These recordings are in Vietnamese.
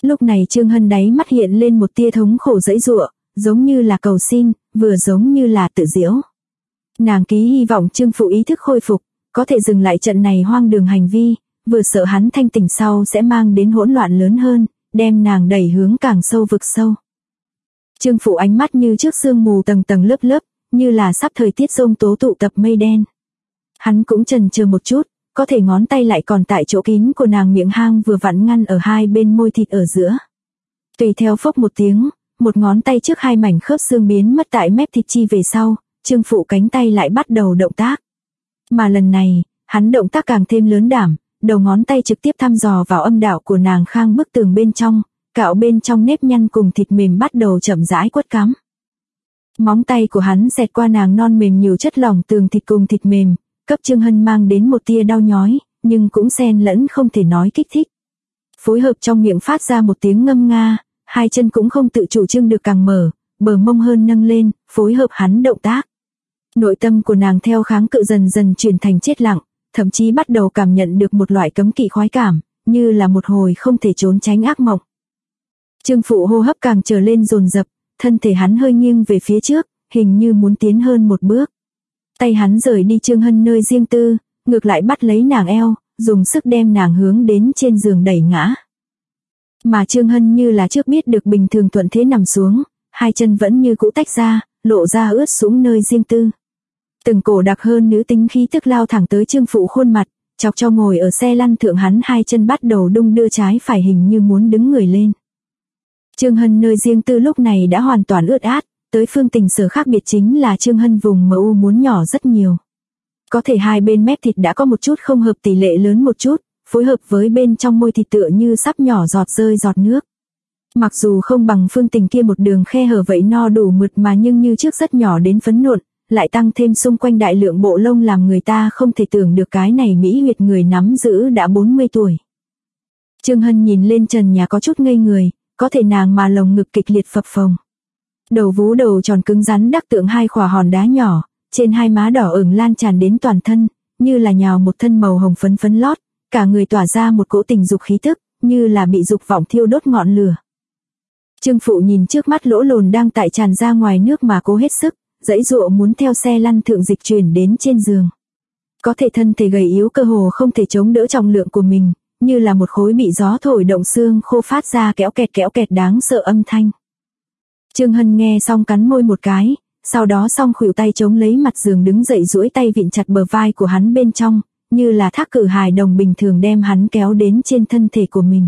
Lúc này Trương Hân đáy mắt hiện lên một tia thống khổ giãy giụa, giống như là cầu xin, vừa giống như là tự giễu. Nàng ký hy vọng Trương Phụ ý thức khôi phục, có thể dừng lại trận này hoang đường hành vi, vừa sợ hắn thanh tỉnh sau sẽ mang đến hỗn loạn lớn hơn, đem nàng đẩy hướng càng sâu vực sâu. Trương Phụ ánh mắt như trước sương mù tầng tầng lớp lớp, như là sắp thời tiết giông tố tụ tập mây đen. Hắn cũng chần chừ một chút, có thể ngón tay lại còn tại chỗ kín của nàng miệng hang vừa vặn ngăn ở hai bên môi thịt ở giữa. Tùy theo phốc một tiếng, một ngón tay trước hai mảnh khớp xương biến mất tại mép thịt chi về sau, Trương Phụ cánh tay lại bắt đầu động tác. Mà lần này, hắn động tác càng thêm lớn đảm, đầu ngón tay trực tiếp thăm dò vào âm đạo của nàng khang bức tường bên trong, cạo bên trong nếp nhăn cùng thịt mềm bắt đầu chậm rãi quất cắm. Móng tay của hắn xẹt qua nàng non mềm nhiều chất lỏng tường thịt cùng thịt mềm, cấp Trương Hân mang đến một tia đau nhói, nhưng cũng xen lẫn không thể nói kích thích. Phối hợp trong miệng phát ra một tiếng ngâm nga, hai chân cũng không tự chủ trương được càng mở, bờ mông hơn nâng lên, phối hợp hắn động tác. Nội tâm của nàng theo kháng cự dần dần chuyển thành chết lặng, thậm chí bắt đầu cảm nhận được một loại cấm kỵ khoái cảm, như là một hồi không thể trốn tránh ác mộng. Trương Phụ hô hấp càng trở lên dồn dập, thân thể hắn hơi nghiêng về phía trước, hình như muốn tiến hơn một bước. Tay hắn rời đi Trương Hân nơi riêng tư, ngược lại bắt lấy nàng eo, dùng sức đem nàng hướng đến trên giường đẩy ngã. Mà Trương Hân như là trước biết được bình thường thuận thế nằm xuống, hai chân vẫn như cũ tách ra, lộ ra ướt sũng nơi riêng tư. Từng cổ đặc hơn nữ tính khí tức lao thẳng tới Trương Phụ khuôn mặt, chọc cho ngồi ở xe lăn thượng hắn hai chân bắt đầu đung đưa trái phải hình như muốn đứng người lên. Trương Hân nơi riêng tư lúc này đã hoàn toàn ướt át, tới Phương Tình sở khác biệt chính là Trương Hân vùng MU muốn nhỏ rất nhiều. Có thể hai bên mép thịt đã có một chút không hợp tỷ lệ lớn một chút, phối hợp với bên trong môi thịt tựa như sắp nhỏ giọt rơi giọt nước. Mặc dù không bằng Phương Tình kia một đường khe hở vậy no đủ mượt mà nhưng như trước rất nhỏ đến phấn nộn, lại tăng thêm xung quanh đại lượng bộ lông làm người ta không thể tưởng được cái này mỹ huyệt người nắm giữ đã 40 tuổi. Trương Hân nhìn lên trần nhà có chút ngây người, có thể nàng mà lồng ngực kịch liệt phập phồng. Đầu vú đầu tròn cứng rắn đắc tượng hai khỏa hòn đá nhỏ, trên hai má đỏ ửng lan tràn đến toàn thân, như là nhào một thân màu hồng phấn phấn lót, cả người tỏa ra một cỗ tình dục khí tức, như là bị dục vọng thiêu đốt ngọn lửa. Trương Phụ nhìn trước mắt lỗ lồn đang tại tràn ra ngoài nước mà cố hết sức, giãy giụa muốn theo xe lăn thượng dịch chuyển đến trên giường. Có thể thân thể gầy yếu cơ hồ không thể chống đỡ trọng lượng của mình, như là một khối bị gió thổi động xương khô phát ra kéo kẹt đáng sợ âm thanh. Trương Hân nghe xong cắn môi một cái, sau đó song khuỷu tay chống lấy mặt giường đứng dậy duỗi tay vịn chặt bờ vai của hắn bên trong, như là thác cử hài đồng bình thường đem hắn kéo đến trên thân thể của mình.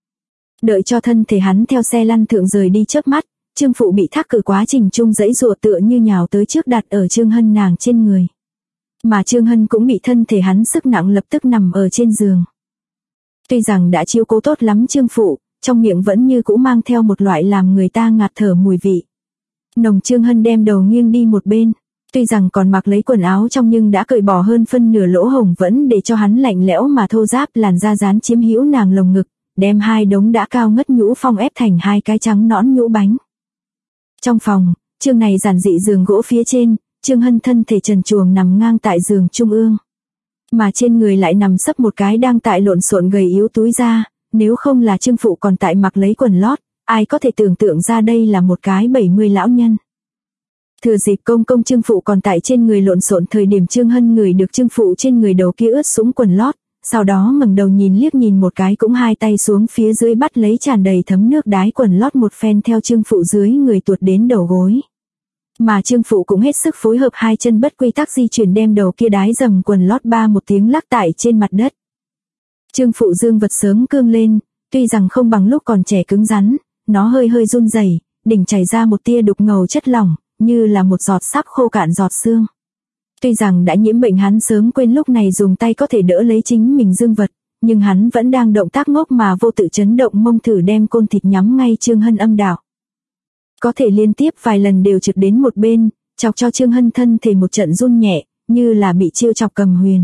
Đợi cho thân thể hắn theo xe lăn thượng rời đi chớp mắt, Trương Phụ bị thác cử quá trình chung giãy giụa tựa như nhào tới trước đặt ở Trương Hân nàng trên người. Mà Trương Hân cũng bị thân thể hắn sức nặng lập tức nằm ở trên giường. Tuy rằng đã chiếu cố tốt lắm Trương Phụ, trong miệng vẫn như cũ mang theo một loại làm người ta ngạt thở mùi vị. Nồng Trương Hân đem đầu nghiêng đi một bên, tuy rằng còn mặc lấy quần áo trong nhưng đã cởi bỏ hơn phân nửa lỗ hổng vẫn để cho hắn lạnh lẽo mà thô ráp làn da dán chiếm hữu nàng lồng ngực, đem hai đống đã cao ngất nhũ phong ép thành hai cái trắng nõn nhũ bánh. Trong phòng, Trương này giản dị giường gỗ phía trên, Trương Hân thân thể trần truồng nằm ngang tại giường trung ương. Mà trên người lại nằm sấp một cái đang tại lộn xộn gầy yếu túi da, nếu không là Trương Phụ còn tại mặc lấy quần lót, ai có thể tưởng tượng ra đây là một cái 70 lão nhân. Thừa dịp công Trương Phụ còn tại trên người lộn xộn thời điểm Trương Hân ngửi được Trương Phụ trên người đầu kia ướt sũng quần lót, sau đó ngẩng đầu nhìn liếc nhìn một cái cũng hai tay xuống phía dưới bắt lấy tràn đầy thấm nước đái quần lót một phen theo Trương Phụ dưới người tuột đến đầu gối. Mà Trương Phụ cũng hết sức phối hợp hai chân bất quy tắc di chuyển đem đầu kia đái dầm quần lót ba một tiếng lắc tại trên mặt đất. Trương Phụ dương vật sớm cương lên, tuy rằng không bằng lúc còn trẻ cứng rắn, nó hơi run rẩy, đỉnh chảy ra một tia đục ngầu chất lỏng, như là một giọt sắp khô cạn giọt xương. Tuy rằng đã nhiễm bệnh hắn sớm quên lúc này dùng tay có thể đỡ lấy chính mình dương vật, nhưng hắn vẫn đang động tác ngốc mà vô tự chấn động mông thử đem côn thịt nhắm ngay Trương Hân âm đạo. Có thể liên tiếp vài lần đều trượt đến một bên, chọc cho Trương Hân thân thể một trận run nhẹ, như là bị chiêu chọc cầm huyền.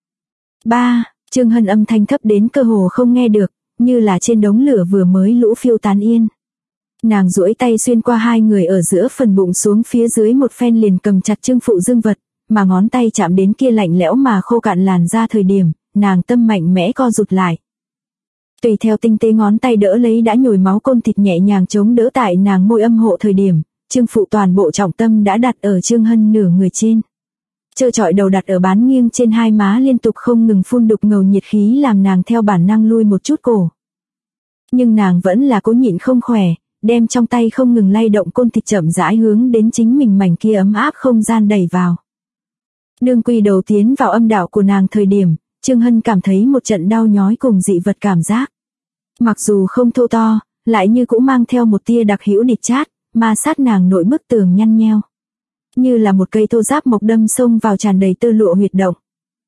Trương Hân âm thanh thấp đến cơ hồ không nghe được, như là trên đống lửa vừa mới lũ phiêu tán yên. Nàng duỗi tay xuyên qua hai người ở giữa phần bụng xuống phía dưới một phen liền cầm chặt Trương Phụ dương vật, mà ngón tay chạm đến kia lạnh lẽo mà khô cạn làn da thời điểm, nàng tâm mạnh mẽ co rụt lại. Tùy theo tinh tế ngón tay đỡ lấy đã nhồi máu côn thịt nhẹ nhàng chống đỡ tại nàng môi âm hộ thời điểm, Trương Phụ toàn bộ trọng tâm đã đặt ở Trương Hân nửa người trên. Trơ trọi đầu đặt ở bán nghiêng trên hai má liên tục không ngừng phun đục ngầu nhiệt khí làm nàng theo bản năng lui một chút cổ. Nhưng nàng vẫn là cố nhịn không khỏe, đem trong tay không ngừng lay động côn thịt chậm rãi hướng đến chính mình mảnh kia ấm áp không gian đẩy vào. Đương quy đầu tiến vào âm đạo của nàng thời điểm, Trương Hân cảm thấy một trận đau nhói cùng dị vật cảm giác. Mặc dù không thô to, lại như cũng mang theo một tia đặc hữu địch chát, ma sát nàng nội bức tường nhăn nheo. Như là một cây thô giáp mộc đâm xông vào tràn đầy tơ lụa huyệt động.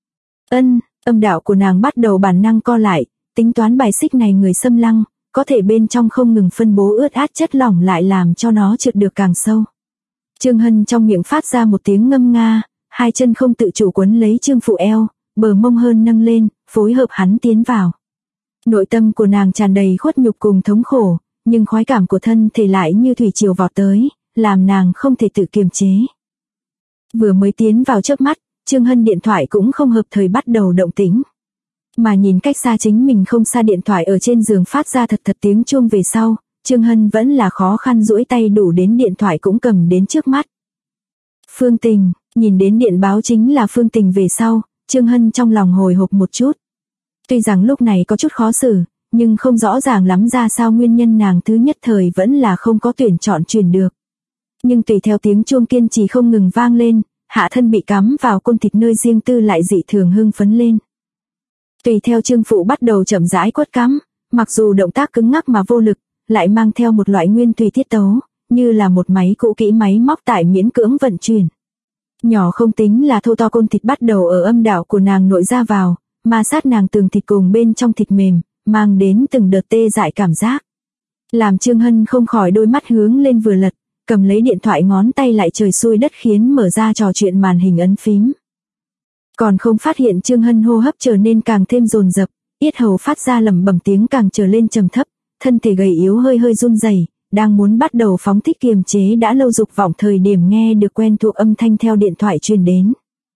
Âm đạo của nàng bắt đầu bản năng co lại, tính toán bài xích này người xâm lăng, có thể bên trong không ngừng phân bố ướt át chất lỏng lại làm cho nó trượt được càng sâu. Trương Hân trong miệng phát ra một tiếng ngâm nga, hai chân không tự chủ quấn lấy Trương Phụ eo, bờ mông hơn nâng lên, phối hợp hắn tiến vào. Nội tâm của nàng tràn đầy khuất nhục cùng thống khổ, nhưng khoái cảm của thân thể lại như thủy triều vọt tới, làm nàng không thể tự kiềm chế. Vừa mới tiến vào chớp mắt, Trương Hân điện thoại cũng không hợp thời bắt đầu động tĩnh. Mà nhìn cách xa chính mình không xa điện thoại ở trên giường phát ra thật tiếng chuông về sau, Trương Hân vẫn là khó khăn duỗi tay đủ đến điện thoại cũng cầm đến trước mắt. Phương Tình, nhìn đến điện báo chính là Phương Tình về sau, Trương Hân trong lòng hồi hộp một chút. Tuy rằng lúc này có chút khó xử, nhưng không rõ ràng lắm ra sao nguyên nhân nàng thứ nhất thời vẫn là không có tuyển chọn truyền được. Nhưng tùy theo tiếng chuông kiên trì không ngừng vang lên, hạ thân bị cắm vào côn thịt nơi riêng tư lại dị thường hưng phấn lên. Tùy theo Trương Phụ bắt đầu chậm rãi quất cắm, mặc dù động tác cứng ngắc mà vô lực, lại mang theo một loại nguyên thủy tiết tấu, như là một máy cũ kỹ máy móc tại miễn cưỡng vận chuyển. Nhỏ không tính là thô to côn thịt bắt đầu ở âm đạo của nàng nội ra vào, ma sát nàng tường thịt cùng bên trong thịt mềm, mang đến từng đợt tê dại cảm giác. Làm Trương Hân không khỏi đôi mắt hướng lên vừa lật, cầm lấy điện thoại ngón tay lại trời xuôi đất khiến mở ra trò chuyện màn hình ấn phím. Còn không phát hiện Trương Hân hô hấp trở nên càng thêm dồn dập, yết hầu phát ra lẩm bẩm tiếng càng trở lên trầm thấp, thân thể gầy yếu hơi run rẩy, đang muốn bắt đầu phóng thích kiềm chế đã lâu dục vọng thời điểm nghe được quen thuộc âm thanh theo điện thoại truyền đến.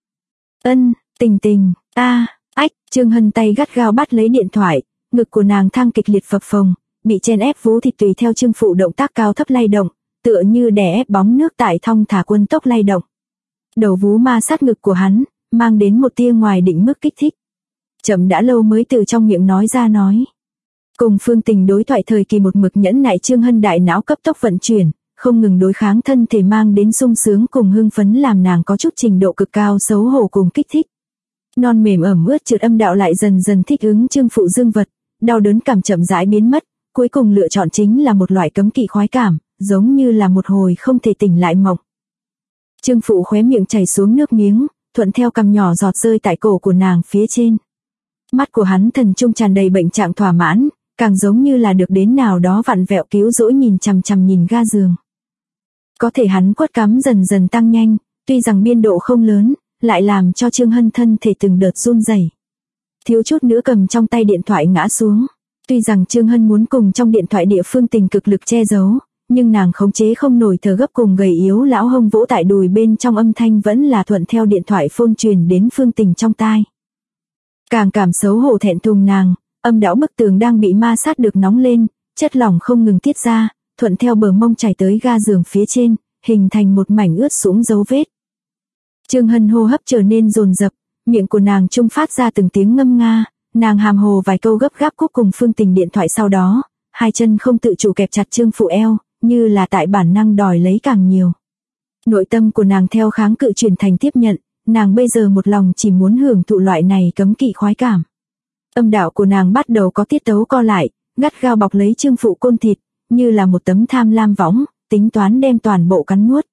Tình tình, Trương Hân tay gắt gao bắt lấy điện thoại, ngực của nàng thang kịch liệt phập phồng, bị chen ép vú thịt tùy theo Trương Phụ động tác cao thấp lay động, tựa như đè ép bóng nước tại thong thả quân tốc lay động. Đầu vú ma sát ngực của hắn, mang đến một tia ngoài định mức kích thích. Chậm đã lâu mới từ trong miệng nói ra nói. Cùng Phương Tình đối thoại thời kỳ một mực nhẫn nại Trương Hân đại não cấp tốc vận chuyển, không ngừng đối kháng thân thể mang đến sung sướng cùng hưng phấn làm nàng có chút trình độ cực cao xấu hổ cùng kích thích. Non mềm ẩm ướt trượt âm đạo lại dần dần thích ứng Trương Phụ dương vật, đau đớn cảm chậm rãi biến mất, cuối cùng lựa chọn chính là một loại cấm kỵ khoái cảm, giống như là một hồi không thể tỉnh lại mộng. Trương Phụ khóe miệng chảy xuống nước miếng, thuận theo cằm nhỏ giọt rơi tại cổ của nàng phía trên. Mắt của hắn thần trung tràn đầy bệnh trạng thỏa mãn, càng giống như là được đến nào đó vặn vẹo cứu rỗi nhìn chằm chằm nhìn ga giường. Có thể hắn quất cắm dần dần tăng nhanh, tuy rằng biên độ không lớn, lại làm cho Trương Hân thân thể từng đợt run rẩy. Thiếu chút nữa cầm trong tay điện thoại ngã xuống. Tuy rằng Trương Hân muốn cùng trong điện thoại địa Phương Tình cực lực che giấu, nhưng nàng khống chế không nổi thở gấp cùng gầy yếu lão hông vỗ tại đùi bên trong âm thanh vẫn là thuận theo điện thoại phone truyền đến Phương Tình trong tai. Càng cảm xấu hổ thẹn thùng nàng, âm đạo bức tường đang bị ma sát được nóng lên, chất lỏng không ngừng tiết ra, thuận theo bờ mông chảy tới ga giường phía trên, hình thành một mảnh ướt sũng dấu vết. Trương Hân hô hấp trở nên dồn dập, miệng của nàng trung phát ra từng tiếng ngâm nga, nàng hàm hồ vài câu gấp gáp cúp cùng Phương Tình điện thoại sau đó, hai chân không tự chủ kẹp chặt Trương Phụ eo, như là tại bản năng đòi lấy càng nhiều. Nội tâm của nàng theo kháng cự chuyển thành tiếp nhận, nàng bây giờ một lòng chỉ muốn hưởng thụ loại này cấm kỵ khoái cảm. Âm đạo của nàng bắt đầu có tiết tấu co lại, gắt gao bọc lấy Trương Phụ côn thịt, như là một tấm tham lam võng, tính toán đem toàn bộ cắn nuốt.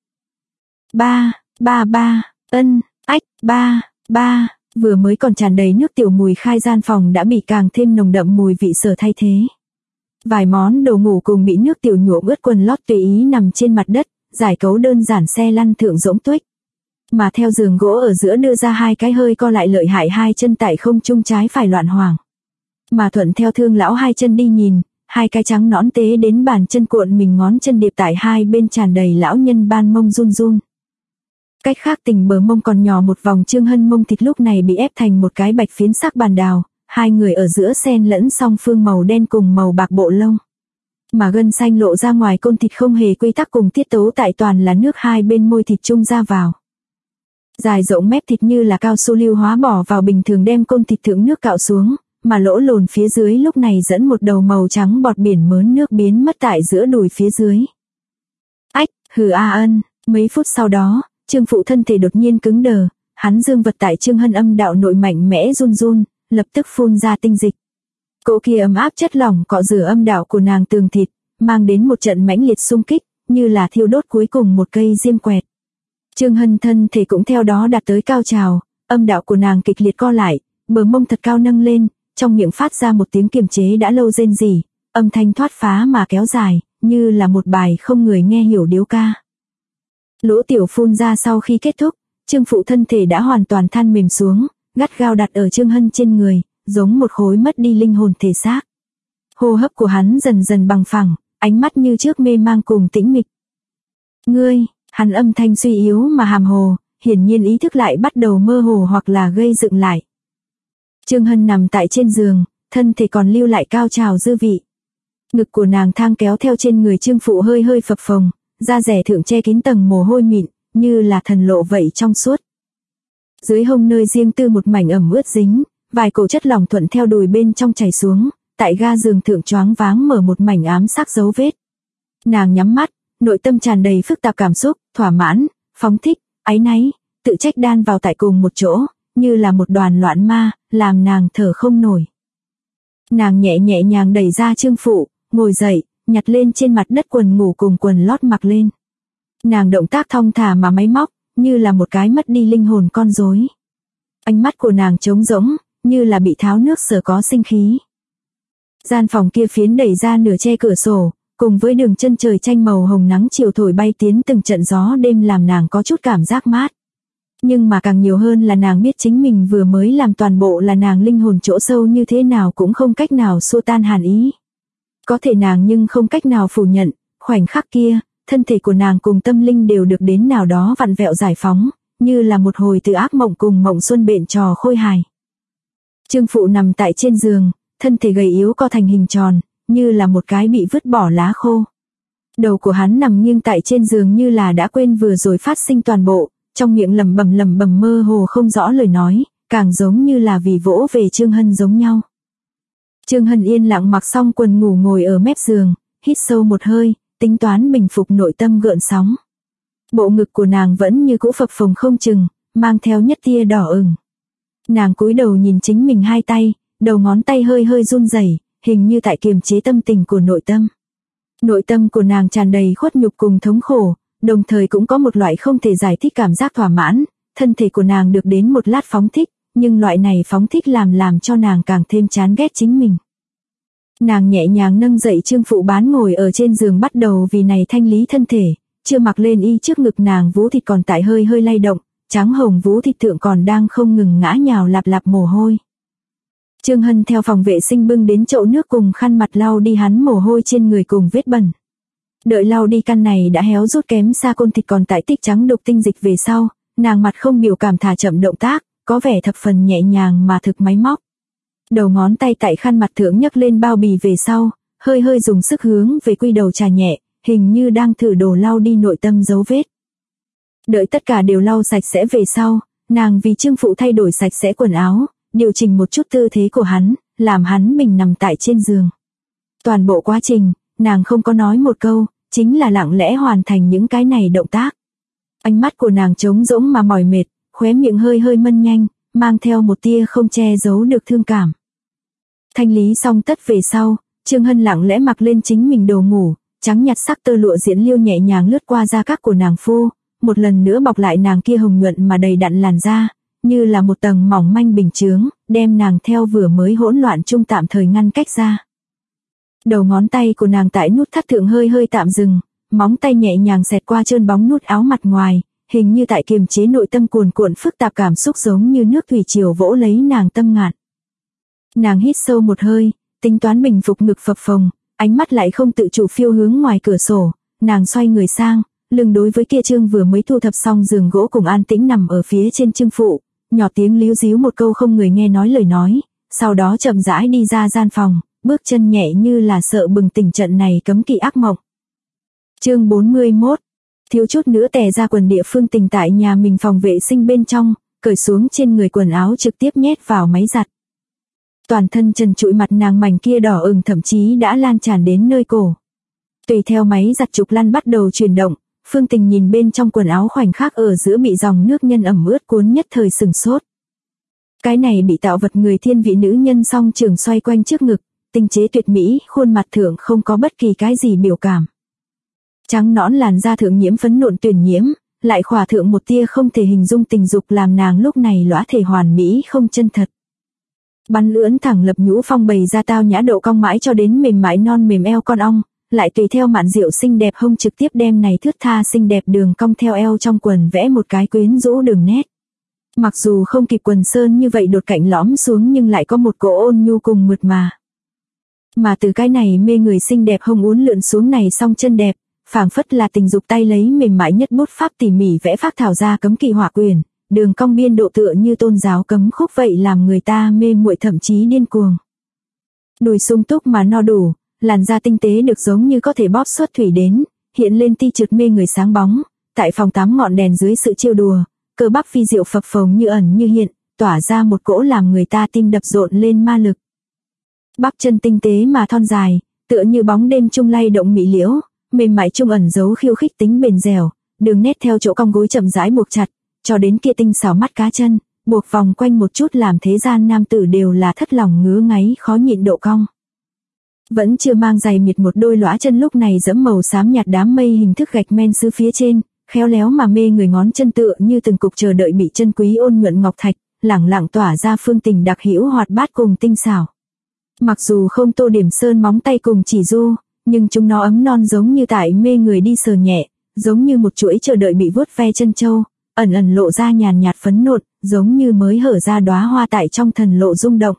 Vừa mới còn tràn đầy nước tiểu mùi khai gian phòng đã bị càng thêm nồng đậm mùi vị sở thay thế. Vài món đồ ngủ cùng bị nước tiểu nhuộm ướt quần lót tùy ý nằm trên mặt đất, giải cấu đơn giản xe lăn thượng rỗng tuếch. Mà theo giường gỗ ở giữa đưa ra hai cái hơi co lại lợi hại hai chân tại không trung trái phải loạn hoàng. Mà thuận theo thương lão hai chân đi nhìn, hai cái trắng nõn tế đến bàn chân cuộn mình ngón chân điệp tại hai bên tràn đầy lão nhân ban mông run run. Cách khác Tình bờ mông còn nhỏ một vòng Trương Hân mông thịt lúc này bị ép thành một cái bạch phiến sắc bàn đào, hai người ở giữa xen lẫn song phương màu đen cùng màu bạc bộ lông. Mà gân xanh lộ ra ngoài côn thịt không hề quy tắc cùng tiết tấu tại toàn là nước hai bên môi thịt chung ra vào. Dài rộng mép thịt như là cao su lưu hóa bỏ vào bình thường đem côn thịt thượng nước cạo xuống, mà lỗ lồn phía dưới lúc này dẫn một đầu màu trắng bọt biển mớn nước biến mất tại giữa đùi phía dưới. Ách, hừ a ân, mấy phút sau đó, Trương Phụ thân thể đột nhiên cứng đờ, hắn dương vật tại Trương Hân âm đạo nội mạnh mẽ run run, lập tức phun ra tinh dịch. Cỗ kia ấm áp chất lỏng cọ rửa âm đạo của nàng tường thịt, mang đến một trận mãnh liệt xung kích, như là thiêu đốt cuối cùng một cây diêm quẹt. Trương Hân thân thể cũng theo đó đạt tới cao trào, âm đạo của nàng kịch liệt co lại, bờ mông thật cao nâng lên, trong miệng phát ra một tiếng kiềm chế đã lâu rên rỉ, âm thanh thoát phá mà kéo dài, như là một bài không người nghe hiểu điếu ca. Lỗ tiểu phun ra sau khi kết thúc, Trương Phụ thân thể đã hoàn toàn than mềm xuống, gắt gao đặt ở Trương Hân trên người, giống một khối mất đi linh hồn thể xác. Hô hấp của hắn dần dần bằng phẳng, ánh mắt như trước mê mang cùng tĩnh mịch. Ngươi, hắn âm thanh suy yếu mà hàm hồ, hiển nhiên ý thức lại bắt đầu mơ hồ hoặc là gây dựng lại. Trương Hân nằm tại trên giường, thân thể còn lưu lại cao trào dư vị. Ngực của nàng thang kéo theo trên người Trương Phụ hơi hơi phập phồng, da rẻ thượng che kín tầng mồ hôi mịn, như là thần lộ vậy trong suốt. Dưới hông nơi riêng tư một mảnh ẩm ướt dính, vài cổ chất lỏng thuận theo đùi bên trong chảy xuống, tại ga giường thượng choáng váng mở một mảnh ám sắc dấu vết. Nàng nhắm mắt, nội tâm tràn đầy phức tạp cảm xúc, thỏa mãn, phóng thích, áy náy, tự trách đan vào tại cùng một chỗ, như là một đoàn loạn ma, làm nàng thở không nổi. Nàng nhẹ nhàng đẩy ra Trương Phụ, ngồi dậy, nhặt lên trên mặt đất quần ngủ cùng quần lót mặc lên. Nàng động tác thong thả mà máy móc, như là một cái mất đi linh hồn con rối. Ánh mắt của nàng trống rỗng, như là bị tháo nước sở có sinh khí. Gian phòng kia phiến đẩy ra nửa che cửa sổ, cùng với đường chân trời tranh màu hồng nắng chiều thổi bay tiến từng trận gió đêm làm nàng có chút cảm giác mát. Nhưng mà càng nhiều hơn là nàng biết chính mình vừa mới làm toàn bộ là nàng linh hồn chỗ sâu như thế nào cũng không cách nào xua tan hàn ý. Có thể nàng nhưng không cách nào phủ nhận, khoảnh khắc kia, thân thể của nàng cùng tâm linh đều được đến nào đó vặn vẹo giải phóng, như là một hồi từ ác mộng cùng mộng xuân bện trò khôi hài. Trương Phụ nằm tại trên giường, thân thể gầy yếu co thành hình tròn, như là một cái bị vứt bỏ lá khô. Đầu của hắn nằm nghiêng tại trên giường như là đã quên vừa rồi phát sinh toàn bộ, trong miệng lẩm bẩm mơ hồ không rõ lời nói, càng giống như là vì vỗ về Trương Hân giống nhau. Trương Hân yên lặng mặc xong quần ngủ ngồi ở mép giường, hít sâu một hơi, tính toán bình phục nội tâm gợn sóng. Bộ ngực của nàng vẫn như cũ phập phồng không chừng, mang theo nhất tia đỏ ửng. Nàng cúi đầu nhìn chính mình hai tay, đầu ngón tay hơi hơi run rẩy, hình như tại kiềm chế tâm tình của nội tâm. Nội tâm của nàng tràn đầy khuất nhục cùng thống khổ, đồng thời cũng có một loại không thể giải thích cảm giác thỏa mãn, thân thể của nàng được đến một lát phóng thích, nhưng loại này phóng thích làm cho nàng càng thêm chán ghét chính mình. Nàng nhẹ nhàng nâng dậy Trương Phụ bán ngồi ở trên giường bắt đầu vì này thanh lý thân thể, chưa mặc lên y trước ngực nàng vú thịt còn tại hơi hơi lay động, trắng hồng vú thịt thượng còn đang không ngừng ngã nhào lạp mồ hôi. Trương Hân theo phòng vệ sinh bưng đến chậu nước cùng khăn mặt lau đi hắn mồ hôi trên người cùng vết bẩn. Đợi lau đi căn này đã héo rút kém xa côn thịt còn tại tích trắng đục tinh dịch về sau, nàng mặt không biểu cảm thả chậm động tác, có vẻ thập phần nhẹ nhàng mà thực máy móc. Đầu ngón tay tại khăn mặt thượng nhấc lên bao bì về sau, hơi hơi dùng sức hướng về quy đầu trà nhẹ, hình như đang thử đổ lau đi nội tâm dấu vết. Đợi tất cả đều lau sạch sẽ về sau, nàng vì Trương Phụ thay đổi sạch sẽ quần áo, điều chỉnh một chút tư thế của hắn, làm hắn bình nằm tại trên giường. Toàn bộ quá trình, nàng không có nói một câu, chính là lặng lẽ hoàn thành những cái này động tác. Ánh mắt của nàng trống rỗng mà mỏi mệt, khóe miệng hơi hơi mân nhanh, mang theo một tia không che giấu được thương cảm. Thanh lý xong tất về sau, Trương Hân lặng lẽ mặc lên chính mình đồ ngủ, trắng nhạt sắc tơ lụa diễn liêu nhẹ nhàng lướt qua da các của nàng phu, một lần nữa bọc lại nàng kia hồng nhuận mà đầy đặn làn da, như là một tầng mỏng manh bình chướng, đem nàng theo vừa mới hỗn loạn chung tạm thời ngăn cách ra. Đầu ngón tay của nàng tại nút thắt thượng hơi hơi tạm dừng, móng tay nhẹ nhàng xẹt qua trơn bóng nút áo mặt ngoài, hình như tại kiềm chế nội tâm cuồn cuộn phức tạp cảm xúc giống như nước thủy triều vỗ lấy nàng tâm ngạn. Nàng hít sâu một hơi, tính toán bình phục ngực phập phồng, ánh mắt lại không tự chủ phiêu hướng ngoài cửa sổ, nàng xoay người sang, lưng đối với kia Trương vừa mới thu thập xong giường gỗ cùng an tĩnh nằm ở phía trên Trương Phụ, nhỏ tiếng líu díu một câu không người nghe nói lời nói, sau đó chậm rãi đi ra gian phòng, bước chân nhẹ như là sợ bừng tỉnh trận này cấm kỵ ác mộng. Chương 41. Thiếu chút nữa tè ra quần địa Phương Tình tại nhà mình phòng vệ sinh bên trong, cởi xuống trên người quần áo trực tiếp nhét vào máy giặt. Toàn thân trần trụi, mặt nàng mảnh kia đỏ ửng thậm chí đã lan tràn đến nơi cổ. Tùy theo máy giặt trục lăn bắt đầu chuyển động, Phương Tình nhìn bên trong quần áo khoảnh khắc ở giữa bị dòng nước nhân ẩm ướt cuốn, nhất thời sừng sốt. Cái này bị tạo vật người thiên vị nữ nhân song trường xoay quanh trước ngực, tinh chế tuyệt mỹ, khuôn mặt thượng không có bất kỳ cái gì biểu cảm. Trắng nõn làn da thượng nhiễm phấn nộn tuyển nhiễm, lại khỏa thượng một tia không thể hình dung tình dục, làm nàng lúc này lõa thể hoàn mỹ không chân thật. Bắn lưỡn thẳng lập nhũ phong bày ra tao nhã độ cong mãi cho đến mềm mại non mềm eo con ong, lại tùy theo mạn diệu xinh đẹp hông trực tiếp đem này thướt tha xinh đẹp đường cong theo eo trong quần vẽ một cái quyến rũ đường nét. Mặc dù không kịp quần sơn như vậy đột cạnh lõm xuống, nhưng lại có một cỗ ôn nhu cùng mượt mà. Mà từ cái này mê người xinh đẹp hông uốn lượn xuống này song chân đẹp, phảng phất là tình dục tay lấy mềm mại nhất bút pháp tỉ mỉ vẽ phác thảo ra cấm kỵ hỏa quyền, đường cong biên độ tựa như tôn giáo cấm khúc vậy, làm người ta mê muội thậm chí điên cuồng. Đùi sung túc mà no đủ, làn da tinh tế được giống như có thể bóp xuất thủy đến, hiện lên ti trượt mê người sáng bóng, tại phòng tắm ngọn đèn dưới sự trêu đùa, cơ bắp phi diệu phập phồng như ẩn như hiện, tỏa ra một cỗ làm người ta tim đập rộn lên ma lực. Bắp chân tinh tế mà thon dài, tựa như bóng đêm trung lay động mị liễu, mềm mại trung ẩn giấu khiêu khích tính bền dẻo, đường nét theo chỗ cong gối chậm rãi buộc chặt, cho đến kia tinh xảo mắt cá chân, buộc vòng quanh một chút làm thế gian nam tử đều là thất lòng ngứa ngáy khó nhịn độ cong. Vẫn chưa mang giày miệt một đôi lõa chân lúc này dẫm màu xám nhạt đám mây hình thức gạch men sứ phía trên, khéo léo mà mê người ngón chân tựa như từng cục chờ đợi bị chân quý ôn nhuận ngọc thạch, lẳng lặng tỏa ra Phương Tình đặc hữu hoạt bát cùng tinh xảo. Mặc dù không tô điểm sơn móng tay cùng chỉ du, nhưng chúng nó ấm non giống như tại mê người đi sờ nhẹ, giống như một chuỗi chờ đợi bị vuốt ve chân châu, ẩn ẩn lộ ra nhàn nhạt phấn nộn, giống như mới hở ra đóa hoa tại trong thần lộ rung động.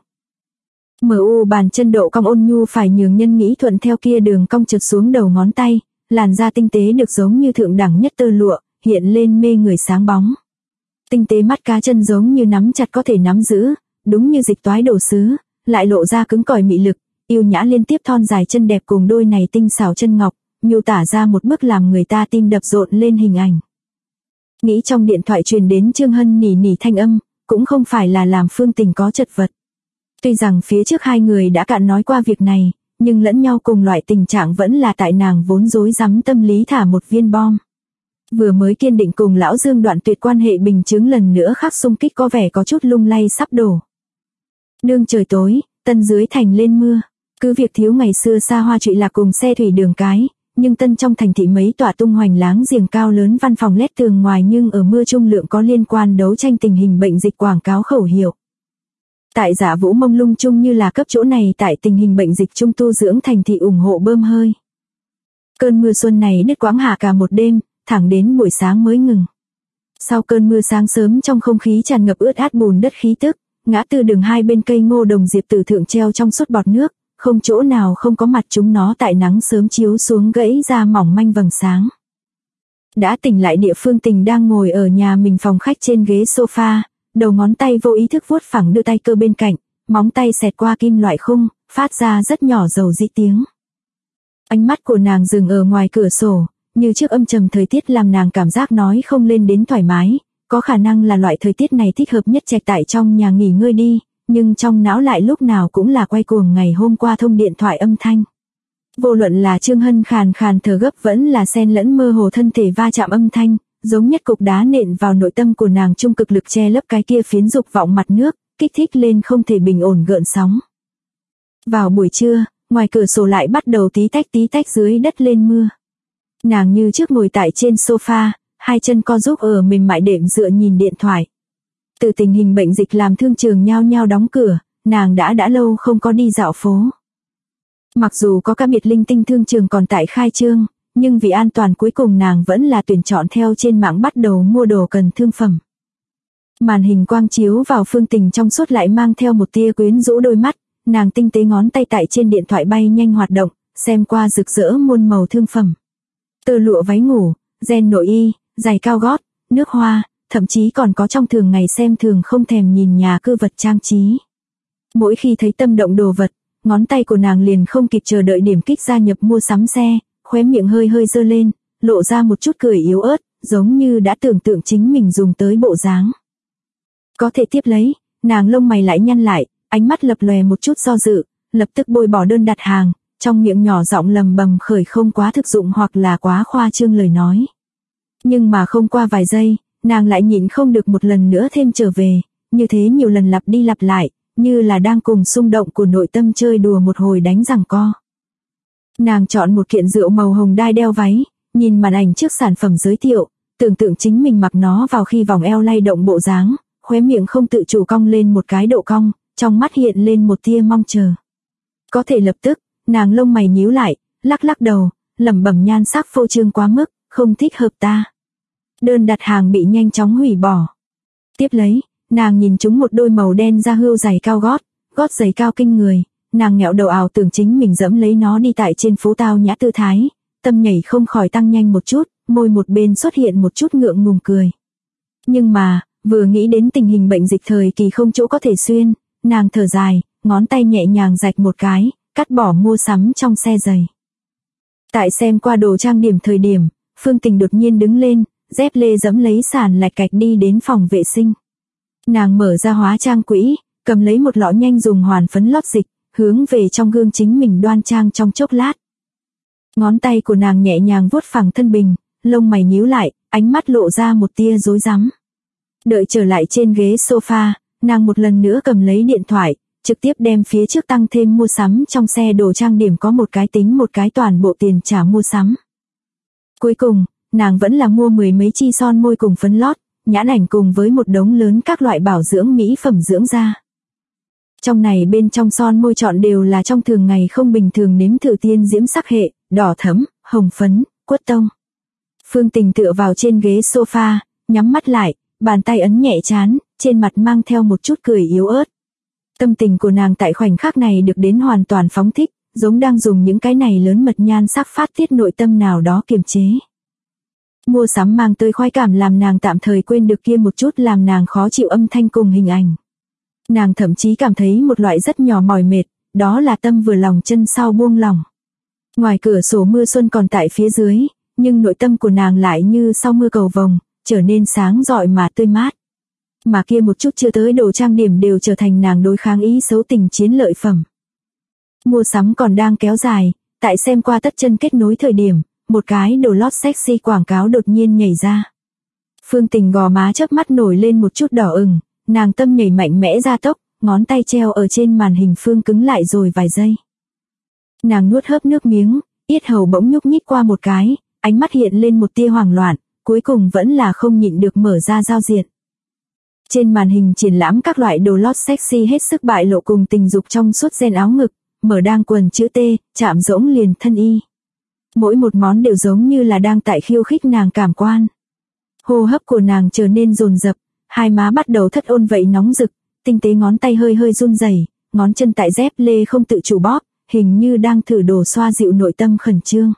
MU bàn chân độ cong ôn nhu phải nhường nhân nghĩ thuận theo kia đường cong trượt xuống đầu ngón tay, làn da tinh tế được giống như thượng đẳng nhất tơ lụa, hiện lên mê người sáng bóng. Tinh tế mắt cá chân giống như nắm chặt có thể nắm giữ, đúng như dịch toái đồ sứ, lại lộ ra cứng cỏi mị lực, yêu nhã liên tiếp thon dài chân đẹp cùng đôi này tinh xảo chân ngọc, miêu tả ra một bức làm người ta tim đập rộn lên hình ảnh. Nghĩ trong điện thoại truyền đến Trương Hân nỉ nỉ thanh âm, cũng không phải là làm Phương Tình có chật vật. Tuy rằng phía trước hai người đã cạn nói qua việc này, nhưng lẫn nhau cùng loại tình trạng vẫn là tại nàng vốn rối rắm tâm lý thả một viên bom. Vừa mới kiên định cùng lão Dương đoạn tuyệt quan hệ bình chứng lần nữa khắc xung kích có vẻ có chút lung lay sắp đổ. Đương trời tối, Tân dưới thành lên mưa, cứ việc thiếu ngày xưa xa hoa trụy lạc cùng xe thủy đường cái, nhưng Tân trong thành thị mấy tòa tung hoành láng giềng cao lớn văn phòng lét tường ngoài nhưng ở mưa trung lượng có liên quan đấu tranh tình hình bệnh dịch quảng cáo khẩu hiệu. Tại Giả Vũ mông lung chung như là cấp chỗ này tại tình hình bệnh dịch trung tu dưỡng thành thị ủng hộ bơm hơi. Cơn mưa xuân này đứt quãng hạ cả một đêm, thẳng đến buổi sáng mới ngừng. Sau cơn mưa sáng sớm trong không khí tràn ngập ướt át bùn đất khí tức, ngã tư đường hai bên cây ngô đồng diệp tử thượng treo trong suốt bọt nước, không chỗ nào không có mặt chúng nó tại nắng sớm chiếu xuống gãy ra mỏng manh vầng sáng. Đã tỉnh lại địa Phương Tình đang ngồi ở nhà mình phòng khách trên ghế sofa, đầu ngón tay vô ý thức vuốt phẳng đưa tay cơ bên cạnh, móng tay xẹt qua kim loại khung, phát ra rất nhỏ dầu dĩ tiếng. Ánh mắt của nàng dừng ở ngoài cửa sổ, như trước âm trầm thời tiết làm nàng cảm giác nói không lên đến thoải mái, có khả năng là loại thời tiết này thích hợp nhất chạch tại trong nhà nghỉ ngơi đi, nhưng trong não lại lúc nào cũng là quay cuồng ngày hôm qua thông điện thoại âm thanh. Vô luận là Trương Hân khàn khàn thở gấp vẫn là xen lẫn mơ hồ thân thể va chạm âm thanh, giống nhất cục đá nện vào nội tâm của nàng trung cực lực che lấp cái kia phiến dục vọng mặt nước, kích thích lên không thể bình ổn gợn sóng. Vào buổi trưa, ngoài cửa sổ lại bắt đầu tí tách dưới đất lên mưa. Nàng như trước ngồi tại trên sofa, hai chân co giúp ở mềm mại đệm dựa nhìn điện thoại. Từ tình hình bệnh dịch làm thương trường nhao nhao đóng cửa, nàng đã lâu không có đi dạo phố. Mặc dù có các biệt linh tinh thương trường còn tại khai trương, nhưng vì an toàn cuối cùng nàng vẫn là tuyển chọn theo trên mạng bắt đầu mua đồ cần thương phẩm. Màn hình quang chiếu vào Phương Tình trong suốt lại mang theo một tia quyến rũ đôi mắt, nàng tinh tế ngón tay tại trên điện thoại bay nhanh hoạt động, xem qua rực rỡ muôn màu thương phẩm. Tơ lụa váy ngủ, ren nội y, giày cao gót, nước hoa, thậm chí còn có trong thường ngày xem thường không thèm nhìn nhà cư vật trang trí. Mỗi khi thấy tâm động đồ vật, ngón tay của nàng liền không kịp chờ đợi điểm kích gia nhập mua sắm xe, khóe miệng hơi hơi giơ lên, lộ ra một chút cười yếu ớt, giống như đã tưởng tượng chính mình dùng tới bộ dáng. Có thể tiếp lấy, nàng lông mày lại nhăn lại, ánh mắt lập lòe một chút do dự, lập tức bôi bỏ đơn đặt hàng, trong miệng nhỏ giọng lầm bầm khởi không quá thực dụng hoặc là quá khoa trương lời nói. Nhưng mà không qua vài giây, nàng lại nhịn không được một lần nữa thêm trở về, như thế nhiều lần lặp đi lặp lại, như là đang cùng xung động của nội tâm chơi đùa một hồi đánh giằng co. Nàng chọn một kiện rượu màu hồng đai đeo váy, nhìn màn ảnh trước sản phẩm giới thiệu, tưởng tượng chính mình mặc nó vào khi vòng eo lay động bộ dáng, khóe miệng không tự chủ cong lên một cái độ cong, trong mắt hiện lên một tia mong chờ. Có thể lập tức, nàng lông mày nhíu lại, lắc lắc đầu, lẩm bẩm nhan sắc phô trương quá mức, không thích hợp ta. Đơn đặt hàng bị nhanh chóng hủy bỏ. Tiếp lấy, nàng nhìn trúng một đôi màu đen da hươu giày cao gót giày cao kinh người, nàng nghẹo đầu ảo tưởng chính mình dẫm lấy nó đi tại trên phố tao nhã tư thái, tâm nhảy không khỏi tăng nhanh một chút, môi một bên xuất hiện một chút ngượng ngùng cười. Nhưng mà, vừa nghĩ đến tình hình bệnh dịch thời kỳ không chỗ có thể xuyên, nàng thở dài, ngón tay nhẹ nhàng rạch một cái, cắt bỏ mua sắm trong xe giày. Tại xem qua đồ trang điểm thời điểm, Phương Tình đột nhiên đứng lên, dép lê dẫm lấy sàn lạch cạch đi đến phòng vệ sinh. Nàng mở ra hóa trang quỹ, cầm lấy một lọ nhanh dùng hoàn phấn lót dịch, hướng về trong gương chính mình đoan trang trong chốc lát. Ngón tay của nàng nhẹ nhàng vuốt phẳng thân bình, lông mày nhíu lại, ánh mắt lộ ra một tia rối rắm. Đợi trở lại trên ghế sofa, nàng một lần nữa cầm lấy điện thoại, trực tiếp đem phía trước tăng thêm mua sắm trong xe đồ trang điểm có một cái tính một cái toàn bộ tiền trả mua sắm. Cuối cùng, nàng vẫn là mua 10 mấy chi son môi cùng phấn lót, nhãn ảnh cùng với một đống lớn các loại bảo dưỡng mỹ phẩm dưỡng da. Trong này bên trong son môi chọn đều là trong thường ngày không bình thường nếm thử tiên diễm sắc hệ, đỏ thẫm, hồng phấn, quất tông. Phương Tình tựa vào trên ghế sofa, nhắm mắt lại, bàn tay ấn nhẹ trán, trên mặt mang theo một chút cười yếu ớt. Tâm tình của nàng tại khoảnh khắc này được đến hoàn toàn phóng thích, giống đang dùng những cái này lớn mật nhan sắc phát tiết nội tâm nào đó kiềm chế. Mua sắm mang tới khoái cảm làm nàng tạm thời quên được kia một chút làm nàng khó chịu âm thanh cùng hình ảnh. Nàng thậm chí cảm thấy một loại rất nhỏ mỏi mệt, đó là tâm vừa lòng chân sau buông lỏng. Ngoài cửa sổ mưa xuân còn tại phía dưới, nhưng nội tâm của nàng lại như sau mưa cầu vồng, trở nên sáng rọi mà tươi mát. Mà kia một chút chưa tới đồ trang điểm đều trở thành nàng đối kháng ý xấu tình chiến lợi phẩm. Mua sắm còn đang kéo dài, tại xem qua tất chân kết nối thời điểm, một cái đồ lót sexy quảng cáo đột nhiên nhảy ra. Phương Tình gò má chớp mắt nổi lên một chút đỏ ửng, nàng tâm nhảy mạnh mẽ ra tốc, ngón tay treo ở trên màn hình phương cứng lại rồi vài giây. Nàng nuốt hớp nước miếng, yết hầu bỗng nhúc nhích qua một cái, ánh mắt hiện lên một tia hoảng loạn, cuối cùng vẫn là không nhịn được mở ra giao diện. Trên màn hình triển lãm các loại đồ lót sexy hết sức bại lộ cùng tình dục trong suốt ren áo ngực, mở đang quần chữ T, chạm rỗng liền thân y. Mỗi một món đều giống như là đang tại khiêu khích nàng cảm quan. Hô hấp của nàng trở nên dồn dập, hai má bắt đầu thất ôn vậy nóng rực, tinh tế ngón tay hơi hơi run rẩy, ngón chân tại dép lê không tự chủ bóp, hình như đang thử đồ xoa dịu nội tâm khẩn trương.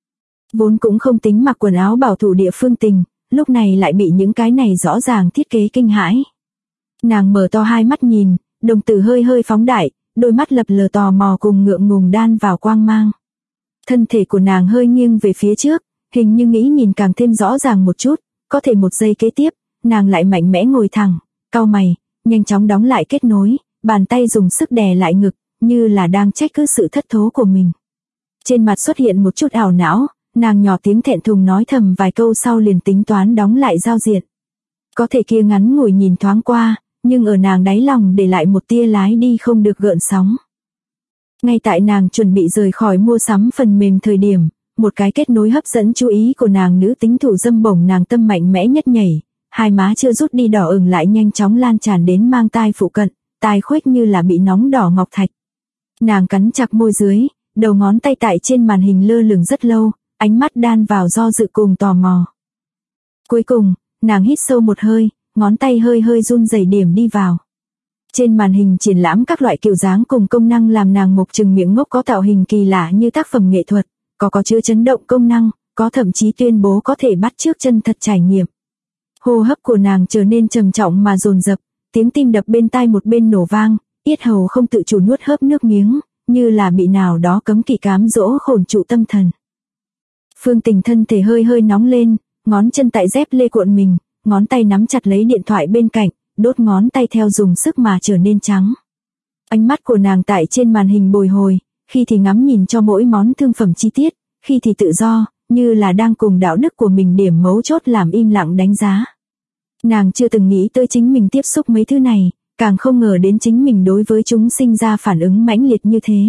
Vốn cũng không tính mặc quần áo bảo thủ địa Phương Tình, lúc này lại bị những cái này rõ ràng thiết kế kinh hãi. Nàng mở to hai mắt nhìn, đồng tử hơi hơi phóng đại, đôi mắt lập lờ tò mò cùng ngượng ngùng đan vào quang mang. Thân thể của nàng hơi nghiêng về phía trước, hình như nghĩ nhìn càng thêm rõ ràng một chút, có thể một giây kế tiếp, nàng lại mạnh mẽ ngồi thẳng, cau mày, nhanh chóng đóng lại kết nối, bàn tay dùng sức đè lại ngực, như là đang trách cứ sự thất thố của mình. Trên mặt xuất hiện một chút ảo não, nàng nhỏ tiếng thẹn thùng nói thầm vài câu sau liền tính toán đóng lại giao diện. Có thể kia ngắn ngủi nhìn thoáng qua, nhưng ở nàng đáy lòng để lại một tia lái đi không được gợn sóng. Ngay tại nàng chuẩn bị rời khỏi mua sắm phần mềm thời điểm, một cái kết nối hấp dẫn chú ý của nàng nữ tính thủ dâm bổng nàng tâm mạnh mẽ nhất nhảy, hai má chưa rút đi đỏ ửng lại nhanh chóng lan tràn đến mang tai phụ cận, tai khuếch như là bị nóng đỏ ngọc thạch. Nàng cắn chặt môi dưới, đầu ngón tay tại trên màn hình lơ lửng rất lâu, ánh mắt đan vào do dự cùng tò mò. Cuối cùng, nàng hít sâu một hơi, ngón tay hơi hơi run rẩy điểm đi vào. Trên màn hình triển lãm các loại kiểu dáng cùng công năng làm nàng mục trừng miệng ngốc, có tạo hình kỳ lạ như tác phẩm nghệ thuật, có chứa chấn động công năng, có thậm chí tuyên bố có thể bắt chước chân thật trải nghiệm. Hô hấp của nàng trở nên trầm trọng mà dồn dập, tiếng tim đập bên tai một bên nổ vang, yết hầu không tự chủ nuốt hớp nước miếng, như là bị nào đó cấm kỵ cám dỗ khổn trụ tâm thần. Phương Tình thân thể hơi hơi nóng lên, ngón chân tại dép lê cuộn mình, ngón tay nắm chặt lấy điện thoại bên cạnh, đốt ngón tay theo dùng sức mà trở nên trắng. Ánh mắt của nàng tại trên màn hình bồi hồi, khi thì ngắm nhìn cho mỗi món thương phẩm chi tiết, khi thì tự do, như là đang cùng đạo đức của mình điểm mấu chốt làm im lặng đánh giá. Nàng chưa từng nghĩ tới chính mình tiếp xúc mấy thứ này, càng không ngờ đến chính mình đối với chúng sinh ra phản ứng mãnh liệt như thế.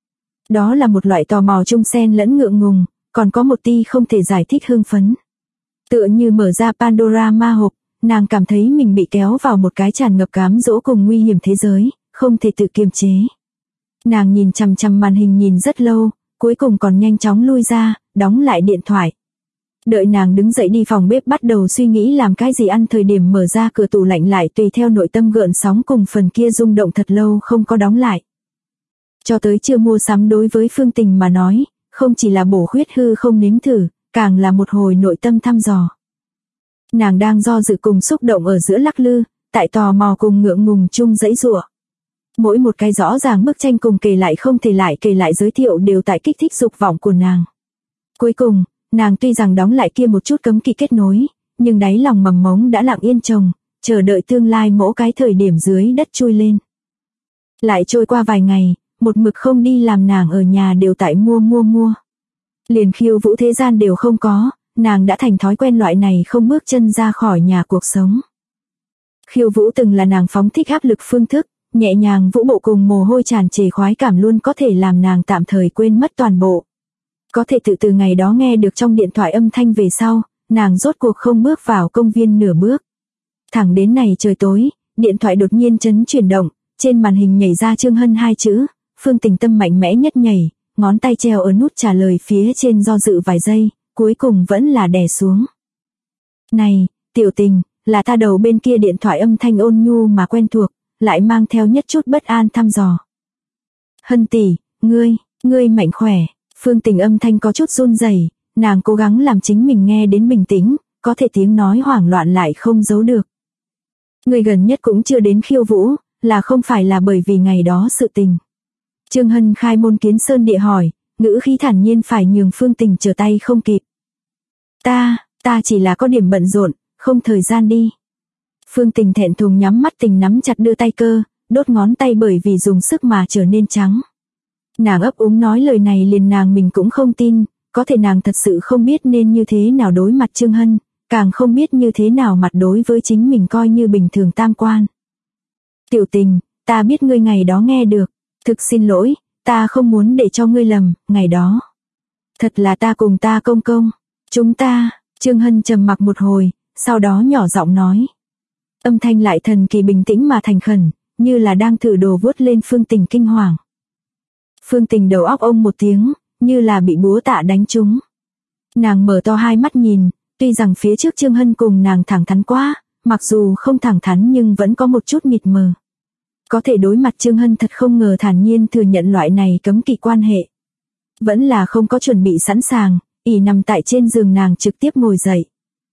Đó là một loại tò mò chung xen lẫn ngượng ngùng, còn có một tia không thể giải thích hưng phấn. Tựa như mở ra Pandora ma hộp, nàng cảm thấy mình bị kéo vào một cái tràn ngập cám dỗ cùng nguy hiểm thế giới, không thể tự kiềm chế. Nàng nhìn chằm chằm màn hình nhìn rất lâu, cuối cùng còn nhanh chóng lui ra, đóng lại điện thoại. Đợi nàng đứng dậy đi phòng bếp bắt đầu suy nghĩ làm cái gì ăn, thời điểm mở ra cửa tủ lạnh lại tùy theo nội tâm gợn sóng cùng phần kia rung động thật lâu không có đóng lại. Cho tới chưa mua sắm đối với Phương Tình mà nói, không chỉ là bổ khuyết hư không nếm thử, càng là một hồi nội tâm thăm dò. Nàng đang do dự cùng xúc động ở giữa lắc lư, tại tò mò cùng ngượng ngùng chung dãy giụa. Mỗi một cái rõ ràng bức tranh cùng kể lại không thể lại kể lại giới thiệu đều tại kích thích dục vọng của nàng. Cuối cùng, nàng tuy rằng đóng lại kia một chút cấm kỵ kết nối, nhưng đáy lòng mầm mống đã lặng yên trồng, chờ đợi tương lai mỗi cái thời điểm dưới đất chui lên. Lại trôi qua vài ngày, một mực không đi làm nàng ở nhà đều tại mua. Liền khiêu vũ thế gian đều không có, nàng đã thành thói quen loại này không bước chân ra khỏi nhà cuộc sống. Khiêu vũ từng là nàng phóng thích áp lực phương thức, nhẹ nhàng vũ bộ cùng mồ hôi tràn trề khoái cảm luôn có thể làm nàng tạm thời quên mất toàn bộ. Có thể từ ngày đó nghe được trong điện thoại âm thanh về sau, nàng rốt cuộc không bước vào công viên nửa bước. Thẳng đến này trời tối, điện thoại đột nhiên chấn chuyển động, trên màn hình nhảy ra Trương Hân 2 chữ, Phương Tình tâm mạnh mẽ nhất nhảy, ngón tay treo ở nút trả lời phía trên do dự vài giây, cuối cùng vẫn là đè xuống. Này, Tiểu Tình, là ta đầu bên kia điện thoại âm thanh ôn nhu mà quen thuộc, lại mang theo nhất chút bất an thăm dò. Hân tỷ, ngươi mạnh khỏe. Phương Tình âm thanh có chút run rẩy, nàng cố gắng làm chính mình nghe đến bình tĩnh, có thể tiếng nói hoảng loạn lại không giấu được. Người gần nhất cũng chưa đến khiêu vũ, là không phải là bởi vì ngày đó sự tình. Trương Hân khai môn kiến sơn địa hỏi, ngữ khí thản nhiên phải nhường Phương Tình trở tay không kịp. Ta chỉ là có điểm bận rộn, không thời gian đi. Phương Tình thẹn thùng nhắm mắt tình nắm chặt đưa tay cơ, đốt ngón tay bởi vì dùng sức mà trở nên trắng. Nàng ấp úng nói lời này liền nàng mình cũng không tin, có thể nàng thật sự không biết nên như thế nào đối mặt Trương Hân, càng không biết như thế nào mặt đối với chính mình coi như bình thường tam quan. Tiểu Tình, ta biết ngươi ngày đó nghe được, thực xin lỗi, ta không muốn để cho ngươi lầm, ngày đó. Thật là ta cùng ta công công, chúng ta, Trương Hân trầm mặc một hồi, sau đó nhỏ giọng nói. Âm thanh lại thần kỳ bình tĩnh mà thành khẩn, như là đang thử đồ vuốt lên Phương Tình kinh hoàng. Phương Tình đầu óc ông một tiếng, như là bị búa tạ đánh trúng. Nàng mở to hai mắt nhìn, tuy rằng phía trước Trương Hân cùng nàng thẳng thắn quá, mặc dù không thẳng thắn nhưng vẫn có một chút mịt mờ. Có thể đối mặt Trương Hân thật không ngờ thản nhiên thừa nhận loại này cấm kỵ quan hệ. Vẫn là không có chuẩn bị sẵn sàng, ỉ nằm tại trên giường nàng trực tiếp ngồi dậy.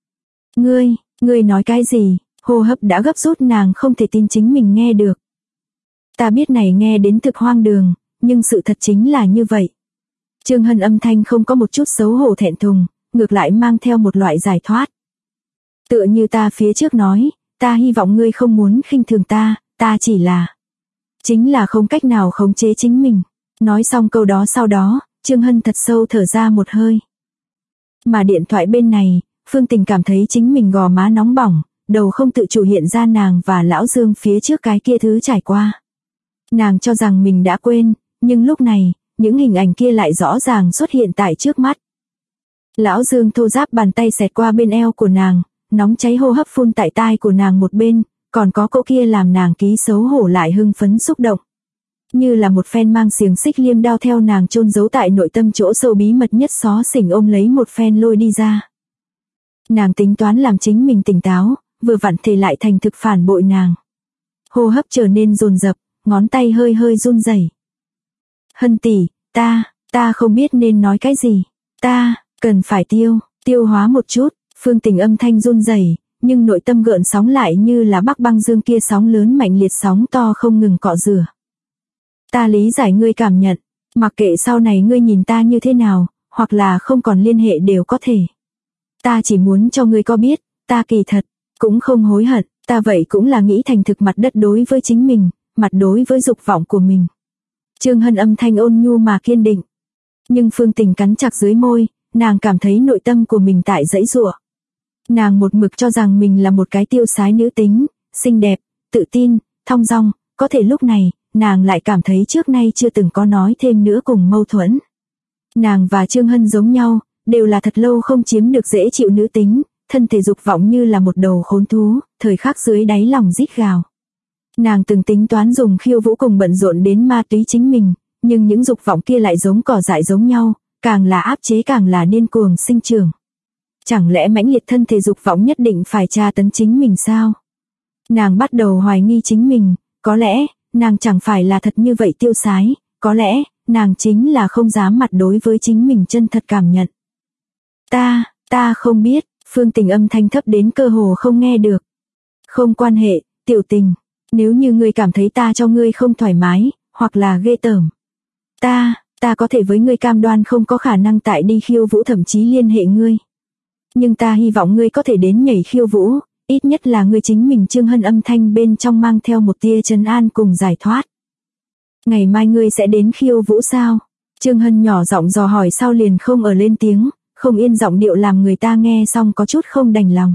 Ngươi nói cái gì? Hô hấp đã gấp rút nàng không thể tin chính mình nghe được. Ta biết này nghe đến thực hoang đường, nhưng sự thật chính là như vậy. Trương Hân âm thanh không có một chút xấu hổ thẹn thùng, ngược lại mang theo một loại giải thoát. Tựa như ta phía trước nói, ta hy vọng ngươi không muốn khinh thường ta chỉ là... Chính là không cách nào khống chế chính mình. Nói xong câu đó sau đó, Trương Hân thật sâu thở ra một hơi. Mà điện thoại bên này, Phương Tình cảm thấy chính mình gò má nóng bỏng, đầu không tự chủ hiện ra nàng và Lão Dương phía trước cái kia thứ trải qua. Nàng cho rằng mình đã quên, nhưng lúc này, những hình ảnh kia lại rõ ràng xuất hiện tại trước mắt. Lão Dương thô ráp bàn tay xẹt qua bên eo của nàng, nóng cháy hô hấp phun tại tai của nàng một bên, còn có cỗ kia làm nàng ký xấu hổ lại hưng phấn xúc động. Như là một phen mang xiềng xích liêm đao theo nàng chôn giấu tại nội tâm chỗ sâu bí mật nhất xó xỉnh ôm lấy một phen lôi đi ra. Nàng tính toán làm chính mình tỉnh táo, vừa vặn thể lại thành thực phản bội nàng. Hô hấp trở nên dồn dập, ngón tay hơi hơi run rẩy. Hân tỷ, ta không biết nên nói cái gì. Ta, cần phải tiêu hóa một chút. Phương Tình âm thanh run rẩy, nhưng nội tâm gợn sóng lại như là bắc băng dương kia sóng lớn mạnh liệt sóng to không ngừng cọ rửa. Ta lý giải ngươi cảm nhận, mặc kệ sau này ngươi nhìn ta như thế nào, hoặc là không còn liên hệ đều có thể. Ta chỉ muốn cho ngươi có biết, ta kỳ thật, cũng không hối hận, ta vậy cũng là nghĩ thành thực mặt đất đối với chính mình, mặt đối với dục vọng của mình. Trương Hân âm thanh ôn nhu mà kiên định. Nhưng Phương Tình cắn chặt dưới môi, nàng cảm thấy nội tâm của mình tại giãy giụa. Nàng một mực cho rằng mình là một cái tiêu sái nữ tính, xinh đẹp, tự tin, thong dong, có thể lúc này, nàng lại cảm thấy trước nay chưa từng có nói thêm nữa cùng mâu thuẫn. Nàng và Trương Hân giống nhau, đều là thật lâu không chiếm được dễ chịu nữ tính, thân thể dục vọng như là một đầu khốn thú, thời khắc dưới đáy lòng rít gào. Nàng từng tính toán dùng khiêu vũ cùng bận rộn đến ma túy chính mình, nhưng những dục vọng kia lại giống cỏ dại giống nhau, càng là áp chế càng là điên cuồng sinh trưởng. Chẳng lẽ mãnh liệt thân thể dục vọng nhất định phải tra tấn chính mình sao? Nàng bắt đầu hoài nghi chính mình, có lẽ, nàng chẳng phải là thật như vậy tiêu sái, có lẽ, nàng chính là không dám mặt đối với chính mình chân thật cảm nhận. Ta không biết, Phương Tình âm thanh thấp đến cơ hồ không nghe được. Không quan hệ, Tiểu Tình, nếu như ngươi cảm thấy ta cho ngươi không thoải mái, hoặc là ghê tởm. Ta có thể với ngươi cam đoan không có khả năng tại đi khiêu vũ thậm chí liên hệ ngươi. Nhưng ta hy vọng ngươi có thể đến nhảy khiêu vũ, ít nhất là ngươi chính mình. Trương Hân âm thanh bên trong mang theo một tia trấn an cùng giải thoát. Ngày mai ngươi sẽ đến khiêu vũ sao? Trương Hân nhỏ giọng dò hỏi sau liền không ở lên tiếng, không yên giọng điệu làm người ta nghe xong có chút không đành lòng.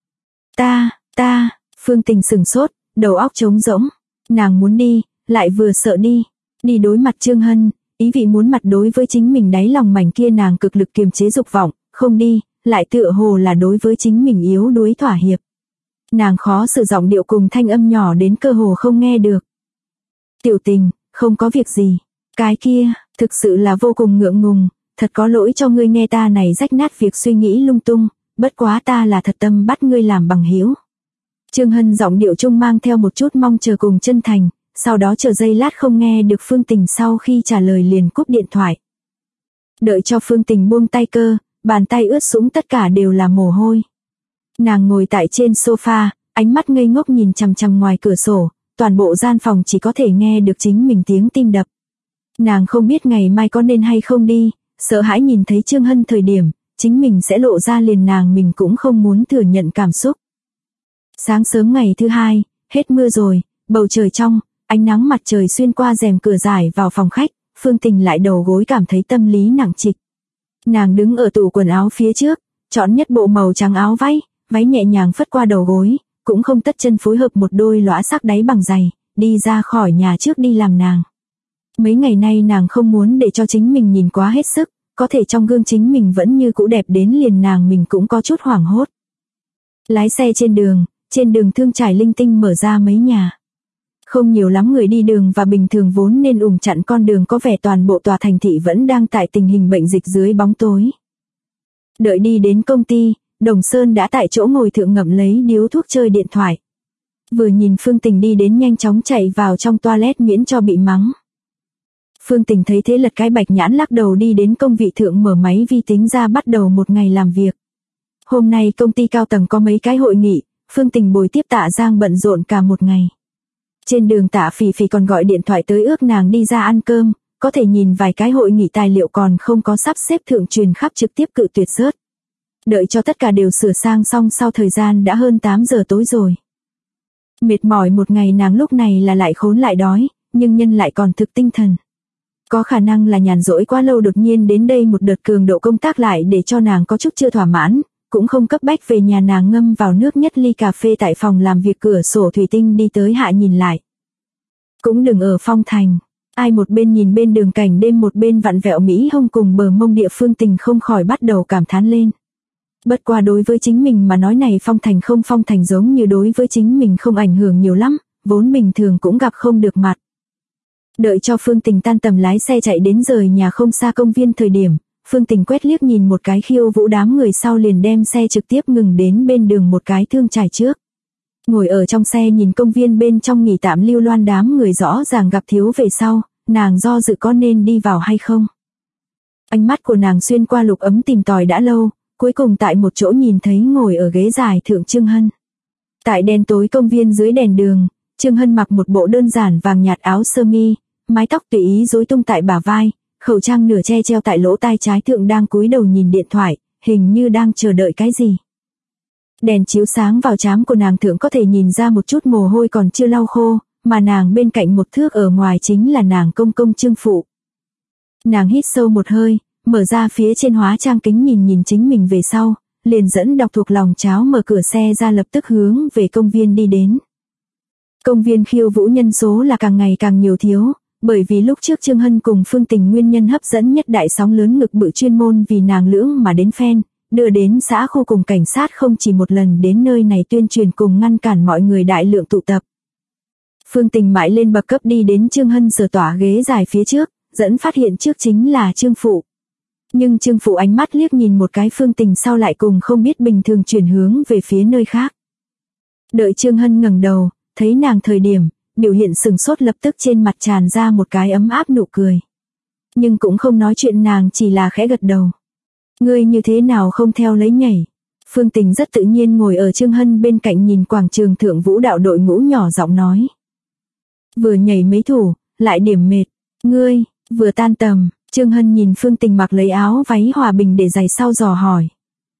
Phương Tình sừng sốt, đầu óc trống rỗng. Nàng muốn đi, lại vừa sợ đi đối mặt Trương Hân, ý vị muốn mặt đối với chính mình đáy lòng mảnh kia nàng cực lực kiềm chế dục vọng, không đi, lại tựa hồ là đối với chính mình yếu đuối thỏa hiệp. Nàng khó xử giọng điệu cùng thanh âm nhỏ đến cơ hồ không nghe được. Tiểu Tình, không có việc gì. Cái kia, thực sự là vô cùng ngượng ngùng, thật có lỗi cho ngươi nghe ta này rách nát việc suy nghĩ lung tung, bất quá ta là thật tâm bắt ngươi làm bằng hữu. Trương Hân giọng điệu trung mang theo một chút mong chờ cùng chân thành, sau đó chờ giây lát không nghe được Phương Tình sau khi trả lời liền cúp điện thoại. Đợi cho Phương Tình buông tay cơ, bàn tay ướt sũng tất cả đều là mồ hôi. Nàng ngồi tại trên sofa, ánh mắt ngây ngốc nhìn chằm chằm ngoài cửa sổ, toàn bộ gian phòng chỉ có thể nghe được chính mình tiếng tim đập. Nàng không biết ngày mai có nên hay không đi, sợ hãi nhìn thấy Trương Hân thời điểm, chính mình sẽ lộ ra liền mình cũng không muốn thừa nhận cảm xúc. Sáng sớm ngày thứ hai, hết mưa rồi, bầu trời trong, ánh nắng mặt trời xuyên qua rèm cửa rải vào phòng khách, Phương Tình lại đầu gối cảm thấy tâm lý nặng trịch. Nàng đứng ở tủ quần áo phía trước, chọn nhất bộ màu trắng áo váy nhẹ nhàng phất qua đầu gối, cũng không tất chân phối hợp một đôi lõa sắc đáy bằng giày, đi ra khỏi nhà trước đi làm nàng. Mấy ngày nay nàng không muốn để cho chính mình nhìn quá hết sức, có thể trong gương chính mình vẫn như cũ đẹp đến liền mình cũng có chút hoảng hốt. Lái xe trên đường thương trải linh tinh mở ra mấy nhà. Không nhiều lắm người đi đường và bình thường vốn nên ủng chặn con đường có vẻ toàn bộ tòa thành thị vẫn đang tại tình hình bệnh dịch dưới bóng tối. Đợi đi đến công ty, Đồng Sơn đã tại chỗ ngồi thượng ngậm lấy điếu thuốc chơi điện thoại. Vừa nhìn Phương Tình đi đến nhanh chóng chạy vào trong toilet miễn cho bị mắng. Phương Tình thấy thế lật cái bạch nhãn lắc đầu đi đến công vị thượng mở máy vi tính ra bắt đầu một ngày làm việc. Hôm nay công ty cao tầng có mấy cái hội nghị, Phương Tình bồi tiếp Tạ Giang bận rộn cả một ngày. Trên đường Tạ Phỉ Phỉ còn gọi điện thoại tới ước nàng đi ra ăn cơm, có thể nhìn vài cái hội nghị tài liệu còn không có sắp xếp thượng truyền khắp trực tiếp cự tuyệt rớt. Đợi cho tất cả đều sửa sang xong sau thời gian đã hơn 8 giờ tối rồi. Mệt mỏi một ngày nàng lúc này là lại khốn lại đói, nhưng nhân lại còn thực tinh thần. Có khả năng là nhàn rỗi quá lâu đột nhiên đến đây một đợt cường độ công tác lại để cho nàng có chút chưa thỏa mãn, cũng không cấp bách về nhà nàng ngâm vào nước nhất ly cà phê tại phòng làm việc cửa sổ thủy tinh đi tới hạ nhìn lại. Cũng đừng ở Phong Thành, ai một bên nhìn bên đường cảnh đêm một bên vặn vẹo Mỹ hông cùng bờ mông địa Phương Tình không khỏi bắt đầu cảm thán lên. Bất qua đối với chính mình mà nói này Phong Thành không Phong Thành giống như đối với chính mình không ảnh hưởng nhiều lắm, vốn bình thường cũng gặp không được mặt. Đợi cho Phương Tình tan tầm lái xe chạy đến rời nhà không xa công viên thời điểm, Phương Tình quét liếc nhìn một cái khiêu vũ đám người sau liền đem xe trực tiếp ngừng đến bên đường một cái thương trải trước. Ngồi ở trong xe nhìn công viên bên trong nghỉ tạm lưu loan đám người rõ ràng gặp thiếu về sau, nàng do dự có nên đi vào hay không. Ánh mắt của nàng xuyên qua lục ấm tìm tòi đã lâu, cuối cùng tại một chỗ nhìn thấy ngồi ở ghế dài thượng Trương Hân. Tại đèn tối công viên dưới đèn đường, Trương Hân mặc một bộ đơn giản vàng nhạt áo sơ mi, mái tóc tùy ý rối tung tại bả vai, khẩu trang nửa che treo tại lỗ tai trái thượng đang cúi đầu nhìn điện thoại, hình như đang chờ đợi cái gì. Đèn chiếu sáng vào trán của nàng thượng có thể nhìn ra một chút mồ hôi còn chưa lau khô, mà nàng bên cạnh một thước ở ngoài chính là nàng công công Trương phụ. Nàng hít sâu một hơi, mở ra phía trên hóa trang kính nhìn chính mình về sau, liền dẫn đọc thuộc lòng cháo mở cửa xe ra lập tức hướng về công viên đi đến. Công viên khiêu vũ nhân số là càng ngày càng nhiều thiếu, bởi vì lúc trước Trương Hân cùng Phương Tình nguyên nhân hấp dẫn nhất đại sóng lớn ngực bự chuyên môn vì nàng lưỡng mà đến fan, đưa đến xã khu cùng cảnh sát không chỉ một lần đến nơi này tuyên truyền cùng ngăn cản mọi người đại lượng tụ tập. Phương Tình mãi lên bậc cấp đi đến Trương Hân sở tỏa ghế dài phía trước, dẫn phát hiện trước chính là Trương phụ. Nhưng Trương phụ ánh mắt liếc nhìn một cái Phương Tình sau lại cùng không biết bình thường chuyển hướng về phía nơi khác. Đợi Trương Hân ngẩng đầu, thấy nàng thời điểm, biểu hiện sừng sốt lập tức trên mặt tràn ra một cái ấm áp nụ cười. Nhưng cũng không nói chuyện, nàng chỉ là khẽ gật đầu. Ngươi như thế nào không theo lấy nhảy? Phương Tình rất tự nhiên ngồi ở Trương Hân bên cạnh nhìn quảng trường thượng vũ đạo đội ngũ nhỏ giọng nói. Vừa nhảy mấy thủ, lại điểm mệt. Ngươi, vừa tan tầm, Trương Hân nhìn Phương Tình mặc lấy áo váy hòa bình để giày sau dò hỏi.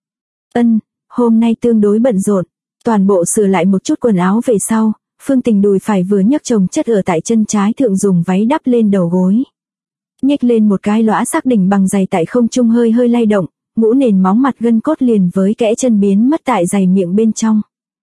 Hôm nay tương đối bận rộn, toàn bộ sửa lại một chút quần áo về sau, Phương Tình đùi phải vừa nhấc chồng chất ở tại chân trái thượng dùng váy đắp lên đầu gối. Nhếch lên một cái lõa sắc đỉnh bằng giày tại không trung hơi hơi lay động, mũ nền móng mặt gân cốt liền với kẽ chân biến mất tại giày miệng bên trong.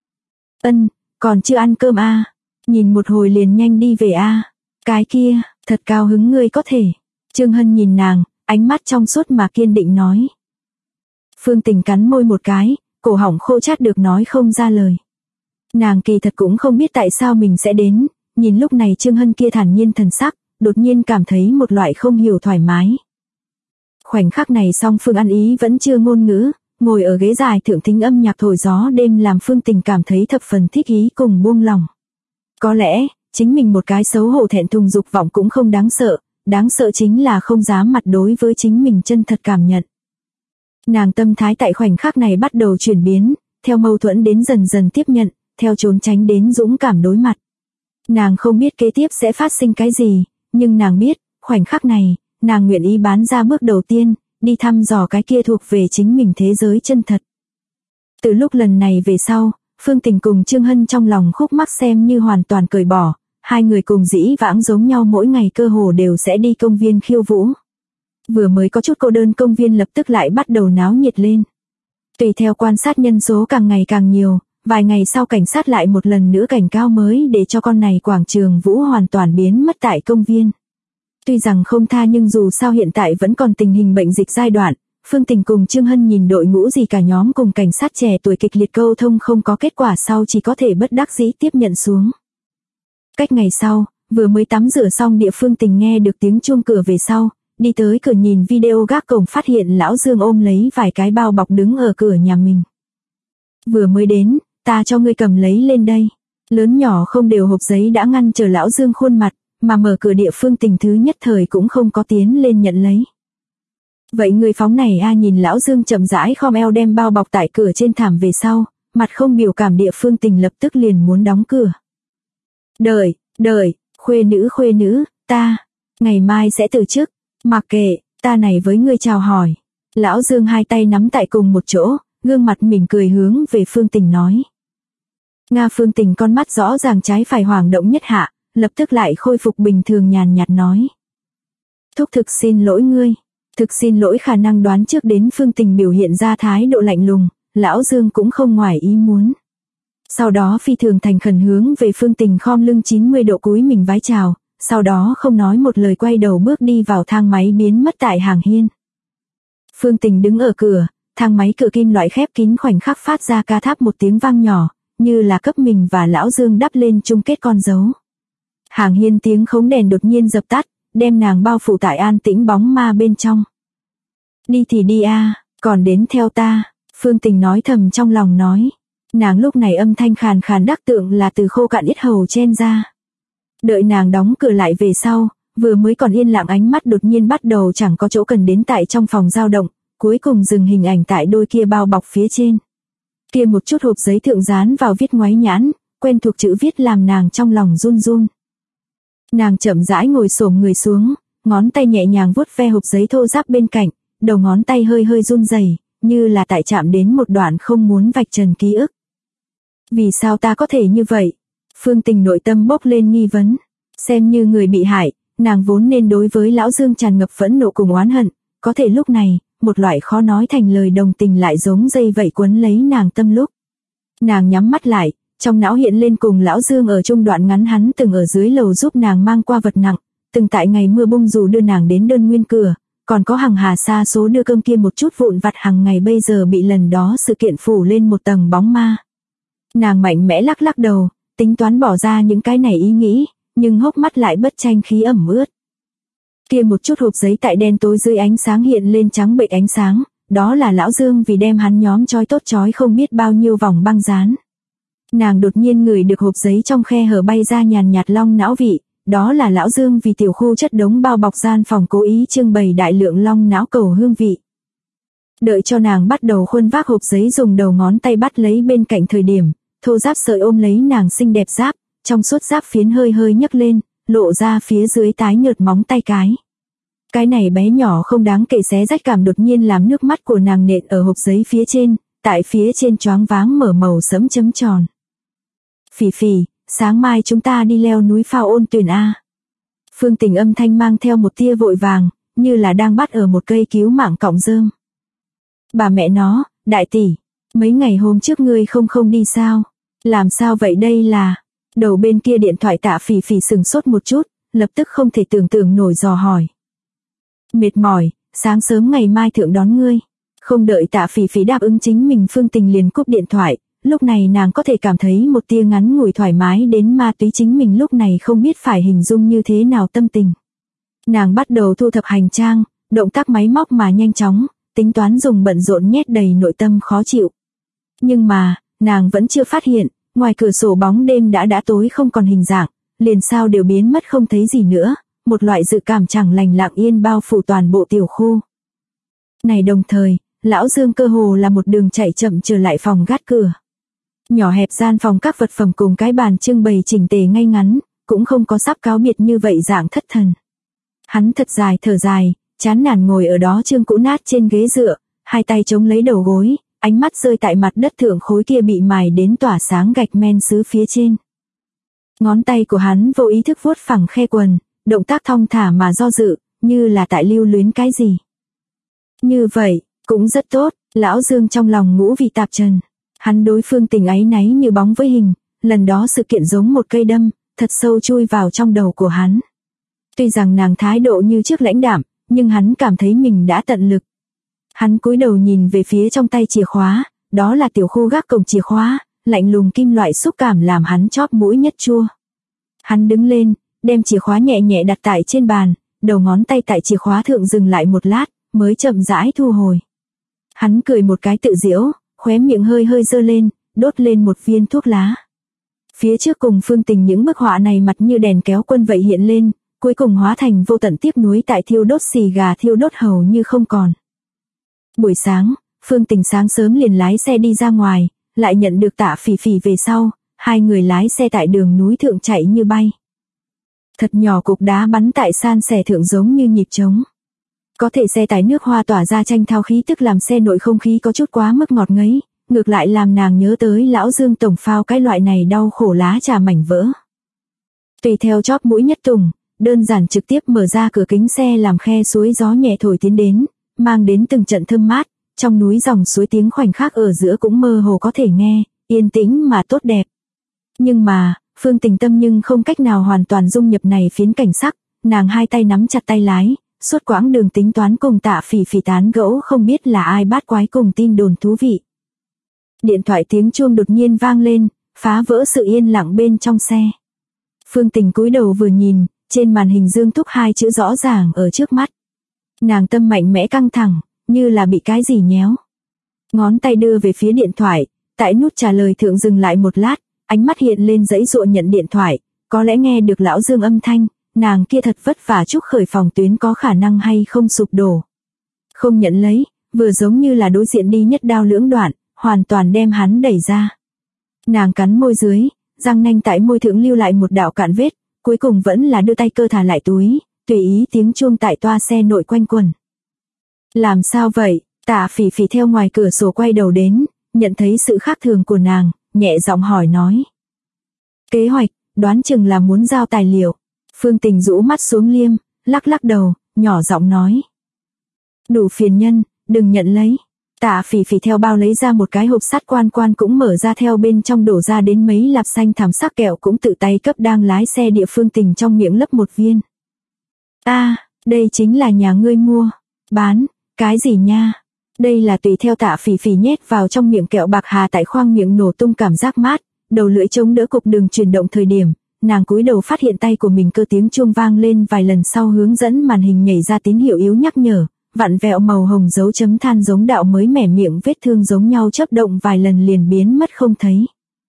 Còn chưa ăn cơm à? Nhìn một hồi liền nhanh đi về à? Cái kia, thật cao hứng ngươi có thể. Trương Hân nhìn nàng, ánh mắt trong suốt mà kiên định nói. Phương Tình cắn môi một cái, cổ họng khô chát được nói không ra lời. Nàng kỳ thật cũng không biết tại sao mình sẽ đến, nhìn lúc này Trương Hân kia thản nhiên thần sắc, đột nhiên cảm thấy một loại không hiểu thoải mái. Khoảnh khắc này song phương ăn ý vẫn chưa ngôn ngữ, ngồi ở ghế dài thượng thính âm nhạc thổi gió đêm làm Phương Tình cảm thấy thập phần thích ý cùng buông lòng. Có lẽ, chính mình một cái xấu hổ thẹn thùng dục vọng cũng không đáng sợ chính là không dám mặt đối với chính mình chân thật cảm nhận. Nàng tâm thái tại khoảnh khắc này bắt đầu chuyển biến, theo mâu thuẫn đến dần dần tiếp nhận, theo trốn tránh đến dũng cảm đối mặt. Nàng không biết kế tiếp sẽ phát sinh cái gì, nhưng nàng biết, khoảnh khắc này, nàng nguyện ý bán ra bước đầu tiên, đi thăm dò cái kia thuộc về chính mình thế giới chân thật. Từ lúc lần này về sau, Phương Tình cùng Trương Hân trong lòng khúc mắc xem như hoàn toàn cởi bỏ, hai người cùng dĩ vãng giống nhau mỗi ngày cơ hồ đều sẽ đi công viên khiêu vũ. Vừa mới có chút cô đơn công viên lập tức lại bắt đầu náo nhiệt lên. Tùy theo quan sát nhân số càng ngày càng nhiều, vài ngày sau cảnh sát lại một lần nữa cảnh cáo mới để cho con này quảng trường vũ hoàn toàn biến mất tại công viên. Tuy rằng không tha nhưng dù sao hiện tại vẫn còn tình hình bệnh dịch giai đoạn, Phương Tình cùng Trương Hân nhìn đội ngũ gì cả nhóm cùng cảnh sát trẻ tuổi kịch liệt câu thông không có kết quả sau chỉ có thể bất đắc dĩ tiếp nhận xuống. Cách ngày sau, vừa mới tắm rửa xong địa Phương Tình nghe được tiếng chuông cửa về sau, đi tới cửa nhìn video gác cổng phát hiện lão Dương ôm lấy vài cái bao bọc đứng ở cửa nhà mình. Vừa mới đến, ta cho ngươi cầm lấy lên đây. Lớn nhỏ không đều hộp giấy đã ngăn chờ lão Dương khuôn mặt, mà mở cửa địa Phương Tình thứ nhất thời cũng không có tiến lên nhận lấy. Vậy người phóng này nhìn lão Dương chậm rãi khom eo đem bao bọc tại cửa trên thảm về sau, mặt không biểu cảm địa Phương Tình lập tức liền muốn đóng cửa. Đợi, khuê nữ, ta, ngày mai sẽ từ chức, mặc kệ, ta này với ngươi chào hỏi. Lão Dương hai tay nắm tại cùng một chỗ, gương mặt mỉm cười hướng về Phương Tình nói. Phương Tình con mắt rõ ràng trái phải hoảng động nhất hạ, lập tức lại khôi phục bình thường nhàn nhạt nói. Thúc thực xin lỗi ngươi. Thực xin lỗi khả năng đoán trước đến Phương Tình biểu hiện ra thái độ lạnh lùng, lão Dương cũng không ngoài ý muốn. Sau đó phi thường thành khẩn hướng về Phương Tình khom lưng 90 độ cúi mình vái chào, sau đó không nói một lời quay đầu bước đi vào thang máy biến mất tại hàng hiên. Phương Tình đứng ở cửa, thang máy cửa kim loại khép kín khoảnh khắc phát ra ca tháp một tiếng vang nhỏ, như là cấp mình và lão Dương đắp lên chung kết con dấu. Hàng hiên tiếng khống đèn đột nhiên dập tắt, đem nàng bao phủ tại an tĩnh bóng ma bên trong. Đi thì đi còn đến theo ta, Phương Tình nói thầm trong lòng nói. Nàng lúc này âm thanh khàn khàn đắc tượng là từ khô cạn yết hầu chen ra. Đợi nàng đóng cửa lại về sau, vừa mới còn yên lặng ánh mắt đột nhiên bắt đầu chẳng có chỗ cần đến tại trong phòng dao động, cuối cùng dừng hình ảnh tại đôi kia bao bọc phía trên. Kia một chút hộp giấy thượng dán vào viết ngoáy nhãn, quen thuộc chữ viết làm nàng trong lòng run run. Nàng chậm rãi ngồi xổm người xuống, ngón tay nhẹ nhàng vuốt ve hộp giấy thô ráp bên cạnh, đầu ngón tay hơi hơi run rẩy, như là tại chạm đến một đoạn không muốn vạch trần ký ức. Vì sao ta có thể như vậy? Phương Tình nội tâm bốc lên nghi vấn. Xem như người bị hại, nàng vốn nên đối với Lão Dương tràn ngập phẫn nộ cùng oán hận, có thể lúc này, một loại khó nói thành lời đồng tình lại giống dây vậy quấn lấy nàng tâm lúc. Nàng nhắm mắt lại, trong não hiện lên cùng Lão Dương ở chung đoạn ngắn hắn từng ở dưới lầu giúp nàng mang qua vật nặng, từng tại ngày mưa bung dù đưa nàng đến đơn nguyên cửa, còn có hàng hà xa số đưa cơm kia một chút vụn vặt hàng ngày bây giờ bị lần đó sự kiện phủ lên một tầng bóng ma. Nàng mạnh mẽ lắc lắc đầu, tính toán bỏ ra những cái này ý nghĩ, nhưng hốc mắt lại bất tranh khí ẩm ướt. Kia một chút hộp giấy tại đen tối dưới ánh sáng hiện lên trắng bệch ánh sáng, đó là Lão Dương vì đem hắn nhóm trói tốt trói không biết bao nhiêu vòng băng dán. Nàng đột nhiên ngửi được hộp giấy trong khe hở bay ra nhàn nhạt long não vị, đó là Lão Dương vì tiểu khu chất đống bao bọc gian phòng cố ý trưng bày đại lượng long não cầu hương vị. Đợi cho nàng bắt đầu khuân vác hộp giấy dùng đầu ngón tay bắt lấy bên cạnh thời điểm, thô giáp sợi ôm lấy nàng xinh đẹp giáp, trong suốt giáp phiến hơi hơi nhấc lên, lộ ra phía dưới tái nhợt móng tay cái. Cái này bé nhỏ không đáng kể xé rách cảm đột nhiên làm nước mắt của nàng nện ở hộp giấy phía trên, tại phía trên choáng váng mở màu sẫm chấm tròn. Phỉ Phỉ, sáng mai chúng ta đi leo núi Phao Ôn Tuyền a. Phương Tình âm thanh mang theo một tia vội vàng, như là đang bắt ở một cây cứu mạng cọng rơm. Bà mẹ nó, đại tỷ, mấy ngày hôm trước ngươi không đi sao? Làm sao vậy đây là? Đầu bên kia điện thoại Tạ Phỉ Phỉ sừng sốt một chút, lập tức không thể tưởng tượng nổi dò hỏi. Mệt mỏi, sáng sớm ngày mai thượng đón ngươi. Không đợi Tạ Phỉ Phỉ đáp ứng chính mình, Phương Tình liền cúp điện thoại, lúc này nàng có thể cảm thấy một tia ngắn ngủi thoải mái đến ma túy, chính mình lúc này không biết phải hình dung như thế nào tâm tình. Nàng bắt đầu thu thập hành trang, động tác máy móc mà nhanh chóng, tính toán dùng bận rộn nhét đầy nội tâm khó chịu. Nhưng mà, nàng vẫn chưa phát hiện, ngoài cửa sổ bóng đêm đã tối không còn hình dạng, liền sao đều biến mất không thấy gì nữa, một loại dự cảm chẳng lành lặng yên bao phủ toàn bộ tiểu khu. Này đồng thời, Lão Dương cơ hồ là một đường chạy chậm trở lại phòng gác cửa. Nhỏ hẹp gian phòng các vật phẩm cùng cái bàn trưng bày chỉnh tề ngay ngắn, cũng không có sắp cáo biệt như vậy dạng thất thần. Hắn thật dài thở dài, chán nản ngồi ở đó trương cũ nát trên ghế dựa, hai tay chống lấy đầu gối, ánh mắt rơi tại mặt đất thượng khối kia bị mài đến tỏa sáng gạch men sứ phía trên. Ngón tay của hắn vô ý thức vuốt phẳng khe quần, động tác thong thả mà do dự, như là tại lưu luyến cái gì. Như vậy, cũng rất tốt, Lão Dương trong lòng ngũ vị tạp trần. Hắn đối Phương Tình áy náy như bóng với hình, lần đó sự kiện giống một cây đâm, thật sâu chui vào trong đầu của hắn. Tuy rằng nàng thái độ như trước lãnh đạm, nhưng hắn cảm thấy mình đã tận lực. Hắn cúi đầu nhìn về phía trong tay chìa khóa, đó là tiểu khu gác cổng chìa khóa, lạnh lùng kim loại xúc cảm làm hắn chóp mũi nhất chua. Hắn đứng lên, đem chìa khóa nhẹ nhẹ đặt tại trên bàn, đầu ngón tay tại chìa khóa thượng dừng lại một lát, mới chậm rãi thu hồi. Hắn cười một cái tự giễu, khóe miệng hơi hơi dơ lên, đốt lên một viên thuốc lá. Phía trước cùng Phương Tình những bức họa này mặt như đèn kéo quân vậy hiện lên, cuối cùng hóa thành vô tận tiếc nuối tại thiêu đốt xì gà thiêu đốt hầu như không còn. Buổi sáng, Phương Tình sáng sớm liền lái xe đi ra ngoài, lại nhận được Tạ Phỉ Phỉ về sau, hai người lái xe tại đường núi thượng chạy như bay. Thật nhỏ cục đá bắn tại san sẻ thượng giống như nhịp trống. Có thể xe tải nước hoa tỏa ra tranh thao khí tức làm xe nội không khí có chút quá mức ngọt ngấy, ngược lại làm nàng nhớ tới Lão Dương tổng phao cái loại này đau khổ lá trà mảnh vỡ. Tùy theo chóp mũi nhất tùng, đơn giản trực tiếp mở ra cửa kính xe làm khe suối gió nhẹ thổi tiến đến, mang đến từng trận thơm mát, trong núi dòng suối tiếng khoảnh khắc ở giữa cũng mơ hồ có thể nghe, yên tĩnh mà tốt đẹp. Nhưng mà, Phương Tình tâm nhưng không cách nào hoàn toàn dung nhập này phiến cảnh sắc, nàng hai tay nắm chặt tay lái, suốt quãng đường tính toán cùng Tạ Phỉ Phỉ tán gẫu không biết là ai bát quái cùng tin đồn thú vị. Điện thoại tiếng chuông đột nhiên vang lên, phá vỡ sự yên lặng bên trong xe. Phương Tình cúi đầu vừa nhìn, trên màn hình Dương Thúc hai chữ rõ ràng ở trước mắt. Nàng tâm mạnh mẽ căng thẳng, như là bị cái gì nhéo. Ngón tay đưa về phía điện thoại, tại nút trả lời thượng dừng lại một lát, ánh mắt hiện lên giấy dụa nhận điện thoại, có lẽ nghe được Lão Dương âm thanh, nàng kia thật vất vả chúc khởi phòng tuyến có khả năng hay không sụp đổ. Không nhận lấy, vừa giống như là đối diện đi nhất đao lưỡng đoạn, hoàn toàn đem hắn đẩy ra. Nàng cắn môi dưới, răng nanh tại môi thượng lưu lại một đạo cạn vết, cuối cùng vẫn là đưa tay cơ thả lại túi, tùy ý tiếng chuông tại toa xe nội quanh quẩn. Làm sao vậy? Tạ Phỉ Phỉ theo ngoài cửa sổ quay đầu đến, nhận thấy sự khác thường của nàng, nhẹ giọng hỏi nói. Kế hoạch, đoán chừng là muốn giao tài liệu. Phương Tình rũ mắt xuống liêm, lắc lắc đầu, nhỏ giọng nói. Đủ phiền nhân, đừng nhận lấy. Tạ Phỉ Phỉ theo bao lấy ra một cái hộp sắt quan cũng mở ra, theo bên trong đổ ra đến mấy lạp xanh thảm sắc kẹo cũng tự tay cấp đang lái xe địa Phương Tình trong miệng lấp một viên. Đây chính là nhà ngươi mua, bán, cái gì nha? Đây là tùy theo Tạ Phỉ Phỉ nhét vào trong miệng kẹo bạc hà tại khoang miệng nổ tung cảm giác mát, đầu lưỡi chống đỡ cục đường chuyển động thời điểm, nàng cúi đầu phát hiện tay của mình cơ tiếng chuông vang lên vài lần sau hướng dẫn màn hình nhảy ra tín hiệu yếu nhắc nhở, vặn vẹo màu hồng dấu chấm than giống đạo mới mẻ miệng vết thương giống nhau chớp động vài lần liền biến mất không thấy.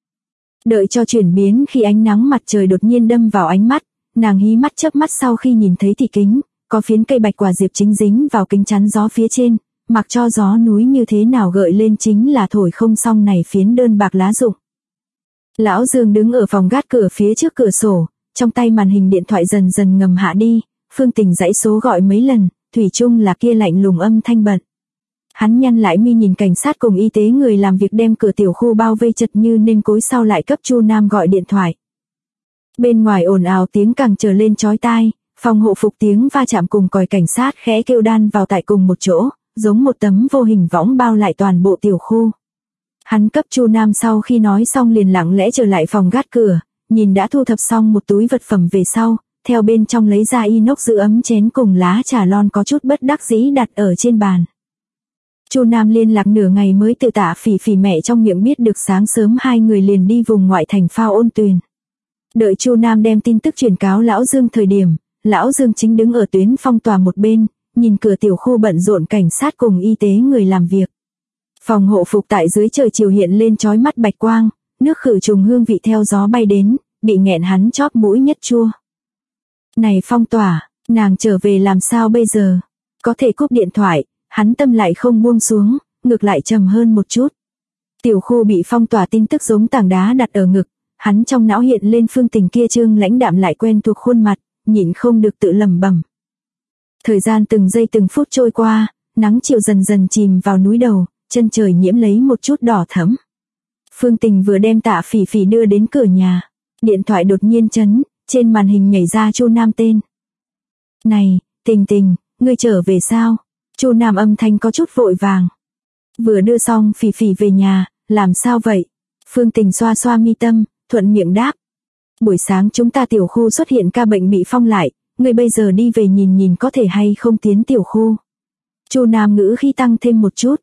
Đợi cho chuyển biến khi ánh nắng mặt trời đột nhiên đâm vào ánh mắt, nàng hí mắt chớp mắt sau khi nhìn thấy thị kính, có phiến cây bạch quả diệp chính dính vào kính chắn gió phía trên, mặc cho gió núi như thế nào gợi lên chính là thổi không xong này phiến đơn bạc lá rụng. Lão Dương đứng ở phòng gác cửa phía trước cửa sổ, trong tay màn hình điện thoại dần dần ngầm hạ đi, Phương Tình dãy số gọi mấy lần, thủy chung là kia lạnh lùng âm thanh bận. Hắn nhăn lại mi nhìn cảnh sát cùng y tế người làm việc đem cửa tiểu khu bao vây chật như nêm cối, sau lại cấp Chu Nam gọi điện thoại. Bên ngoài ồn ào tiếng càng trở lên chói tai, phòng hộ phục tiếng va chạm cùng còi cảnh sát khẽ kêu đan vào tại cùng một chỗ, giống một tấm vô hình võng bao lại toàn bộ tiểu khu. Hắn cấp Chu Nam sau khi nói xong liền lặng lẽ trở lại phòng gác cửa, nhìn đã thu thập xong một túi vật phẩm về sau, theo bên trong lấy ra inox giữ ấm chén cùng lá trà lon có chút bất đắc dĩ đặt ở trên bàn. Chu Nam liên lạc nửa ngày mới từ Tạ Phỉ Phỉ mẹ trong miệng biết được sáng sớm hai người liền đi vùng ngoại thành phao ôn tuyền. Đợi Chu Nam đem tin tức truyền cáo Lão Dương thời điểm, Lão Dương chính đứng ở tuyến phong tỏa một bên, nhìn cửa tiểu khu bận rộn cảnh sát cùng y tế người làm việc. Phòng hộ phục tại dưới trời chiều hiện lên chói mắt bạch quang, nước khử trùng hương vị theo gió bay đến, bị nghẹn hắn chóp mũi nhất chua. Này phong tỏa, nàng trở về làm sao bây giờ? Có thể cúp điện thoại, hắn tâm lại không buông xuống, ngược lại trầm hơn một chút. Tiểu khu bị phong tỏa tin tức giống tảng đá đặt ở ngực, hắn trong não hiện lên Phương Tình kia trương lãnh đạm lại quen thuộc khuôn mặt, nhịn không được tự lẩm bẩm. Thời gian từng giây từng phút trôi qua, nắng chiều dần dần chìm vào núi đầu, chân trời nhiễm lấy một chút đỏ thẫm. Phương Tình vừa đem Tạ Phỉ Phỉ đưa đến cửa nhà, điện thoại đột nhiên chấn, trên màn hình nhảy ra Chu Nam tên. Này, Tình Tình, ngươi trở về sao? Chu Nam âm thanh có chút vội vàng. Vừa đưa xong Phỉ Phỉ về nhà, làm sao vậy? Phương Tình xoa xoa mi tâm, thuận miệng đáp. Buổi sáng chúng ta tiểu khu xuất hiện ca bệnh bị phong lại, ngươi bây giờ đi về nhìn nhìn có thể hay không tiến tiểu khu. Chu Nam ngữ khi tăng thêm một chút.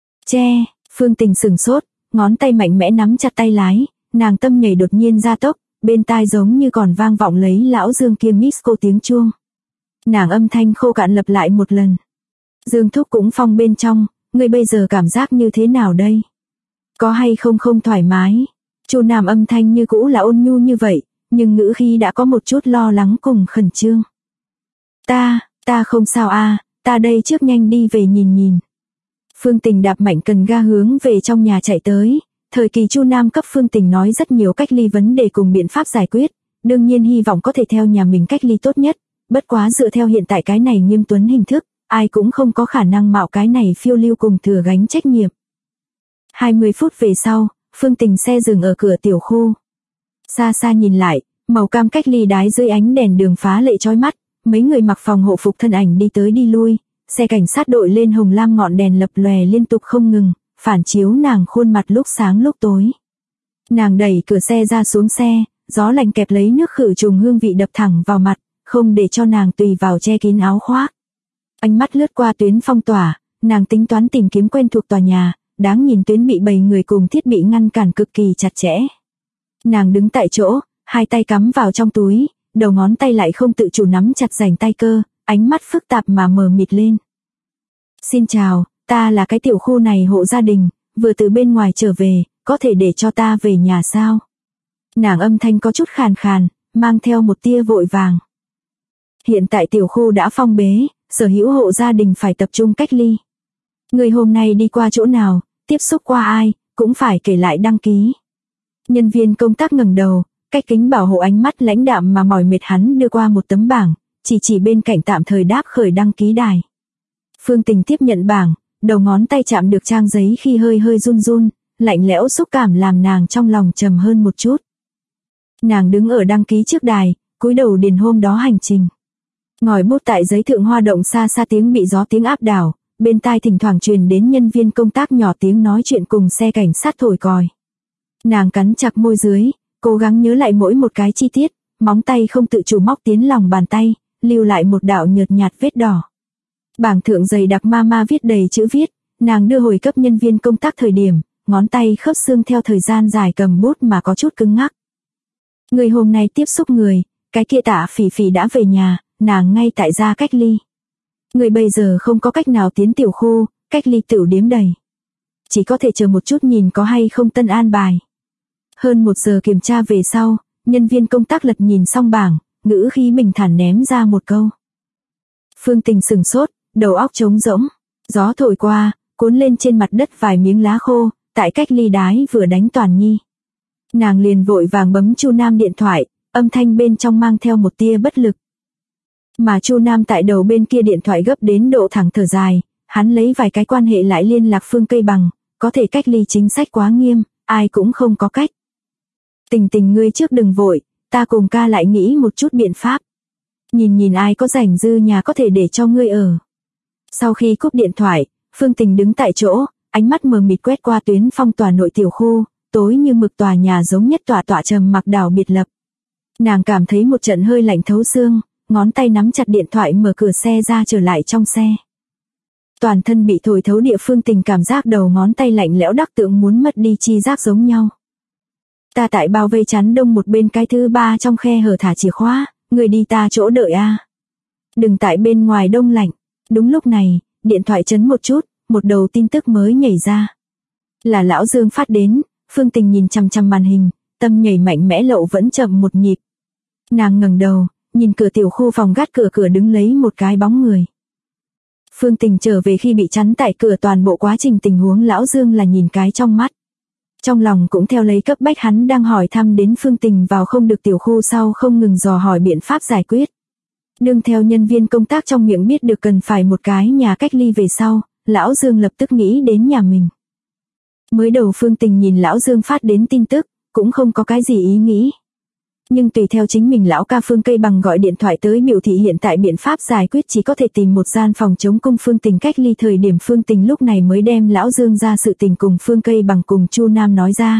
Phương Tình sừng sốt, ngón tay mạnh mẽ nắm chặt tay lái, nàng tâm nhảy đột nhiên gia tốc, bên tai giống như còn vang vọng lấy Lão Dương kia Misco tiếng chuông. Nàng âm thanh khô cạn lặp lại một lần. Dương thúc cũng phong bên trong, ngươi bây giờ cảm giác như thế nào đây? Có hay không không thoải mái? Chu Nam âm thanh như cũ là ôn nhu như vậy, nhưng ngữ khí đã có một chút lo lắng cùng khẩn trương. Ta không sao ta đây trước nhanh đi về nhìn nhìn. Phương Tình đạp mạnh cần ga hướng về trong nhà chạy tới, thời kỳ Chu Nam cấp Phương Tình nói rất nhiều cách ly vấn đề cùng biện pháp giải quyết, đương nhiên hy vọng có thể theo nhà mình cách ly tốt nhất, bất quá dựa theo hiện tại cái này nghiêm tuấn hình thức, ai cũng không có khả năng mạo cái này phiêu lưu cùng thừa gánh trách nhiệm. 20 phút về sau, Phương Tình xe dừng ở cửa tiểu khu. Xa xa nhìn lại, màu cam cách ly đái dưới ánh đèn đường phá lệ chói mắt, mấy người mặc phòng hộ phục thân ảnh đi tới đi lui, xe cảnh sát đội lên hồng lam ngọn đèn lập lòe liên tục không ngừng, phản chiếu nàng khuôn mặt lúc sáng lúc tối. Nàng đẩy cửa xe ra xuống xe, gió lạnh kẹp lấy nước khử trùng hương vị đập thẳng vào mặt, không để cho nàng tùy vào che kín áo khoác. Ánh mắt lướt qua tuyến phong tỏa, nàng tính toán tìm kiếm quen thuộc tòa nhà, đáng nhìn tuyến bị bầy người cùng thiết bị ngăn cản cực kỳ chặt chẽ. Nàng đứng tại chỗ, hai tay cắm vào trong túi, đầu ngón tay lại không tự chủ nắm chặt rảnh tay cơ, ánh mắt phức tạp mà mờ mịt lên. Xin chào, ta là cái tiểu khu này hộ gia đình, vừa từ bên ngoài trở về, có thể để cho ta về nhà sao? Nàng âm thanh có chút khàn khàn, mang theo một tia vội vàng. Hiện tại tiểu khu đã phong bế, sở hữu hộ gia đình phải tập trung cách ly. Người hôm nay đi qua chỗ nào, tiếp xúc qua ai, cũng phải kể lại đăng ký. Nhân viên công tác ngẩng đầu, cách kính bảo hộ ánh mắt lãnh đạm mà mỏi mệt hắn đưa qua một tấm bảng, chỉ bên cạnh tạm thời đáp khởi đăng ký đài. Phương Tình tiếp nhận bảng, đầu ngón tay chạm được trang giấy khi hơi run run, lạnh lẽo xúc cảm làm nàng trong lòng trầm hơn một chút. Nàng đứng ở đăng ký trước đài, cúi đầu điền hôm đó hành trình. Ngòi bút tại giấy thượng hoa động xa tiếng bị gió tiếng áp đảo, bên tai thỉnh thoảng truyền đến nhân viên công tác nhỏ tiếng nói chuyện cùng xe cảnh sát thổi còi. Nàng cắn chặt môi dưới, cố gắng nhớ lại mỗi một cái chi tiết, móng tay không tự chủ móc tiến lòng bàn tay, lưu lại một đạo nhợt nhạt vết đỏ. Bảng thượng dày đặc ma viết đầy chữ viết, nàng đưa hồi cấp nhân viên công tác thời điểm, ngón tay khớp xương theo thời gian dài cầm bút mà có chút cứng ngắc. Người hôm nay tiếp xúc người, cái kia Tạ Phỉ đã về nhà, nàng ngay tại gia cách ly. Người bây giờ không có cách nào tiến tiểu khu, cách ly tửu điếm đầy. Chỉ có thể chờ một chút nhìn có hay không tân an bài. Hơn 1 giờ kiểm tra về sau, nhân viên công tác lật nhìn xong bảng, ngữ khí bình thản ném ra một câu. Phương Tình sừng sốt, đầu óc trống rỗng, gió thổi qua, cuốn lên trên mặt đất vài miếng lá khô, tại cách ly đái vừa đánh toàn nhi. Nàng liền vội vàng bấm Chu Nam điện thoại, âm thanh bên trong mang theo một tia bất lực. Mà Chu Nam tại đầu bên kia điện thoại gấp đến độ thẳng thở dài, hắn lấy vài cái quan hệ lại liên lạc Phương Cây Bằng, có thể cách ly chính sách quá nghiêm, ai cũng không có cách. Tình ngươi trước đừng vội, ta cùng ca lại nghĩ một chút biện pháp. Nhìn ai có rảnh dư nhà có thể để cho ngươi ở. Sau khi cúp điện thoại, Phương Tình đứng tại chỗ, ánh mắt mờ mịt quét qua tuyến phong tỏa nội tiểu khu, tối như mực tòa nhà giống nhất tọa trầm mặc đảo biệt lập. Nàng cảm thấy một trận hơi lạnh thấu xương, ngón tay nắm chặt điện thoại mở cửa xe ra trở lại trong xe. Toàn thân bị thổi thấu địa Phương Tình cảm giác đầu ngón tay lạnh lẽo đắc tượng muốn mất đi chi giác giống nhau. Ta tại bao vây chắn đông một bên cái thứ ba trong khe hở thả chìa khóa, người đi ta chỗ đợi a. Đừng tại bên ngoài đông lạnh. Đúng lúc này, điện thoại chấn một chút, một đầu tin tức mới nhảy ra. Là lão Dương phát đến, Phương Tình nhìn chằm màn hình, tâm nhảy mạnh mẽ lậu vẫn chậm một nhịp. Nàng ngẩng đầu, nhìn cửa tiểu khu phòng gác cửa đứng lấy một cái bóng người. Phương Tình trở về khi bị chắn tại cửa toàn bộ quá trình tình huống lão Dương là nhìn cái trong mắt. Trong lòng cũng theo lấy cấp bách hắn đang hỏi thăm đến Phương Tình vào không được tiểu khu sau không ngừng dò hỏi biện pháp giải quyết. Đương theo nhân viên công tác trong miệng biết được cần phải một cái nhà cách ly về sau, lão Dương lập tức nghĩ đến nhà mình. Mới đầu Phương Tình nhìn lão Dương phát đến tin tức, cũng không có cái gì ý nghĩ. Nhưng tùy theo chính mình lão ca Phương Cây Bằng gọi điện thoại tới biểu thị hiện tại biện pháp giải quyết chỉ có thể tìm một gian phòng chống cung Phương Tình cách ly thời điểm Phương Tình lúc này mới đem lão Dương ra sự tình cùng Phương Cây Bằng cùng Chu Nam nói ra.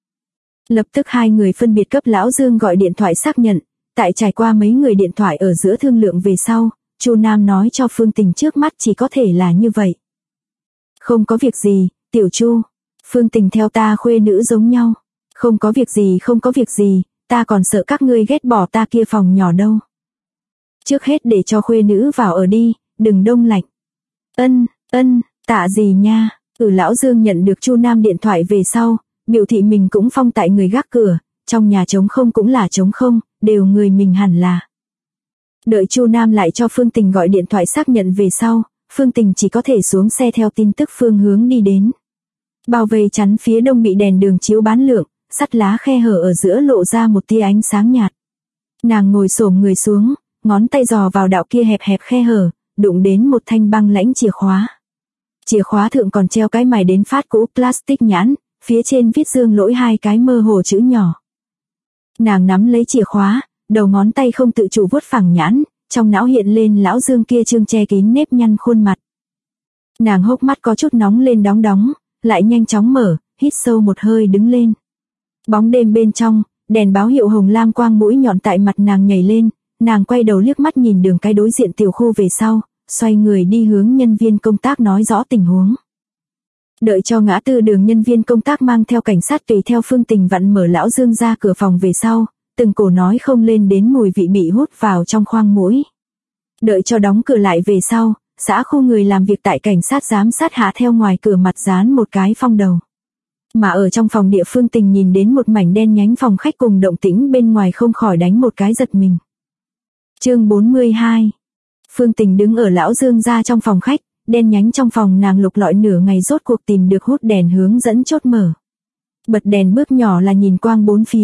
Lập tức hai người phân biệt cấp lão Dương gọi điện thoại xác nhận, tại trải qua mấy người điện thoại ở giữa thương lượng về sau, Chu Nam nói cho Phương Tình trước mắt chỉ có thể là như vậy. Không có việc gì, tiểu Chu. Phương Tình theo ta khuê nữ giống nhau. Không có việc gì, ta còn sợ các ngươi ghét bỏ ta kia phòng nhỏ đâu. Trước hết để cho khuê nữ vào ở đi, đừng đông lạnh. Tạ gì nha. Lão Dương nhận được Chu Nam điện thoại về sau, biểu thị mình cũng phong tại người gác cửa, trong nhà trống không cũng là trống không, đều người mình hẳn là. Đợi Chu Nam lại cho Phương Tình gọi điện thoại xác nhận về sau, Phương Tình chỉ có thể xuống xe theo tin tức phương hướng đi đến. Bao vây chắn phía đông bị đèn đường chiếu bán lượng, sắt lá khe hở ở giữa lộ ra một tia ánh sáng nhạt. Nàng ngồi xổm người xuống, ngón tay dò vào đạo kia hẹp khe hở, đụng đến một thanh băng lãnh chìa khóa. Chìa khóa thượng còn treo cái mài đến phát cũ plastic nhãn, phía trên viết Dương Lỗi hai cái mơ hồ chữ nhỏ. Nàng nắm lấy chìa khóa, đầu ngón tay không tự chủ vuốt phẳng nhãn, trong não hiện lên lão Dương kia trương che kín nếp nhăn khuôn mặt. Nàng hốc mắt có chút nóng lên đóng, lại nhanh chóng mở, hít sâu một hơi đứng lên. Bóng đêm bên trong, đèn báo hiệu hồng lam quang mũi nhọn tại mặt nàng nhảy lên, nàng quay đầu liếc mắt nhìn đường cái đối diện tiểu khu về sau, xoay người đi hướng nhân viên công tác nói rõ tình huống. Đợi cho ngã tư đường nhân viên công tác mang theo cảnh sát tùy theo Phương Tình vặn mở lão Dương ra cửa phòng về sau, từng cổ nói không lên đến mùi vị bị hút vào trong khoang mũi. Đợi cho đóng cửa lại về sau, xã khu người làm việc tại cảnh sát giám sát hạ theo ngoài cửa mặt dán một cái phong đầu. Mà ở trong phòng địa Phương Tình nhìn đến một mảnh đen nhánh phòng khách cùng động tĩnh bên ngoài không khỏi đánh một cái giật mình. Chương 42. Phương Tình đứng ở lão Dương ra trong phòng khách, đen nhánh trong phòng nàng lục lọi nửa ngày rốt cuộc tìm được hút đèn hướng dẫn chốt mở. Bật đèn bước nhỏ là nhìn quang bốn phía,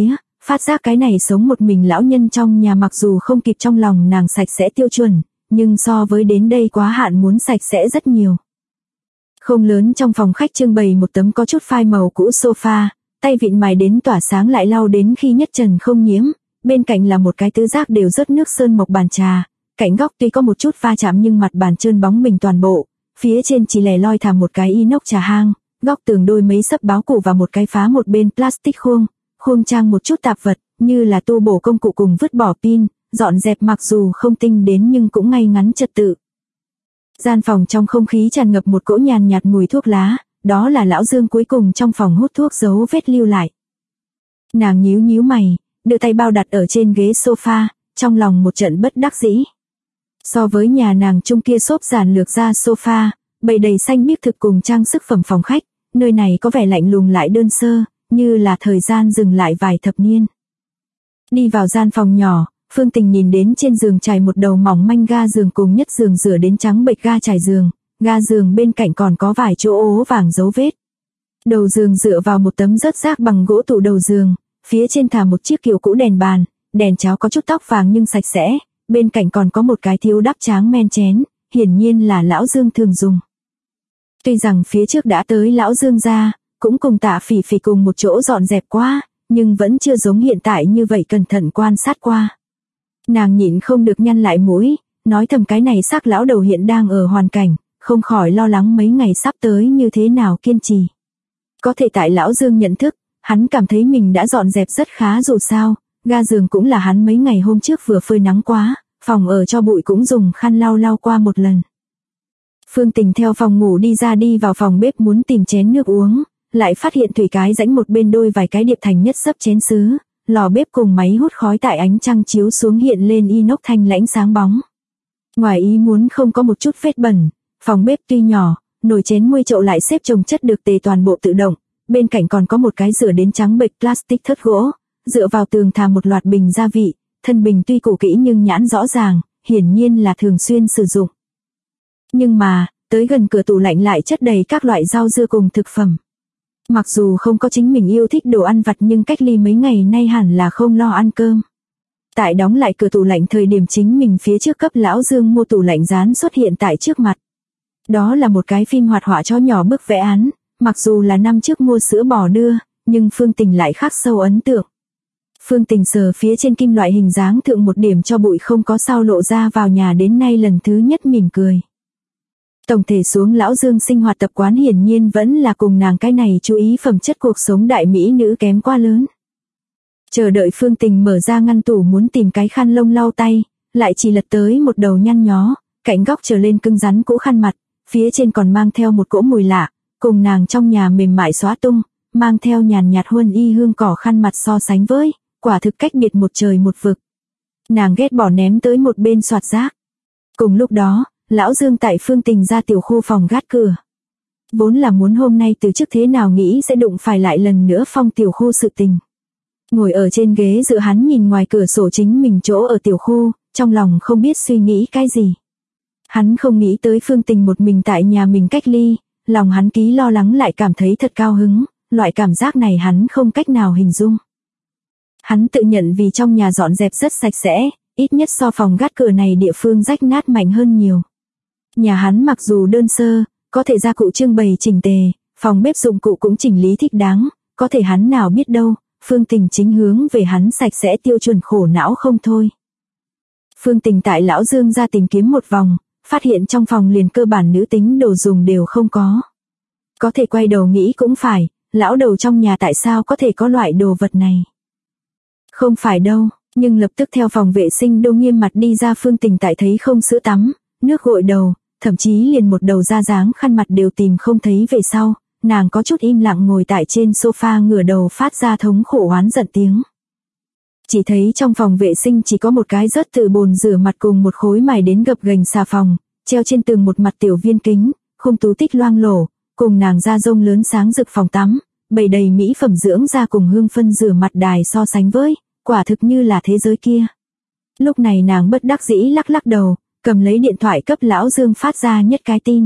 phát giác cái này sống một mình lão nhân trong nhà mặc dù không kịp trong lòng nàng sạch sẽ tiêu chuẩn, nhưng so với đến đây quá hạn muốn sạch sẽ rất nhiều. Không lớn trong phòng khách trưng bày một tấm có chút phai màu cũ sofa, tay vịn mài đến tỏa sáng lại lau đến khi nhất trần không nhiễm, bên cạnh là một cái tứ giác đều rớt nước sơn mộc bàn trà, cạnh góc tuy có một chút va chạm nhưng mặt bàn trơn bóng bình toàn bộ, phía trên chỉ lẻ loi thả một cái inox trà hang, góc tường đôi mấy sấp báo củ và một cái phá một bên plastic khuôn trang một chút tạp vật, như là tu bổ công cụ cùng vứt bỏ pin, dọn dẹp mặc dù không tinh đến nhưng cũng ngay ngắn trật tự. Gian phòng trong không khí tràn ngập một cỗ nhàn nhạt mùi thuốc lá, đó là lão Dương cuối cùng trong phòng hút thuốc dấu vết lưu lại. Nàng nhíu nhíu mày, đưa tay bao đặt ở trên ghế sofa, trong lòng một trận bất đắc dĩ. So với nhà nàng chung kia xốp giản lược ra sofa, bày đầy xanh biếc thực cùng trang sức phẩm phòng khách, nơi này có vẻ lạnh lùng lại đơn sơ, như là thời gian dừng lại vài thập niên. Đi vào gian phòng nhỏ, Phương Tình nhìn đến trên giường trải một đầu mỏng manh ga giường cùng nhất giường rửa đến trắng bệch ga trải giường, ga giường bên cạnh còn có vài chỗ ố vàng dấu vết. Đầu giường dựa vào một tấm rớt rác bằng gỗ tủ đầu giường, phía trên thả một chiếc kiểu cũ đèn bàn, đèn cháo có chút tóc vàng nhưng sạch sẽ, bên cạnh còn có một cái thiếu đắp tráng men chén, hiển nhiên là lão Dương thường dùng. Tuy rằng phía trước đã tới lão Dương gia, cũng cùng Tạ Phỉ Phỉ cùng một chỗ dọn dẹp qua, nhưng vẫn chưa giống hiện tại như vậy cẩn thận quan sát qua. Nàng nhịn không được nhăn lại mũi, nói thầm cái này xác lão đầu hiện đang ở hoàn cảnh, không khỏi lo lắng mấy ngày sắp tới như thế nào kiên trì. Có thể tại lão Dương nhận thức, hắn cảm thấy mình đã dọn dẹp rất khá dù sao, ga giường cũng là hắn mấy ngày hôm trước vừa phơi nắng quá, phòng ở cho bụi cũng dùng khăn lau qua một lần. Phương Tình theo phòng ngủ đi vào phòng bếp muốn tìm chén nước uống, lại phát hiện thủy cái rãnh một bên đôi vài cái điệp thành nhất sấp chén sứ, lò bếp cùng máy hút khói tại ánh trăng chiếu xuống hiện lên inox thanh lãnh sáng bóng. Ngoài ý muốn không có một chút vết bẩn, phòng bếp tuy nhỏ, nồi chén muôi chậu lại xếp chồng chất được tề toàn bộ tự động, bên cạnh còn có một cái rửa đến trắng bệch plastic thớt gỗ, dựa vào tường thả một loạt bình gia vị, thân bình tuy cũ kỹ nhưng nhãn rõ ràng, hiển nhiên là thường xuyên sử dụng. Nhưng mà, tới gần cửa tủ lạnh lại chất đầy các loại rau dưa cùng thực phẩm. Mặc dù không có chính mình yêu thích đồ ăn vặt nhưng cách ly mấy ngày nay hẳn là không lo ăn cơm. Tại đóng lại cửa tủ lạnh thời điểm chính mình phía trước cấp lão Dương mua tủ lạnh dán xuất hiện tại trước mặt. Đó là một cái phim hoạt họa cho nhỏ bức vẽ án, mặc dù là năm trước mua sữa bò đưa, nhưng Phương Tình lại khắc sâu ấn tượng. Phương Tình sờ phía trên kim loại hình dáng thượng một điểm cho bụi không có sao lộ ra vào nhà đến nay lần thứ nhất mỉm cười. Tổng thể xuống lão Dương sinh hoạt tập quán hiển nhiên vẫn là cùng nàng cái này chú ý phẩm chất cuộc sống đại mỹ nữ kém quá lớn. Chờ đợi Phương Tình mở ra ngăn tủ muốn tìm cái khăn lông lau tay, lại chỉ lật tới một đầu nhăn nhó, cạnh góc trở lên cứng rắn cũ khăn mặt, phía trên còn mang theo một cỗ mùi lạ, cùng nàng trong nhà mềm mại xóa tung, mang theo nhàn nhạt huân y hương cỏ khăn mặt so sánh với, quả thực cách biệt một trời một vực. Nàng ghét bỏ ném tới một bên soạt rác. Cùng lúc đó, lão Dương tại Phương Tình ra tiểu khu phòng gác cửa. Vốn là muốn hôm nay từ trước thế nào nghĩ sẽ đụng phải lại lần nữa phong tiểu khu sự tình. Ngồi ở trên ghế dựa hắn nhìn ngoài cửa sổ chính mình chỗ ở tiểu khu, trong lòng không biết suy nghĩ cái gì. Hắn không nghĩ tới Phương Tình một mình tại nhà mình cách ly, lòng hắn ký lo lắng lại cảm thấy thật cao hứng, loại cảm giác này hắn không cách nào hình dung. Hắn tự nhận vì trong nhà dọn dẹp rất sạch sẽ, ít nhất so phòng gác cửa này địa phương rách nát mạnh hơn nhiều. Nhà hắn mặc dù đơn sơ, có thể gia cụ trưng bày chỉnh tề, phòng bếp dụng cụ cũng chỉnh lý thích đáng, có thể hắn nào biết đâu, Phương Tình chính hướng về hắn sạch sẽ tiêu chuẩn khổ não không thôi. Phương Tình tại lão Dương ra tìm kiếm một vòng, phát hiện trong phòng liền cơ bản nữ tính đồ dùng đều không có. Có thể quay đầu nghĩ cũng phải, lão đầu trong nhà tại sao có thể có loại đồ vật này. Không phải đâu, nhưng lập tức theo phòng vệ sinh Đô Nghiêm mặt đi ra Phương Tình tại thấy không sữa tắm, nước gội đầu, thậm chí liền một đầu da dáng khăn mặt đều tìm không thấy về sau, nàng có chút im lặng ngồi tại trên sofa ngửa đầu phát ra thống khổ oán giận tiếng. Chỉ thấy trong phòng vệ sinh chỉ có một cái rớt từ bồn rửa mặt cùng một khối mài đến gập ghềnh xà phòng, treo trên tường một mặt tiểu viên kính, khung tú tích loang lổ, cùng nàng da rông lớn sáng rực phòng tắm, bày đầy mỹ phẩm dưỡng da cùng hương phân rửa mặt đài so sánh với, quả thực như là thế giới kia. Lúc này nàng bất đắc dĩ lắc đầu, cầm lấy điện thoại cấp lão Dương phát ra nhất cái tin.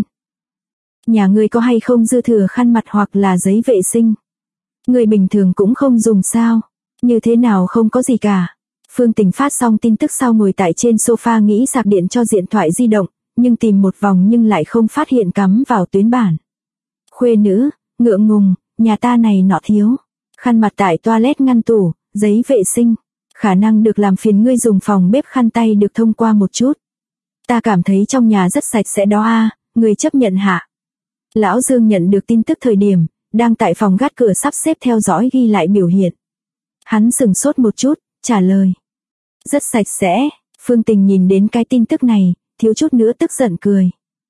Nhà ngươi có hay không dư thừa khăn mặt hoặc là giấy vệ sinh? Người bình thường cũng không dùng sao? Như thế nào không có gì cả. Phương Tình phát xong tin tức sau ngồi tại trên sofa nghĩ sạc điện cho điện thoại di động, nhưng tìm một vòng nhưng lại không phát hiện cắm vào tuyến bản. Khuê nữ, ngượng ngùng, nhà ta này nọ thiếu. Khăn mặt tại toilet ngăn tủ, giấy vệ sinh. Khả năng được làm phiền ngươi dùng phòng bếp khăn tay được thông qua một chút. Ta cảm thấy trong nhà rất sạch sẽ đó a, người chấp nhận hạ. Lão Dương nhận được tin tức thời điểm, đang tại phòng gác cửa sắp xếp theo dõi ghi lại biểu hiện. Hắn sừng sốt một chút, trả lời. Rất sạch sẽ. Phương Tình nhìn đến cái tin tức này, thiếu chút nữa tức giận cười.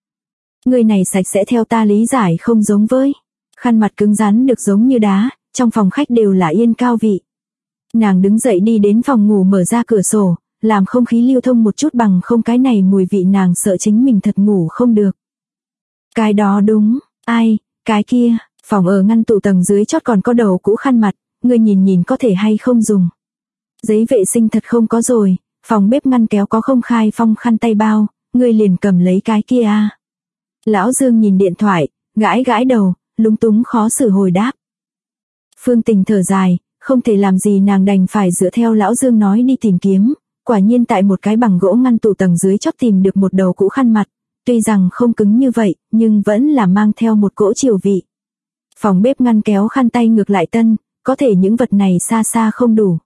Người này sạch sẽ theo ta lý giải không giống với. Khăn mặt cứng rắn được giống như đá, trong phòng khách đều là yên cao vị. Nàng đứng dậy đi đến phòng ngủ mở ra cửa sổ, làm không khí lưu thông một chút bằng không cái này mùi vị nàng sợ chính mình thật ngủ không được. Cái đó đúng, ai, cái kia, phòng ở ngăn tủ tầng dưới chót còn có đầu cũ khăn mặt, ngươi nhìn có thể hay không dùng. Giấy vệ sinh thật không có rồi, phòng bếp ngăn kéo có không khai phong khăn tay bao, ngươi liền cầm lấy cái kia a. Lão Dương nhìn điện thoại, gãi đầu, lúng túng khó xử hồi đáp. Phương Tình thở dài, không thể làm gì nàng đành phải dựa theo Lão Dương nói đi tìm kiếm, quả nhiên tại một cái bằng gỗ ngăn tủ tầng dưới chót tìm được một đầu cũ khăn mặt, tuy rằng không cứng như vậy, nhưng vẫn là mang theo một cỗ chiều vị. Phòng bếp ngăn kéo khăn tay ngược lại tân, có thể những vật này xa xa không đủ.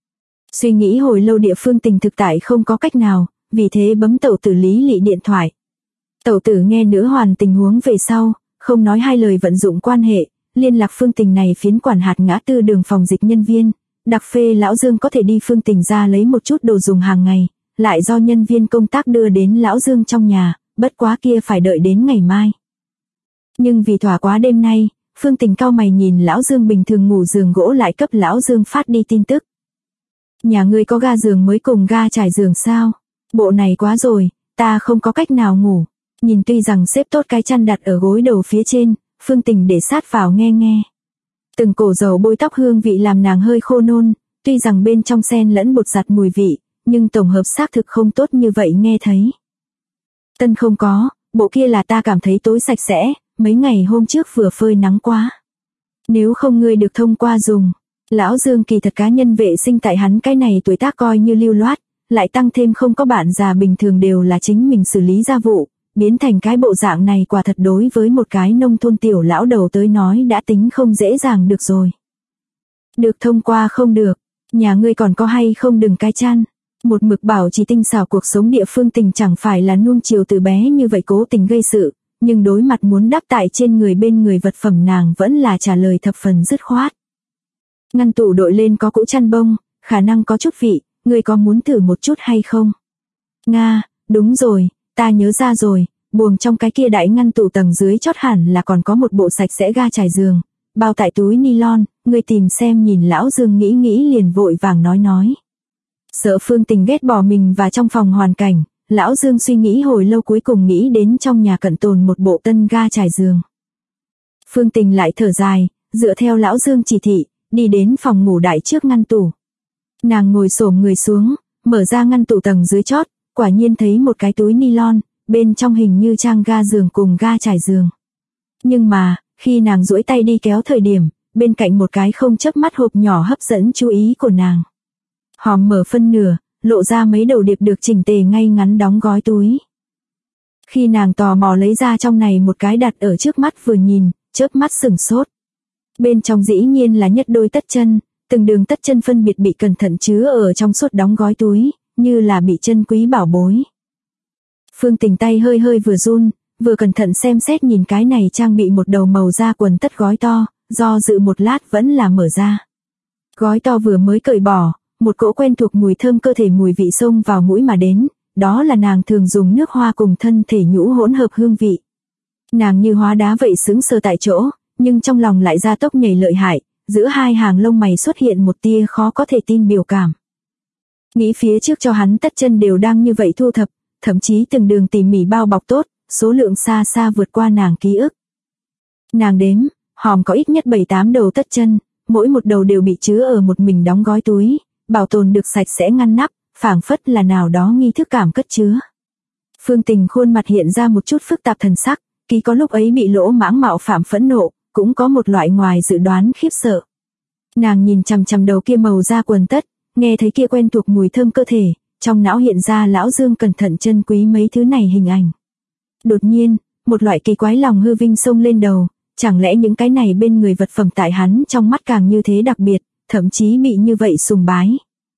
Suy nghĩ hồi lâu địa Phương Tình thực tại không có cách nào, vì thế bấm tẩu tử Lý Lị điện thoại. Tẩu tử nghe nữ hoàn tình huống về sau, không nói hai lời vận dụng quan hệ, liên lạc Phương Tình này phiến quản hạt ngã tư đường phòng dịch nhân viên, đặc phê Lão Dương có thể đi Phương Tình ra lấy một chút đồ dùng hàng ngày, lại do nhân viên công tác đưa đến Lão Dương trong nhà, bất quá kia phải đợi đến ngày mai. Nhưng vì thỏa quá đêm nay, Phương Tình cau mày nhìn Lão Dương bình thường ngủ giường gỗ lại cấp Lão Dương phát đi tin tức. Nhà ngươi có ga giường mới cùng ga trải giường sao? Bộ này quá rồi, ta không có cách nào ngủ. Nhìn tuy rằng xếp tốt cái chăn đặt ở gối đầu phía trên, Phương Tình để sát vào nghe. Từng cổ dầu bôi tóc hương vị làm nàng hơi khô nôn, tuy rằng bên trong xen lẫn bột giặt mùi vị, nhưng tổng hợp xác thực không tốt như vậy nghe thấy. Tân không có, bộ kia là ta cảm thấy tối sạch sẽ, mấy ngày hôm trước vừa phơi nắng quá. Nếu không ngươi được thông qua dùng. Lão Dương kỳ thật cá nhân vệ sinh tại hắn cái này tuổi tác coi như lưu loát, lại tăng thêm không có bạn già bình thường đều là chính mình xử lý gia vụ, biến thành cái bộ dạng này quả thật đối với một cái nông thôn tiểu lão đầu tới nói đã tính không dễ dàng được rồi. Được thông qua không được, nhà ngươi còn có hay không đừng cái chăn. Một mực bảo trì tinh xảo cuộc sống địa Phương Tình chẳng phải là nuông chiều từ bé như vậy cố tình gây sự, nhưng đối mặt muốn đáp tại trên người bên người vật phẩm nàng vẫn là trả lời thập phần dứt khoát. Ngăn tủ đội lên có cũ chăn bông, khả năng có chút vị, ngươi có muốn thử một chút hay không? Nga, đúng rồi, ta nhớ ra rồi, buồng trong cái kia đại ngăn tủ tầng dưới chót hẳn là còn có một bộ sạch sẽ ga trải giường, bao tại túi nylon, ngươi tìm xem nhìn Lão Dương nghĩ liền vội vàng nói. Sợ Phương Tình ghét bỏ mình và trong phòng hoàn cảnh, Lão Dương suy nghĩ hồi lâu cuối cùng nghĩ đến trong nhà cận tồn một bộ tân ga trải giường. Phương Tình lại thở dài, dựa theo Lão Dương chỉ thị, đi đến phòng ngủ đại trước ngăn tủ. Nàng ngồi xổm người xuống, mở ra ngăn tủ tầng dưới chót, quả nhiên thấy một cái túi nylon, bên trong hình như trang ga giường cùng ga trải giường. Nhưng mà, khi nàng duỗi tay đi kéo thời điểm, bên cạnh một cái không chớp mắt hộp nhỏ hấp dẫn chú ý của nàng. Hòm mở phân nửa, lộ ra mấy đầu điệp được chỉnh tề ngay ngắn đóng gói túi. Khi nàng tò mò lấy ra trong này một cái đặt ở trước mắt vừa nhìn, chớp mắt sửng sốt. Bên trong dĩ nhiên là nhất đôi tất chân, từng đường tất chân phân biệt bị cẩn thận chứa ở trong suốt đóng gói túi, như là bị chân quý bảo bối. Phương Tình tay hơi vừa run, vừa cẩn thận xem xét nhìn cái này trang bị một đầu màu da quần tất gói to, do dự một lát vẫn là mở ra. Gói to vừa mới cởi bỏ, một cỗ quen thuộc mùi thơm cơ thể mùi vị xông vào mũi mà đến, đó là nàng thường dùng nước hoa cùng thân thể nhũ hỗn hợp hương vị. Nàng như hóa đá vậy sững sờ tại chỗ, nhưng trong lòng lại ra tốc nhảy lợi hại, giữa hai hàng lông mày xuất hiện một tia khó có thể tin biểu cảm. Nghĩ phía trước cho hắn tất chân đều đang như vậy thu thập, thậm chí từng đường tỉ mỉ bao bọc tốt, số lượng xa xa vượt qua nàng ký ức. Nàng đếm, hòm có ít nhất 7-8 đầu tất chân, mỗi một đầu đều bị chứa ở một mình đóng gói túi, bảo tồn được sạch sẽ ngăn nắp, phảng phất là nào đó nghi thức cảm cất chứa. Phương Tình khuôn mặt hiện ra một chút phức tạp thần sắc, ký có lúc ấy bị lỗ mãng mạo phạm phẫn nộ, cũng có một loại ngoài dự đoán khiếp sợ. Nàng nhìn chằm chằm đầu kia màu da quần tất, nghe thấy kia quen thuộc mùi thơm cơ thể, trong não hiện ra Lão Dương cẩn thận trân quý mấy thứ này hình ảnh. Đột nhiên, một loại kỳ quái lòng hư vinh xông lên đầu, chẳng lẽ những cái này bên người vật phẩm tại hắn trong mắt càng như thế đặc biệt, thậm chí bị như vậy sùng bái.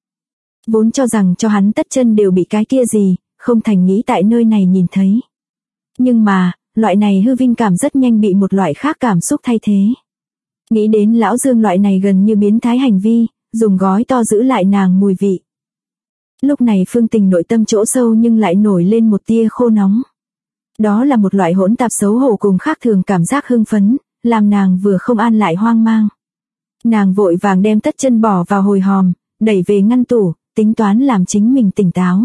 Vốn cho rằng cho hắn tất chân đều bị cái kia gì, không thành nghĩ tại nơi này nhìn thấy. Nhưng mà, loại này hư vinh cảm rất nhanh bị một loại khác cảm xúc thay thế. Nghĩ đến Lão Dương loại này gần như biến thái hành vi, dùng gói to giữ lại nàng mùi vị. Lúc này Phương Tình nội tâm chỗ sâu nhưng lại nổi lên một tia khô nóng. Đó là một loại hỗn tạp xấu hổ cùng khác thường cảm giác hưng phấn, làm nàng vừa không an lại hoang mang. Nàng vội vàng đem tất chân bỏ vào hồi hòm, đẩy về ngăn tủ, tính toán làm chính mình tỉnh táo.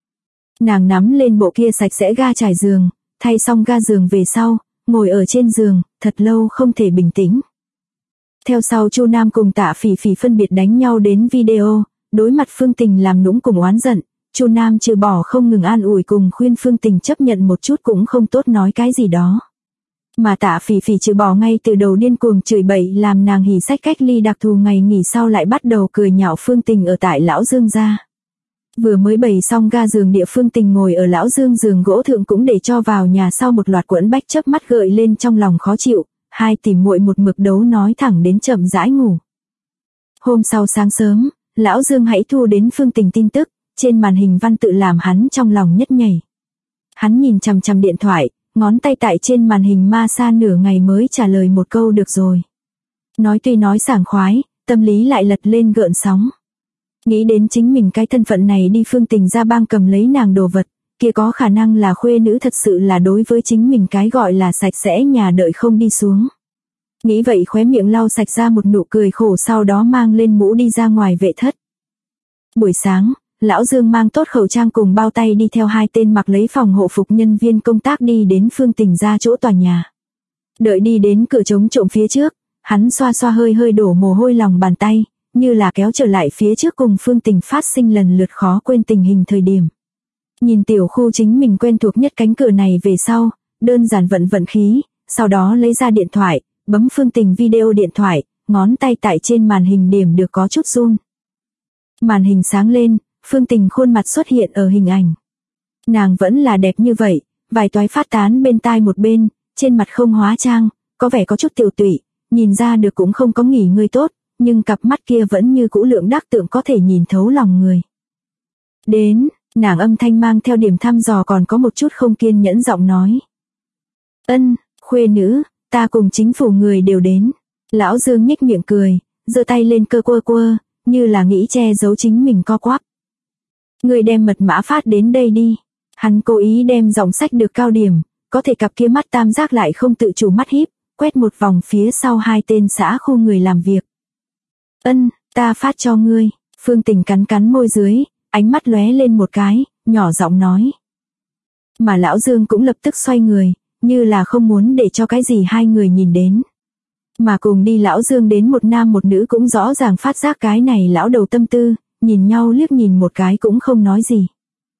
Nàng nắm lên bộ kia sạch sẽ ga trải giường, thay xong ga giường về sau, ngồi ở trên giường, thật lâu không thể bình tĩnh. Theo sau Chu Nam cùng Tạ Phỉ Phỉ phân biệt đánh nhau đến video, đối mặt Phương Tình làm nũng cùng oán giận, Chu Nam trừ bỏ không ngừng an ủi cùng khuyên Phương Tình chấp nhận một chút cũng không tốt nói cái gì đó. Mà Tạ Phỉ Phỉ trừ bỏ ngay từ đầu điên cuồng chửi bậy làm nàng hỉ sách cách ly đặc thù ngày nghỉ sau lại bắt đầu cười nhạo Phương Tình ở tại Lão Dương gia. Vừa mới bày xong ga giường địa Phương Tình ngồi ở Lão Dương giường gỗ thượng cũng để cho vào nhà sau một loạt quẫn bách chớp mắt gợi lên trong lòng khó chịu, hai tỷ muội một mực đấu nói thẳng đến chậm rãi ngủ. Hôm sau sáng sớm, Lão Dương hãy thu đến Phương Tình tin tức, trên màn hình văn tự làm hắn trong lòng nhất nhảy. Hắn nhìn chằm chằm điện thoại, ngón tay tại trên màn hình ma xa nửa ngày mới trả lời một câu được rồi. Nói tuy nói sảng khoái, tâm lý lại lật lên gợn sóng. Nghĩ đến chính mình cái thân phận này đi Phương Tình ra bang cầm lấy nàng đồ vật, kia có khả năng là khuê nữ thật sự là đối với chính mình cái gọi là sạch sẽ nhà đợi không đi xuống. Nghĩ vậy khóe miệng lau sạch ra một nụ cười khổ sau đó mang lên mũ đi ra ngoài vệ thất. Buổi sáng, Lão Dương mang tốt khẩu trang cùng bao tay đi theo hai tên mặc lấy phòng hộ phục nhân viên công tác đi đến Phương Tình ra chỗ tòa nhà. Đợi đi đến cửa chống trộm phía trước, hắn xoa xoa hơi hơi đổ mồ hôi lòng bàn tay, như là kéo trở lại phía trước cùng Phương Tình phát sinh lần lượt khó quên tình hình thời điểm. Nhìn tiểu khu chính mình quen thuộc nhất cánh cửa này về sau, đơn giản vận khí, sau đó lấy ra điện thoại, bấm Phương Tình video điện thoại, ngón tay tại trên màn hình điểm được có chút run. Màn hình sáng lên, Phương Tình khuôn mặt xuất hiện ở hình ảnh. Nàng vẫn là đẹp như vậy, vài toái phát tán bên tai một bên, trên mặt không hóa trang, có vẻ có chút tiểu tụy, nhìn ra được cũng không có nghỉ ngơi tốt, nhưng cặp mắt kia vẫn như cũ lượng đắc tượng có thể nhìn thấu lòng người. Đến, nàng âm thanh mang theo điểm thăm dò còn có một chút không kiên nhẫn giọng nói. Ân, khuê nữ, ta cùng chính phủ người đều đến. Lão Dương nhếch miệng cười, giơ tay lên cơ quơ, như là nghĩ che giấu chính mình co quắp. Người đem mật mã phát đến đây đi. Hắn cố ý đem giọng sách được cao điểm, có thể cặp kia mắt tam giác lại không tự chủ mắt híp, quét một vòng phía sau hai tên xã khu người làm việc. Ân, ta phát cho ngươi. Phương Tình cắn môi dưới, ánh mắt lóe lên một cái, nhỏ giọng nói. Mà Lão Dương cũng lập tức xoay người, như là không muốn để cho cái gì hai người nhìn đến. Mà cùng đi Lão Dương đến một nam một nữ cũng rõ ràng phát giác cái này lão đầu tâm tư, nhìn nhau liếc nhìn một cái cũng không nói gì.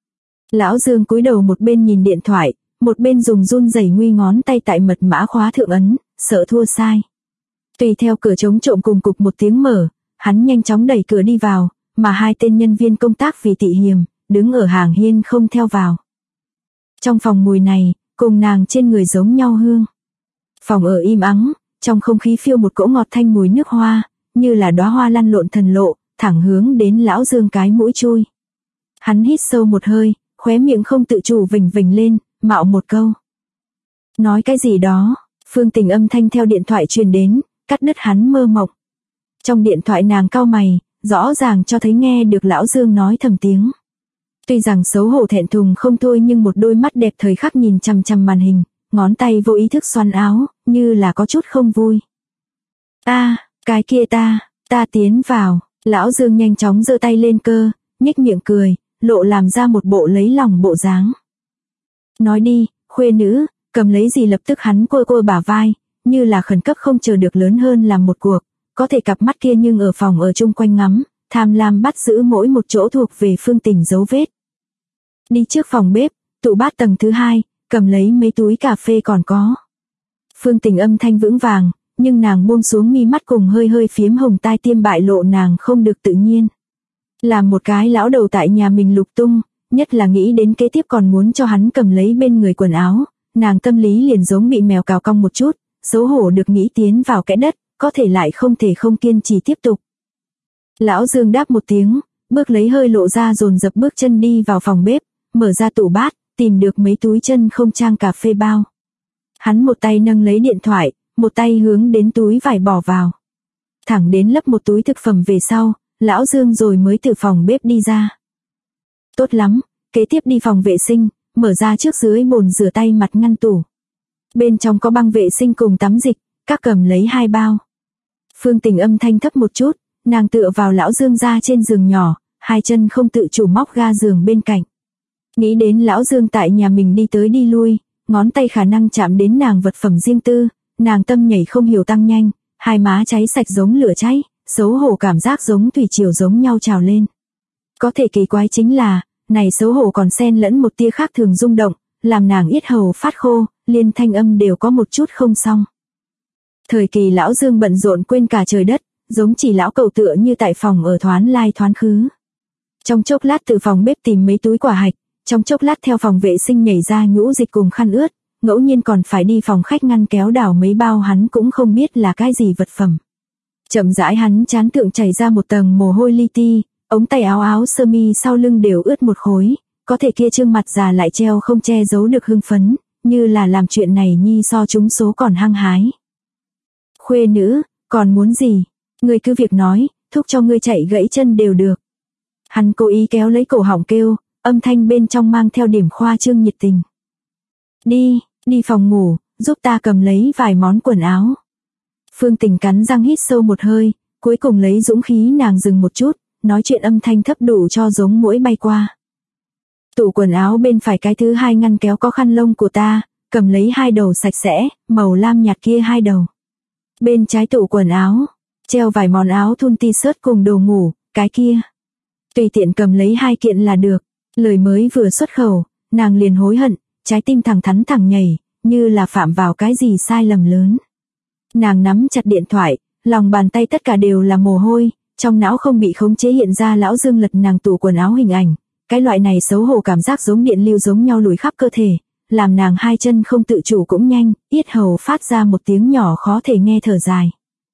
Lão Dương cúi đầu một bên nhìn điện thoại, một bên dùng run rẩy nguy ngón tay tại mật mã khóa thượng ấn, sợ thua sai. Tùy theo cửa chống trộm cùng cục một tiếng mở, hắn nhanh chóng đẩy cửa đi vào, mà hai tên nhân viên công tác vì tị hiềm, đứng ở hàng hiên không theo vào. Trong phòng mùi này, cùng nàng trên người giống nhau hương. Phòng ở im ắng, trong không khí phiêu một cỗ ngọt thanh mùi nước hoa, như là đóa hoa lăn lộn thần lộ, thẳng hướng đến Lão Dương cái mũi chui. Hắn hít sâu một hơi, khóe miệng không tự chủ vểnh lên, mạo một câu. Nói cái gì đó, Phương Tình âm thanh theo điện thoại truyền đến, cắt đứt hắn mơ mộng. Trong điện thoại nàng cau mày, rõ ràng cho thấy nghe được Lão Dương nói thầm tiếng. Tuy rằng xấu hổ thẹn thùng không thôi nhưng một đôi mắt đẹp thời khắc nhìn chằm chằm màn hình, ngón tay vô ý thức xoăn áo, như là có chút không vui. Cái kia ta tiến vào. Lão Dương nhanh chóng giơ tay lên cơ, nhếch miệng cười, lộ làm ra một bộ lấy lòng bộ dáng. Nói đi, khuê nữ, cầm lấy gì lập tức hắn quơ bả vai, như là khẩn cấp không chờ được lớn hơn làm một cuộc, có thể cặp mắt kia nhưng ở phòng ở chung quanh ngắm, tham lam bắt giữ mỗi một chỗ thuộc về Phương Tình dấu vết. Đi trước phòng bếp, tủ bát tầng thứ 2, cầm lấy mấy túi cà phê còn có. Phương Tình âm thanh vững vàng, nhưng nàng buông xuống mi mắt cùng hơi hơi phiếm hồng tai tiêm bại lộ nàng không được tự nhiên. Làm một cái lão đầu tại nhà mình lục tung, nhất là nghĩ đến kế tiếp còn muốn cho hắn cầm lấy bên người quần áo, nàng tâm lý liền giống bị mèo cào cong một chút, xấu hổ được nghĩ tiến vào kẽ đất, có thể lại không thể không kiên trì tiếp tục. Lão Dương đáp một tiếng, bước lấy hơi lộ ra dồn dập bước chân đi vào phòng bếp, mở ra tủ bát, tìm được mấy túi chân không trang cà phê bao. Hắn một tay nâng lấy điện thoại, một tay hướng đến túi vải bỏ vào. Thẳng đến lấp một túi thực phẩm về sau, lão Dương rồi mới từ phòng bếp đi ra. Tốt lắm, kế tiếp đi phòng vệ sinh, mở ra trước dưới bồn rửa tay mặt ngăn tủ. Bên trong có băng vệ sinh cùng tắm dịch, các cầm lấy 2 bao. Phương Tình âm thanh thấp một chút, nàng tựa vào lão Dương ra trên giường nhỏ, 2 chân không tự chủ móc ga giường bên cạnh. Nghĩ đến lão Dương tại nhà mình đi tới đi lui, ngón tay khả năng chạm đến nàng vật phẩm riêng tư, nàng tâm nhảy không hiểu tăng nhanh, 2 má cháy sạch giống lửa cháy, xấu hổ cảm giác giống thủy triều giống nhau trào lên. Có thể kỳ quái chính là, này xấu hổ còn xen lẫn một tia khác thường rung động, làm nàng yết hầu phát khô, liên thanh âm đều có một chút không xong. Thời kỳ lão Dương bận rộn quên cả trời đất, giống chỉ lão cầu tựa như tại phòng ở thoán lai thoán khứ. Trong chốc lát từ phòng bếp tìm mấy túi quả hạch, trong chốc lát theo phòng vệ sinh nhảy ra nhũ dịch cùng khăn ướt, ngẫu nhiên còn phải đi phòng khách ngăn kéo đảo mấy bao hắn cũng không biết là cái gì vật phẩm. Chậm rãi hắn trán thượng chảy ra một tầng mồ hôi li ti, ống tay áo sơ mi sau lưng đều ướt một khối, có thể kia trương mặt già lại treo không che giấu được hưng phấn, như là làm chuyện này nhi so chúng số còn hăng hái. Khuê nữ, còn muốn gì? Ngươi cứ việc nói, thúc cho ngươi chạy gãy chân đều được. Hắn cố ý kéo lấy cổ họng kêu, âm thanh bên trong mang theo điểm khoa trương nhiệt tình. Đi phòng ngủ, giúp ta cầm lấy vài món quần áo. Phương Tình cắn răng hít sâu một hơi, cuối cùng lấy dũng khí nàng dừng một chút, nói chuyện âm thanh thấp đủ cho giống muỗi bay qua. Tủ quần áo bên phải cái thứ 2 ngăn kéo có khăn lông của ta, cầm lấy 2 đầu sạch sẽ, màu lam nhạt kia 2 đầu. Bên trái tủ quần áo, treo vài món áo thun t-shirt cùng đồ ngủ, cái kia. Tùy tiện cầm lấy 2 kiện là được, lời mới vừa xuất khẩu, nàng liền hối hận, trái tim thẳng thắn thẳng nhảy, như là phạm vào cái gì sai lầm lớn. Nàng nắm chặt điện thoại, lòng bàn tay tất cả đều là mồ hôi, trong não không bị khống chế hiện ra lão Dương lật nàng tủ quần áo hình ảnh, cái loại này xấu hổ cảm giác giống điện lưu giống nhau lùi khắp cơ thể, làm nàng 2 chân không tự chủ cũng nhanh, yết hầu phát ra một tiếng nhỏ khó thể nghe thở dài.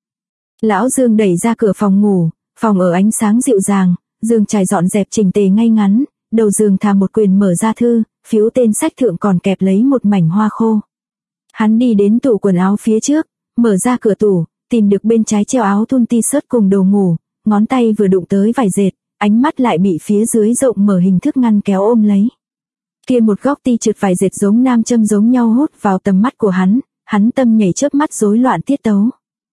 Lão Dương đẩy ra cửa phòng ngủ, phòng ở ánh sáng dịu dàng, giường trải dọn dẹp chỉnh tề ngay ngắn, đầu giường thả một quyển mở ra thư, phiếu tên sách thượng còn kẹp lấy một mảnh hoa khô. Hắn đi đến tủ quần áo phía trước, mở ra cửa tủ, tìm được bên trái treo áo thun t-shirt cùng đồ ngủ, ngón tay vừa đụng tới vải dệt, ánh mắt lại bị phía dưới rộng mở hình thức ngăn kéo ôm lấy. Kia một góc ti trượt vải dệt giống nam châm giống nhau hút vào tầm mắt của hắn tâm nhảy chớp mắt rối loạn tiết tấu.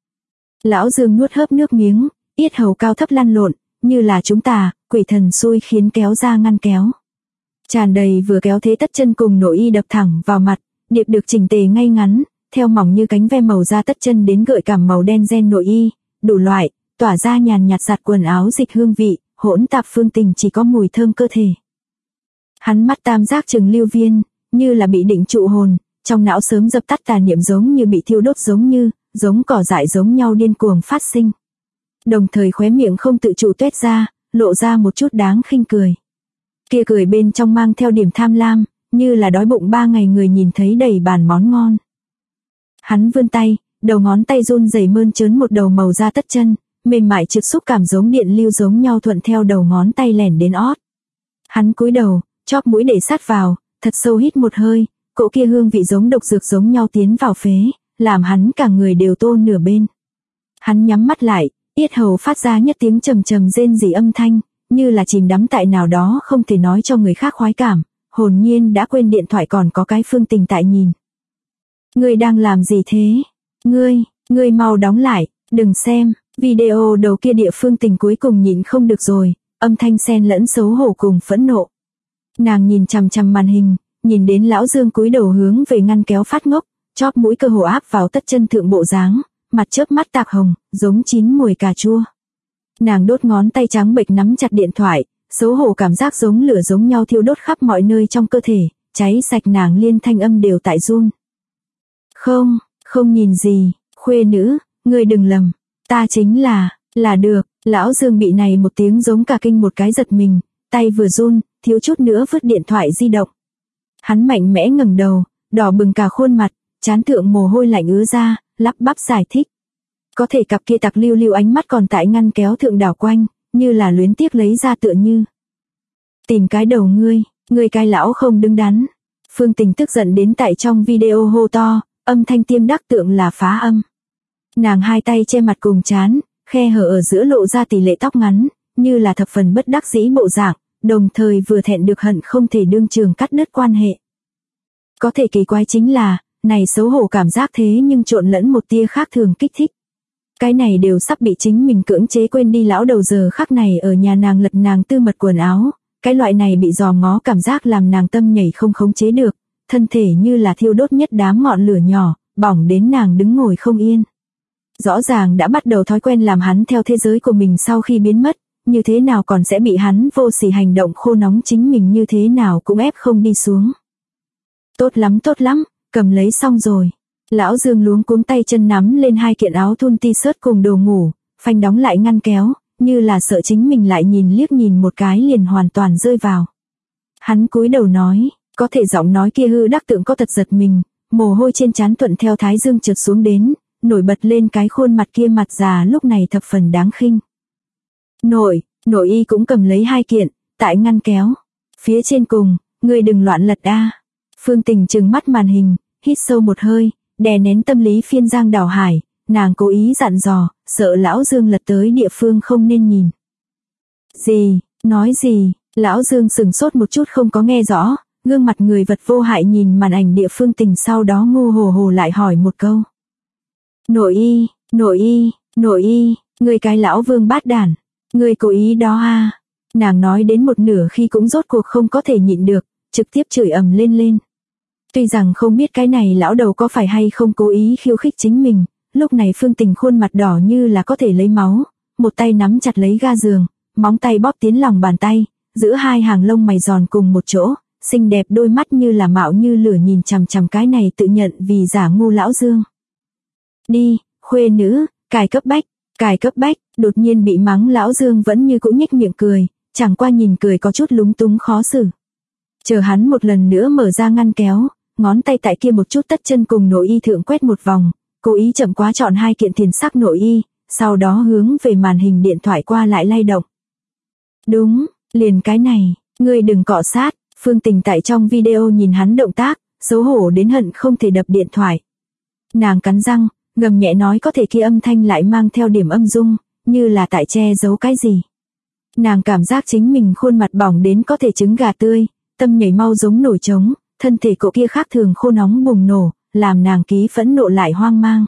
Lão Dương nuốt hớp nước miếng, yết hầu cao thấp lăn lộn, như là chúng ta, quỷ thần xui khiến kéo ra ngăn kéo. Tràn đầy vừa kéo thế tất chân cùng nội y đập thẳng vào mặt, điệp được chỉnh tề ngay ngắn, theo mỏng như cánh ve màu da tất chân đến gợi cảm màu đen ren nội y, đủ loại, tỏa ra nhàn nhạt giặt quần áo dịch hương vị, hỗn tạp Phương Tình chỉ có mùi thơm cơ thể. Hắn mắt tam giác trừng lưu viên, như là bị định trụ hồn, trong não sớm dập tắt tà niệm giống như bị thiêu đốt giống cỏ dại giống nhau điên cuồng phát sinh. Đồng thời khóe miệng không tự chủ tuét ra, lộ ra một chút đáng khinh cười. Kia cười bên trong mang theo điểm tham lam, như là đói bụng 3 ngày người nhìn thấy đầy bàn món ngon. Hắn vươn tay, đầu ngón tay run rẩy mơn trớn một đầu màu da tất chân, mềm mại trượt xúc cảm giống điện lưu giống nhau thuận theo đầu ngón tay lẻn đến ót. Hắn cúi đầu, chóp mũi để sát vào, thật sâu hít một hơi, cỗ kia hương vị giống độc dược giống nhau tiến vào phế, làm hắn cả người đều tôn nửa bên. Hắn nhắm mắt lại, yết hầu phát ra nhất tiếng trầm trầm rên rỉ âm thanh, như là chìm đắm tại nào đó không thể nói cho người khác khoái cảm, hồn nhiên đã quên điện thoại còn có cái Phương Tình tại nhìn. Ngươi đang làm gì thế? Ngươi mau đóng lại, đừng xem. Video đầu kia địa Phương Tình cuối cùng nhịn không được rồi, âm thanh xen lẫn xấu hổ cùng phẫn nộ. Nàng nhìn chằm chằm màn hình, nhìn đến lão Dương cúi đầu hướng về ngăn kéo phát ngốc, chóp mũi cơ hồ áp vào tất chân thượng bộ dáng, mặt chớp mắt tạc hồng, giống chín mùi cà chua. Nàng đốt ngón tay trắng bệch nắm chặt điện thoại, xấu hổ cảm giác giống lửa giống nhau thiêu đốt khắp mọi nơi trong cơ thể, cháy sạch nàng liên thanh âm đều tại run. Không nhìn gì, Khuê nữ, ngươi đừng lầm, ta chính là được. Lão Dương bị này một tiếng giống cả kinh một cái giật mình, tay vừa run, thiếu chút nữa vứt điện thoại di động. Hắn mạnh mẽ ngẩng đầu, đỏ bừng cả khuôn mặt, trán thượng mồ hôi lạnh ứa ra, lắp bắp giải thích. Có thể cặp kia tặc lưu lưu ánh mắt còn tại ngăn kéo thượng đảo quanh, như là luyến tiếc lấy ra tựa như. Tìm cái đầu ngươi cái lão không đứng đắn. Phương Tình tức giận đến tại trong video hô to, âm thanh tiêm đắc tượng là phá âm. Nàng hai tay che mặt cùng trán, khe hở ở giữa lộ ra tỷ lệ tóc ngắn, như là thập phần bất đắc dĩ bộ dạng, đồng thời vừa thẹn được hận không thể đương trường cắt đứt quan hệ. Có thể kỳ quái chính là, này xấu hổ cảm giác thế nhưng trộn lẫn một tia khác thường kích thích. Cái này đều sắp bị chính mình cưỡng chế quên đi lão đầu giờ khắc này ở nhà nàng lật nàng tư mật quần áo, cái loại này bị dòm ngó cảm giác làm nàng tâm nhảy không khống chế được, thân thể như là thiêu đốt nhất đám ngọn lửa nhỏ, bỏng đến nàng đứng ngồi không yên. Rõ ràng đã bắt đầu thói quen làm hắn theo thế giới của mình sau khi biến mất, như thế nào còn sẽ bị hắn vô sỉ hành động khô nóng chính mình như thế nào cũng ép không đi xuống. Tốt lắm, cầm lấy xong rồi. Lão Dương luống cuống tay chân nắm lên hai kiện áo thun t-shirt cùng đồ ngủ, phanh đóng lại ngăn kéo, như là sợ chính mình lại liếc nhìn một cái liền hoàn toàn rơi vào. Hắn cúi đầu nói, có thể giọng nói kia hư đắc tượng có tật giật mình, mồ hôi trên trán thuận theo thái dương trượt xuống đến, nổi bật lên cái khuôn mặt kia mặt già lúc này thập phần đáng khinh. Nội y cũng cầm lấy hai kiện, tại ngăn kéo. Phía trên cùng, ngươi đừng loạn lật a. Phương Tình trừng mắt màn hình, hít sâu một hơi, đè nén tâm lý phiên giang đảo hải, nàng cố ý dặn dò, sợ lão Dương lật tới địa phương không nên nhìn. Nói gì, lão Dương sừng sốt một chút không có nghe rõ, gương mặt người vật vô hại nhìn màn ảnh địa Phương Tình sau đó ngu hồ lại hỏi một câu. Nội y, người cái lão Vương bát đản, người cố ý đó à. Nàng nói đến một nửa khi cũng rốt cuộc không có thể nhịn được, trực tiếp chửi ầm lên. Tuy rằng không biết cái này lão đầu có phải hay không cố ý khiêu khích chính mình, lúc này Phương Tình khuôn mặt đỏ như là có thể lấy máu, một tay nắm chặt lấy ga giường, móng tay bóp tiến lòng bàn tay, giữa hai hàng lông mày giòn cùng một chỗ, xinh đẹp đôi mắt như là mạo như lửa nhìn chằm chằm cái này tự nhận vì giả ngu lão Dương. Đi, khuê nữ, cài cấp bách, đột nhiên bị mắng lão Dương vẫn như cũ nhếch miệng cười, chẳng qua nhìn cười có chút lúng túng khó xử. Chờ hắn một lần nữa mở ra ngăn kéo, ngón tay tại kia một chút tất chân cùng nội y thượng quét một vòng, cố ý chậm quá chọn hai kiện thiền sắc nội y, sau đó hướng về màn hình điện thoại qua lại lay động. Đúng, liền cái này, ngươi đừng cọ sát. Phương Tình tại trong video nhìn hắn động tác, xấu hổ đến hận không thể đập điện thoại. Nàng cắn răng, gầm nhẹ nói có thể kia âm thanh lại mang theo điểm âm dung, như là tại che giấu cái gì. Nàng cảm giác chính mình khuôn mặt bỏng đến có thể trứng gà tươi, tâm nhảy mau giống nổi trống, thân thể cậu kia khác thường khô nóng bùng nổ, làm nàng ký phẫn nộ lại hoang mang.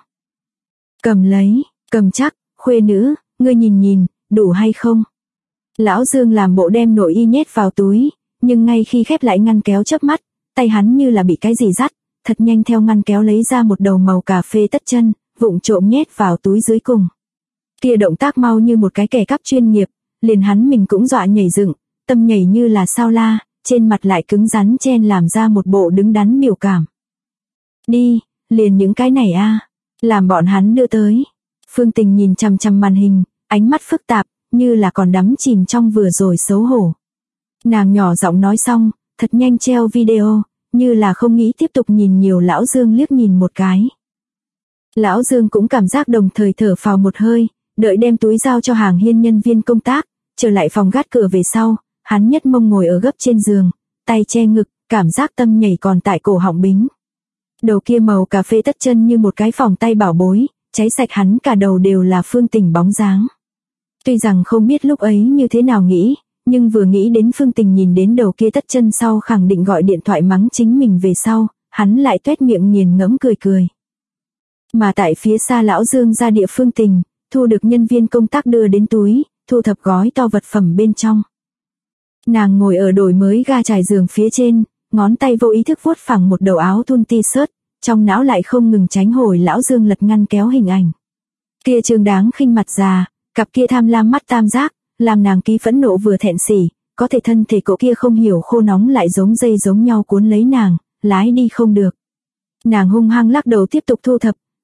Cầm chắc, khuê nữ, ngươi nhìn, đủ hay không? Lão Dương làm bộ đem nội y nhét vào túi, nhưng ngay khi khép lại ngăn kéo chớp mắt, tay hắn như là bị cái gì dắt, thật nhanh theo ngăn kéo lấy ra một đầu màu cà phê tất chân, vụng trộm nhét vào túi dưới cùng. Kia động tác mau như một cái kẻ cắp chuyên nghiệp, liền hắn mình cũng dọa nhảy dựng, tâm nhảy như là sao la, trên mặt lại cứng rắn chen làm ra một bộ đứng đắn biểu cảm. Đi, liền những cái này a, làm bọn hắn đưa tới. Phương Tình nhìn chằm chằm màn hình, ánh mắt phức tạp, như là còn đắm chìm trong vừa rồi xấu hổ. Nàng nhỏ giọng nói xong, thật nhanh treo video, như là không nghĩ tiếp tục nhìn nhiều lão Dương liếc nhìn một cái. Lão Dương cũng cảm giác đồng thời thở phào một hơi, đợi đem túi giao cho hàng hiên nhân viên công tác, trở lại phòng gác cửa về sau, hắn nhất mông ngồi ở gấp trên giường, tay che ngực, cảm giác tâm nhảy còn tại cổ họng bính. Đầu kia màu cà phê tất chân như một cái vòng tay bảo bối, cháy sạch hắn cả đầu đều là Phương Tình bóng dáng. Tuy rằng không biết lúc ấy như thế nào nghĩ, nhưng vừa nghĩ đến Phương Tình nhìn đến đầu kia tất chân sau khẳng định gọi điện thoại mắng chính mình về sau, hắn lại tuét miệng nghiền ngẫm cười. Mà tại phía xa lão Dương ra địa Phương Tình, thu được nhân viên công tác đưa đến túi, thu thập gói to vật phẩm bên trong. Nàng ngồi ở đổi mới ga trải giường phía trên, ngón tay vô ý thức vuốt phẳng một đầu áo thun t-shirt, trong não lại không ngừng tránh hồi lão Dương lật ngăn kéo hình ảnh. Kia trương đáng khinh mặt già, cặp kia tham lam mắt tam giác, làm nàng ký phẫn nộ vừa thẹn sỉ, có thể thân thể cậu kia không hiểu khô nóng lại giống dây giống nhau cuốn lấy nàng, lái đi không được. Nàng hung hăng lắc đầu tiếp tục thu thập,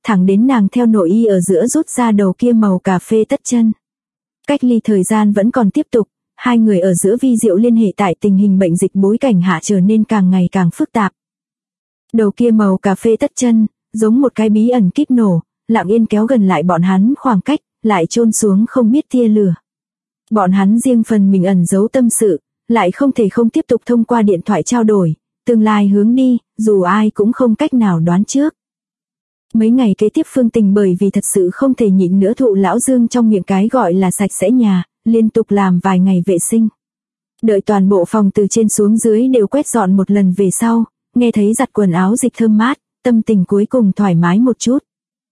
thẳng đến nàng theo nội y ở giữa rút ra đầu kia màu cà phê tất chân. Cách ly thời gian vẫn còn tiếp tục, hai người ở giữa vi diệu liên hệ tại tình hình bệnh dịch bối cảnh hạ trở nên càng ngày càng phức tạp. Đầu kia màu cà phê tất chân, giống một cái bí ẩn kíp nổ, lặng yên kéo gần lại bọn hắn khoảng cách, lại chôn xuống không biết tia lửa. Bọn hắn riêng phần mình ẩn giấu tâm sự, lại không thể không tiếp tục thông qua điện thoại trao đổi, tương lai hướng đi, dù ai cũng không cách nào đoán trước. Mấy ngày kế tiếp Phương Tình bởi vì thật sự không thể nhịn nữa thụ Lão Dương trong miệng cái gọi là sạch sẽ nhà, liên tục làm vài ngày vệ sinh. Đợi toàn bộ phòng từ trên xuống dưới đều quét dọn một lần về sau, nghe thấy giặt quần áo dịch thơm mát, tâm tình cuối cùng thoải mái một chút.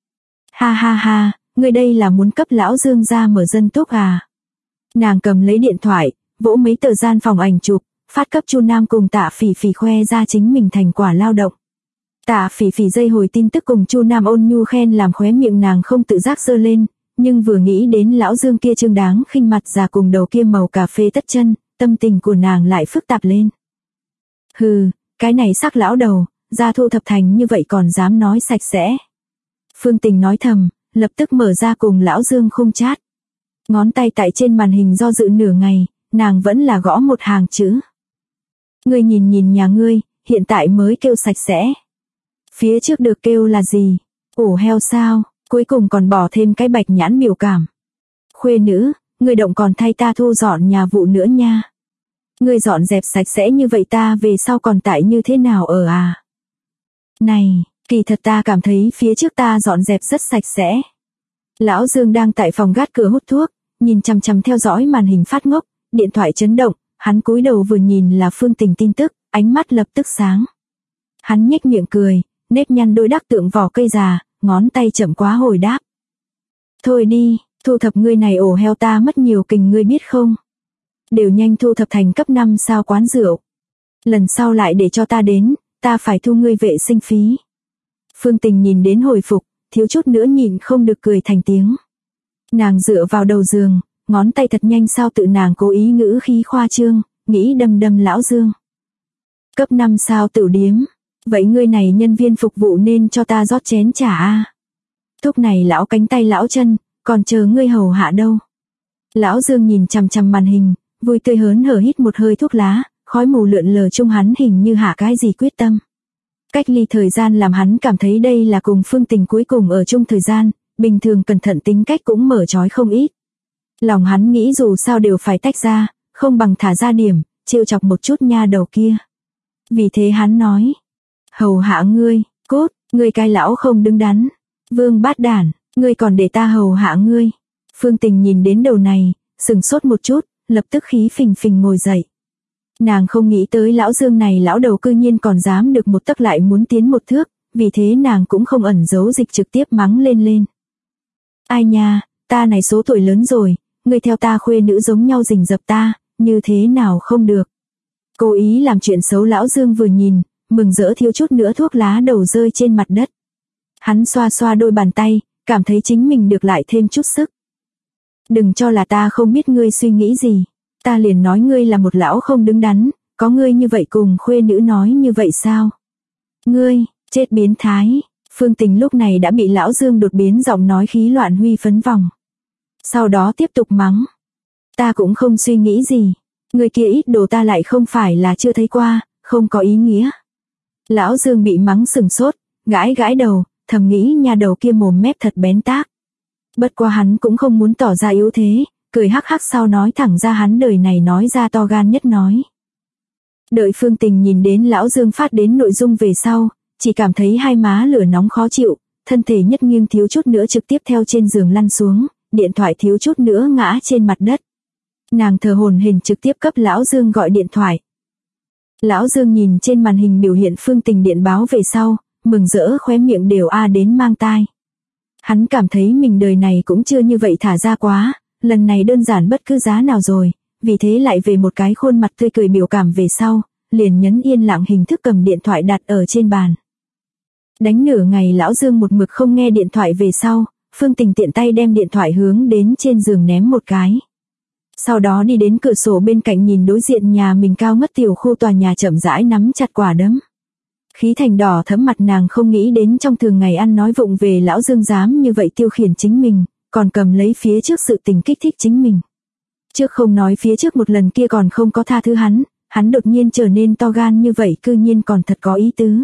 Ha ha ha, người đây là muốn cấp Lão Dương ra mở dân túc à? Nàng cầm lấy điện thoại, vỗ mấy tờ gian phòng ảnh chụp, phát cấp Chu Nam cùng Tạ Phỉ Phỉ khoe ra chính mình thành quả lao động. Tạ Phỉ Phỉ dây hồi tin tức cùng Chu Nam ôn nhu khen làm khóe miệng nàng không tự giác giơ lên, nhưng vừa nghĩ đến Lão Dương kia trương đáng khinh mặt già cùng đầu kia màu cà phê tất chân, tâm tình của nàng lại phức tạp lên. Hừ, cái này sắc lão đầu, da thu thập thành như vậy còn dám nói sạch sẽ. Phương Tình nói thầm, lập tức mở ra cùng Lão Dương khung chat. Ngón tay tại trên màn hình do dự nửa ngày, nàng vẫn là gõ một hàng chữ. Ngươi nhìn nhìn nhà ngươi, hiện tại mới kêu sạch sẽ. Phía trước được kêu là gì? Ổ heo sao? Cuối cùng còn bỏ thêm cái bạch nhãn biểu cảm. Khuê nữ, ngươi động còn thay ta thu dọn nhà vụ nữa nha. Ngươi dọn dẹp sạch sẽ như vậy ta về sau còn tại như thế nào ở à? Này, kỳ thật ta cảm thấy phía trước ta dọn dẹp rất sạch sẽ. Lão Dương đang tại phòng gác cửa hút thuốc, nhìn chằm chằm theo dõi màn hình phát ngốc, điện thoại chấn động, hắn cúi đầu vừa nhìn là Phương Tình tin tức, ánh mắt lập tức sáng. Hắn nhếch miệng cười, nếp nhăn đôi đắc tượng vỏ cây già, ngón tay chậm quá hồi đáp. Thôi đi, thu thập ngươi này ổ heo ta mất nhiều kình ngươi biết không? Đều nhanh thu thập thành cấp 5 sao quán rượu. Lần sau lại để cho ta đến, ta phải thu ngươi vệ sinh phí. Phương Tình nhìn đến hồi phục, thiếu chút nữa nhịn không được cười thành tiếng. Nàng dựa vào đầu giường, ngón tay thật nhanh sao tự nàng cố ý ngữ khí khoa trương, nghĩ đâm đâm Lão Dương. Cấp 5 sao tửu điếm, vậy ngươi này nhân viên phục vụ nên cho ta rót chén trà a. Lúc này lão cánh tay lão chân, còn chờ ngươi hầu hạ đâu. Lão Dương nhìn chằm chằm màn hình, vui tươi hớn hở hít một hơi thuốc lá, khói mù lượn lờ trong hắn hình như hạ cái gì quyết tâm. Cách ly thời gian làm hắn cảm thấy đây là cùng Phương Tình cuối cùng ở chung thời gian, bình thường cẩn thận tính cách cũng mở trói không ít. Lòng hắn nghĩ dù sao đều phải tách ra, không bằng thả ra điểm, trêu chọc một chút nha đầu kia. Vì thế hắn nói, hầu hạ ngươi, cốt, ngươi cái lão không đứng đắn, vương bát đản, ngươi còn để ta hầu hạ ngươi. Phương Tình nhìn đến đầu này, sừng sốt một chút, lập tức khí phình phình ngồi dậy. Nàng không nghĩ tới Lão Dương này lão đầu cư nhiên còn dám được một tấc lại muốn tiến một thước, vì thế nàng cũng không ẩn giấu dịch trực tiếp mắng lên. Ai nha, ta này số tuổi lớn rồi, ngươi theo ta khuê nữ giống nhau rình rập ta, như thế nào không được. Cố ý làm chuyện xấu Lão Dương vừa nhìn, mừng rỡ thiếu chút nữa thuốc lá đầu rơi trên mặt đất. Hắn xoa xoa đôi bàn tay, cảm thấy chính mình được lại thêm chút sức. Đừng cho là ta không biết ngươi suy nghĩ gì, ta liền nói ngươi là một lão không đứng đắn, có ngươi như vậy cùng khuê nữ nói như vậy sao? Ngươi, chết biến thái. Phương Tình lúc này đã bị Lão Dương đột biến giọng nói khí loạn huy phấn vòng. Sau đó tiếp tục mắng. Ta cũng không suy nghĩ gì, người kia ít đồ ta lại không phải là chưa thấy qua, không có ý nghĩa. Lão Dương bị mắng sừng sốt, gãi gãi đầu, thầm nghĩ nhà đầu kia mồm mép thật bén tác. Bất quá hắn cũng không muốn tỏ ra yếu thế, cười hắc hắc sau nói thẳng ra hắn đời này nói ra to gan nhất nói. Đợi Phương Tình nhìn đến Lão Dương phát đến nội dung về sau, chỉ cảm thấy hai má lửa nóng khó chịu, thân thể nhất nghiêng thiếu chút nữa trực tiếp theo trên giường lăn xuống, điện thoại thiếu chút nữa ngã trên mặt đất. Nàng thở hổn hển trực tiếp cấp Lão Dương gọi điện thoại. Lão Dương nhìn trên màn hình biểu hiện Phương Tình điện báo về sau, mừng rỡ khóe miệng đều đến mang tai. Hắn cảm thấy mình đời này cũng chưa như vậy thả ra quá, lần này đơn giản bất cứ giá nào rồi, vì thế lại về một cái khuôn mặt tươi cười biểu cảm về sau, liền nhấn yên lặng hình thức cầm điện thoại đặt ở trên bàn. Đánh nửa ngày Lão Dương một mực không nghe điện thoại về sau, Phương Tình tiện tay đem điện thoại hướng đến trên giường ném một cái. Sau đó đi đến cửa sổ bên cạnh nhìn đối diện nhà mình cao ngất tiểu khu tòa nhà chậm rãi nắm chặt quả đấm. Khí thành đỏ thẫm mặt nàng không nghĩ đến trong thường ngày ăn nói vụng về lão Dương dám như vậy tiêu khiển chính mình, còn cầm lấy phía trước sự tình kích thích chính mình. Trước không nói phía trước một lần kia còn không có tha thứ hắn đột nhiên trở nên to gan như vậy cư nhiên còn thật có ý tứ.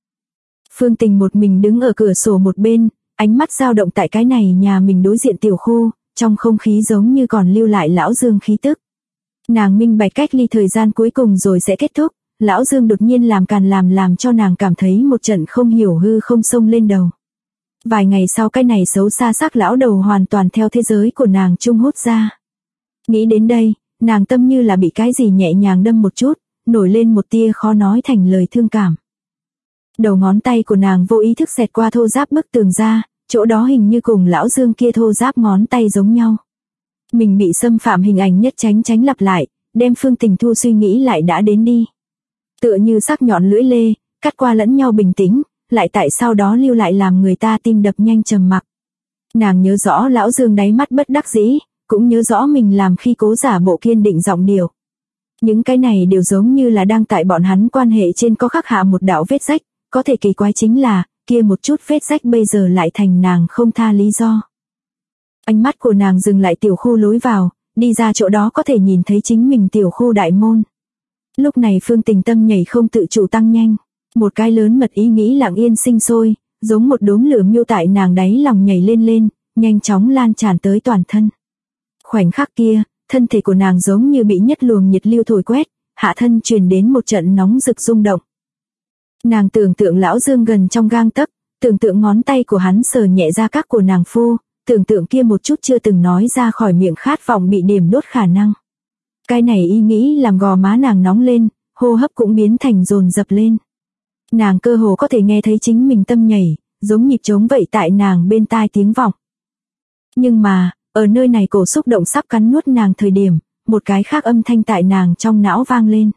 Phương Tình một mình đứng ở cửa sổ một bên, ánh mắt dao động tại cái này nhà mình đối diện tiểu khu, trong không khí giống như còn lưu lại lão Dương khí tức. Nàng minh bạch cách ly thời gian cuối cùng rồi sẽ kết thúc, lão Dương đột nhiên làm càn làm cho nàng cảm thấy một trận không hiểu hư không xông lên đầu. Vài ngày sau cái này xấu xa sắc lão đầu hoàn toàn theo thế giới của nàng trung hút ra. Nghĩ đến đây, nàng tâm như là bị cái gì nhẹ nhàng đâm một chút, nổi lên một tia khó nói thành lời thương cảm. Đầu ngón tay của nàng vô ý thức xẹt qua thô ráp bức tường ra, chỗ đó hình như cùng lão Dương kia thô ráp ngón tay giống nhau. Mình bị xâm phạm hình ảnh nhất tránh lặp lại, đem Phương Tình thu suy nghĩ lại đã đến đi. Tựa như sắc nhọn lưỡi lê, cắt qua lẫn nhau bình tĩnh, lại tại sau đó lưu lại làm người ta tim đập nhanh trầm mặc. Nàng nhớ rõ lão Dương đáy mắt bất đắc dĩ, cũng nhớ rõ mình làm khi cố giả bộ kiên định giọng điệu. Những cái này đều giống như là đang tại bọn hắn quan hệ trên có khắc hạ một đạo vết rách, có thể kỳ quái chính là, kia một chút vết rách bây giờ lại thành nàng không tha lý do. Ánh mắt của nàng dừng lại tiểu khu lối vào, đi ra chỗ đó có thể nhìn thấy chính mình tiểu khu đại môn. Lúc này Phương Tình tâm nhảy không tự chủ tăng nhanh, một cái lớn mật ý nghĩ lặng yên sinh sôi, giống một đốm lửa miêu tại nàng đáy lòng nhảy lên, nhanh chóng lan tràn tới toàn thân. Khoảnh khắc kia, thân thể của nàng giống như bị nhất luồng nhiệt lưu thổi quét, hạ thân truyền đến một trận nóng rực rung động. Nàng tưởng tượng lão Dương gần trong gang tấc, tưởng tượng ngón tay của hắn sờ nhẹ da các của nàng phu, tưởng tượng kia một chút chưa từng nói ra khỏi miệng khát vọng bị điểm đốt khả năng. Cái này ý nghĩ làm gò má nàng nóng lên, hô hấp cũng biến thành dồn dập lên. Nàng cơ hồ có thể nghe thấy chính mình tâm nhảy, giống nhịp trống vậy tại nàng bên tai tiếng vọng. Nhưng mà, ở nơi này cổ xúc động sắp cắn nuốt nàng thời điểm, một cái khác âm thanh tại nàng trong não vang lên.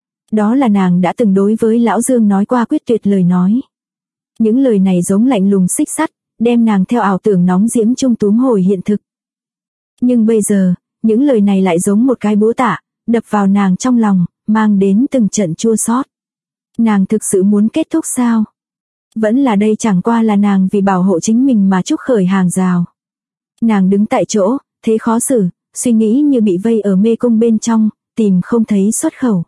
Đó là nàng đã từng đối với lão Dương nói qua quyết tuyệt lời nói. Những lời này giống lạnh lùng xích sắt, đem nàng theo ảo tưởng nóng diễm trung túm hồi hiện thực. Nhưng bây giờ, những lời này lại giống một cái búa tạ, đập vào nàng trong lòng, mang đến từng trận chua xót. Nàng thực sự muốn kết thúc sao? Vẫn là đây chẳng qua là nàng vì bảo hộ chính mình mà trúc khởi hàng rào. Nàng đứng tại chỗ, thế khó xử, suy nghĩ như bị vây ở mê cung bên trong, tìm không thấy xuất khẩu.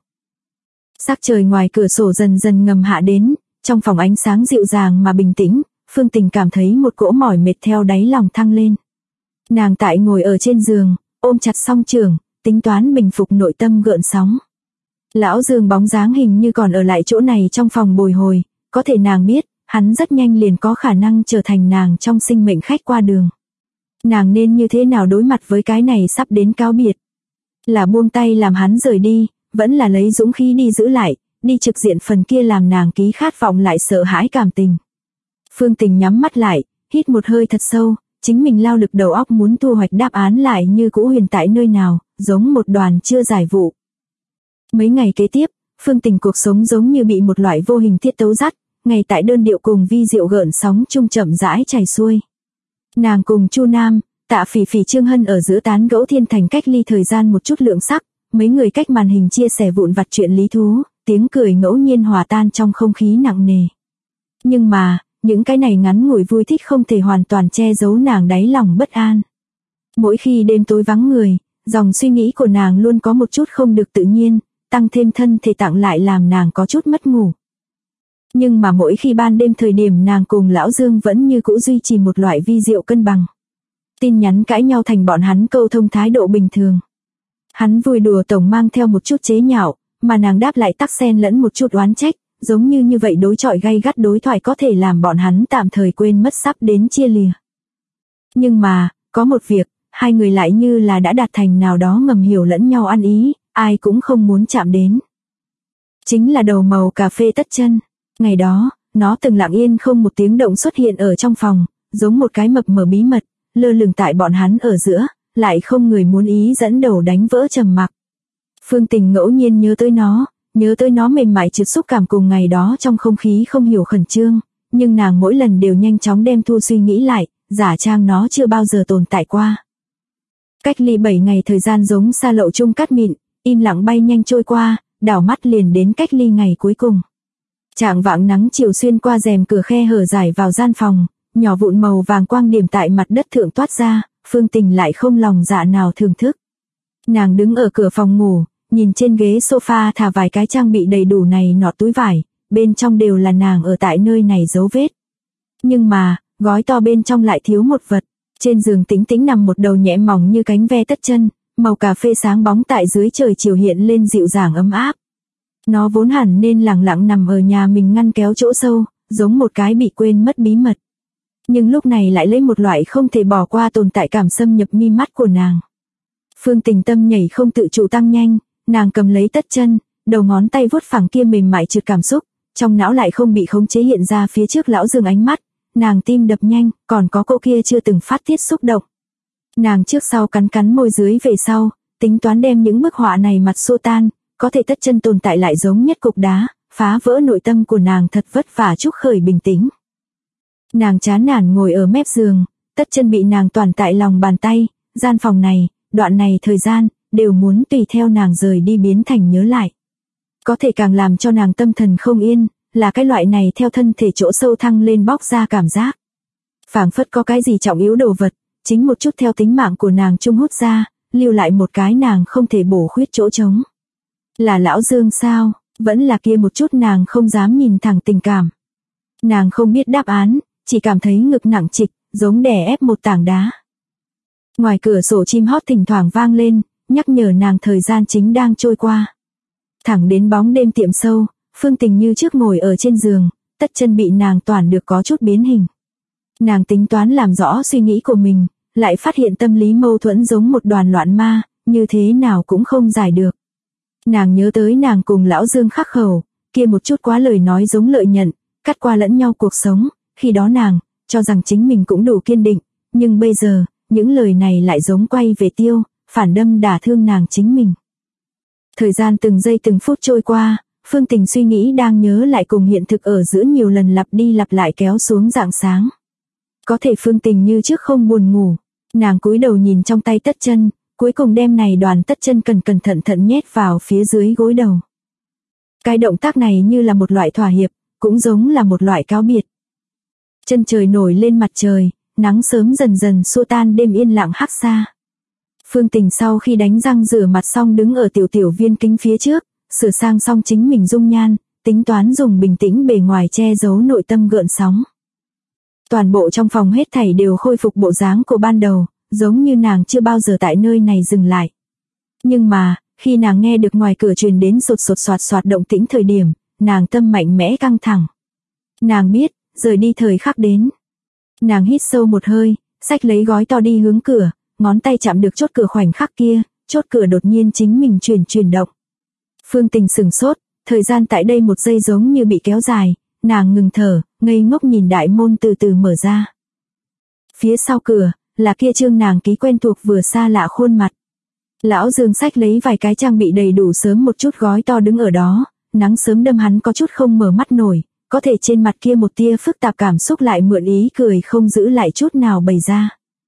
Sắc trời ngoài cửa sổ dần dần ngầm hạ đến, trong phòng ánh sáng dịu dàng mà bình tĩnh, Phương Tình cảm thấy một cỗ mỏi mệt theo đáy lòng thăng lên. Nàng tại ngồi ở trên giường, ôm chặt song trường, tính toán bình phục nội tâm gợn sóng. Lão Dương bóng dáng hình như còn ở lại chỗ này trong phòng bồi hồi, có thể nàng biết, hắn rất nhanh liền có khả năng trở thành nàng trong sinh mệnh khách qua đường. Nàng nên như thế nào đối mặt với cái này sắp đến cáo biệt? Là buông tay làm hắn rời đi, vẫn là lấy dũng khí đi giữ lại, đi trực diện phần kia làm nàng ký khát vọng lại sợ hãi cảm tình. Phương Tình nhắm mắt lại, hít một hơi thật sâu, chính mình lao lực đầu óc muốn thu hoạch đáp án lại như cũ huyền tại nơi nào, giống một đoàn chưa giải vụ. Mấy ngày kế tiếp, Phương Tình cuộc sống giống như bị một loại vô hình tiết tấu dắt, ngày tại đơn điệu cùng vi diệu gợn sóng trung chậm rãi chảy xuôi. Nàng cùng Chu Nam, Tạ Phỉ Phỉ Trương Hân ở giữa tán gẫu thiên thành cách ly thời gian một chút lượng sắc, mấy người cách màn hình chia sẻ vụn vặt chuyện lý thú, tiếng cười ngẫu nhiên hòa tan trong không khí nặng nề. Nhưng mà, những cái này ngắn ngủi vui thích không thể hoàn toàn che giấu nàng đáy lòng bất an. Mỗi khi đêm tối vắng người, dòng suy nghĩ của nàng luôn có một chút không được tự nhiên, tăng thêm thân thể tặng lại làm nàng có chút mất ngủ. Nhưng mà mỗi khi ban đêm thời điểm nàng cùng lão Dương vẫn như cũ duy trì một loại vi diệu cân bằng. Tin nhắn cãi nhau thành bọn hắn câu thông thái độ bình thường. Hắn vui đùa tổng mang theo một chút chế nhạo, mà nàng đáp lại tắc xen lẫn một chút oán trách, giống như vậy đối chọi gay gắt đối thoại có thể làm bọn hắn tạm thời quên mất sắp đến chia lìa. Nhưng mà, có một việc, hai người lại như là đã đạt thành nào đó ngầm hiểu lẫn nhau ăn ý, ai cũng không muốn chạm đến. Chính là đầu màu cà phê tất chân. Ngày đó, nó từng lặng yên không một tiếng động xuất hiện ở trong phòng, giống một cái mập mờ bí mật, lơ lửng tại bọn hắn ở giữa, lại không người muốn ý dẫn đầu đánh vỡ trầm mặc. Phương Tình ngẫu nhiên nhớ tới nó mềm mại trượt xúc cảm cùng ngày đó trong không khí không hiểu khẩn trương, nhưng nàng mỗi lần đều nhanh chóng đem thu suy nghĩ lại, giả trang nó chưa bao giờ tồn tại qua. Cách ly 7 ngày thời gian giống sa lậu chung cát mịn, im lặng bay nhanh trôi qua, đảo mắt liền đến cách ly ngày cuối cùng. Chạng vạng nắng chiều xuyên qua rèm cửa khe hở rải vào gian phòng, nhỏ vụn màu vàng quang điểm tại mặt đất thượng toát ra, Phương Tình lại không lòng dạ nào thưởng thức. Nàng đứng ở cửa phòng ngủ, nhìn trên ghế sofa thả vài cái trang bị đầy đủ này nọ túi vải, bên trong đều là nàng ở tại nơi này dấu vết. Nhưng mà, gói to bên trong lại thiếu một vật. Trên giường Tĩnh Tĩnh nằm một đầu nhẹ mỏng như cánh ve tất chân, màu cà phê sáng bóng tại dưới trời chiều hiện lên dịu dàng ấm áp. Nó vốn hẳn nên lặng lặng nằm ở nhà mình ngăn kéo chỗ sâu, giống một cái bị quên mất bí mật. Nhưng lúc này lại lấy một loại không thể bỏ qua tồn tại cảm xâm nhập mi mắt của nàng. Phương Tình tâm nhảy không tự chủ tăng nhanh, nàng cầm lấy tất chân, đầu ngón tay vuốt phẳng kia mềm mại trượt cảm xúc, trong não lại không bị khống chế hiện ra phía trước lão Dương ánh mắt, nàng tim đập nhanh, còn có cỗ kia chưa từng phát tiết xúc động. Nàng trước sau cắn cắn môi dưới về sau, tính toán đem những bức họa này mặt xô tan, có thể tất chân tồn tại lại giống nhất cục đá, phá vỡ nội tâm của nàng thật vất vả trút khởi bình tĩnh. Nàng chán nản ngồi ở mép giường, tất chân bị nàng toàn tại lòng bàn tay, gian phòng này, đoạn này thời gian, đều muốn tùy theo nàng rời đi biến thành nhớ lại. Có thể càng làm cho nàng tâm thần không yên, là cái loại này theo thân thể chỗ sâu thăng lên bóc ra cảm giác. Phảng phất có cái gì trọng yếu đồ vật, chính một chút theo tính mạng của nàng trung hút ra, lưu lại một cái nàng không thể bổ khuyết chỗ trống. Là lão Dương sao, vẫn là kia một chút nàng không dám nhìn thẳng tình cảm. Nàng không biết đáp án, chỉ cảm thấy ngực nặng trịch, giống đè ép một tảng đá. Ngoài cửa sổ chim hót thỉnh thoảng vang lên, nhắc nhở nàng thời gian chính đang trôi qua. Thẳng đến bóng đêm tiệm sâu, Phương Tình như trước ngồi ở trên giường, tất chân bị nàng toàn được có chút biến hình. Nàng tính toán làm rõ suy nghĩ của mình, lại phát hiện tâm lý mâu thuẫn giống một đoàn loạn ma, như thế nào cũng không giải được. Nàng nhớ tới nàng cùng lão Dương khắc khẩu, kia một chút quá lời nói giống lợi nhận, cắt qua lẫn nhau cuộc sống, khi đó nàng, cho rằng chính mình cũng đủ kiên định, nhưng bây giờ, những lời này lại giống quay về tiêu, phản đâm đả thương nàng chính mình. Thời gian từng giây từng phút trôi qua, Phương Tình suy nghĩ đang nhớ lại cùng hiện thực ở giữa nhiều lần lặp đi lặp lại kéo xuống rạng sáng. Có thể Phương Tình như trước không buồn ngủ, nàng cúi đầu nhìn trong tay tất chân, cuối cùng đem này đoàn tất chân cẩn thận nhét vào phía dưới gối đầu. Cái động tác này như là một loại thỏa hiệp, cũng giống là một loại cáo biệt. Chân trời nổi lên mặt trời, nắng sớm dần dần xua tan đêm yên lặng hắc xa. Phương Tình sau khi đánh răng rửa mặt xong đứng ở tiểu viên kính phía trước, sửa sang xong chính mình dung nhan, tính toán dùng bình tĩnh bề ngoài che giấu nội tâm gợn sóng. Toàn bộ trong phòng hết thảy đều khôi phục bộ dáng của ban đầu, giống như nàng chưa bao giờ tại nơi này dừng lại. Nhưng mà, khi nàng nghe được ngoài cửa truyền đến sột soạt động tĩnh thời điểm, nàng tâm mạnh mẽ căng thẳng. Nàng biết, rời đi thời khắc đến. Nàng hít sâu một hơi, xách lấy gói to đi hướng cửa, ngón tay chạm được chốt cửa khoảnh khắc kia, chốt cửa đột nhiên chính mình chuyển động. Phương Tình sửng sốt, thời gian tại đây một giây giống như bị kéo dài, nàng ngừng thở, ngây ngốc nhìn đại môn từ từ mở ra. Phía sau cửa, là kia trương nàng ký quen thuộc vừa xa lạ khuôn mặt. Lão Dương xách lấy vài cái trang bị đầy đủ sớm một chút gói to đứng ở đó, nắng sớm đâm hắn có chút không mở mắt nổi, có thể trên mặt kia một tia phức tạp cảm xúc lại mượn ý cười không giữ lại chút nào bày ra.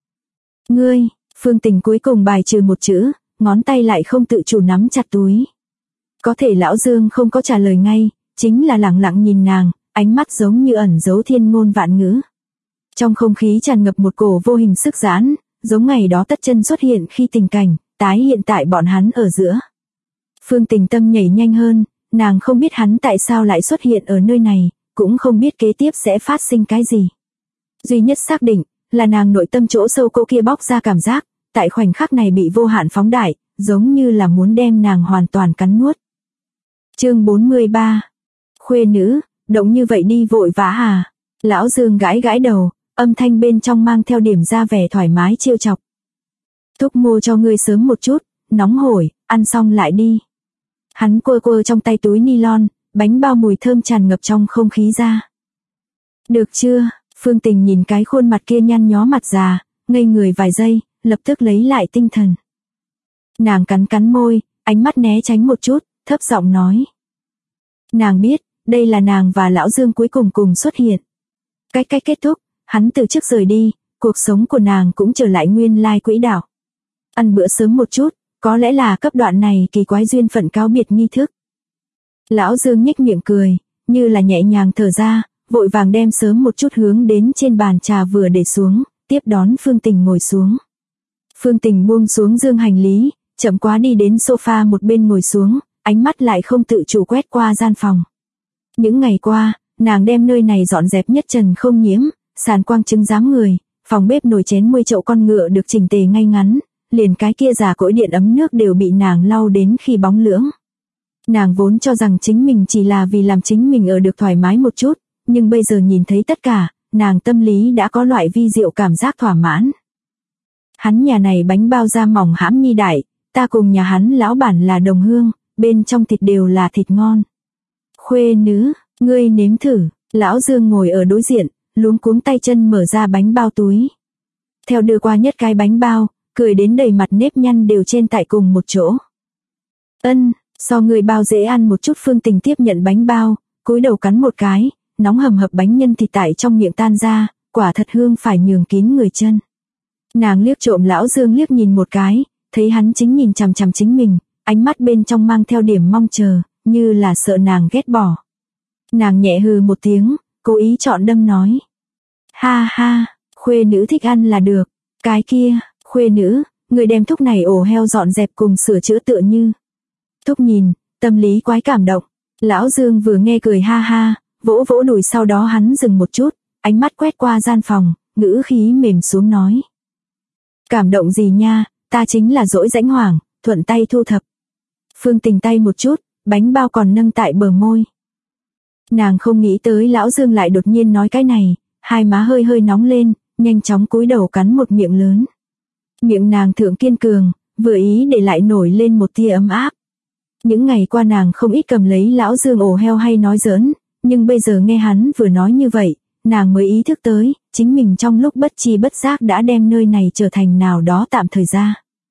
Ngươi, Phương Tình cuối cùng bài trừ một chữ, ngón tay lại không tự chủ nắm chặt túi. Có thể lão Dương không có trả lời ngay, chính là lặng lặng nhìn nàng, ánh mắt giống như ẩn giấu thiên ngôn vạn ngữ. Trong không khí tràn ngập một cổ vô hình sức giãn, giống ngày đó tất chân xuất hiện khi tình cảnh, tái hiện tại bọn hắn ở giữa. Phương Tình tâm nhảy nhanh hơn, nàng không biết hắn tại sao lại xuất hiện ở nơi này, cũng không biết kế tiếp sẽ phát sinh cái gì. Duy nhất xác định, là nàng nội tâm chỗ sâu cô kia bóc ra cảm giác, tại khoảnh khắc này bị vô hạn phóng đại, giống như là muốn đem nàng hoàn toàn cắn nuốt. Chương 43. Khuê nữ, động như vậy đi vội vã à? Lão Dương gãi gãi đầu, âm thanh bên trong mang theo điểm ra vẻ thoải mái trêu chọc. Thúc mua cho ngươi sớm một chút, nóng hổi, ăn xong lại đi. Hắn quơ trong tay túi nylon, bánh bao mùi thơm tràn ngập trong không khí ra. Được chưa? Phương Tình nhìn cái khuôn mặt kia nhăn nhó mặt già, ngây người vài giây, lập tức lấy lại tinh thần. Nàng cắn môi, ánh mắt né tránh một chút, thấp giọng nói. Nàng biết, đây là nàng và lão Dương cuối cùng xuất hiện. Cách kết thúc, hắn từ trước rời đi, cuộc sống của nàng cũng trở lại nguyên lai quỹ đạo. Ăn bữa sớm một chút, có lẽ là cấp đoạn này kỳ quái duyên phận cáo biệt nghi thức. Lão Dương nhếch miệng cười, như là nhẹ nhàng thở ra, vội vàng đem sớm một chút hướng đến trên bàn trà vừa để xuống, tiếp đón Phương Tình ngồi xuống. Phương Tình buông xuống dương hành lý, chậm quá đi đến sofa một bên ngồi xuống, ánh mắt lại không tự chủ quét qua gian phòng. Những ngày qua, nàng đem nơi này dọn dẹp nhất trần không nhiễm, sàn quang trứng dáng người, phòng bếp nồi chén muôi chậu con ngựa được chỉnh tề ngay ngắn, liền cái kia già cỗi điện ấm nước đều bị nàng lau đến khi bóng lưỡng. Nàng vốn cho rằng chính mình chỉ là vì làm chính mình ở được thoải mái một chút, nhưng bây giờ nhìn thấy tất cả, nàng tâm lý đã có loại vi diệu cảm giác thỏa mãn. Hắn nhà này bánh bao da mỏng hãm nhi đại, ta cùng nhà hắn lão bản là đồng hương, bên trong thịt đều là thịt ngon. Khuê nữ, ngươi nếm thử, lão Dương ngồi ở đối diện, luống cuống tay chân mở ra bánh bao túi. Theo đưa qua nhất cái bánh bao, cười đến đầy mặt nếp nhăn đều trên tại cùng một chỗ. Ân, so người bao dễ ăn một chút. Phương Tình tiếp nhận bánh bao, cúi đầu cắn một cái, nóng hầm hập bánh nhân thịt tại trong miệng tan ra, quả thật hương phải nhường kín người chân. Nàng liếc trộm lão Dương liếc nhìn một cái, thấy hắn chính nhìn chằm chằm chính mình, ánh mắt bên trong mang theo điểm mong chờ, như là sợ nàng ghét bỏ. Nàng nhẹ hừ một tiếng, cố ý chọn đâm nói. Ha ha, khuê nữ thích ăn là được. Cái kia, khuê nữ, người đem thúc này ổ heo dọn dẹp cùng sửa chữa tựa như. Thúc nhìn, tâm lý quái cảm động. Lão Dương vừa nghe cười ha ha, vỗ vỗ đùi, sau đó hắn dừng một chút, ánh mắt quét qua gian phòng, ngữ khí mềm xuống nói. Cảm động gì nha, ta chính là dỗi rãnh hoảng, thuận tay thu thập. Phương Tình tay một chút, bánh bao còn nâng tại bờ môi. Nàng không nghĩ tới lão Dương lại đột nhiên nói cái này, hai má hơi hơi nóng lên, nhanh chóng cúi đầu cắn một miệng lớn. Miệng nàng thượng kiên cường, vừa ý để lại nổi lên một tia ấm áp. Những ngày qua nàng không ít cầm lấy lão Dương ổ heo hay nói giỡn, nhưng bây giờ nghe hắn vừa nói như vậy, nàng mới ý thức tới, chính mình trong lúc bất chi bất giác đã đem nơi này trở thành nào đó tạm thời ra.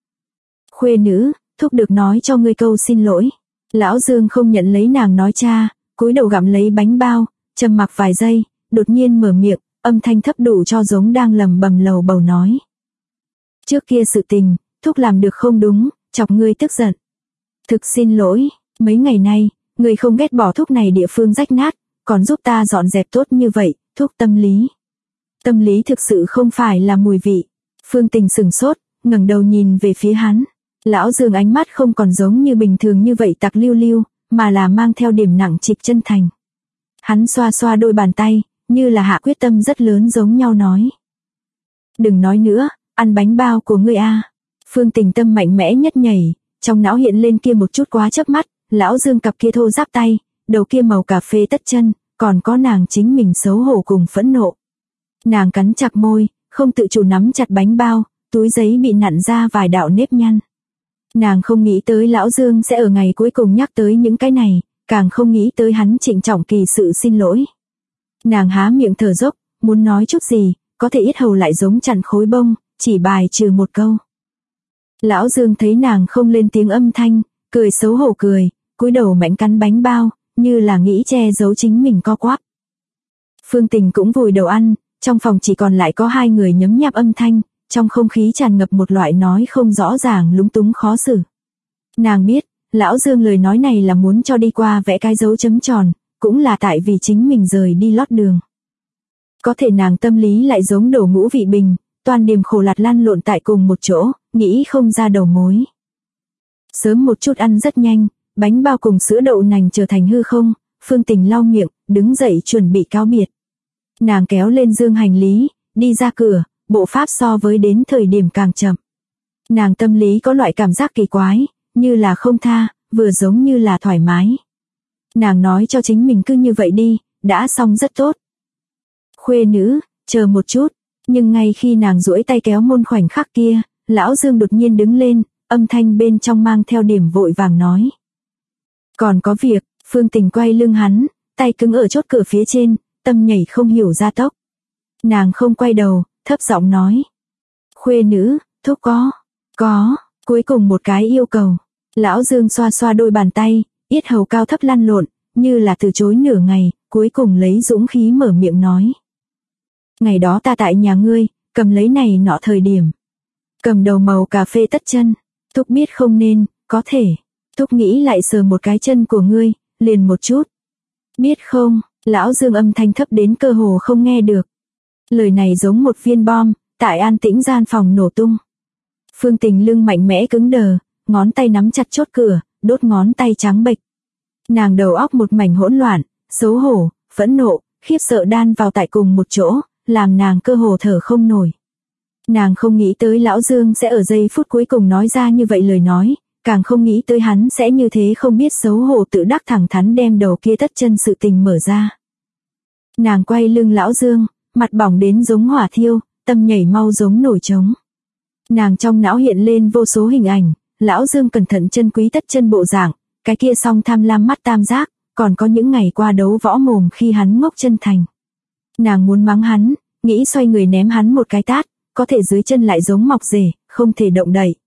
Khuê nữ, thúc được nói cho ngươi câu xin lỗi. Lão Dương không nhận lấy nàng nói cha, cúi đầu gặm lấy bánh bao, trầm mặc vài giây, đột nhiên mở miệng, âm thanh thấp đủ cho giống đang lầm bầm lầu bầu nói. Trước kia sự tình, thúc làm được không đúng, chọc ngươi tức giận. Thực xin lỗi, mấy ngày nay, ngươi không ghét bỏ thúc này địa phương rách nát, còn giúp ta dọn dẹp tốt như vậy, thúc tâm lý. Tâm lý thực sự không phải là mùi vị. Phương Tình sừng sốt, ngẩng đầu nhìn về phía hắn. Lão Dương ánh mắt không còn giống như bình thường như vậy tặc lưu lưu, mà là mang theo điểm nặng trịch chân thành. Hắn xoa xoa đôi bàn tay, như là hạ quyết tâm rất lớn giống nhau nói. Đừng nói nữa, ăn bánh bao của ngươi a. Phương Tình tâm mạnh mẽ nhất nhảy, trong não hiện lên kia một chút quá chớp mắt, lão Dương cặp kia thô ráp tay, đầu kia màu cà phê tất chân, còn có nàng chính mình xấu hổ cùng phẫn nộ. Nàng cắn chặt môi, không tự chủ nắm chặt bánh bao, túi giấy bị nặn ra vài đạo nếp nhăn. Nàng không nghĩ tới lão Dương sẽ ở ngày cuối cùng nhắc tới những cái này, càng không nghĩ tới hắn trịnh trọng kỳ sự xin lỗi. Nàng há miệng thở dốc, muốn nói chút gì, có thể yết hầu lại giống chặn khối bông, chỉ bài trừ một câu. Lão Dương thấy nàng không lên tiếng âm thanh, cười xấu hổ cười, cúi đầu mạnh cắn bánh bao, như là nghĩ che giấu chính mình co quắp. Phương Tình cũng vùi đầu ăn, trong phòng chỉ còn lại có hai người nhấm nháp âm thanh, trong không khí tràn ngập một loại nói không rõ ràng lúng túng khó xử. Nàng biết, lão Dương lời nói này là muốn cho đi qua vẽ cái dấu chấm tròn, cũng là tại vì chính mình rời đi lót đường. Có thể nàng tâm lý lại giống đổ ngũ vị bình, toàn điểm khổ lạt lăn lộn tại cùng một chỗ, nghĩ không ra đầu mối. Sớm một chút ăn rất nhanh, bánh bao cùng sữa đậu nành trở thành hư không, Phương Tình lau miệng, đứng dậy chuẩn bị cáo biệt. Nàng kéo lên dương hành lý, đi ra cửa, bộ pháp so với đến thời điểm càng chậm. Nàng tâm lý có loại cảm giác kỳ quái, như là không tha, vừa giống như là thoải mái. Nàng nói cho chính mình cứ như vậy đi, đã xong rất tốt. Khuê nữ, chờ một chút, nhưng ngay khi nàng duỗi tay kéo môn khoảnh khắc kia, lão Dương đột nhiên đứng lên, âm thanh bên trong mang theo điểm vội vàng nói. Còn có việc. Phương Tình quay lưng hắn, tay cứng ở chốt cửa phía trên, tâm nhảy không hiểu ra tốc. Nàng không quay đầu, thấp giọng nói. Khuê nữ, thúc có, cuối cùng một cái yêu cầu. Lão Dương xoa xoa đôi bàn tay, yết hầu cao thấp lăn lộn, như là từ chối nửa ngày, cuối cùng lấy dũng khí mở miệng nói. Ngày đó ta tại nhà ngươi, cầm lấy này nọ thời điểm. Cầm đầu màu cà phê tất chân, thúc biết không nên, có thể. Thúc nghĩ lại sờ một cái chân của ngươi, liền một chút. Biết không, Lão Dương âm thanh thấp đến cơ hồ không nghe được. Lời này giống một viên bom, tại an tĩnh gian phòng nổ tung. Phương Tình lưng mạnh mẽ cứng đờ, ngón tay nắm chặt chốt cửa, đốt ngón tay trắng bệch. Nàng đầu óc một mảnh hỗn loạn, xấu hổ, phẫn nộ, khiếp sợ đan vào tại cùng một chỗ, làm nàng cơ hồ thở không nổi. Nàng không nghĩ tới Lão Dương sẽ ở giây phút cuối cùng nói ra như vậy lời nói, càng không nghĩ tới hắn sẽ như thế không biết xấu hổ tự đắc thẳng thắn đem đầu kia tất chân sự tình mở ra. Nàng quay lưng Lão Dương, mặt bỏng đến giống hỏa thiêu, tâm nhảy mau giống nổi trống. Nàng trong não hiện lên vô số hình ảnh, Lão Dương cẩn thận chân quý tất chân bộ dạng, cái kia song tham lam mắt tam giác, còn có những ngày qua đấu võ mồm khi hắn ngốc chân thành. Nàng muốn mắng hắn, nghĩ xoay người ném hắn một cái tát, có thể dưới chân lại giống mọc rể, không thể động đậy.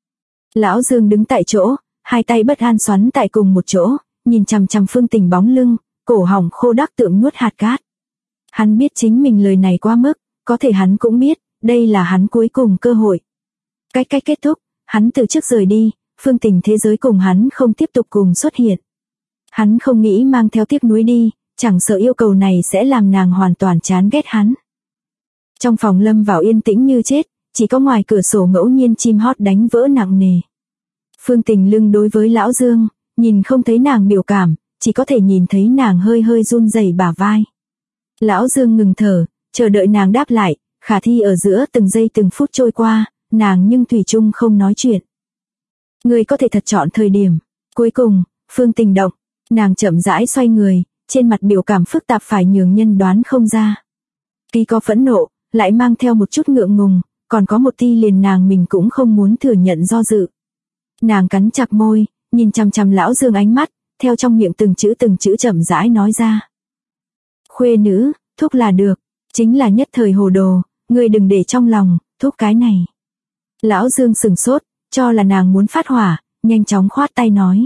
Lão Dương đứng tại chỗ, hai tay bất an xoắn tại cùng một chỗ, nhìn chằm chằm Phương Tình bóng lưng, cổ họng khô đắc tượng nuốt hạt cát. Hắn biết chính mình lời này quá mức, có thể hắn cũng biết, đây là hắn cuối cùng cơ hội. Cách kết thúc, hắn từ trước rời đi, Phương Tình thế giới cùng hắn không tiếp tục cùng xuất hiện. Hắn không nghĩ mang theo tiếc nuối đi, chẳng sợ yêu cầu này sẽ làm nàng hoàn toàn chán ghét hắn. Trong phòng lâm vào yên tĩnh như chết, chỉ có ngoài cửa sổ ngẫu nhiên chim hót đánh vỡ nặng nề. Phương Tình lưng đối với Lão Dương, nhìn không thấy nàng biểu cảm, chỉ có thể nhìn thấy nàng hơi hơi run rẩy bả vai. Lão Dương ngừng thở, chờ đợi nàng đáp lại, khả thi ở giữa từng giây từng phút trôi qua, nàng nhưng thủy chung không nói chuyện. Người có thể thật chọn thời điểm. Cuối cùng, Phương Tình động, nàng chậm rãi xoay người, trên mặt biểu cảm phức tạp phải nhường nhân đoán không ra. Khi có phẫn nộ, lại mang theo một chút ngượng ngùng, còn có một ti liền nàng mình cũng không muốn thừa nhận do dự. Nàng cắn chặt môi, nhìn chằm chằm Lão Dương ánh mắt, theo trong miệng từng chữ chậm rãi nói ra. Khuê nữ, thúc là được, chính là nhất thời hồ đồ, ngươi đừng để trong lòng, thúc cái này. Lão Dương sừng sốt, cho là nàng muốn phát hỏa, nhanh chóng khoát tay nói.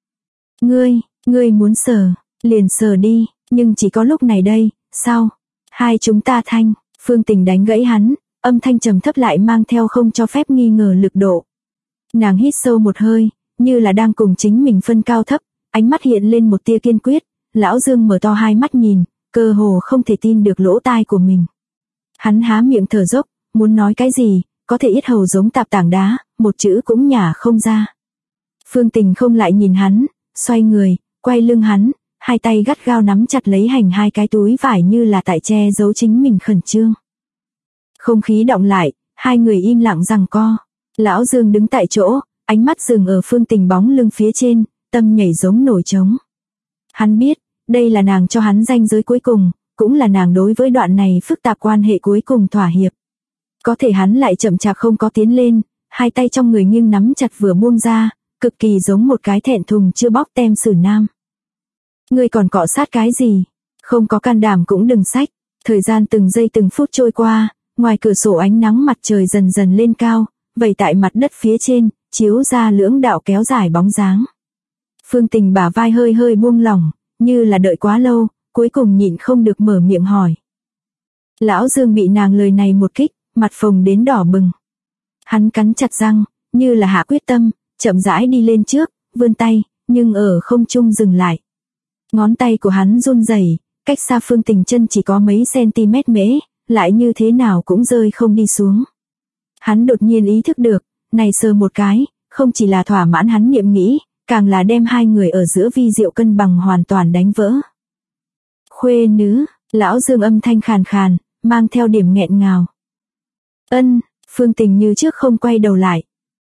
Ngươi muốn sờ, liền sờ đi, nhưng chỉ có lúc này đây, sao? Hai chúng ta thanh, Phương Tình đánh gãy hắn, âm thanh trầm thấp lại mang theo không cho phép nghi ngờ lực độ. Nàng hít sâu một hơi, như là đang cùng chính mình phân cao thấp, ánh mắt hiện lên một tia kiên quyết, Lão Dương mở to hai mắt nhìn, cơ hồ không thể tin được lỗ tai của mình. Hắn há miệng thở dốc, muốn nói cái gì, có thể yết hầu giống tạp tảng đá, một chữ cũng nhả không ra. Phương Tình không lại nhìn hắn, xoay người, quay lưng hắn, hai tay gắt gao nắm chặt lấy hành hai cái túi vải như là tại che giấu chính mình khẩn trương. Không khí động lại, hai người im lặng giằng co. Lão Dương đứng tại chỗ, ánh mắt dừng ở Phương Tình bóng lưng phía trên, tâm nhảy giống nổi trống. Hắn biết, đây là nàng cho hắn ranh giới cuối cùng, cũng là nàng đối với đoạn này phức tạp quan hệ cuối cùng thỏa hiệp. Có thể hắn lại chậm chạp không có tiến lên, hai tay trong người nghiêng nắm chặt vừa buông ra, cực kỳ giống một cái thẹn thùng chưa bóc tem xử nam. Ngươi còn cọ sát cái gì? Không có can đảm cũng đừng xách. Thời gian từng giây từng phút trôi qua, ngoài cửa sổ ánh nắng mặt trời dần dần lên cao, vẩy tại mặt đất phía trên, chiếu ra lưỡng đạo kéo dài bóng dáng. Phương Tình bả vai hơi hơi buông lỏng, như là đợi quá lâu, cuối cùng nhịn không được mở miệng hỏi. Lão Dương bị nàng lời này một kích, mặt phồng đến đỏ bừng. Hắn cắn chặt răng, như là hạ quyết tâm, chậm rãi đi lên trước, vươn tay, nhưng ở không trung dừng lại. Ngón tay của hắn run rẩy, cách xa Phương Tình chân chỉ có mấy cm mễ, lại như thế nào cũng rơi không đi xuống. Hắn đột nhiên ý thức được, này sờ một cái, không chỉ là thỏa mãn hắn niệm nghĩ, càng là đem hai người ở giữa vi diệu cân bằng hoàn toàn đánh vỡ. Khuê nữ, Lão Dương âm thanh khàn khàn, mang theo điểm nghẹn ngào. Ân, Phương Tình như trước không quay đầu lại.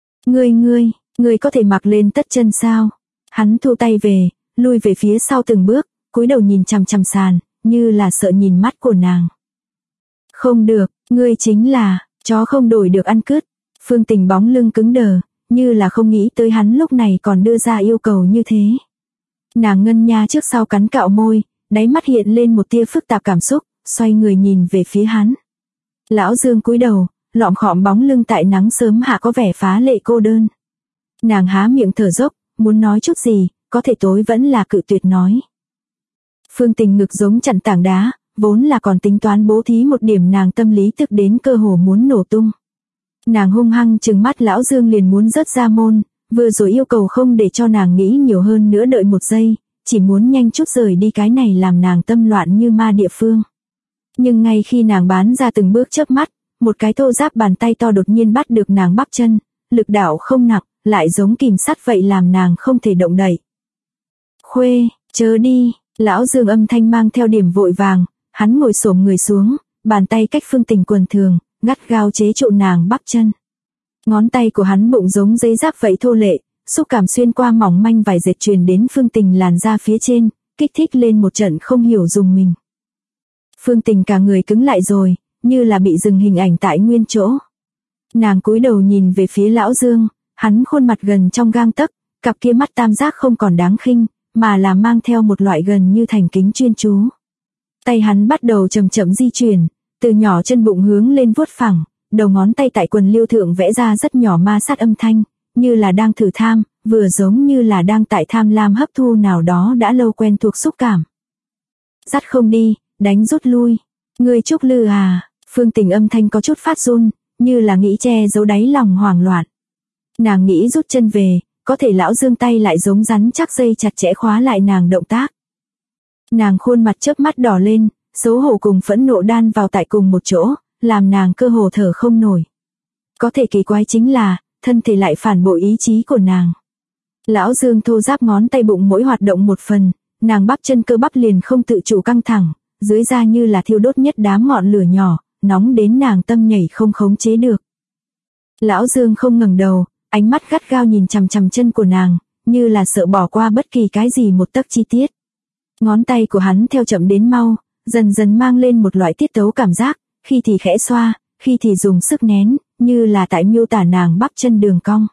Ngươi có thể mặc lên tất chân sao? Hắn thu tay về, lui về phía sau từng bước, cúi đầu nhìn chằm chằm sàn, như là sợ nhìn mắt của nàng. Không được, ngươi chính là chó không đổi được ăn cứt. Phương Tình bóng lưng cứng đờ, như là không nghĩ tới hắn lúc này còn đưa ra yêu cầu như thế. Nàng ngân nha trước sau cắn cạo môi, đáy mắt hiện lên một tia phức tạp cảm xúc, xoay người nhìn về phía hắn. Lão Dương cúi đầu, lọm khọm bóng lưng tại nắng sớm hạ có vẻ phá lệ cô đơn. Nàng há miệng thở dốc, muốn nói chút gì, có thể tối vẫn là cự tuyệt nói. Phương Tình ngực giống chặn tảng đá, vốn là còn tính toán bố thí một điểm nàng tâm lý tức đến cơ hồ muốn nổ tung. Nàng hung hăng trừng mắt Lão Dương liền muốn rớt ra môn, vừa rồi yêu cầu không để cho nàng nghĩ nhiều hơn nữa đợi một giây, chỉ muốn nhanh chút rời đi cái này làm nàng tâm loạn như ma địa phương. Nhưng ngay khi nàng bán ra từng bước chớp mắt, một cái thô ráp bàn tay to đột nhiên bắt được nàng bắp chân, lực đạo không nặng, lại giống kìm sắt vậy làm nàng không thể động đậy. Khuê, chớ đi, lão Dương âm thanh mang theo điểm vội vàng, hắn ngồi xổm người xuống, bàn tay cách Phương Tình quần thường, gắt gao chế trụ nàng bắp chân. Ngón tay của hắn bụng giống giấy giáp vậy thô lệ, xúc cảm xuyên qua mỏng manh vải dệt truyền đến Phương Tình làn da phía trên, kích thích lên một trận không hiểu dùng mình. Phương Tình cả người cứng lại rồi, như là bị dừng hình ảnh tại nguyên chỗ. Nàng cúi đầu nhìn về phía lão Dương, hắn khuôn mặt gần trong gang tấc, cặp kia mắt tam giác không còn đáng khinh, mà là mang theo một loại gần như thành kính chuyên chú. Tay hắn bắt đầu chậm chậm di chuyển, từ nhỏ chân bụng hướng lên vuốt phẳng, đầu ngón tay tại quần liêu thượng vẽ ra rất nhỏ ma sát âm thanh, như là đang thử tham, vừa giống như là đang tại tham lam hấp thu nào đó đã lâu quen thuộc xúc cảm. Dắt không đi, đánh rút lui. Ngươi Trúc Lư à, Phương Tình âm thanh có chút phát run, như là nghĩ che giấu đáy lòng hoảng loạn. Nàng nghĩ rút chân về, có thể lão Dương tay lại giống rắn chắc dây chặt chẽ khóa lại nàng động tác. Nàng khuôn mặt chớp mắt đỏ lên, xấu hổ cùng phẫn nộ đan vào tại cùng một chỗ, làm nàng cơ hồ thở không nổi. Có thể kỳ quái chính là, thân thể lại phản bội ý chí của nàng. Lão Dương thô ráp ngón tay bụng mỗi hoạt động một phần, nàng bắp chân cơ bắp liền không tự chủ căng thẳng, dưới da như là thiêu đốt nhất đám ngọn lửa nhỏ, nóng đến nàng tâm nhảy không khống chế được. Lão Dương không ngẩng đầu, ánh mắt gắt gao nhìn chằm chằm chân của nàng, như là sợ bỏ qua bất kỳ cái gì một tấc chi tiết. Ngón tay của hắn theo chậm đến mau, dần dần mang lên một loại tiết tấu cảm giác, khi thì khẽ xoa, khi thì dùng sức nén, như là tại miêu tả nàng bắp chân đường cong.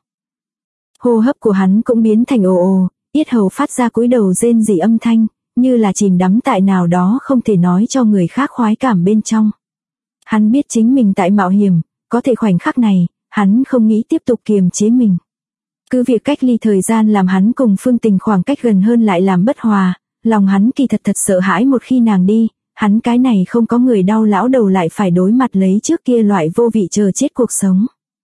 Hô hấp của hắn cũng biến thành ồ ồ, yết hầu phát ra cúi đầu rên rỉ âm thanh, như là chìm đắm tại nào đó không thể nói cho người khác khoái cảm bên trong. Hắn biết chính mình tại mạo hiểm, có thể khoảnh khắc này, hắn không nghĩ tiếp tục kiềm chế mình. Cứ việc cách ly thời gian làm hắn cùng Phương Tình khoảng cách gần hơn lại làm bất hòa, lòng hắn kỳ thật sợ hãi một khi nàng đi, hắn cái này không có người đau lão đầu lại phải đối mặt lấy trước kia loại vô vị chờ chết cuộc sống.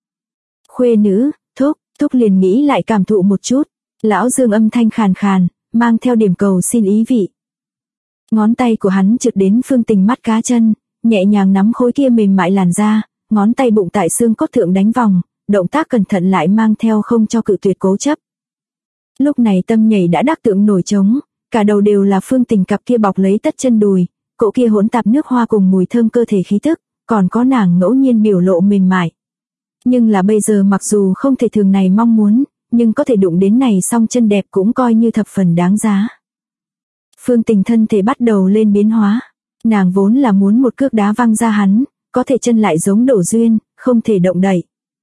Khuê nữ, thúc liền nghĩ lại cảm thụ một chút, lão Dương âm thanh khàn khàn, mang theo điểm cầu xin ý vị. Ngón tay của hắn trượt đến Phương Tình mắt cá chân, nhẹ nhàng nắm khối kia mềm mại làn da, ngón tay bụng tại xương cốt thượng đánh vòng, động tác cẩn thận lại mang theo không cho cự tuyệt cố chấp. Lúc này tâm nhảy đã đắc tượng nổi trống, cả đầu đều là Phương Tình cặp kia bọc lấy tất chân đùi, cỗ kia hỗn tạp nước hoa cùng mùi thơm cơ thể khí tức, còn có nàng ngẫu nhiên biểu lộ mềm mại. Nhưng là bây giờ mặc dù không thể thường này mong muốn, nhưng có thể đụng đến này song chân đẹp cũng coi như thập phần đáng giá. Phương Tình thân thể bắt đầu lên biến hóa, nàng vốn là muốn một cước đá văng ra hắn, có thể chân lại giống đổ duyên, không thể động đậy.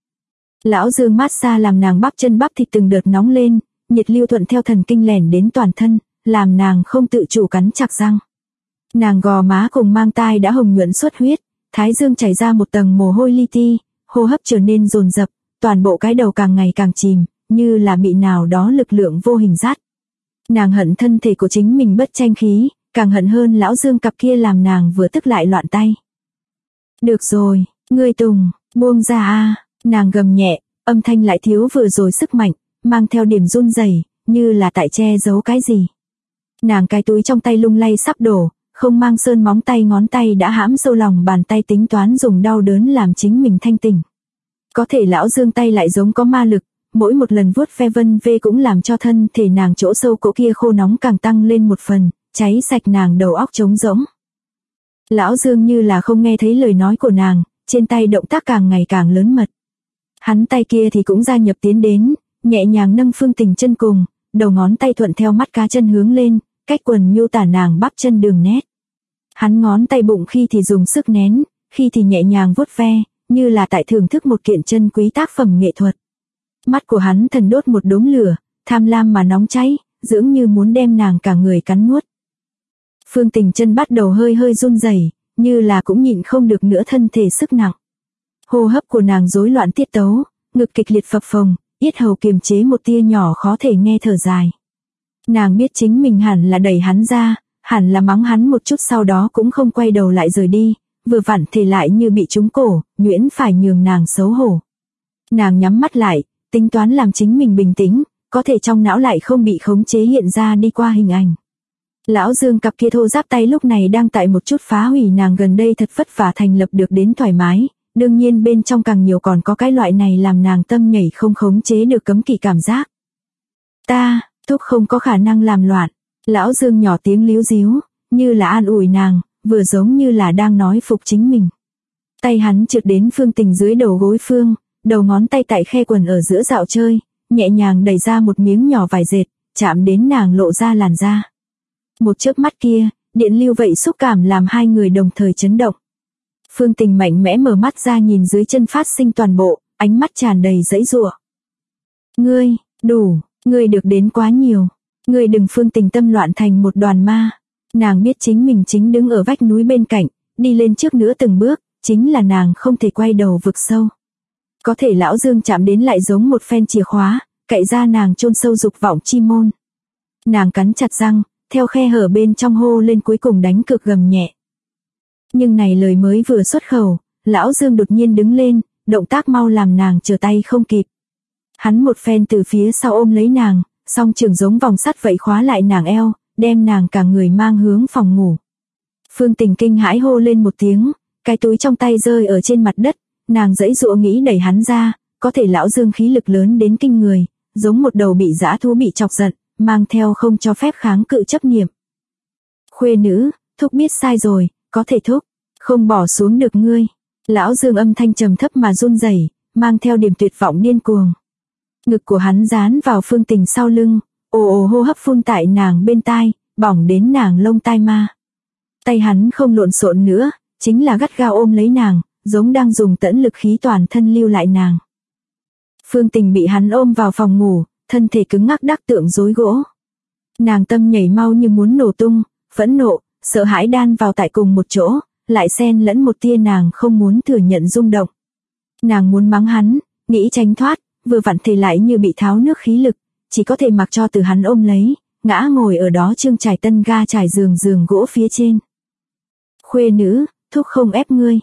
Lão Dương mát xa làm nàng bắp chân bắp thịt từng đợt nóng lên, nhiệt lưu thuận theo thần kinh lẻn đến toàn thân, làm nàng không tự chủ cắn chặt răng. Nàng gò má cùng mang tai đã hồng nhuận xuất huyết, thái dương chảy ra một tầng mồ hôi li ti, hô hấp trở nên dồn dập, toàn bộ cái đầu càng ngày càng chìm, như là bị nào đó lực lượng vô hình dắt. Nàng hận thân thể của chính mình bất tranh khí, càng hận hơn lão Dương cặp kia làm nàng vừa tức lại loạn tay. Được rồi, ngươi Tùng, buông ra a, nàng gầm nhẹ, âm thanh lại thiếu vừa rồi sức mạnh, mang theo điểm run rẩy, như là tại che giấu cái gì. Nàng cái túi trong tay lung lay sắp đổ, không mang sơn móng tay ngón tay đã hãm sâu lòng bàn tay tính toán dùng đau đớn làm chính mình thanh tỉnh. Có thể lão Dương tay lại giống có ma lực, mỗi một lần vuốt ve vân vê cũng làm cho thân thể nàng chỗ sâu cỗ kia khô nóng càng tăng lên một phần, cháy sạch nàng đầu óc trống rỗng. Lão Dương như là không nghe thấy lời nói của nàng, trên tay động tác càng ngày càng lớn mật. Hắn tay kia thì cũng gia nhập tiến đến, nhẹ nhàng nâng Phương Tình chân cùng, đầu ngón tay thuận theo mắt cá chân hướng lên, cách quần miêu tả nàng bắp chân đường nét. Hắn ngón tay bụng khi thì dùng sức nén, khi thì nhẹ nhàng vuốt ve, như là tại thưởng thức một kiện chân quý tác phẩm nghệ thuật. Mắt của hắn thần đốt một đốm lửa, tham lam mà nóng cháy, dường như muốn đem nàng cả người cắn nuốt. Phương Tình chân bắt đầu hơi hơi run rẩy, như là cũng nhịn không được nữa thân thể sức nặng. Hô hấp của nàng rối loạn tiết tấu, ngực kịch liệt phập phồng, yết hầu kiềm chế một tia nhỏ khó thể nghe thở dài. Nàng biết chính mình hẳn là đẩy hắn ra, hẳn là mắng hắn một chút sau đó cũng không quay đầu lại rời đi, vừa vặn thể lại như bị trúng cổ, nhuyễn phải nhường nàng xấu hổ. Nàng nhắm mắt lại, tính toán làm chính mình bình tĩnh, có thể trong não lại không bị khống chế hiện ra đi qua hình ảnh. Lão Dương cặp kia thô ráp tay lúc này đang tại một chút phá hủy nàng gần đây thật vất vả thành lập được đến thoải mái, đương nhiên bên trong càng nhiều còn có cái loại này làm nàng tâm nhảy không khống chế được cấm kỵ cảm giác. Thúc không có khả năng làm loạn. Lão Dương nhỏ tiếng líu díu, như là an ủi nàng, vừa giống như là đang nói phục chính mình. Tay hắn trượt đến Phương Tình dưới đầu gối Phương, đầu ngón tay tại khe quần ở giữa dạo chơi, nhẹ nhàng đẩy ra một miếng nhỏ vải dệt, chạm đến nàng lộ ra làn da. Một chớp mắt kia, điện lưu vậy xúc cảm làm hai người đồng thời chấn động. Phương Tình mạnh mẽ mở mắt ra nhìn dưới chân phát sinh toàn bộ, ánh mắt tràn đầy giãy giụa. Ngươi, đủ, ngươi được đến quá nhiều. Ngươi đừng. Phương Tình tâm loạn thành một đoàn ma. Nàng biết chính mình chính đứng ở vách núi bên cạnh, đi lên trước nữa từng bước, chính là nàng không thể quay đầu vực sâu. Có thể lão Dương chạm đến lại giống một phen chìa khóa, cạy ra nàng chôn sâu dục vọng chi môn. Nàng cắn chặt răng, theo khe hở bên trong hô lên cuối cùng đánh cược gầm nhẹ. Nhưng này lời mới vừa xuất khẩu, lão Dương đột nhiên đứng lên, động tác mau làm nàng trở tay không kịp. Hắn một phen từ phía sau ôm lấy nàng, song trường giống vòng sắt vậy khóa lại nàng eo, đem nàng cả người mang hướng phòng ngủ. Phương Tình kinh hãi hô lên một tiếng, cái túi trong tay rơi ở trên mặt đất, nàng giãy giụa nghĩ đẩy hắn ra, có thể lão Dương khí lực lớn đến kinh người, giống một đầu bị dã thú bị chọc giận, mang theo không cho phép kháng cự chấp niệm. Khuê nữ, thúc biết sai rồi, có thể thúc, không bỏ xuống được ngươi. Lão Dương âm thanh trầm thấp mà run rẩy, mang theo điểm tuyệt vọng điên cuồng. Ngực của hắn dán vào Phương Tình sau lưng, ồ ồ hô hấp phun tại nàng bên tai, bỏng đến nàng lông tai ma. Tay hắn không lộn xộn nữa, chính là gắt gao ôm lấy nàng, giống đang dùng tẫn lực khí toàn thân lưu lại nàng. Phương Tình bị hắn ôm vào phòng ngủ, thân thể cứng ngắc đắc tượng rối gỗ. Nàng tâm nhảy mau như muốn nổ tung, phẫn nộ, sợ hãi đan vào tại cùng một chỗ, lại xen lẫn một tia nàng không muốn thừa nhận rung động. Nàng muốn mắng hắn, nghĩ tránh thoát, vừa vặn thể lại như bị tháo nước khí lực, chỉ có thể mặc cho từ hắn ôm lấy, ngã ngồi ở đó trương trải tân ga trải giường gỗ phía trên. Khuê nữ, thúc không ép ngươi.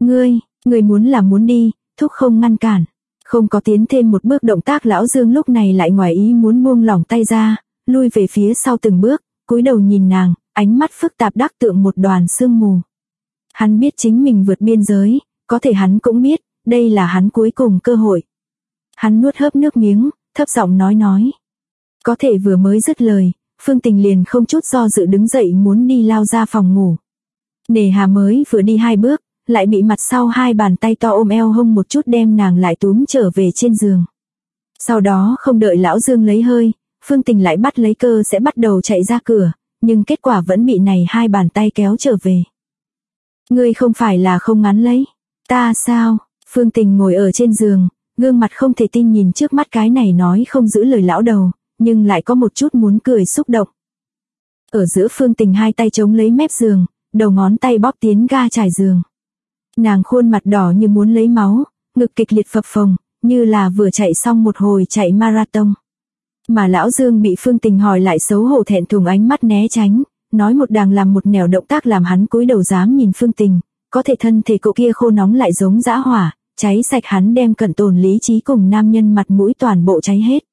Ngươi muốn là muốn đi, thúc không ngăn cản. Không có tiến thêm một bước động tác lão Dương lúc này lại ngoài ý muốn buông lỏng tay ra, lui về phía sau từng bước, cúi đầu nhìn nàng, ánh mắt phức tạp đắc tượng một đoàn sương mù. Hắn biết chính mình vượt biên giới, có thể hắn cũng biết, đây là hắn cuối cùng cơ hội. Hắn nuốt hớp nước miếng, thấp giọng nói. Có thể vừa mới dứt lời, Phương Tình liền không chút do dự đứng dậy muốn đi lao ra phòng ngủ. Nề hà mới vừa đi 2 bước, lại bị mặt sau 2 bàn tay to ôm eo hông một chút đem nàng lại túm trở về trên giường. Sau đó không đợi lão Dương lấy hơi, Phương Tình lại bắt lấy cơ sẽ bắt đầu chạy ra cửa, nhưng kết quả vẫn bị này 2 bàn tay kéo trở về. Ngươi không phải là không ngắn lấy, ta sao? Phương Tình ngồi ở trên giường, gương mặt không thể tin nhìn trước mắt cái này nói không giữ lời lão đầu, nhưng lại có một chút muốn cười xúc động. Ở giữa Phương Tình 2 tay chống lấy mép giường, đầu ngón tay bóp tiến ga trải giường. Nàng khuôn mặt đỏ như muốn lấy máu, ngực kịch liệt phập phồng, như là vừa chạy xong một hồi chạy marathon. Mà lão Dương bị Phương Tình hỏi lại xấu hổ thẹn thùng ánh mắt né tránh, nói một đàng làm một nẻo động tác làm hắn cúi đầu dám nhìn Phương Tình, có thể thân thể cậu kia khô nóng lại giống dã hỏa, cháy sạch hắn đem cận tồn lý trí cùng nam nhân mặt mũi toàn bộ cháy hết.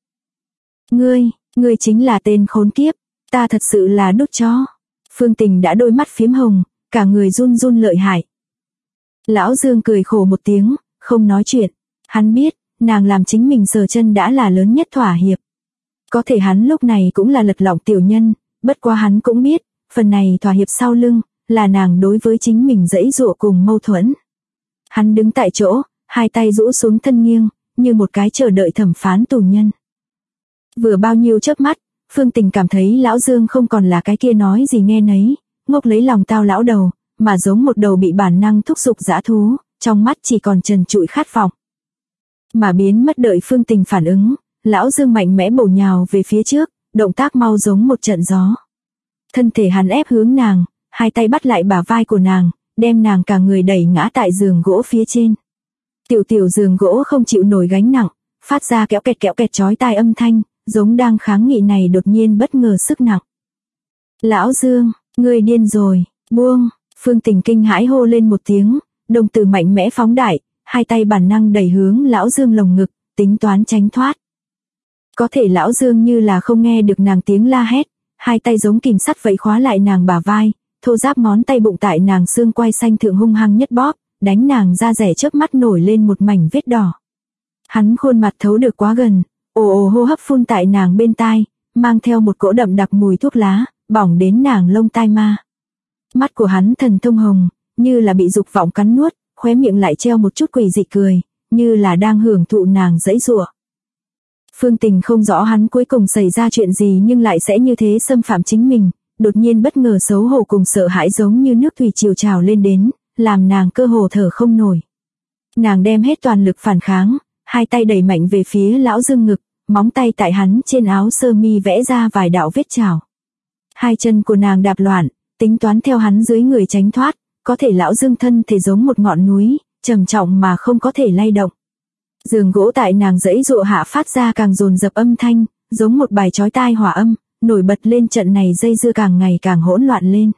Ngươi chính là tên khốn kiếp, ta thật sự là đút chó. Phương Tình đã đôi mắt phiếm hồng, cả người run run lợi hại. Lão Dương cười khổ một tiếng, không nói chuyện. Hắn biết, nàng làm chính mình sờ chân đã là lớn nhất thỏa hiệp. Có thể hắn lúc này cũng là lật lọng tiểu nhân, bất quá hắn cũng biết, phần này thỏa hiệp sau lưng, là nàng đối với chính mình giãy giụa cùng mâu thuẫn. Hắn đứng tại chỗ, 2 tay rũ xuống thân nghiêng, như một cái chờ đợi thẩm phán tù nhân. Vừa bao nhiêu chớp mắt, Phương Tình cảm thấy lão Dương không còn là cái kia nói gì nghe nấy, ngốc lấy lòng tao lão đầu, mà giống một đầu bị bản năng thúc giục dã thú, trong mắt chỉ còn trần trụi khát vọng. Mà biến mất đợi Phương Tình phản ứng, lão Dương mạnh mẽ bổ nhào về phía trước, động tác mau giống một trận gió. Thân thể hắn ép hướng nàng, 2 tay bắt lại bả vai của nàng, đem nàng cả người đẩy ngã tại giường gỗ phía trên. Tiểu giường gỗ không chịu nổi gánh nặng, phát ra kéo kẹt chói tai âm thanh, giống đang kháng nghị này đột nhiên bất ngờ sức nặng. Lão Dương, ngươi điên rồi, buông. Phương Tình kinh hãi hô lên một tiếng, đồng tử mạnh mẽ phóng đại, 2 tay bản năng đẩy hướng lão Dương lồng ngực, tính toán tránh thoát. Có thể lão Dương như là không nghe được nàng tiếng la hét, hai tay giống kìm sắt vậy khóa lại nàng bả vai, thô ráp ngón tay bụng tại nàng xương quai xanh thượng hung hăng nhất bóp, đánh nàng da rẻ chớp mắt nổi lên một mảnh vết đỏ. Hắn khuôn mặt thấu được quá gần, ồ ồ hô hấp phun tại nàng bên tai, mang theo một cỗ đậm đặc mùi thuốc lá, bỏng đến nàng lông tai ma. Mắt của hắn thần thông hồng, như là bị dục vọng cắn nuốt, khóe miệng lại treo một chút quỷ dị cười, như là đang hưởng thụ nàng giãy giụa. Phương Tình không rõ hắn cuối cùng xảy ra chuyện gì nhưng lại sẽ như thế xâm phạm chính mình, đột nhiên bất ngờ xấu hổ cùng sợ hãi giống như nước thủy triều trào lên đến, làm nàng cơ hồ thở không nổi. Nàng đem hết toàn lực phản kháng, hai tay đẩy mạnh về phía lão Dương ngực, móng tay tại hắn trên áo sơ mi vẽ ra vài đạo vết trào. Hai chân của nàng đạp loạn, tính toán theo hắn dưới người tránh thoát, có thể lão Dương thân thể giống một ngọn núi, trầm trọng mà không có thể lay động. Giường gỗ tại nàng giãy giụa hạ phát ra càng dồn dập âm thanh, giống một bài chói tai hòa âm, nổi bật lên trận này dây dưa càng ngày càng hỗn loạn lên.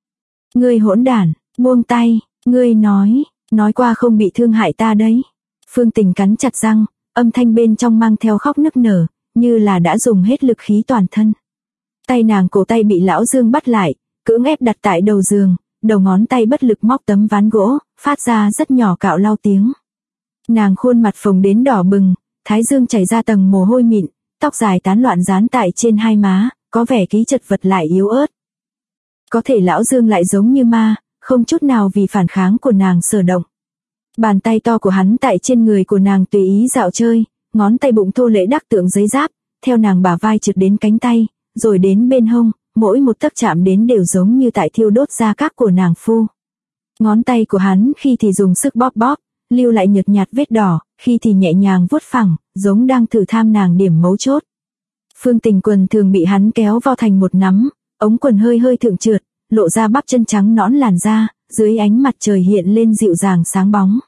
Ngươi hỗn đản, buông tay, ngươi nói qua không bị thương hại ta đấy. Phương Tình cắn chặt răng, âm thanh bên trong mang theo khóc nức nở, như là đã dùng hết lực khí toàn thân. Tay nàng cổ tay bị lão Dương bắt lại, cưỡng ép đặt tại đầu giường, đầu ngón tay bất lực móc tấm ván gỗ, phát ra rất nhỏ cạo lau tiếng. Nàng khuôn mặt phồng đến đỏ bừng, thái dương chảy ra tầng mồ hôi mịn, tóc dài tán loạn dán tại trên hai má, có vẻ ký chật vật lại yếu ớt. Có thể lão Dương lại giống như ma, không chút nào vì phản kháng của nàng sở động. Bàn tay to của hắn tại trên người của nàng tùy ý dạo chơi, ngón tay bụng thô lễ đắc tượng giấy giáp, theo nàng bả vai trượt đến cánh tay, rồi đến bên hông, mỗi một tấc chạm đến đều giống như tại thiêu đốt da các của nàng phu. Ngón tay của hắn khi thì dùng sức bóp bóp, lưu lại nhợt nhạt vết đỏ, khi thì nhẹ nhàng vuốt phẳng, giống đang thử tham nàng điểm mấu chốt. Phương Tình quần thường bị hắn kéo vào thành một nắm, ống quần hơi hơi thượng trượt, lộ ra bắp chân trắng nõn làn da, dưới ánh mặt trời hiện lên dịu dàng sáng bóng.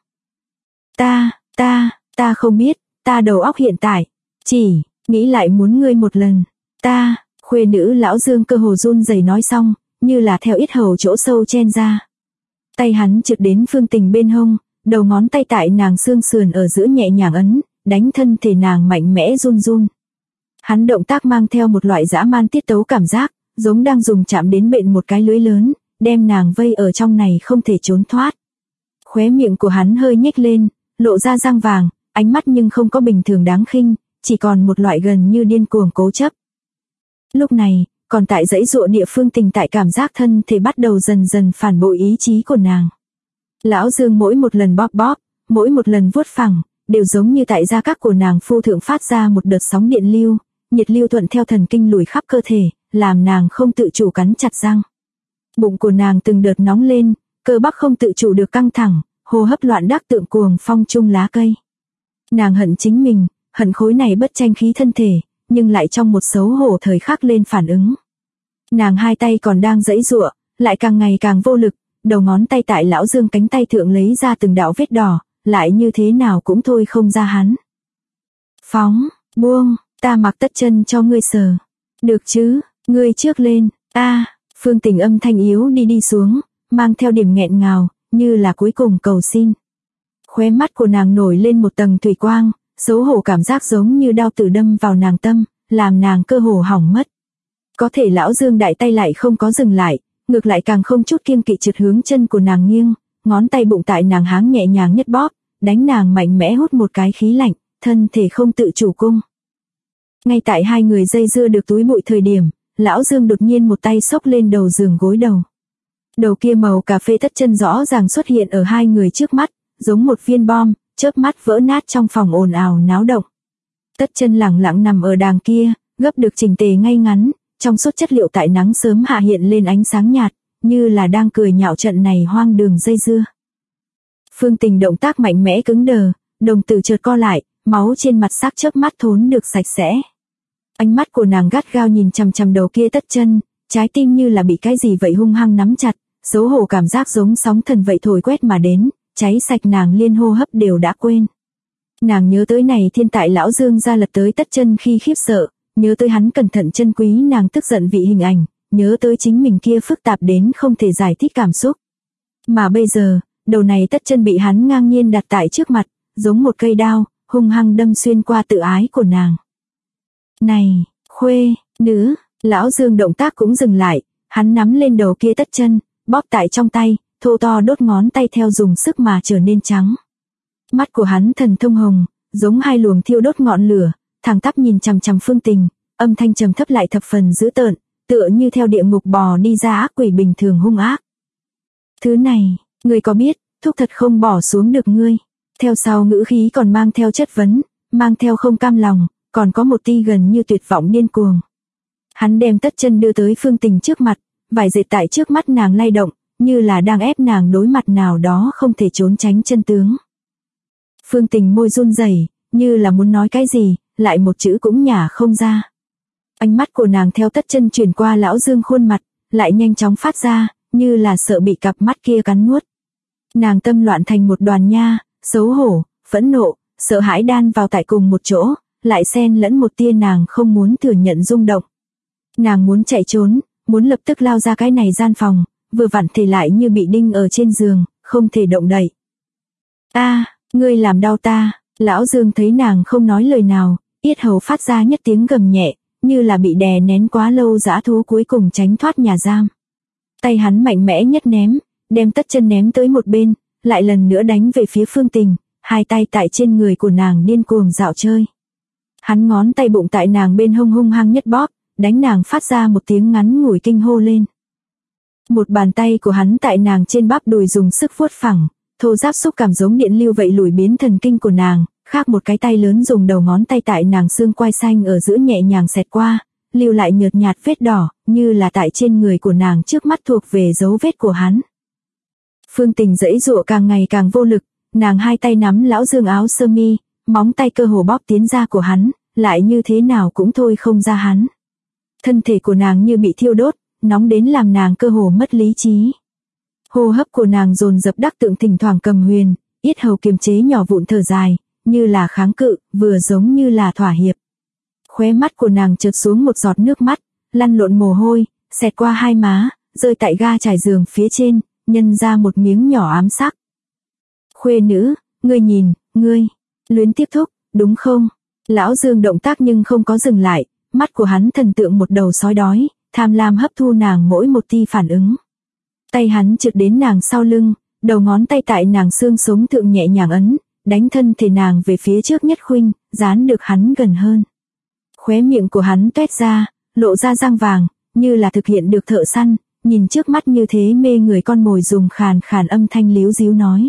Ta không biết, ta đầu óc hiện tại, chỉ nghĩ lại muốn ngươi một lần. Khuê nữ lão Dương cơ hồ run rẩy nói xong, như là theo yết hầu chỗ sâu chen ra. Tay hắn trượt đến Phương Tình bên hông, đầu ngón tay tại nàng xương sườn ở giữa nhẹ nhàng ấn, đánh thân thể nàng mạnh mẽ run run. Hắn động tác mang theo một loại dã man tiết tấu cảm giác, giống đang dùng chạm đến bện một cái lưới lớn, đem nàng vây ở trong này không thể trốn thoát. Khóe miệng của hắn hơi nhếch lên, lộ ra răng vàng, ánh mắt nhưng không có bình thường đáng khinh, chỉ còn một loại gần như điên cuồng cố chấp. Lúc này, còn tại dãy dụa địa Phương Tình tại cảm giác thân thể bắt đầu dần dần phản bội ý chí của nàng. Lão Dương mỗi một lần bóp bóp, mỗi một lần vuốt phẳng, đều giống như tại da các của nàng phu thượng phát ra một đợt sóng điện lưu, nhiệt lưu thuận theo thần kinh lùi khắp cơ thể, làm nàng không tự chủ cắn chặt răng. Bụng của nàng từng đợt nóng lên, cơ bắp không tự chủ được căng thẳng, hô hấp loạn đắc tượng cuồng phong chung lá cây. Nàng hận chính mình, hận khối này bất tranh khí thân thể, nhưng lại trong một xấu hổ thời khắc lên phản ứng. Nàng hai tay còn đang giãy giụa, lại càng ngày càng vô lực, đầu ngón tay tại lão Dương cánh tay thượng lấy ra từng đạo vết đỏ, lại như thế nào cũng thôi không ra hắn. Phóng, buông, ta mặc tất chân cho ngươi sờ. Được chứ, ngươi trước lên, Phương Tình âm thanh yếu đi xuống, mang theo điểm nghẹn ngào, như là cuối cùng cầu xin. Khóe mắt của nàng nổi lên một tầng thủy quang, xấu hổ cảm giác giống như đao tử đâm vào nàng tâm, làm nàng cơ hồ hỏng mất. Có thể lão Dương đại tay lại không có dừng lại, ngược lại càng không chút kiêng kỵ trượt hướng chân của nàng nghiêng, ngón tay bụng tại nàng háng nhẹ nhàng nhất bóp, đánh nàng mạnh mẽ hút một cái khí lạnh, thân thể không tự chủ cung. Ngay tại hai người dây dưa được túi bụi thời điểm, lão Dương đột nhiên một tay xốc lên đầu giường gối đầu. Đầu kia màu cà phê tất chân rõ ràng xuất hiện ở hai người trước mắt, giống một viên bom, chớp mắt vỡ nát trong phòng ồn ào náo động. Tất chân lẳng lặng nằm ở đàng kia, gấp được chỉnh tề ngay ngắn, trong suốt chất liệu tại nắng sớm hạ hiện lên ánh sáng nhạt, như là đang cười nhạo trận này hoang đường dây dưa. Phương Tình động tác mạnh mẽ cứng đờ, đồng tử chợt co lại, máu trên mặt sắc chớp mắt thốn được sạch sẽ. Ánh mắt của nàng gắt gao nhìn chằm chằm đầu kia tất chân, trái tim như là bị cái gì vậy hung hăng nắm chặt, xấu hổ cảm giác giống sóng thần vậy thổi quét mà đến, cháy sạch nàng liên hô hấp đều đã quên. Nàng nhớ tới này thiên tại lão Dương ra lật tới tất chân khi khiếp sợ, nhớ tới hắn cẩn thận chân quý nàng tức giận vị hình ảnh, nhớ tới chính mình kia phức tạp đến không thể giải thích cảm xúc. Mà bây giờ, đầu này tất chân bị hắn ngang nhiên đặt tại trước mặt, giống một cây đao, hung hăng đâm xuyên qua tự ái của nàng. Này, khuê, nữ, lão Dương động tác cũng dừng lại, hắn nắm lên đầu kia tất chân, bóp tại trong tay, thô to đốt ngón tay theo dùng sức mà trở nên trắng. Mắt của hắn thần thông hồng, giống hai luồng thiêu đốt ngọn lửa, thẳng tắp nhìn chằm chằm Phương Tình, âm thanh trầm thấp lại thập phần dữ tợn, tựa như theo địa ngục bò đi ra ác quỷ bình thường hung ác. Thứ này, ngươi có biết, thúc thật không bỏ xuống được ngươi. Theo sau ngữ khí còn mang theo chất vấn, mang theo không cam lòng, còn có một tia gần như tuyệt vọng điên cuồng. Hắn đem tất chân đưa tới Phương Tình trước mặt, vải dệt tại trước mắt nàng lay động, như là đang ép nàng đối mặt nào đó không thể trốn tránh chân tướng. Phương Tình môi run rẩy, như là muốn nói cái gì, lại một chữ cũng nhả không ra. Ánh mắt của nàng theo tất chân chuyển qua lão Dương khuôn mặt, lại nhanh chóng phát ra, như là sợ bị cặp mắt kia cắn nuốt. Nàng tâm loạn thành một đoàn nha, xấu hổ, phẫn nộ, sợ hãi đan vào tại cùng một chỗ, lại xen lẫn một tia nàng không muốn thừa nhận rung động. Nàng muốn chạy trốn, muốn lập tức lao ra cái này gian phòng, vừa vặn thì lại như bị đinh ở trên giường, không thể động đậy. Ngươi làm đau ta. Lão Dương thấy nàng không nói lời nào, yết hầu phát ra nhất tiếng gầm nhẹ, như là bị đè nén quá lâu dã thú cuối cùng tránh thoát nhà giam. Tay hắn mạnh mẽ nhất ném, đem tất chân ném tới một bên, lại lần nữa đánh về phía Phương Tình, hai tay tại trên người của nàng điên cuồng dạo chơi. Hắn ngón tay bụng tại nàng bên hông hung hăng nhất bóp, đánh nàng phát ra một tiếng ngắn ngủi kinh hô lên. Một bàn tay của hắn tại nàng trên bắp đùi dùng sức vuốt phẳng, thô ráp xúc cảm giống điện lưu vậy lùi biến thần kinh của nàng, khác một cái tay lớn dùng đầu ngón tay tại nàng xương quai xanh ở giữa nhẹ nhàng xẹt qua, lưu lại nhợt nhạt vết đỏ, như là tại trên người của nàng trước mắt thuộc về dấu vết của hắn. Phương Tình giãy giụa càng ngày càng vô lực, nàng hai tay nắm lão Dương áo sơ mi, móng tay cơ hồ bóp tiến ra của hắn, lại như thế nào cũng thôi không ra hắn. Thân thể của nàng như bị thiêu đốt, nóng đến làm nàng cơ hồ mất lý trí. Hô hấp của nàng dồn dập đắc tượng thỉnh thoảng cầm huyền, yết hầu kiềm chế nhỏ vụn thở dài, như là kháng cự, vừa giống như là thỏa hiệp. Khóe mắt của nàng trượt xuống một giọt nước mắt, lăn lộn mồ hôi, xẹt qua hai má, rơi tại ga trải giường phía trên, nhân ra một miếng nhỏ ám sắc. Khuê nữ, ngươi nhìn, ngươi, luyến tiếp thúc, đúng không? Lão Dương động tác nhưng không có dừng lại, mắt của hắn thần tượng một đầu sói đói, tham lam hấp thu nàng mỗi một tia phản ứng. Tay hắn trượt đến nàng sau lưng, đầu ngón tay tại nàng xương sống thượng nhẹ nhàng ấn, đánh thân thể nàng về phía trước nhất khuynh, dán được hắn gần hơn. Khóe miệng của hắn tuét ra, lộ ra răng vàng, như là thực hiện được thợ săn, nhìn trước mắt như thế mê người con mồi dùng khàn khàn âm thanh líu díu nói.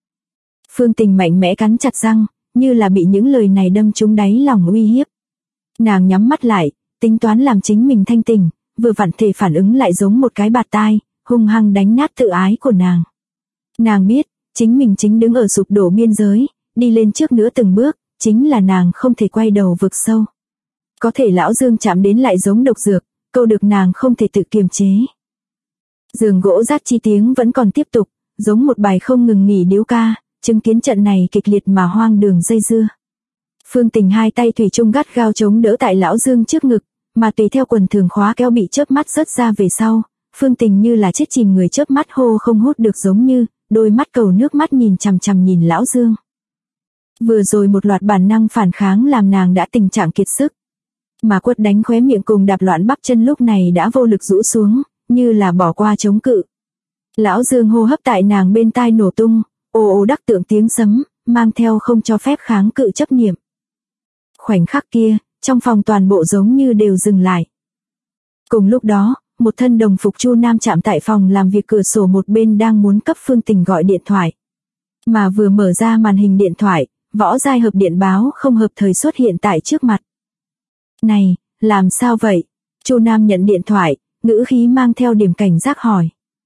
Phương Tình mạnh mẽ cắn chặt răng, như là bị những lời này đâm trúng đáy lòng uy hiếp. Nàng nhắm mắt lại, tính toán làm chính mình thanh tỉnh, vừa vặn thể phản ứng lại giống một cái bạt tai, hung hăng đánh nát tự ái của nàng. Nàng biết, chính mình chính đứng ở sụp đổ biên giới, đi lên trước nữa từng bước, chính là nàng không thể quay đầu vực sâu. Có thể lão Dương chạm đến lại giống độc dược, câu được nàng không thể tự kiềm chế. Giường gỗ rát chi tiếng vẫn còn tiếp tục, giống một bài không ngừng nghỉ điếu ca, chứng kiến trận này kịch liệt mà hoang đường dây dưa. Phương Tình hai tay thủy chung gắt gao chống đỡ tại lão Dương trước ngực, mà tùy theo quần thường khóa kéo bị chớp mắt rớt ra về sau, Phương Tình như là chết chìm người chớp mắt hô không hút được giống như, đôi mắt cầu nước mắt nhìn chằm chằm nhìn lão Dương. Vừa rồi một loạt bản năng phản kháng làm nàng đã tình trạng kiệt sức. Mà quất đánh khóe miệng cùng đạp loạn bắp chân lúc này đã vô lực rũ xuống, như là bỏ qua chống cự. Lão Dương hô hấp tại nàng bên tai nổ tung, ồ ồ đắc tượng tiếng sấm, mang theo không cho phép kháng cự chấp niệm. Khoảnh khắc kia, trong phòng toàn bộ giống như đều dừng lại. Cùng lúc đó, một thân đồng phục Chu Nam chạm tại phòng làm việc cửa sổ một bên đang muốn cấp Phương Tình gọi điện thoại. Mà vừa mở ra màn hình điện thoại, võ giai hợp điện báo không hợp thời xuất hiện tại trước mặt. Này, làm sao vậy? Chu Nam nhận điện thoại, ngữ khí mang theo điểm cảnh giác hỏi.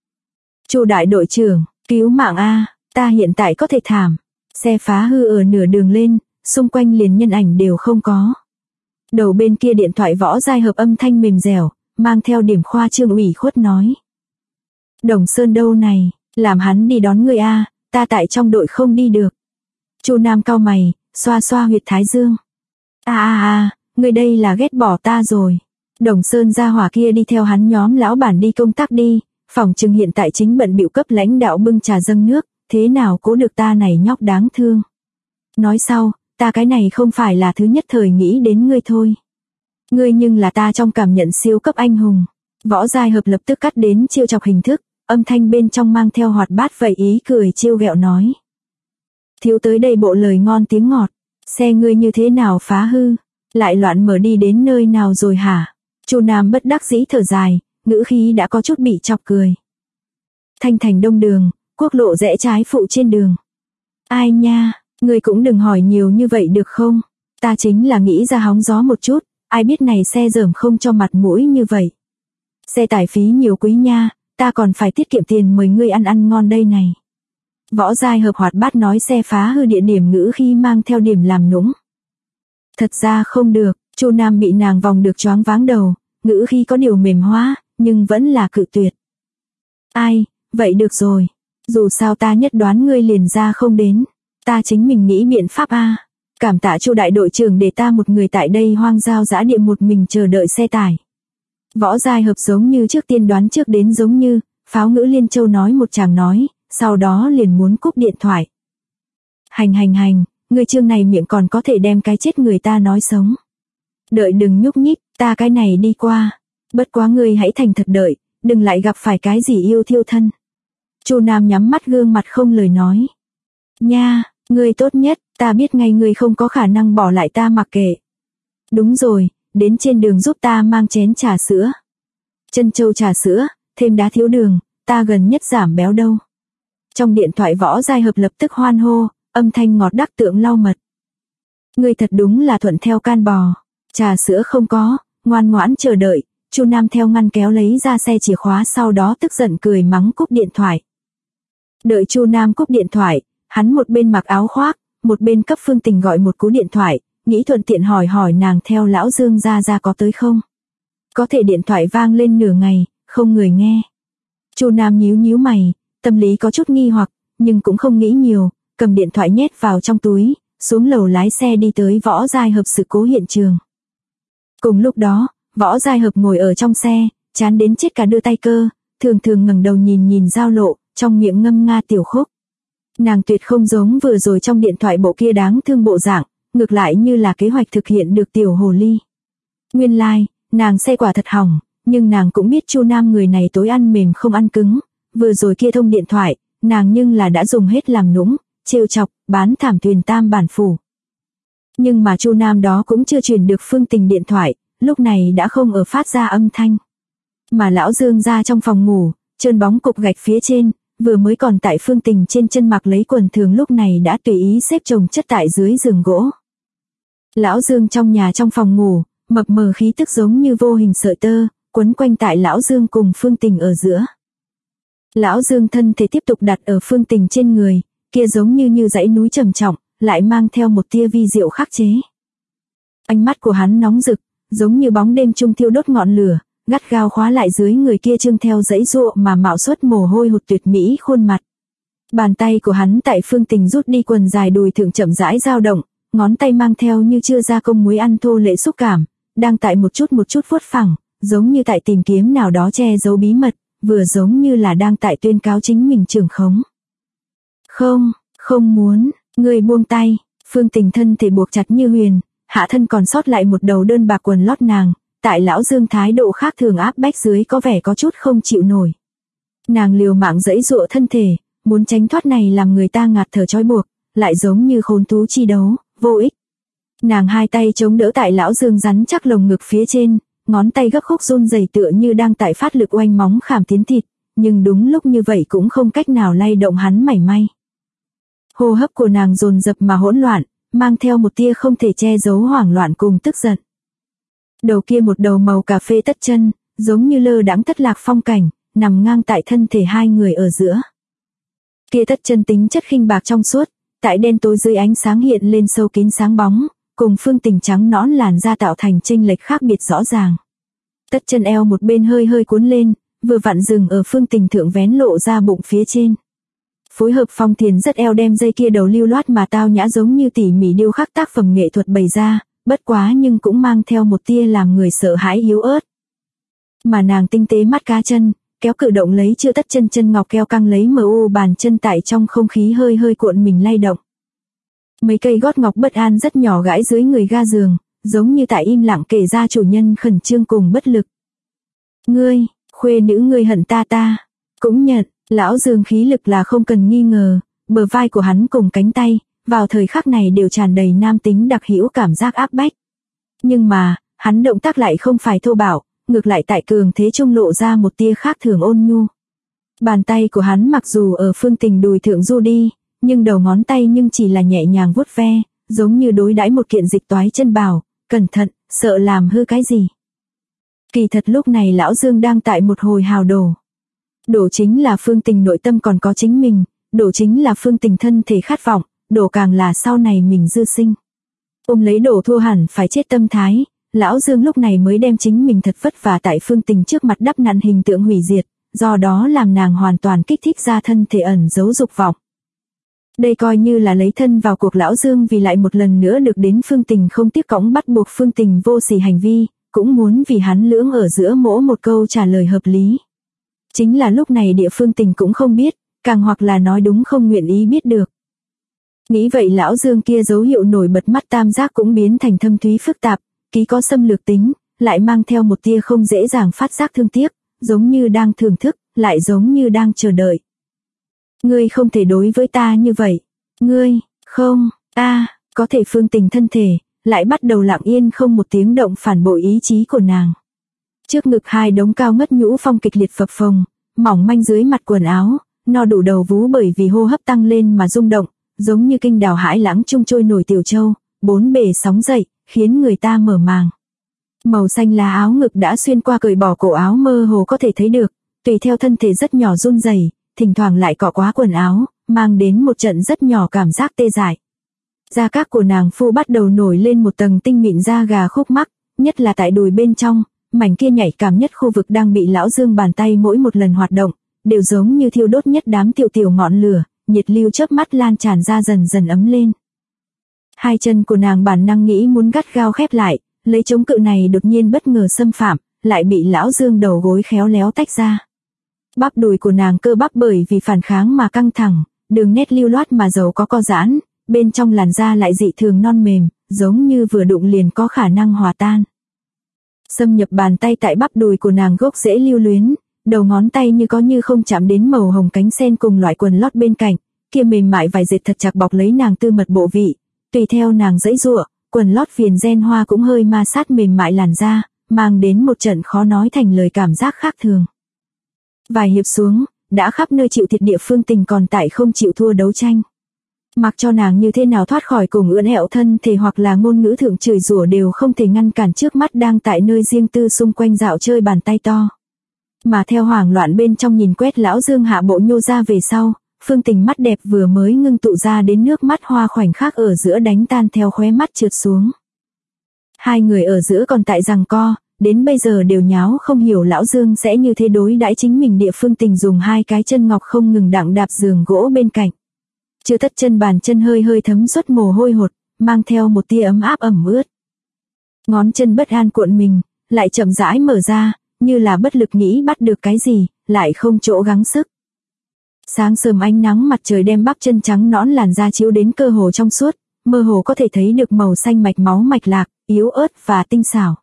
Chu đại đội trưởng, cứu mạng a, ta hiện tại có thể thảm. Xe phá hư ở nửa đường lên, xung quanh liền nhân ảnh đều không có. Đầu bên kia điện thoại võ giai hợp âm thanh mềm dẻo, mang theo điểm khoa trương ủy khuất nói. Đồng Sơn đâu này, làm hắn đi đón người a, ta tại trong đội không đi được. Chu Nam cau mày, xoa xoa huyệt thái dương. Người đây là ghét bỏ ta rồi. Đồng Sơn gia hỏa kia đi theo hắn nhóm lão bản đi công tác đi, phòng chừng hiện tại chính bận bịu cấp lãnh đạo bưng trà dâng nước, thế nào cố được ta này nhóc đáng thương. Nói sau, ta cái này không phải là thứ nhất thời nghĩ đến ngươi thôi. Ngươi nhưng là ta trong cảm nhận siêu cấp anh hùng. Võ Giai Hợp lập tức cắt đến trêu chọc hình thức, âm thanh bên trong mang theo hoạt bát vậy ý cười trêu ghẹo nói. Thiếu tới đây bộ lời ngon tiếng ngọt, xe ngươi như thế nào phá hư, lại loạn mở đi đến nơi nào rồi hả? Chu Nam bất đắc dĩ thở dài, ngữ khí đã có chút bị chọc cười. Thanh Thành đông đường, quốc lộ rẽ trái phụ trên đường. Ai nha, ngươi cũng đừng hỏi nhiều như vậy được không? Ta chính là nghĩ ra hóng gió một chút, ai biết này xe dởm không cho mặt mũi như vậy. Xe tải phí nhiều quý nha, ta còn phải tiết kiệm tiền mời ngươi ăn ngon đây này. Võ Giai Hợp hoạt bát nói xe phá hư địa điểm ngữ khi mang theo điểm làm nũng. Thật ra không được, Chu Nam bị nàng vòng được choáng váng đầu, ngữ khi có điều mềm hóa, nhưng vẫn là cự tuyệt. Ai, vậy được rồi, dù sao ta nhất đoán ngươi liền ra không đến, ta chính mình nghĩ biện pháp a. Cảm tạ Chu đại đội trưởng để ta một người tại đây hoang giao dã địa một mình chờ đợi xe tải. Võ Giai Hợp giống như trước tiên đoán trước đến giống như, pháo ngữ Liên Châu nói một chàng nói, sau đó liền muốn cúp điện thoại. Hành, người chương này miệng còn có thể đem cái chết người ta nói sống. Đợi đừng nhúc nhích, ta cái này đi qua. Bất quá ngươi hãy thành thật đợi, đừng lại gặp phải cái gì yêu thiêu thân. Chu Nam nhắm mắt gương mặt không lời nói. Nha, ngươi tốt nhất, ta biết ngay ngươi không có khả năng bỏ lại ta mặc kệ. Đúng rồi, đến trên đường giúp ta mang chén trà sữa. Trân châu trà sữa, thêm đá thiếu đường, ta gần nhất giảm béo đâu. Trong điện thoại Võ Giai Hợp lập tức hoan hô, âm thanh ngọt đắc tượng lau mật. Ngươi thật đúng là thuận theo can bò. Trà sữa không có, ngoan ngoãn chờ đợi. Chu Nam theo ngăn kéo lấy ra xe chìa khóa, sau đó tức giận cười mắng cúp điện thoại. Đợi Chu Nam cúp điện thoại, hắn một bên mặc áo khoác, một bên cấp Phương Tình gọi một cú điện thoại, nghĩ thuận tiện hỏi nàng theo lão Dương ra có tới không. Có thể điện thoại vang lên nửa ngày, không người nghe. Chu Nam nhíu mày, tâm lý có chút nghi hoặc, nhưng cũng không nghĩ nhiều, cầm điện thoại nhét vào trong túi, xuống lầu lái xe đi tới Võ Giai Hợp sự cố hiện trường. Cùng lúc đó, Võ Giai Hợp ngồi ở trong xe, chán đến chết cả đưa tay cơ, thường ngẩng đầu nhìn giao lộ, trong miệng ngâm nga tiểu khúc. Nàng tuyệt không giống vừa rồi trong điện thoại bộ kia đáng thương bộ dạng, ngược lại như là kế hoạch thực hiện được tiểu hồ ly. Nguyên lai, nàng xe quả thật hỏng, nhưng nàng cũng biết Chu Nam người này tối ăn mềm không ăn cứng, vừa rồi kia thông điện thoại, nàng nhưng là đã dùng hết làm nũng, trêu chọc, bán thảm thuyền tam bản phủ. Nhưng mà Chu Nam đó cũng chưa truyền được Phương Tình điện thoại, lúc này đã không ở phát ra âm thanh. Mà lão Dương ra trong phòng ngủ, trơn bóng cục gạch phía trên, vừa mới còn tại Phương Tình trên chân mặc lấy quần thường lúc này đã tùy ý xếp chồng chất tại dưới giường gỗ. Lão Dương trong nhà trong phòng ngủ, mập mờ khí tức giống như vô hình sợi tơ, quấn quanh tại lão Dương cùng Phương Tình ở giữa. Lão Dương thân thể tiếp tục đặt ở Phương Tình trên người, kia giống như dãy núi trầm trọng, lại mang theo một tia vi diệu khắc chế. Ánh mắt của hắn nóng rực, giống như bóng đêm trung thiêu đốt ngọn lửa, gắt gao khóa lại dưới người kia trương theo dãy dụa mà mạo xuất mồ hôi hột tuyệt mỹ khuôn mặt. Bàn tay của hắn tại Phương Tình rút đi quần dài đùi thượng chậm rãi dao động, ngón tay mang theo như chưa gia công muối ăn thô lệ xúc cảm, đang tại một chút vuốt phẳng, giống như tại tìm kiếm nào đó che giấu bí mật, vừa giống như là đang tại tuyên cáo chính mình trưởng khống. Không muốn, người buông tay. Phương Tình thân thể buộc chặt như huyền, hạ thân còn sót lại một đầu đơn bạc quần lót nàng, tại lão Dương thái độ khác thường áp bách dưới có vẻ có chút không chịu nổi. Nàng liều mạng giãy giụa thân thể, muốn tránh thoát này làm người ta ngạt thở trói buộc, lại giống như khốn thú chi đấu, vô ích. Nàng hai tay chống đỡ tại lão Dương rắn chắc lồng ngực phía trên, ngón tay gấp khúc run rẩy tựa như đang tại phát lực oanh móng khảm tiến thịt, nhưng đúng lúc như vậy cũng không cách nào lay động hắn mảy may. Hô hấp của nàng dồn dập mà hỗn loạn, mang theo một tia không thể che giấu hoảng loạn cùng tức giận. Đầu kia một đầu màu cà phê tất chân, giống như lơ đãng thất lạc phong cảnh, nằm ngang tại thân thể hai người ở giữa. Kia tất chân tính chất khinh bạc trong suốt, tại đen tối dưới ánh sáng hiện lên sâu kín sáng bóng, cùng Phương Tình trắng nõn làn da tạo thành chênh lệch khác biệt rõ ràng. Tất chân eo một bên hơi cuốn lên, vừa vặn dừng ở Phương Tình thượng vén lộ ra bụng phía trên. Phối hợp phong thiền rất eo đem dây kia đầu lưu loát mà tao nhã giống như tỉ mỉ điêu khắc tác phẩm nghệ thuật bày ra, bất quá nhưng cũng mang theo một tia làm người sợ hãi yếu ớt. Mà nàng tinh tế mắt cá chân, kéo cử động lấy chưa tất chân ngọc keo căng lấy mu bàn chân tại trong không khí hơi cuộn mình lay động. Mấy cây gót ngọc bất an rất nhỏ gãi dưới người ga giường, giống như tại im lặng kể ra chủ nhân khẩn trương cùng bất lực. Ngươi, khuê nữ ngươi hận ta cũng nhận. Lão Dương khí lực là không cần nghi ngờ, bờ vai của hắn cùng cánh tay, vào thời khắc này đều tràn đầy nam tính đặc hữu cảm giác áp bách. Nhưng mà, hắn động tác lại không phải thô bạo, ngược lại tại cường thế trung lộ ra một tia khác thường ôn nhu. Bàn tay của hắn mặc dù ở Phương Tình đùi thượng du đi, nhưng đầu ngón tay nhưng chỉ là nhẹ nhàng vuốt ve, giống như đối đãi một kiện dịch toái chân bào, cẩn thận, sợ làm hư cái gì. Kỳ thật lúc này lão Dương đang tại một hồi hào đổ. Đổ chính là Phương Tình nội tâm còn có chính mình, đổ chính là Phương Tình thân thể khát vọng, đổ càng là sau này mình dư sinh. Ôm lấy đổ thua hẳn phải chết tâm thái, lão Dương lúc này mới đem chính mình thật vất vả tại Phương Tình trước mặt đắp nặn hình tượng hủy diệt, do đó làm nàng hoàn toàn kích thích ra thân thể ẩn giấu dục vọng. Đây coi như là lấy thân vào cuộc lão Dương vì lại một lần nữa được đến Phương Tình không tiếc cõng bắt buộc Phương Tình vô sỉ hành vi, cũng muốn vì hắn lưỡng ở giữa mỗi một câu trả lời hợp lý. Chính là lúc này địa Phương Tình cũng không biết, càng hoặc là nói đúng không nguyện ý biết được. Nghĩ vậy lão Dương kia dấu hiệu nổi bật mắt tam giác cũng biến thành thâm thúy phức tạp, ký có xâm lược tính, lại mang theo một tia không dễ dàng phát giác thương tiếc, giống như đang thưởng thức, lại giống như đang chờ đợi. Ngươi không thể đối với ta như vậy. Ngươi, không, có thể Phương Tình thân thể, lại bắt đầu lặng yên không một tiếng động phản bội ý chí của nàng. Trước ngực hai đống cao ngất nhũ phong kịch liệt phập phồng, mỏng manh dưới mặt quần áo, no đủ đầu vú bởi vì hô hấp tăng lên mà rung động, giống như kinh đào hải lãng trung trôi nổi tiểu châu, bốn bề sóng dậy, khiến người ta mở màng. Màu xanh lá áo ngực đã xuyên qua cởi bỏ cổ áo mơ hồ có thể thấy được, tùy theo thân thể rất nhỏ run rẩy, thỉnh thoảng lại cọ quá quần áo, mang đến một trận rất nhỏ cảm giác tê dại. Da các của nàng phu bắt đầu nổi lên một tầng tinh mịn da gà khúc mắc, nhất là tại đùi bên trong, mảnh kia nhạy cảm nhất khu vực đang bị lão Dương bàn tay mỗi một lần hoạt động, đều giống như thiêu đốt nhất đám tiểu tiểu ngọn lửa, nhiệt lưu chớp mắt lan tràn ra dần dần ấm lên. Hai chân của nàng bản năng nghĩ muốn gắt gao khép lại, lấy chống cự này đột nhiên bất ngờ xâm phạm, lại bị lão Dương đầu gối khéo léo tách ra. Bắp đùi của nàng cơ bắp bởi vì phản kháng mà căng thẳng, đường nét lưu loát mà giàu có co giãn, bên trong làn da lại dị thường non mềm, giống như vừa đụng liền có khả năng hòa tan. Xâm nhập bàn tay tại bắp đùi của nàng gốc rễ lưu luyến, đầu ngón tay như có như không chạm đến màu hồng cánh sen cùng loại quần lót bên cạnh, kia mềm mại vải dệt thật chặt bọc lấy nàng tư mật bộ vị, tùy theo nàng giãy giụa, quần lót viền ren hoa cũng hơi ma sát mềm mại làn da, mang đến một trận khó nói thành lời cảm giác khác thường. Vài hiệp xuống, đã khắp nơi chịu thiệt địa Phương Tình còn tại không chịu thua đấu tranh. Mặc cho nàng như thế nào thoát khỏi cùng ưỡn ẹo thân thể hoặc là ngôn ngữ thượng chửi rủa đều không thể ngăn cản trước mắt đang tại nơi riêng tư xung quanh dạo chơi bàn tay to. Mà theo hoảng loạn bên trong nhìn quét lão Dương hạ bộ nhô ra về sau, Phương Tình mắt đẹp vừa mới ngưng tụ ra đến nước mắt hoa khoảnh khắc ở giữa đánh tan theo khóe mắt trượt xuống. Hai người ở giữa còn tại giằng co, đến bây giờ đều nháo không hiểu lão Dương sẽ như thế đối đãi chính mình địa Phương Tình dùng hai cái chân ngọc không ngừng đặng đạp giường gỗ bên cạnh. Chưa tất chân bàn chân hơi hơi thấm suốt mồ hôi hột, mang theo một tia ấm áp ẩm ướt. Ngón chân bất an cuộn mình, lại chậm rãi mở ra, như là bất lực nghĩ bắt được cái gì, lại không chỗ gắng sức. Sáng sớm ánh nắng mặt trời đem bắp chân trắng nõn làn da chiếu đến cơ hồ trong suốt, mơ hồ có thể thấy được màu xanh mạch máu mạch lạc, yếu ớt và tinh xảo.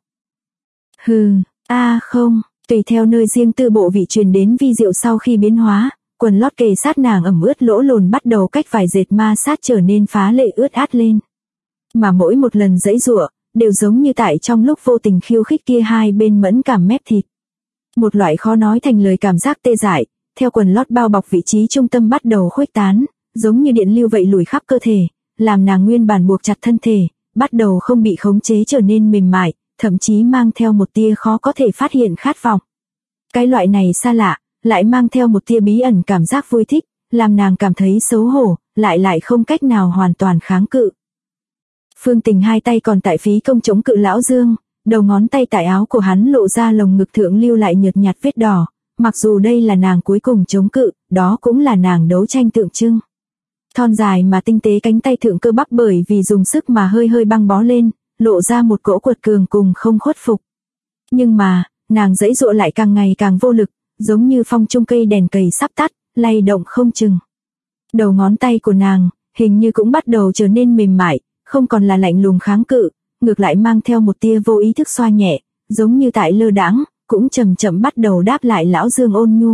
Không, tùy theo nơi riêng tư bộ vị truyền đến vi diệu sau khi biến hóa, quần lót kề sát nàng ẩm ướt lỗ lồn bắt đầu cách vải dệt ma sát trở nên phá lệ ướt át lên. Mà mỗi một lần giãy giụa, đều giống như tại trong lúc vô tình khiêu khích kia hai bên mẫn cảm mép thịt. Một loại khó nói thành lời cảm giác tê dại, theo quần lót bao bọc vị trí trung tâm bắt đầu khuếch tán, giống như điện lưu vậy lùi khắp cơ thể, làm nàng nguyên bản buộc chặt thân thể, bắt đầu không bị khống chế trở nên mềm mại, thậm chí mang theo một tia khó có thể phát hiện khát vọng. Cái loại này xa lạ, lại mang theo một tia bí ẩn cảm giác vui thích, làm nàng cảm thấy xấu hổ, lại không cách nào hoàn toàn kháng cự. Phương Tình hai tay còn tại phí công chống cự lão Dương, đầu ngón tay tại áo của hắn lộ ra lồng ngực thượng lưu lại nhợt nhạt vết đỏ, mặc dù đây là nàng cuối cùng chống cự, đó cũng là nàng đấu tranh tượng trưng. Thon dài mà tinh tế cánh tay thượng cơ bắp bởi vì dùng sức mà hơi hơi băng bó lên, lộ ra một cỗ quật cường cùng không khuất phục. Nhưng mà, nàng giãy giụa lại càng ngày càng vô lực, giống như phong trung cây đèn cầy sắp tắt, lay động không chừng. Đầu ngón tay của nàng, hình như cũng bắt đầu trở nên mềm mại, không còn là lạnh lùng kháng cự, ngược lại mang theo một tia vô ý thức xoa nhẹ, giống như tại lơ đãng, cũng chậm chậm bắt đầu đáp lại Lão Dương ôn nhu.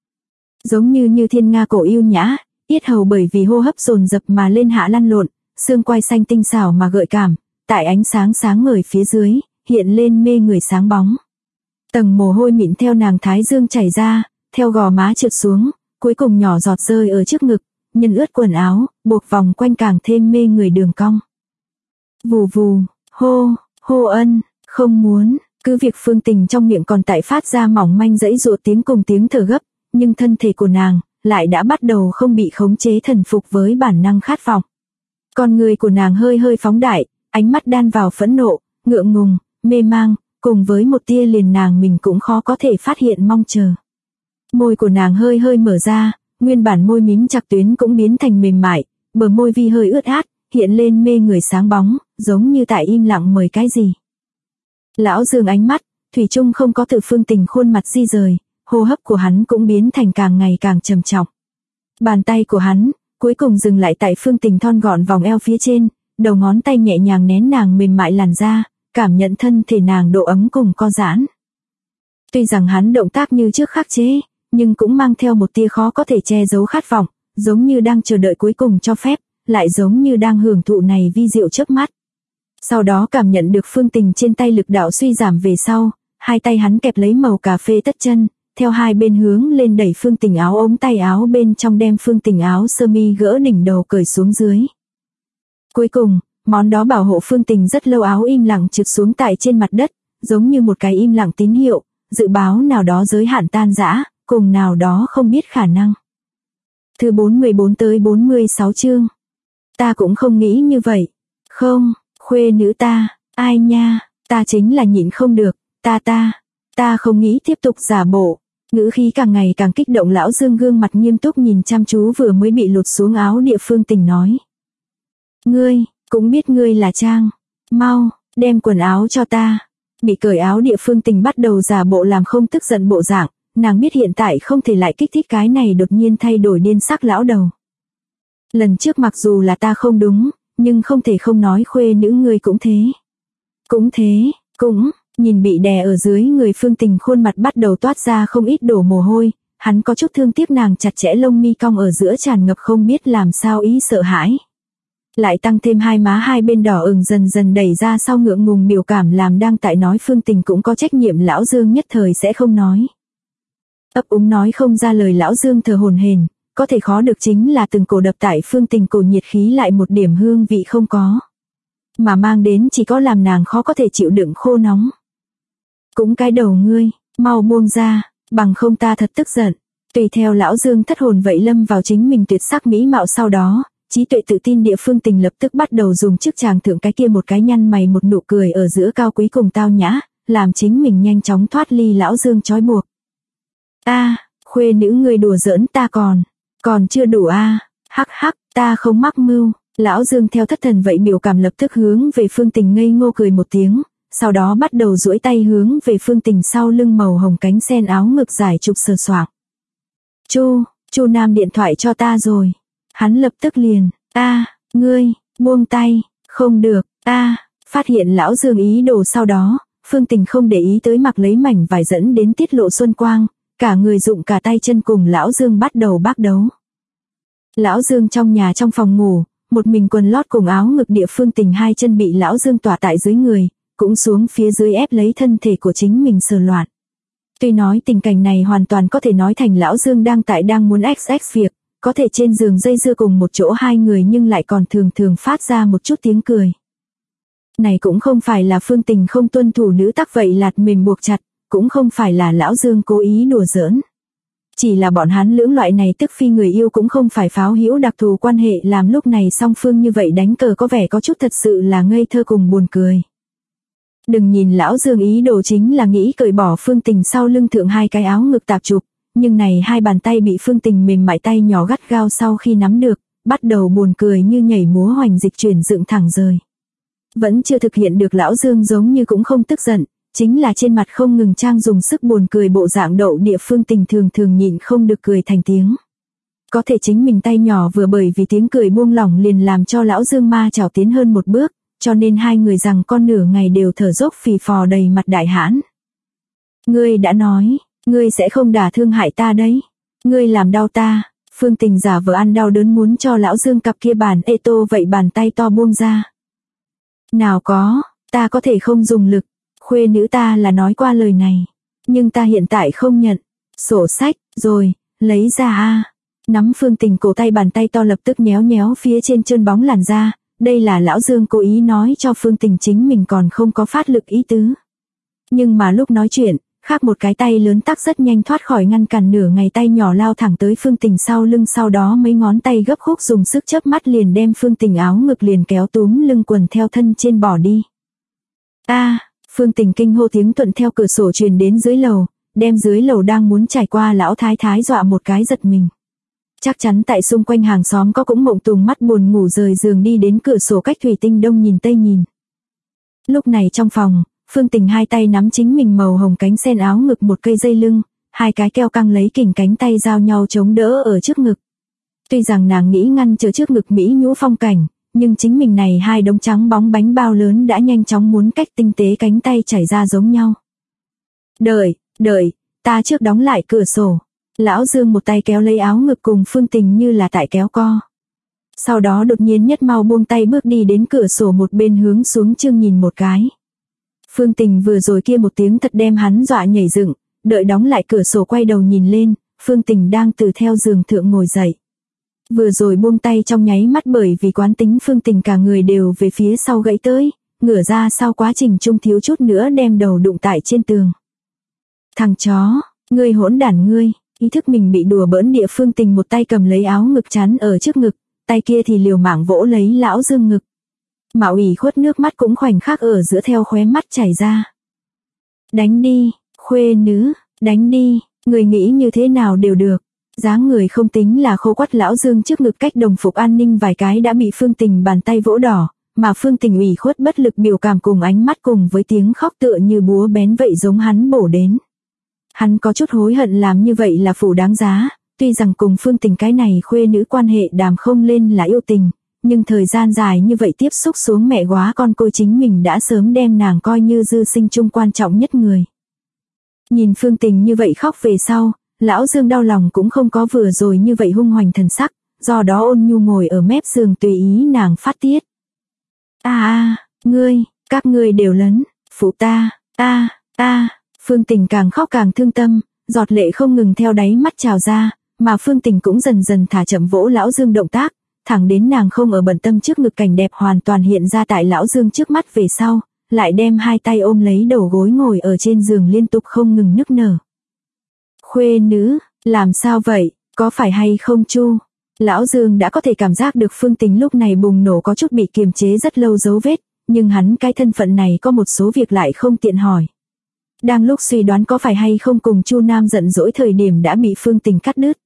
Giống như thiên nga cổ yêu nhã, yết hầu bởi vì hô hấp dồn dập mà lên hạ lăn lộn, xương quai xanh tinh xảo mà gợi cảm, tại ánh sáng sáng ngời phía dưới, hiện lên mê người sáng bóng. Tầng mồ hôi mịn theo nàng thái dương chảy ra, theo gò má trượt xuống, cuối cùng nhỏ giọt rơi ở trước ngực, nhân ướt quần áo, buộc vòng quanh càng thêm mê người đường cong. Vù vù, hô ân, không muốn, cứ việc Phương Tình trong miệng còn tại phát ra mỏng manh dãy dụa tiếng cùng tiếng thở gấp, nhưng thân thể của nàng lại đã bắt đầu không bị khống chế thần phục với bản năng khát vọng. Con người của nàng hơi hơi phóng đại, ánh mắt đan vào phẫn nộ, ngượng ngùng, mê mang, cùng với một tia liền nàng mình cũng khó có thể phát hiện mong chờ. Môi của nàng hơi hơi mở ra, nguyên bản môi mím chặt tuyến cũng biến thành mềm mại, bờ môi vi hơi ướt át, hiện lên mê người sáng bóng, giống như tại im lặng mời cái gì. Lão Dương ánh mắt, thủy chung không có từ Phương Tình khuôn mặt di rời, hô hấp của hắn cũng biến thành càng ngày càng trầm trọng. Bàn tay của hắn, cuối cùng dừng lại tại Phương Tình thon gọn vòng eo phía trên, đầu ngón tay nhẹ nhàng nén nàng mềm mại làn da, cảm nhận thân thể nàng độ ấm cùng co giãn. Tuy rằng hắn động tác như trước khắc chế, nhưng cũng mang theo một tia khó có thể che giấu khát vọng, giống như đang chờ đợi cuối cùng cho phép, lại giống như đang hưởng thụ này vi diệu chớp mắt. Sau đó cảm nhận được Phương Tình trên tay lực đạo suy giảm về sau, hai tay hắn kẹp lấy màu cà phê tất chân, theo hai bên hướng lên đẩy Phương Tình áo ống tay áo bên trong đem Phương Tình áo sơ mi gỡ đỉnh đầu cởi xuống dưới. Cuối cùng, món đó bảo hộ Phương Tình rất lâu áo im lặng trượt xuống tại trên mặt đất, giống như một cái im lặng tín hiệu, dự báo nào đó giới hạn tan rã, cùng nào đó không biết khả năng. Thư 414 tới 46 chương. Ta cũng không nghĩ như vậy. Không, khuê nữ ta, ai nha, ta chính là nhịn không được, ta không nghĩ tiếp tục giả bộ. Ngữ khí càng ngày càng kích động. Lão Dương gương mặt nghiêm túc nhìn chăm chú vừa mới bị lột xuống áo địa Phương Tình nói. Ngươi, cũng biết ngươi là Trang. Mau, đem quần áo cho ta. Bị cởi áo địa Phương Tình bắt đầu giả bộ làm không tức giận bộ dạng, nàng biết hiện tại không thể lại kích thích cái này đột nhiên thay đổi điên sắc lão đầu. Lần trước mặc dù là ta không đúng, nhưng không thể không nói khuê nữ ngươi cũng thế. Cũng, nhìn bị đè ở dưới người Phương Tình khuôn mặt bắt đầu toát ra không ít đổ mồ hôi, hắn có chút thương tiếc nàng chặt chẽ lông mi cong ở giữa tràn ngập không biết làm sao ý sợ hãi. Lại tăng thêm hai má hai bên đỏ ửng dần dần đẩy ra sau ngượng ngùng biểu cảm làm đang tại nói Phương Tình cũng có trách nhiệm Lão Dương nhất thời sẽ không nói. Ấp úng nói không ra lời Lão Dương thở hổn hển, có thể khó được chính là từng cổ đập tại Phương Tình cổ nhiệt khí lại một điểm hương vị không có. Mà mang đến chỉ có làm nàng khó có thể chịu đựng khô nóng. Cũng cái đầu ngươi, mau buông ra, bằng không ta thật tức giận. Tùy theo Lão Dương thất hồn vậy lâm vào chính mình tuyệt sắc mỹ mạo sau đó, trí tuệ tự tin địa Phương Tình lập tức bắt đầu dùng chức chàng thượng cái kia một cái nhăn mày một nụ cười ở giữa cao quý cùng tao nhã, làm chính mình nhanh chóng thoát ly Lão Dương trói buộc. Khuê nữ ngươi đùa giỡn ta còn chưa đủ hắc hắc, ta không mắc mưu. Lão Dương theo thất thần vậy biểu cảm lập tức hướng về Phương Tình ngây ngô cười một tiếng, sau đó bắt đầu duỗi tay hướng về Phương Tình sau lưng màu hồng cánh sen áo ngực dài trục sờ soạng. Chu Nam điện thoại cho ta rồi. Hắn lập tức liền, ngươi, buông tay, không được, phát hiện Lão Dương ý đồ sau đó, Phương Tình không để ý tới mặc lấy mảnh vải dẫn đến tiết lộ xuân quang, cả người dụng cả tay chân cùng Lão Dương bắt đầu bác đấu. Lão Dương trong nhà trong phòng ngủ, một mình quần lót cùng áo ngực địa Phương Tình hai chân bị Lão Dương tỏa tại dưới người, cũng xuống phía dưới ép lấy thân thể của chính mình sờ loạn. Tuy nói tình cảnh này hoàn toàn có thể nói thành Lão Dương đang muốn XX việc, có thể trên giường dây dưa cùng một chỗ hai người nhưng lại còn thường phát ra một chút tiếng cười. Này cũng không phải là Phương Tình không tuân thủ nữ tắc vậy lạt mềm buộc chặt, cũng không phải là Lão Dương cố ý đùa giỡn. Chỉ là bọn hắn lưỡng loại này tức phi người yêu cũng không phải pháo hữu đặc thù quan hệ làm lúc này song phương như vậy đánh cờ có vẻ có chút thật sự là ngây thơ cùng buồn cười. Đừng nhìn Lão Dương ý đồ chính là nghĩ cởi bỏ Phương Tình sau lưng thượng hai cái áo ngực tạp chụp, nhưng này hai bàn tay bị Phương Tình mềm mại tay nhỏ gắt gao sau khi nắm được, bắt đầu buồn cười như nhảy múa hoành dịch chuyển dựng thẳng rời. Vẫn chưa thực hiện được Lão Dương giống như cũng không tức giận, chính là trên mặt không ngừng trang dùng sức buồn cười bộ dạng đậu địa Phương Tình thường nhịn không được cười thành tiếng. Có thể chính mình tay nhỏ vừa bởi vì tiếng cười buông lỏng liền làm cho Lão Dương ma chảo tiến hơn một bước, cho nên hai người rằng con nửa ngày đều thở dốc phì phò đầy mặt đại hãn. Ngươi đã nói, ngươi sẽ không đả thương hại ta đấy. Ngươi làm đau ta. Phương Tình giả vờ ăn đau đớn muốn cho lão Dương cặp kia bàn ê tô vậy bàn tay to buông ra. Nào có, ta có thể không dùng lực. Khuê nữ ta là nói qua lời này. Nhưng ta hiện tại không nhận. Sổ sách, rồi, lấy ra a. Nắm Phương Tình cổ tay bàn tay to lập tức nhéo nhéo phía trên trơn bóng làn da. Đây là lão Dương cố ý nói cho Phương Tình chính mình còn không có phát lực ý tứ. Nhưng mà lúc nói chuyện, khác một cái tay lớn tắc rất nhanh thoát khỏi ngăn cản nửa ngày tay nhỏ lao thẳng tới Phương Tình sau lưng, sau đó mấy ngón tay gấp khúc dùng sức chớp mắt liền đem Phương Tình áo ngực liền kéo túm lưng quần theo thân trên bỏ đi. Phương Tình kinh hô tiếng thuận theo cửa sổ truyền đến dưới lầu, đem dưới lầu đang muốn trải qua lão thái thái dọa một cái giật mình. Chắc chắn tại xung quanh hàng xóm có cũng mộng tùng mắt buồn ngủ rời giường đi đến cửa sổ cách thủy tinh đông nhìn tây nhìn. Lúc này trong phòng, Phương Tình hai tay nắm chính mình màu hồng cánh sen áo ngực một cây dây lưng, hai cái keo căng lấy kình cánh tay giao nhau chống đỡ ở trước ngực. Tuy rằng nàng nghĩ ngăn trở trước ngực Mỹ nhũ phong cảnh, nhưng chính mình này hai đống trắng bóng bánh bao lớn đã nhanh chóng muốn cách tinh tế cánh tay chảy ra giống nhau. Đợi, ta trước đóng lại cửa sổ. Lão Dương một tay kéo lấy áo ngực cùng Phương Tình như là tại kéo co. Sau đó đột nhiên nhất mau buông tay bước đi đến cửa sổ một bên hướng xuống chương nhìn một cái. Phương Tình vừa rồi kia một tiếng thật đem hắn dọa nhảy dựng, đợi đóng lại cửa sổ quay đầu nhìn lên, Phương Tình đang từ theo giường thượng ngồi dậy. Vừa rồi buông tay trong nháy mắt bởi vì quán tính Phương Tình cả người đều về phía sau gãy tới, ngửa ra sau quá trình trung thiếu chút nữa đem đầu đụng tại trên tường. Thằng chó, ngươi hỗn đản ngươi, ý thức mình bị đùa bỡn địa Phương Tình một tay cầm lấy áo ngực chắn ở trước ngực, tay kia thì liều mạng vỗ lấy lão Dương ngực. Mà ủy khuất nước mắt cũng khoảnh khắc ở giữa theo khóe mắt chảy ra. Đánh đi, khuê nữ, đánh đi, người nghĩ như thế nào đều được. Dáng người không tính là khô quắt lão Dương trước ngực cách đồng phục an ninh vài cái đã bị Phương Tình bàn tay vỗ đỏ, mà Phương Tình ủy khuất bất lực biểu cảm cùng ánh mắt cùng với tiếng khóc tựa như búa bén vậy giống hắn bổ đến. Hắn có chút hối hận làm như vậy là phủ đáng giá, tuy rằng cùng Phương Tình cái này khuê nữ quan hệ đàm không lên là yêu tình, nhưng thời gian dài như vậy tiếp xúc xuống mẹ góa con côi chính mình đã sớm đem nàng coi như dư sinh chung quan trọng nhất người. Nhìn Phương Tình như vậy khóc về sau, lão Dương đau lòng cũng không có vừa rồi như vậy hung hoành thần sắc, do đó ôn nhu ngồi ở mép giường tùy ý nàng phát tiết. Các ngươi đều lấn, phụ ta, Phương Tình càng khóc càng thương tâm, giọt lệ không ngừng theo đáy mắt trào ra, mà Phương Tình cũng dần dần thả chậm vỗ lão Dương động tác, thẳng đến nàng không ở bận tâm trước ngực cảnh đẹp hoàn toàn hiện ra tại lão Dương trước mắt về sau, lại đem hai tay ôm lấy đầu gối ngồi ở trên giường liên tục không ngừng nức nở. Khuê nữ, làm sao vậy, có phải hay không Chu? Lão Dương đã có thể cảm giác được Phương Tình lúc này bùng nổ có chút bị kiềm chế rất lâu dấu vết, nhưng hắn cái thân phận này có một số việc lại không tiện hỏi. Đang lúc suy đoán có phải hay không cùng Chu Nam giận dỗi thời điểm đã bị Phương Tình cắt đứt.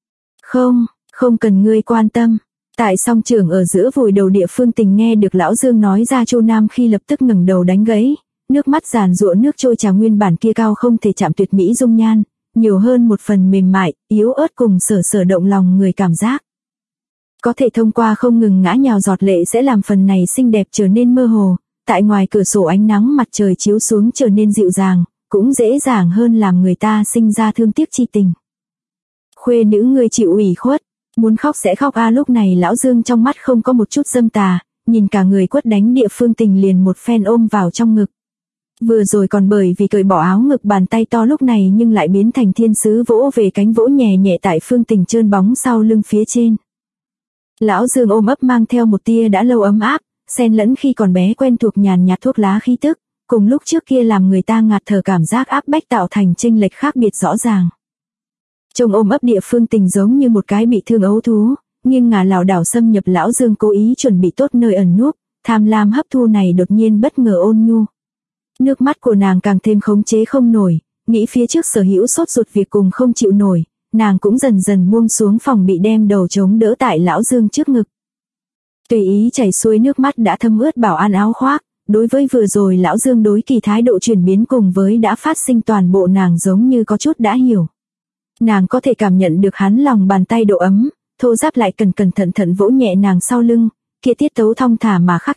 Không cần ngươi quan tâm. Tại song trường ở giữa vùi đầu địa Phương Tình nghe được lão Dương nói ra Chu Nam khi lập tức ngẩng đầu đánh gãy, nước mắt giàn giụa nước trôi trào nguyên bản kia cao không thể chạm tuyệt mỹ dung nhan, nhiều hơn một phần mềm mại, yếu ớt cùng sở động lòng người cảm giác. Có thể thông qua không ngừng ngã nhào giọt lệ sẽ làm phần này xinh đẹp trở nên mơ hồ, tại ngoài cửa sổ ánh nắng mặt trời chiếu xuống trở nên dịu dàng, cũng dễ dàng hơn làm người ta sinh ra thương tiếc chi tình. Khuê nữ ngươi chịu ủy khuất, muốn khóc sẽ khóc lúc này lão Dương trong mắt không có một chút dâm tà, nhìn cả người quất đánh địa Phương Tình liền một phen ôm vào trong ngực. Vừa rồi còn bởi vì cởi bỏ áo ngực bàn tay to lúc này nhưng lại biến thành thiên sứ vỗ về cánh vỗ nhẹ nhẹ tại Phương Tình trơn bóng sau lưng phía trên. Lão Dương ôm ấp mang theo một tia đã lâu ấm áp, xen lẫn khi còn bé quen thuộc nhàn nhạt thuốc lá khí tức, cùng lúc trước kia làm người ta ngạt thở cảm giác áp bách tạo thành chênh lệch khác biệt rõ ràng. Trông ôm ấp địa Phương Tình giống như một cái bị thương ấu thú, nghiêng ngả lảo đảo xâm nhập lão Dương cố ý chuẩn bị tốt nơi ẩn núp, tham lam hấp thu này đột nhiên bất ngờ ôn nhu. Nước mắt của nàng càng thêm khống chế không nổi, nghĩ phía trước sở hữu sốt ruột việc cùng không chịu nổi, nàng cũng dần dần buông xuống phòng bị đem đầu chống đỡ tại lão Dương trước ngực. Tùy ý chảy xuôi nước mắt đã thấm ướt bảo an áo khoác, đối với vừa rồi lão Dương đối kỳ thái độ chuyển biến cùng với đã phát sinh toàn bộ nàng giống như có chút đã hiểu. Nàng có thể cảm nhận được hắn lòng bàn tay độ ấm, thô ráp lại cẩn thận vỗ nhẹ nàng sau lưng, kia tiết tấu thong thả mà khắc chế,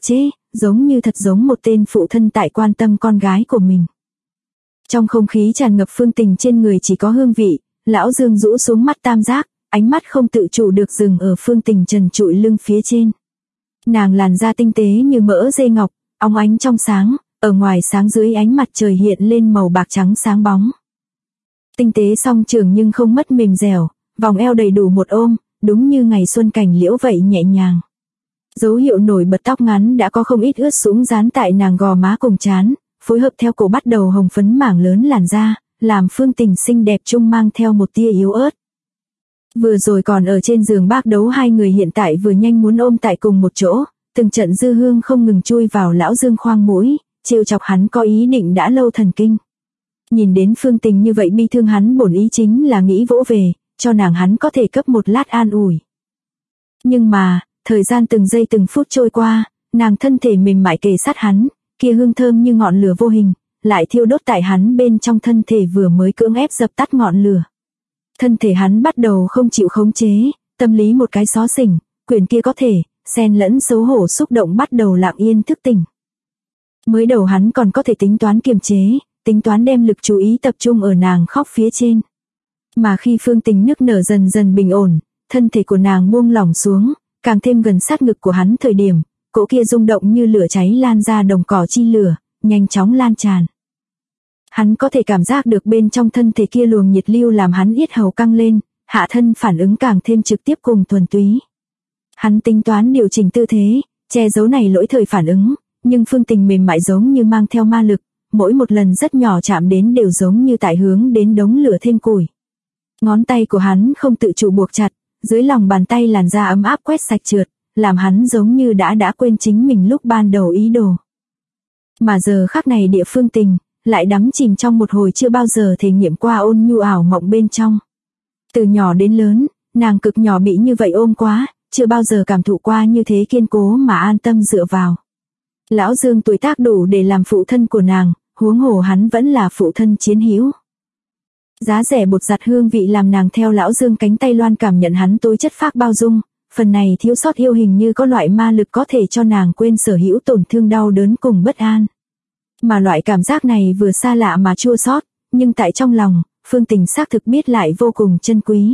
giống như thật giống một tên phụ thân tại quan tâm con gái của mình. Trong không khí tràn ngập Phương Tình trên người chỉ có hương vị, lão Dương rũ xuống mắt tam giác, ánh mắt không tự chủ được dừng ở Phương Tình trần trụi lưng phía trên. Nàng làn da tinh tế như mỡ dê ngọc, óng ánh trong sáng, ở ngoài sáng dưới ánh mặt trời hiện lên màu bạc trắng sáng bóng. Tinh tế song trường nhưng không mất mềm dẻo, vòng eo đầy đủ một ôm, đúng như ngày xuân cành liễu vậy nhẹ nhàng. Dấu hiệu nổi bật tóc ngắn đã có không ít ướt sũng dán tại nàng gò má cùng trán, phối hợp theo cổ bắt đầu hồng phấn mảng lớn làn da, làm Phương Tình xinh đẹp trung mang theo một tia yếu ớt. Vừa rồi còn ở trên giường bác đấu hai người hiện tại vừa nhanh muốn ôm tại cùng một chỗ, từng trận dư hương không ngừng chui vào lão Dương khoang mũi, trêu chọc hắn có ý định đã lâu thần kinh. Nhìn đến Phương Tình như vậy bi thương hắn bổn ý chính là nghĩ vỗ về, cho nàng hắn có thể cấp một lát an ủi. Nhưng mà, thời gian từng giây từng phút trôi qua, nàng thân thể mềm mại kề sát hắn, kia hương thơm như ngọn lửa vô hình, lại thiêu đốt tại hắn bên trong thân thể vừa mới cưỡng ép dập tắt ngọn lửa. Thân thể hắn bắt đầu không chịu khống chế, tâm lý một cái xó xỉnh, quyền kia có thể, xen lẫn xấu hổ xúc động bắt đầu lặng yên thức tỉnh. Mới đầu hắn còn có thể tính toán kiềm chế, tính toán đem lực chú ý tập trung ở nàng khóc phía trên. Mà khi Phương Tình nức nở dần dần bình ổn, thân thể của nàng buông lỏng xuống, càng thêm gần sát ngực của hắn thời điểm, cỗ kia rung động như lửa cháy lan ra đồng cỏ chi lửa, nhanh chóng lan tràn. Hắn có thể cảm giác được bên trong thân thể kia luồng nhiệt lưu làm hắn yết hầu căng lên, hạ thân phản ứng càng thêm trực tiếp cùng thuần túy. Hắn tính toán điều chỉnh tư thế, che giấu này lỗi thời phản ứng, nhưng Phương Tình mềm mại giống như mang theo ma lực, mỗi một lần rất nhỏ chạm đến đều giống như tại hướng đến đống lửa thêm củi. Ngón tay của hắn không tự chủ buộc chặt, dưới lòng bàn tay làn da ấm áp quét sạch trượt, làm hắn giống như đã quên chính mình lúc ban đầu ý đồ. Mà giờ khắc này địa Phương Tình lại đắm chìm trong một hồi chưa bao giờ thể nghiệm qua ôn nhu ảo mộng bên trong. Từ nhỏ đến lớn, nàng cực nhỏ bị như vậy ôm quá, chưa bao giờ cảm thụ qua như thế kiên cố mà an tâm dựa vào. Lão Dương tuổi tác đủ để làm phụ thân của nàng, huống hồ hắn vẫn là phụ thân chiến hữu. Giá rẻ bột giặt hương vị làm nàng theo lão Dương cánh tay loan cảm nhận hắn tối chất phác bao dung, phần này thiếu sót yêu hình như có loại ma lực có thể cho nàng quên sở hữu tổn thương đau đớn cùng bất an. Mà loại cảm giác này vừa xa lạ mà chua xót, nhưng tại trong lòng, Phương Tình xác thực biết lại vô cùng chân quý.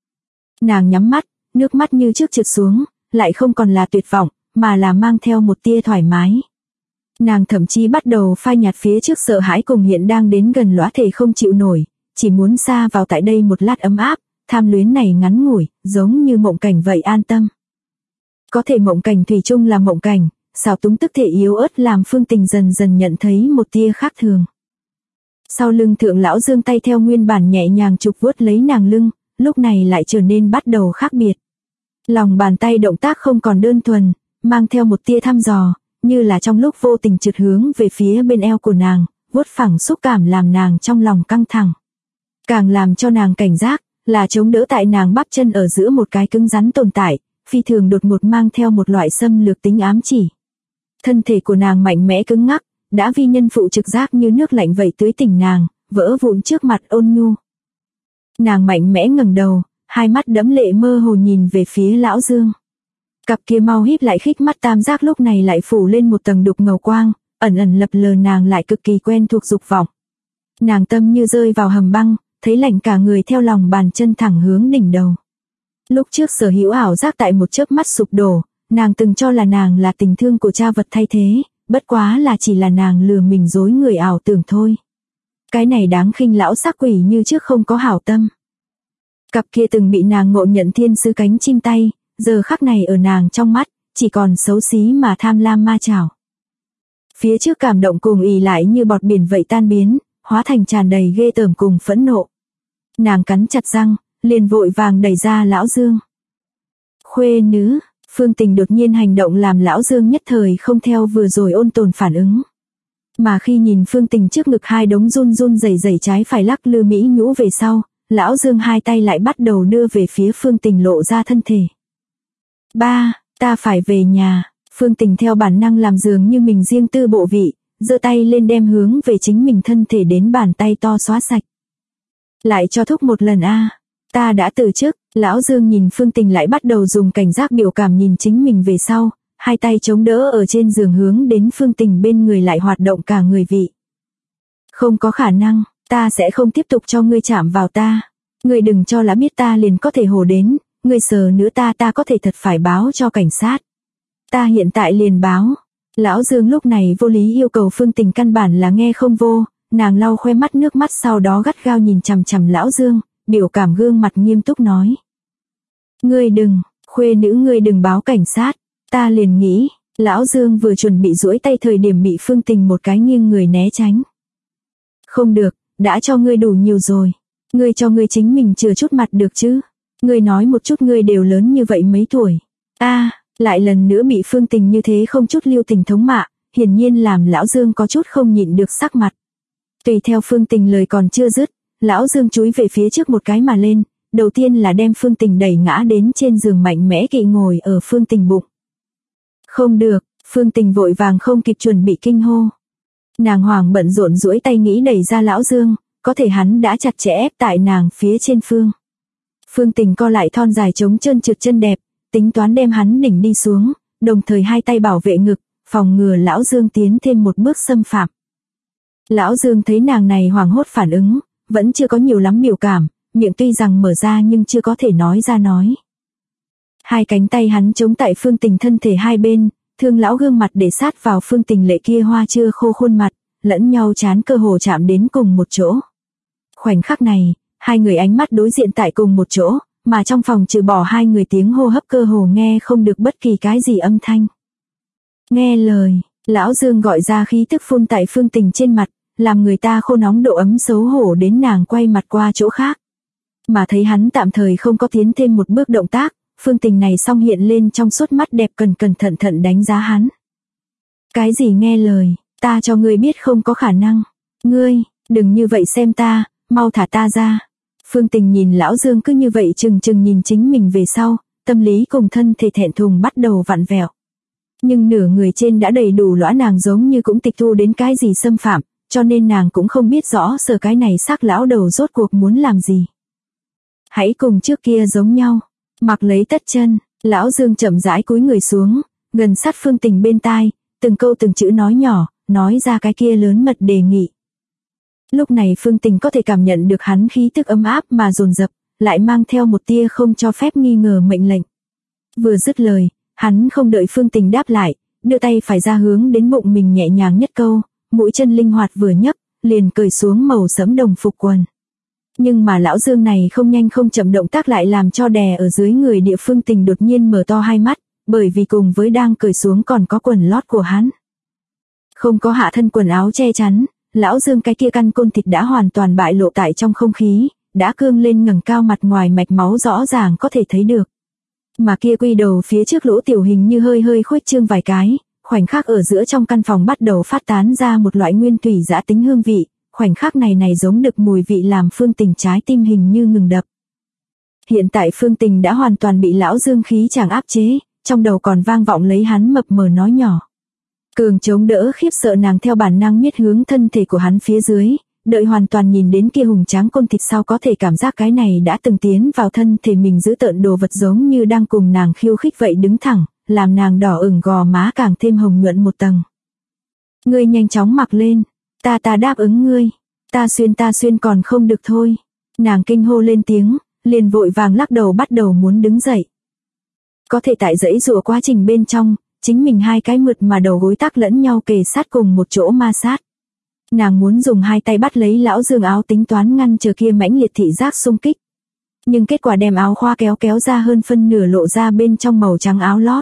Nàng nhắm mắt, nước mắt như trước trượt xuống, lại không còn là tuyệt vọng, mà là mang theo một tia thoải mái. Nàng thậm chí bắt đầu phai nhạt phía trước sợ hãi cùng hiện đang đến gần lõa thể không chịu nổi, chỉ muốn xa vào tại đây một lát ấm áp, tham luyến này ngắn ngủi, giống như mộng cảnh vậy an tâm. Có thể mộng cảnh thủy chung là mộng cảnh, xào túng tức thể yếu ớt làm Phương Tình dần dần nhận thấy một tia khác thường. Sau lưng thượng lão Dương tay theo nguyên bản nhẹ nhàng trục vuốt lấy nàng lưng, lúc này lại trở nên bắt đầu khác biệt. Lòng bàn tay động tác không còn đơn thuần, mang theo một tia thăm dò, như là trong lúc vô tình trượt hướng về phía bên eo của nàng, vuốt phẳng xúc cảm làm nàng trong lòng căng thẳng. Càng làm cho nàng cảnh giác, là chống đỡ tại nàng bắp chân ở giữa một cái cứng rắn tồn tại, phi thường đột ngột mang theo một loại xâm lược tính ám chỉ. Thân thể của nàng mạnh mẽ cứng ngắc, đã vi nhân phụ trực giác như nước lạnh vậy tưới tỉnh nàng, vỡ vụn trước mặt ôn nhu. Nàng mạnh mẽ ngẩng đầu, hai mắt đẫm lệ mơ hồ nhìn về phía lão Dương. Cặp kia mau híp lại khích mắt tam giác lúc này lại phủ lên một tầng đục ngầu quang, ẩn ẩn lập lờ nàng lại cực kỳ quen thuộc dục vọng. Nàng tâm như rơi vào hầm băng, thấy lạnh cả người theo lòng bàn chân thẳng hướng đỉnh đầu. Lúc trước sở hữu ảo giác tại một chớp mắt sụp đổ, nàng từng cho là nàng là tình thương của cha vật thay thế, bất quá là chỉ là nàng lừa mình dối người ảo tưởng thôi. Cái này đáng khinh lão sắc quỷ như trước không có hảo tâm. Cặp kia từng bị nàng ngộ nhận thiên sứ cánh chim tay, giờ khắc này ở nàng trong mắt, chỉ còn xấu xí mà tham lam ma chảo. Phía trước cảm động cùng ì lại như bọt biển vậy tan biến, hóa thành tràn đầy ghê tởm cùng phẫn nộ. Nàng cắn chặt răng, liền vội vàng đẩy ra lão Dương. Khuê nữ, Phương Tình đột nhiên hành động làm lão Dương nhất thời không theo vừa rồi ôn tồn phản ứng. Mà khi nhìn Phương Tình trước ngực hai đống run run rẩy rẩy trái phải lắc lư mỹ nhũ về sau, lão Dương hai tay lại bắt đầu đưa về phía Phương Tình lộ ra thân thể. Ba, ta phải về nhà. Phương Tình theo bản năng làm dường như mình riêng tư bộ vị, giơ tay lên đem hướng về chính mình thân thể đến bàn tay to xóa sạch. Lại cho thúc một lần a. Ta đã từ chức. Lão Dương nhìn Phương Tình lại bắt đầu dùng cảnh giác biểu cảm nhìn chính mình về sau, hai tay chống đỡ ở trên giường hướng đến Phương Tình bên người lại hoạt động cả người vị. Không có khả năng, ta sẽ không tiếp tục cho ngươi chạm vào ta. Ngươi đừng cho là biết ta liền có thể hổ đến, ngươi sờ nữa ta có thể thật phải báo cho cảnh sát. Ta hiện tại liền báo. Lão Dương lúc này vô lý yêu cầu Phương Tình căn bản là nghe không vô, nàng lau khoe mắt nước mắt sau đó gắt gao nhìn chằm chằm Lão Dương, biểu cảm gương mặt nghiêm túc nói. Ngươi đừng, khuê nữ ngươi đừng báo cảnh sát, ta liền nghĩ. Lão Dương vừa chuẩn bị duỗi tay thời điểm bị Phương Tình một cái nghiêng người né tránh. Không được, đã cho ngươi đủ nhiều rồi. Ngươi cho ngươi chính mình chừa chút mặt được chứ. Ngươi nói một chút ngươi đều lớn như vậy mấy tuổi. Lại lần nữa bị Phương Tình như thế không chút lưu tình thống mạ, hiển nhiên làm Lão Dương có chút không nhịn được sắc mặt. Tùy theo Phương Tình lời còn chưa dứt, Lão Dương chúi về phía trước một cái mà lên, đầu tiên là đem Phương Tình đẩy ngã đến trên giường mạnh mẽ kỵ ngồi ở Phương Tình bụng. Không được, Phương Tình vội vàng không kịp chuẩn bị kinh hô. Nàng hoảng bận rộn duỗi tay nghĩ đẩy ra Lão Dương, có thể hắn đã chặt chẽ ép tại nàng phía trên Phương Tình co lại thon dài trống trơn trượt chân đẹp, tính toán đem hắn đỉnh đi xuống, đồng thời hai tay bảo vệ ngực, phòng ngừa Lão Dương tiến thêm một bước xâm phạm. Lão Dương thấy nàng này hoảng hốt phản ứng, vẫn chưa có nhiều lắm biểu cảm, miệng tuy rằng mở ra nhưng chưa có thể nói ra nói. Hai cánh tay hắn chống tại Phương Tình thân thể hai bên, thương lão gương mặt để sát vào Phương Tình lệ kia hoa chưa khô khuôn mặt, lẫn nhau chán cơ hồ chạm đến cùng một chỗ. Khoảnh khắc này, hai người ánh mắt đối diện tại cùng một chỗ, mà trong phòng trừ bỏ hai người tiếng hô hấp cơ hồ nghe không được bất kỳ cái gì âm thanh. Nghe lời, Lão Dương gọi ra khí tức phun tại Phương Tình trên mặt, làm người ta khô nóng độ ấm xấu hổ đến nàng quay mặt qua chỗ khác. Mà thấy hắn tạm thời không có tiến thêm một bước động tác, Phương Tình này song hiện lên trong suốt mắt đẹp cẩn thận đánh giá hắn. Cái gì nghe lời, ta cho ngươi biết không có khả năng. Ngươi, đừng như vậy xem ta, mau thả ta ra. Phương Tình nhìn Lão Dương cứ như vậy chừng nhìn chính mình về sau, tâm lý cùng thân thể thẹn thùng bắt đầu vặn vẹo. Nhưng nửa người trên đã đầy đủ lõa nàng giống như cũng tịch thu đến cái gì xâm phạm, cho nên nàng cũng không biết rõ sờ cái này xác lão đầu rốt cuộc muốn làm gì. Hãy cùng trước kia giống nhau, mặc lấy tất chân, Lão Dương chậm rãi cúi người xuống, gần sát Phương Tình bên tai, từng câu từng chữ nói nhỏ, nói ra cái kia lớn mật đề nghị. Lúc này Phương Tình có thể cảm nhận được hắn khí tức ấm áp mà dồn dập, lại mang theo một tia không cho phép nghi ngờ mệnh lệnh. Vừa dứt lời, hắn không đợi Phương Tình đáp lại, đưa tay phải ra hướng đến bụng mình nhẹ nhàng nhất câu, mũi chân linh hoạt vừa nhấc, liền cởi xuống màu sẫm đồng phục quần. Nhưng mà Lão Dương này không nhanh không chậm động tác lại làm cho đè ở dưới người địa Phương Tình đột nhiên mở to hai mắt, bởi vì cùng với đang cởi xuống còn có quần lót của hắn. Không có hạ thân quần áo che chắn, Lão Dương cái kia căn côn thịt đã hoàn toàn bại lộ tại trong không khí, đã cương lên ngẩng cao mặt ngoài mạch máu rõ ràng có thể thấy được. Mà kia quy đầu phía trước lỗ tiểu hình như hơi khuếch trương vài cái, khoảnh khắc ở giữa trong căn phòng bắt đầu phát tán ra một loại nguyên thủy dã tính hương vị, khoảnh khắc này giống được mùi vị làm Phương Tình trái tim hình như ngừng đập. Hiện tại Phương Tình đã hoàn toàn bị Lão Dương khí chàng áp chế, trong đầu còn vang vọng lấy hắn mập mờ nói nhỏ. Cường chống đỡ khiếp sợ nàng theo bản năng miết hướng thân thể của hắn phía dưới, đợi hoàn toàn nhìn đến kia hùng tráng côn thịt sau có thể cảm giác cái này đã từng tiến vào thân thể mình giữ tợn đồ vật giống như đang cùng nàng khiêu khích vậy đứng thẳng, làm nàng đỏ ửng gò má càng thêm hồng nhuận một tầng. Ngươi nhanh chóng mặc lên, ta đáp ứng ngươi, ta xuyên còn không được thôi. Nàng kinh hô lên tiếng, liền vội vàng lắc đầu bắt đầu muốn đứng dậy. Có thể tại dãy dụa quá trình bên trong, chính mình hai cái mượt mà đầu gối tác lẫn nhau kề sát cùng một chỗ ma sát. Nàng muốn dùng hai tay bắt lấy Lão Dương áo tính toán ngăn chờ kia mãnh liệt thị giác xung kích. Nhưng kết quả đem áo khoa kéo ra hơn phân nửa lộ ra bên trong màu trắng áo lót.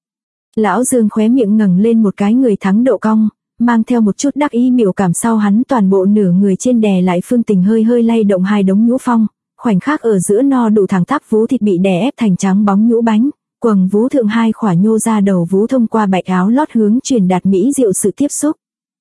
Lão Dương khóe miệng ngẩng lên một cái người thắng độ cong, mang theo một chút đắc ý biểu cảm sau hắn toàn bộ nửa người trên đè lại Phương Tình hơi lay động hai đống nhũ phong, khoảnh khắc ở giữa no đủ thẳng tắp vú thịt bị đè ép thành trắng bóng nhũ bánh, quầng vú thượng hai khỏa nhô ra đầu vú thông qua bạch áo lót hướng truyền đạt mỹ diệu sự tiếp xúc.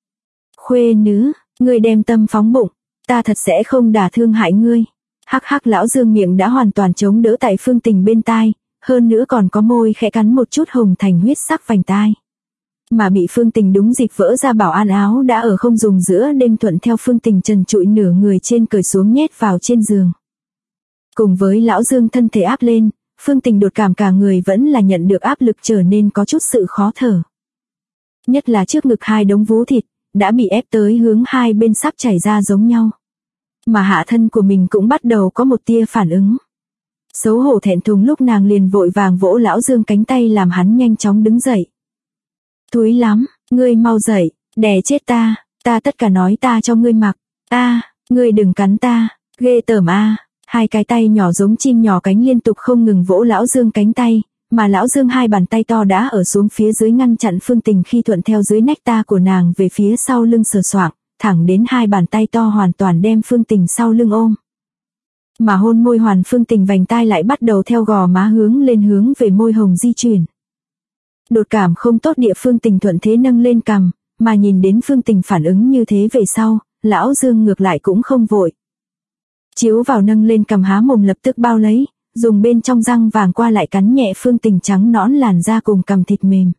Khuê nữ, ngươi đem tâm phóng bụng, ta thật sẽ không đả thương hại ngươi. Hắc Lão Dương miệng đã hoàn toàn chống đỡ tại Phương Tình bên tai, hơn nữa còn có môi khẽ cắn một chút hồng thành huyết sắc vành tai. Mà bị Phương Tình đúng dịp vỡ ra bảo an áo đã ở không dùng giữa đêm thuận theo Phương Tình trần trụi nửa người trên cởi xuống nhét vào trên giường. Cùng với Lão Dương thân thể áp lên, Phương Tình đột cảm cả người vẫn là nhận được áp lực trở nên có chút sự khó thở. Nhất là trước ngực hai đống vú thịt, đã bị ép tới hướng hai bên sắp chảy ra giống nhau. Mà hạ thân của mình cũng bắt đầu có một tia phản ứng. Xấu hổ thẹn thùng lúc nàng liền vội vàng vỗ Lão Dương cánh tay làm hắn nhanh chóng đứng dậy. Thúi lắm, ngươi mau dậy, đè chết ta tất cả nói ta cho ngươi mặc. Ngươi đừng cắn ta, ghê tởm a. Hai cái tay nhỏ giống chim nhỏ cánh liên tục không ngừng vỗ Lão Dương cánh tay, mà Lão Dương hai bàn tay to đã ở xuống phía dưới ngăn chặn Phương Tình khi thuận theo dưới nách ta của nàng về phía sau lưng sờ soạng, thẳng đến hai bàn tay to hoàn toàn đem Phương Tình sau lưng ôm. Mà hôn môi hoàn Phương Tình vành tai lại bắt đầu theo gò má hướng lên hướng về môi hồng di chuyển. Đột cảm không tốt địa Phương Tình thuận thế nâng lên cằm, mà nhìn đến Phương Tình phản ứng như thế về sau, Lão Dương ngược lại cũng không vội. Chiếu vào nâng lên cằm há mồm lập tức bao lấy, dùng bên trong răng vàng qua lại cắn nhẹ Phương Tình trắng nõn làn da cùng cằm thịt mềm.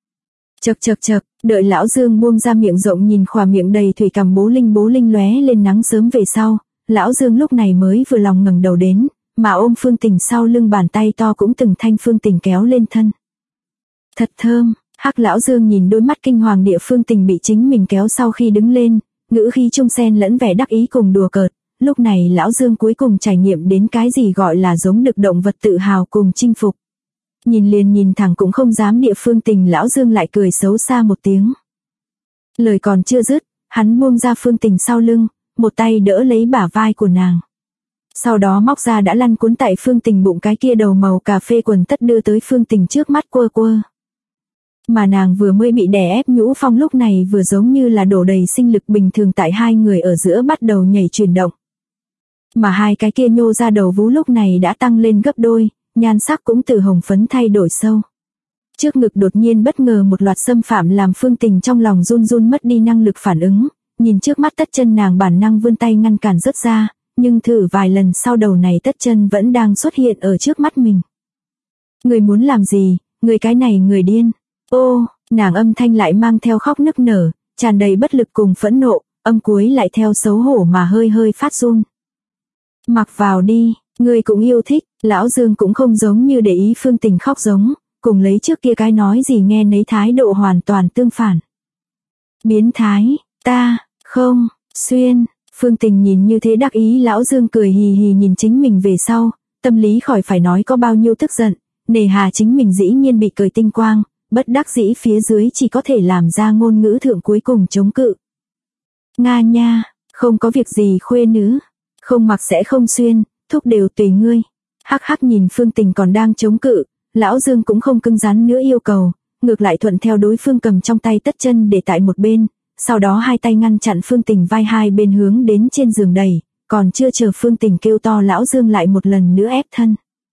Chậc, đợi Lão Dương buông ra miệng rộng nhìn khóe miệng đầy thủy cằm bố linh lóe lên nắng sớm về sau, Lão Dương lúc này mới vừa lòng ngẩng đầu đến, mà ôm Phương Tình sau lưng bàn tay to cũng từng thanh Phương Tình kéo lên thân. Thật thơm, hắc Lão Dương nhìn đôi mắt kinh hoàng địa Phương Tình bị chính mình kéo sau khi đứng lên, ngữ khí trung xen lẫn vẻ đắc ý cùng đùa cợt. Lúc này Lão Dương cuối cùng trải nghiệm đến cái gì gọi là giống được động vật tự hào cùng chinh phục. Nhìn liền nhìn thẳng cũng không dám địa Phương Tình, Lão Dương lại cười xấu xa một tiếng. Lời còn chưa dứt, hắn buông ra Phương Tình sau lưng, một tay đỡ lấy bả vai của nàng. Sau đó móc ra đã lăn cuốn tại Phương Tình bụng cái kia đầu màu cà phê quần tất đưa tới Phương Tình trước mắt quơ. Mà nàng vừa mới bị đè ép nhũ phong lúc này vừa giống như là đổ đầy sinh lực bình thường tại hai người ở giữa bắt đầu nhảy chuyển động. Mà hai cái kia nhô ra đầu vú lúc này đã tăng lên gấp đôi, nhan sắc cũng từ hồng phấn thay đổi sâu. Trước ngực đột nhiên bất ngờ một loạt xâm phạm làm Phương Tình trong lòng run mất đi năng lực phản ứng, nhìn trước mắt tất chân nàng bản năng vươn tay ngăn cản rớt ra, nhưng thử vài lần sau đầu này tất chân vẫn đang xuất hiện ở trước mắt mình. Người muốn làm gì, người cái này người điên. Ô, nàng âm thanh lại mang theo khóc nức nở, tràn đầy bất lực cùng phẫn nộ, âm cuối lại theo xấu hổ mà hơi phát run. Mặc vào đi, ngươi cũng yêu thích. Lão Dương cũng không giống như để ý Phương Tình khóc giống, cùng lấy trước kia cái nói gì nghe nấy thái độ hoàn toàn tương phản. Biến thái, ta, không, xuyên. Phương Tình nhìn như thế đắc ý, Lão Dương cười hì hì nhìn chính mình về sau, tâm lý khỏi phải nói có bao nhiêu tức giận, nề hà chính mình dĩ nhiên bị cười tinh quang, bất đắc dĩ phía dưới chỉ có thể làm ra ngôn ngữ thượng cuối cùng chống cự. Nga nha, không có việc gì khuê nữ, không mặc sẽ không xuyên, thúc đều tùy ngươi. Hắc nhìn Phương Tình còn đang chống cự, Lão Dương cũng không cứng rắn nữa yêu cầu, ngược lại thuận theo đối phương cầm trong tay tất chân để tại một bên, sau đó hai tay ngăn chặn Phương Tình vai hai bên hướng đến trên giường đẩy, còn chưa chờ Phương Tình kêu to Lão Dương lại một lần nữa ép thân.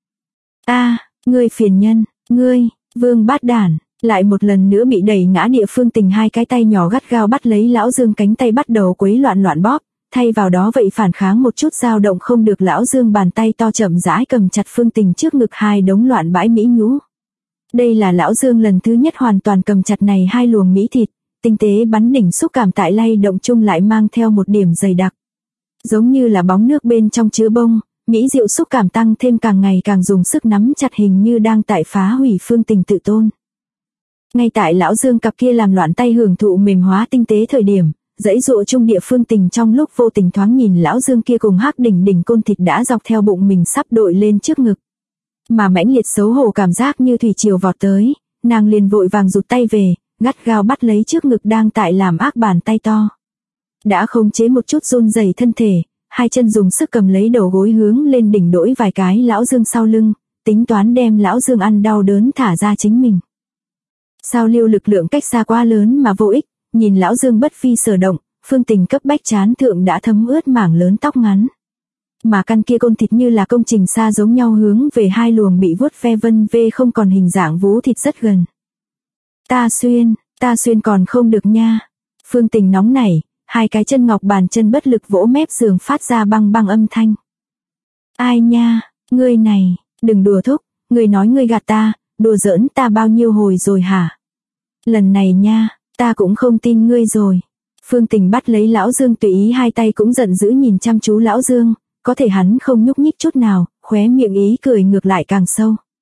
Ngươi phiền nhân, ngươi, vương bát đản, lại một lần nữa bị đẩy ngã địa Phương Tình hai cái tay nhỏ gắt gao bắt lấy Lão Dương cánh tay bắt đầu quấy loạn bóp. Thay vào đó vậy phản kháng một chút dao động không được, Lão Dương bàn tay to chậm rãi cầm chặt Phương Tình trước ngực hai đống loạn bãi mỹ nhũ. Đây là Lão Dương lần thứ nhất hoàn toàn cầm chặt này hai luồng mỹ thịt, tinh tế bắn đỉnh xúc cảm tại lay động chung lại mang theo một điểm dày đặc. Giống như là bóng nước bên trong chứa bông, mỹ diệu xúc cảm tăng thêm càng ngày càng dùng sức nắm chặt hình như đang tại phá hủy Phương Tình tự tôn. Ngay tại Lão Dương cặp kia làm loạn tay hưởng thụ mềm hóa tinh tế thời điểm, dãy dụa chung địa Phương Tình trong lúc vô tình thoáng nhìn Lão Dương kia cùng hắc đỉnh côn thịt đã dọc theo bụng mình sắp đội lên trước ngực. Mà mãnh liệt xấu hổ cảm giác như thủy triều vọt tới, nàng liền vội vàng rụt tay về, gắt gao bắt lấy trước ngực đang tại làm ác bàn tay to. Đã khống chế một chút run rẩy thân thể, hai chân dùng sức cầm lấy đầu gối hướng lên đỉnh đỗi vài cái Lão Dương sau lưng, tính toán đem Lão Dương ăn đau đớn thả ra chính mình. Sao lưu lực lượng cách xa quá lớn mà vô ích. Nhìn Lão Dương bất phi sở động, Phương Tình cấp bách trán thượng đã thấm ướt mảng lớn tóc ngắn. Mà căn kia côn thịt như là công trình xa giống nhau hướng về hai luồng bị vuốt ve vân vê không còn hình dạng vú thịt rất gần. Ta xuyên còn không được nha. Phương Tình nóng nảy, hai cái chân ngọc bàn chân bất lực vỗ mép giường phát ra băng âm thanh. Ai nha, ngươi này, đừng đùa thúc, ngươi nói ngươi gạt ta, đùa giỡn ta bao nhiêu hồi rồi hả? Lần này nha. Ta cũng không tin ngươi rồi. Phương Tình bắt lấy Lão Dương tùy ý hai tay cũng giận dữ nhìn chăm chú Lão Dương, có thể hắn không nhúc nhích chút nào, khóe miệng ý cười ngược lại càng sâu.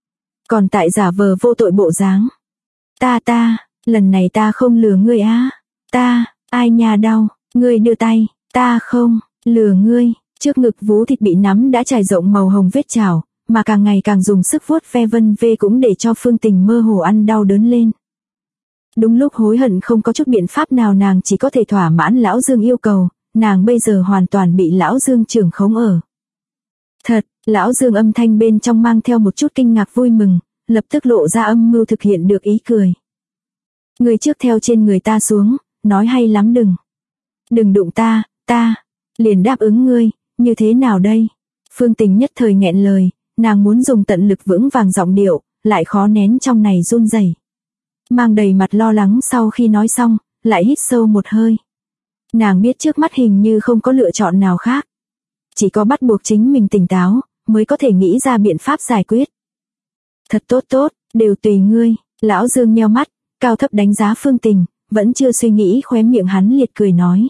còn tại giả vờ vô tội bộ dáng. Ta, lần này ta không lừa ngươi á. Ta, ai nha đau, ngươi đưa tay, ta không, lừa ngươi. Trước ngực vú thịt bị nắm đã trải rộng màu hồng vết chảo, mà càng ngày càng dùng sức vuốt ve vân vê cũng để cho Phương Tình mơ hồ ăn đau đớn lên. Đúng lúc hối hận không có chút biện pháp nào, nàng chỉ có thể thỏa mãn Lão Dương yêu cầu, nàng bây giờ hoàn toàn bị Lão Dương trưởng khống ở. Thật, Lão Dương âm thanh bên trong mang theo một chút kinh ngạc vui mừng, lập tức lộ ra âm mưu thực hiện được ý cười. Người trước theo trên người ta xuống, nói hay lắm đừng đụng ta liền đáp ứng ngươi, như thế nào đây? Phương Tình nhất thời nghẹn lời, nàng muốn dùng tận lực vững vàng giọng điệu, lại khó nén trong này run rẩy. Mang đầy mặt lo lắng sau khi nói xong, lại hít sâu một hơi. Nàng biết trước mắt hình như không có lựa chọn nào khác. Chỉ có bắt buộc chính mình tỉnh táo, mới có thể nghĩ ra biện pháp giải quyết. Thật tốt, đều tùy ngươi. Lão Dương nheo mắt, cao thấp đánh giá Phương Tình, vẫn chưa suy nghĩ, khóe miệng hắn liệt cười nói.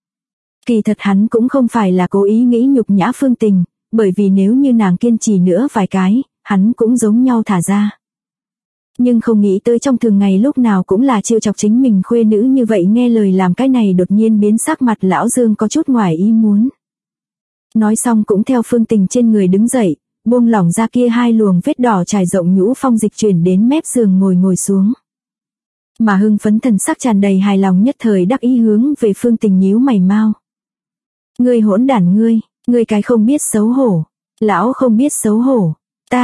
Kỳ thật hắn cũng không phải là cố ý nghĩ nhục nhã Phương Tình, bởi vì nếu như nàng kiên trì nữa vài cái, hắn cũng giống nhau thả ra. Nhưng không nghĩ tới trong thường ngày lúc nào cũng là trêu chọc chính mình khuê nữ như vậy, nghe lời làm cái này đột nhiên biến sắc mặt Lão Dương có chút ngoài ý muốn. Nói xong cũng theo Phương Tình trên người đứng dậy, buông lỏng ra kia hai luồng vết đỏ trải rộng nhũ phong dịch chuyển đến mép giường ngồi xuống. Mà hưng phấn thần sắc tràn đầy hài lòng, nhất thời đắc ý hướng về Phương Tình nhíu mày mau. Ngươi hỗn đản ngươi cái không biết xấu hổ. Lão không biết xấu hổ.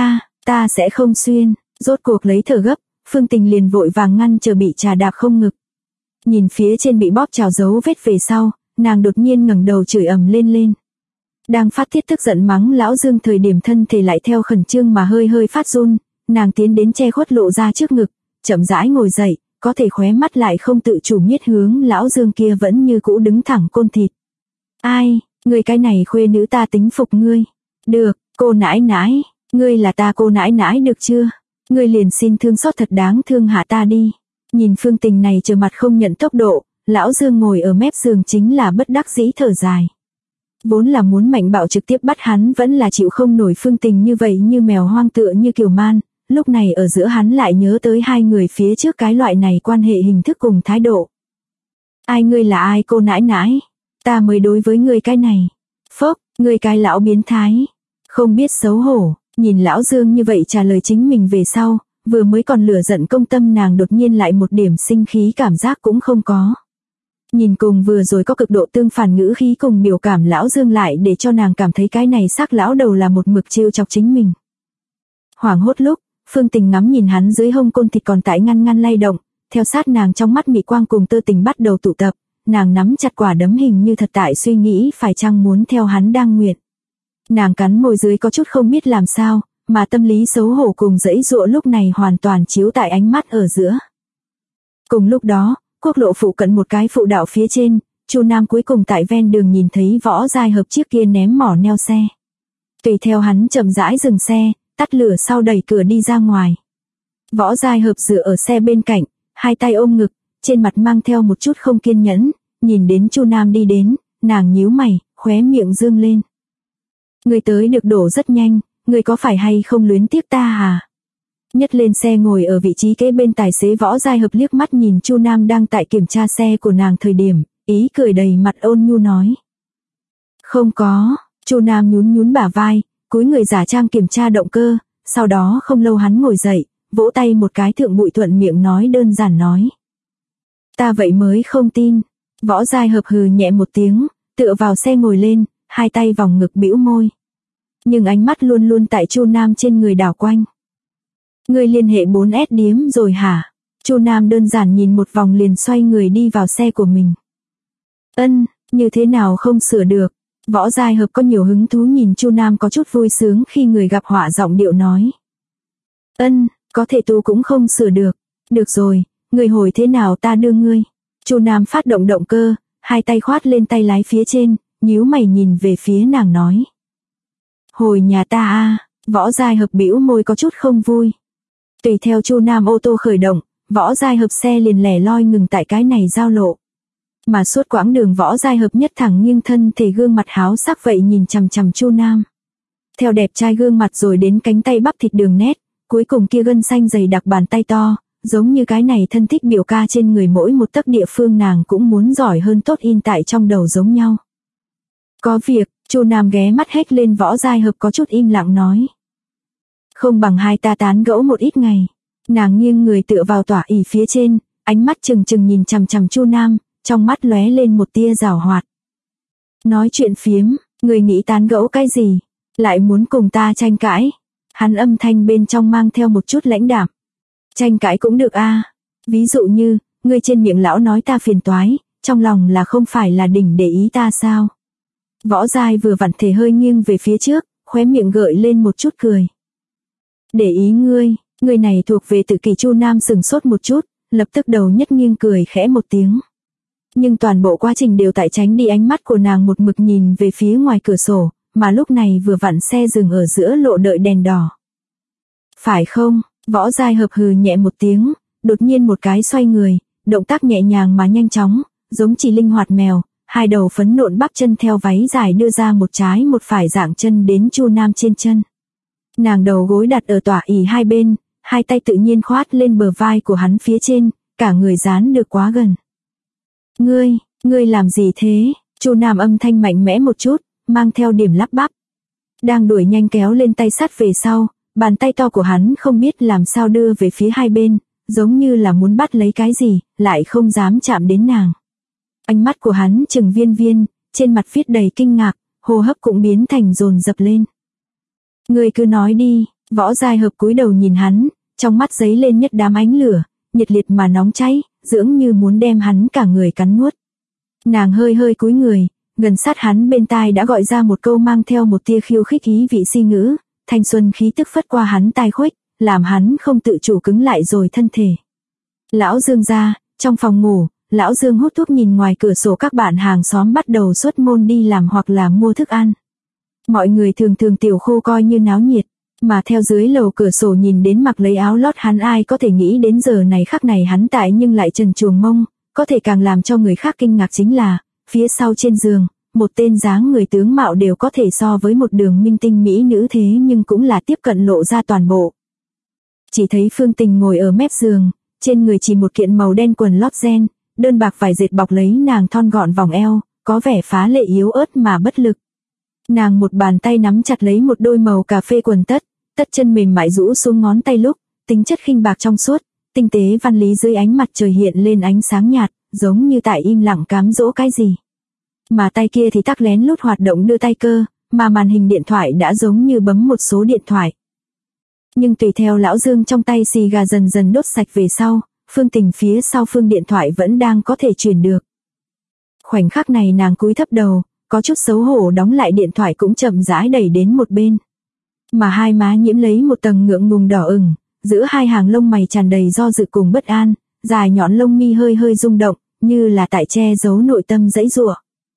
Ta sẽ không xuyên. Rốt cuộc lấy thở gấp, Phương Tình liền vội vàng ngăn chờ bị trà đạp không ngực. Nhìn phía trên bị bóp trào dấu vết về sau, nàng đột nhiên ngẩng đầu chửi ầm lên. Đang phát tiết tức giận mắng Lão Dương thời điểm, thân thể lại theo khẩn trương mà hơi phát run, nàng tiến đến che khuất lộ ra trước ngực, chậm rãi ngồi dậy, có thể khóe mắt lại không tự chủ miết hướng Lão Dương kia vẫn như cũ đứng thẳng côn thịt. Ai, ngươi cái này khuê nữ ta tính phục ngươi. Được, cô nãi nãi, ngươi là ta cô nãi nãi được chưa? Ngươi liền xin thương xót thật đáng thương hạ ta đi. Nhìn Phương Tình này trơ mặt không nhận tốc độ, Lão Dương ngồi ở mép giường chính là bất đắc dĩ thở dài. Vốn là muốn mạnh bạo trực tiếp bắt hắn, vẫn là chịu không nổi Phương Tình như vậy như mèo hoang tựa như kiều man, lúc này ở giữa hắn lại nhớ tới hai người phía trước cái loại này quan hệ hình thức cùng thái độ. Ai ngươi là ai cô nãi nãi? Ta mới đối với ngươi cái này. Phốc, ngươi cái lão biến thái. Không biết xấu hổ. Nhìn Lão Dương như vậy trả lời chính mình về sau, vừa mới còn lửa giận công tâm nàng đột nhiên lại một điểm sinh khí cảm giác cũng không có. Nhìn cùng vừa rồi có cực độ tương phản ngữ khí cùng biểu cảm Lão Dương lại để cho nàng cảm thấy cái này xác lão đầu là một mực trêu chọc chính mình. Hoảng hốt lúc, Phương Tình ngắm nhìn hắn dưới hông côn thịt còn tại ngăn lay động, theo sát nàng trong mắt mị quang cùng tơ tình bắt đầu tụ tập, nàng nắm chặt quả đấm hình như thật tại suy nghĩ phải chăng muốn theo hắn đang nguyện. Nàng cắn môi dưới có chút không biết làm sao, mà tâm lý xấu hổ cùng dãy dụa lúc này hoàn toàn chiếu tại ánh mắt ở giữa. Cùng lúc đó, quốc lộ phụ cận một cái phụ đạo phía trên, Chu Nam cuối cùng tại ven đường nhìn thấy Võ Giai Hợp chiếc kia ném mỏ neo xe. Tùy theo hắn chậm rãi dừng xe, tắt lửa sau đẩy cửa đi ra ngoài. Võ Giai Hợp dựa ở xe bên cạnh, hai tay ôm ngực, trên mặt mang theo một chút không kiên nhẫn, nhìn đến Chu Nam đi đến, nàng nhíu mày, khóe miệng dương lên. Người tới được đổ rất nhanh, người có phải hay không luyến tiếc ta à? Nhất lên xe ngồi ở vị trí kế bên tài xế Võ Giai Hợp liếc mắt nhìn Chu Nam đang tại kiểm tra xe của nàng thời điểm, ý cười đầy mặt ôn nhu nói. Không có, Chu Nam nhún bả vai, cúi người giả trang kiểm tra động cơ, sau đó không lâu hắn ngồi dậy, vỗ tay một cái thượng bụi thuận miệng nói đơn giản nói. Ta vậy mới không tin. Võ Giai Hợp hừ nhẹ một tiếng, tựa vào xe ngồi lên, hai tay vòng ngực bĩu môi. Nhưng ánh mắt luôn luôn tại Chu Nam trên người đảo quanh. Ngươi liên hệ 4S điếm rồi hả? Chu Nam đơn giản nhìn một vòng liền xoay người đi vào xe của mình. Như thế nào không sửa được? Võ Giai Hợp có nhiều hứng thú nhìn Chu Nam có chút vui sướng khi người gặp họa giọng điệu nói. Có thể tu cũng không sửa được. Được rồi, người hồi thế nào ta đưa ngươi. Chu Nam phát động động cơ, hai tay khoát lên tay lái phía trên, nhíu mày nhìn về phía nàng nói. Hồi nhà ta a. Võ Giai Hợp bĩu môi có chút không vui. Tùy theo Chu Nam ô tô khởi động, Võ Giai Hợp xe liền lẻ loi ngừng tại cái này giao lộ. Mà suốt quãng đường Võ Giai Hợp nhất thẳng nghiêng thân thể gương mặt háo sắc vậy nhìn chằm chằm Chu Nam. Theo đẹp trai gương mặt rồi đến cánh tay bắp thịt đường nét, cuối cùng kia gân xanh dày đặc bàn tay to, giống như cái này thân thích biểu ca trên người mỗi một tấc địa phương nàng cũng muốn giỏi hơn tốt in tại trong đầu giống nhau. Có việc, Chu Nam ghé mắt hét lên Võ Giai Hợp có chút im lặng nói. Không bằng hai ta tán gẫu một ít ngày. Nàng nghiêng người tựa vào tỏa ỷ phía trên, ánh mắt trừng trừng nhìn chằm chằm Chu Nam, trong mắt lóe lên một tia giảo hoạt. Nói chuyện phiếm, người nghĩ tán gẫu cái gì? Lại muốn cùng ta tranh cãi? Hắn âm thanh bên trong mang theo một chút lãnh đạm. Tranh cãi cũng được a. Ví dụ như, ngươi trên miệng lão nói ta phiền toái, trong lòng là không phải là đỉnh để ý ta sao? Võ Giai vừa vặn thể hơi nghiêng về phía trước, khóe miệng gợi lên một chút cười. Để ý ngươi, người này thuộc về tự kỷ. Chu Nam sừng sốt một chút, lập tức đầu nhất nghiêng cười khẽ một tiếng. Nhưng toàn bộ quá trình đều tại tránh đi ánh mắt của nàng một mực nhìn về phía ngoài cửa sổ, mà lúc này vừa vặn xe dừng ở giữa lộ đợi đèn đỏ. Phải không? Võ Giai Hợp hừ nhẹ một tiếng, đột nhiên một cái xoay người, động tác nhẹ nhàng mà nhanh chóng, giống chỉ linh hoạt mèo, hai đầu phấn nộn bắp chân theo váy dài đưa ra một trái một phải dạng chân đến Chu Nam trên chân. Nàng đầu gối đặt ở tỏa ỷ hai bên, hai tay tự nhiên khoát lên bờ vai của hắn phía trên, cả người dán được quá gần. Ngươi làm gì thế? Chu Nam âm thanh mạnh mẽ một chút, mang theo điểm lắp bắp. Đang đuổi nhanh kéo lên tay sắt về sau, bàn tay to của hắn không biết làm sao đưa về phía hai bên, giống như là muốn bắt lấy cái gì, lại không dám chạm đến nàng. Ánh mắt của hắn trừng viên viên, trên mặt viết đầy kinh ngạc, hô hấp cũng biến thành dồn dập lên. Ngươi cứ nói đi. Võ Giai Hợp cúi đầu nhìn hắn, trong mắt giấy lên nhất đám ánh lửa, nhiệt liệt mà nóng cháy, dường như muốn đem hắn cả người cắn nuốt. Nàng hơi hơi cúi người, gần sát hắn bên tai đã gọi ra một câu mang theo một tia khiêu khích ý vị si ngữ, thanh xuân khí tức phất qua hắn tai khuếch, làm hắn không tự chủ cứng lại rồi thân thể. Lão Dương ra, trong phòng ngủ, Lão Dương hút thuốc nhìn ngoài cửa sổ các bạn hàng xóm bắt đầu xuất môn đi làm hoặc là mua thức ăn. Mọi người thường thường tiểu khu coi như náo nhiệt, mà theo dưới lầu cửa sổ nhìn đến mặc lấy áo lót hắn ai có thể nghĩ đến giờ này khắc này hắn tại nhưng lại trần truồng mông, có thể càng làm cho người khác kinh ngạc chính là, phía sau trên giường, một tên dáng người tướng mạo đều có thể so với một đường minh tinh mỹ nữ thế nhưng cũng là tiếp cận lộ ra toàn bộ. Chỉ thấy Phương Tình ngồi ở mép giường, trên người chỉ một kiện màu đen quần lót ren, đơn bạc vải dệt bọc lấy nàng thon gọn vòng eo, có vẻ phá lệ yếu ớt mà bất lực. Nàng một bàn tay nắm chặt lấy một đôi màu cà phê quần tất chân mềm mại rũ xuống ngón tay lúc, tính chất khinh bạc trong suốt, tinh tế văn lý dưới ánh mặt trời hiện lên ánh sáng nhạt, giống như tại im lặng cám dỗ cái gì. Mà tay kia thì tắc lén lút hoạt động đưa tay cơ, mà màn hình điện thoại đã giống như bấm một số điện thoại. Nhưng tùy theo Lão Dương trong tay xì gà dần dần đốt sạch về sau, Phương Tình phía sau phương điện thoại vẫn đang có thể truyền được. Khoảnh khắc này nàng cúi thấp đầu, có chút xấu hổ đóng lại điện thoại cũng chậm rãi đẩy đến một bên. Mà hai má nhiễm lấy một tầng ngượng ngùng đỏ ửng, giữa hai hàng lông mày tràn đầy do dự cùng bất an, dài nhọn lông mi hơi hơi rung động, như là tại che giấu nội tâm dãy giụa.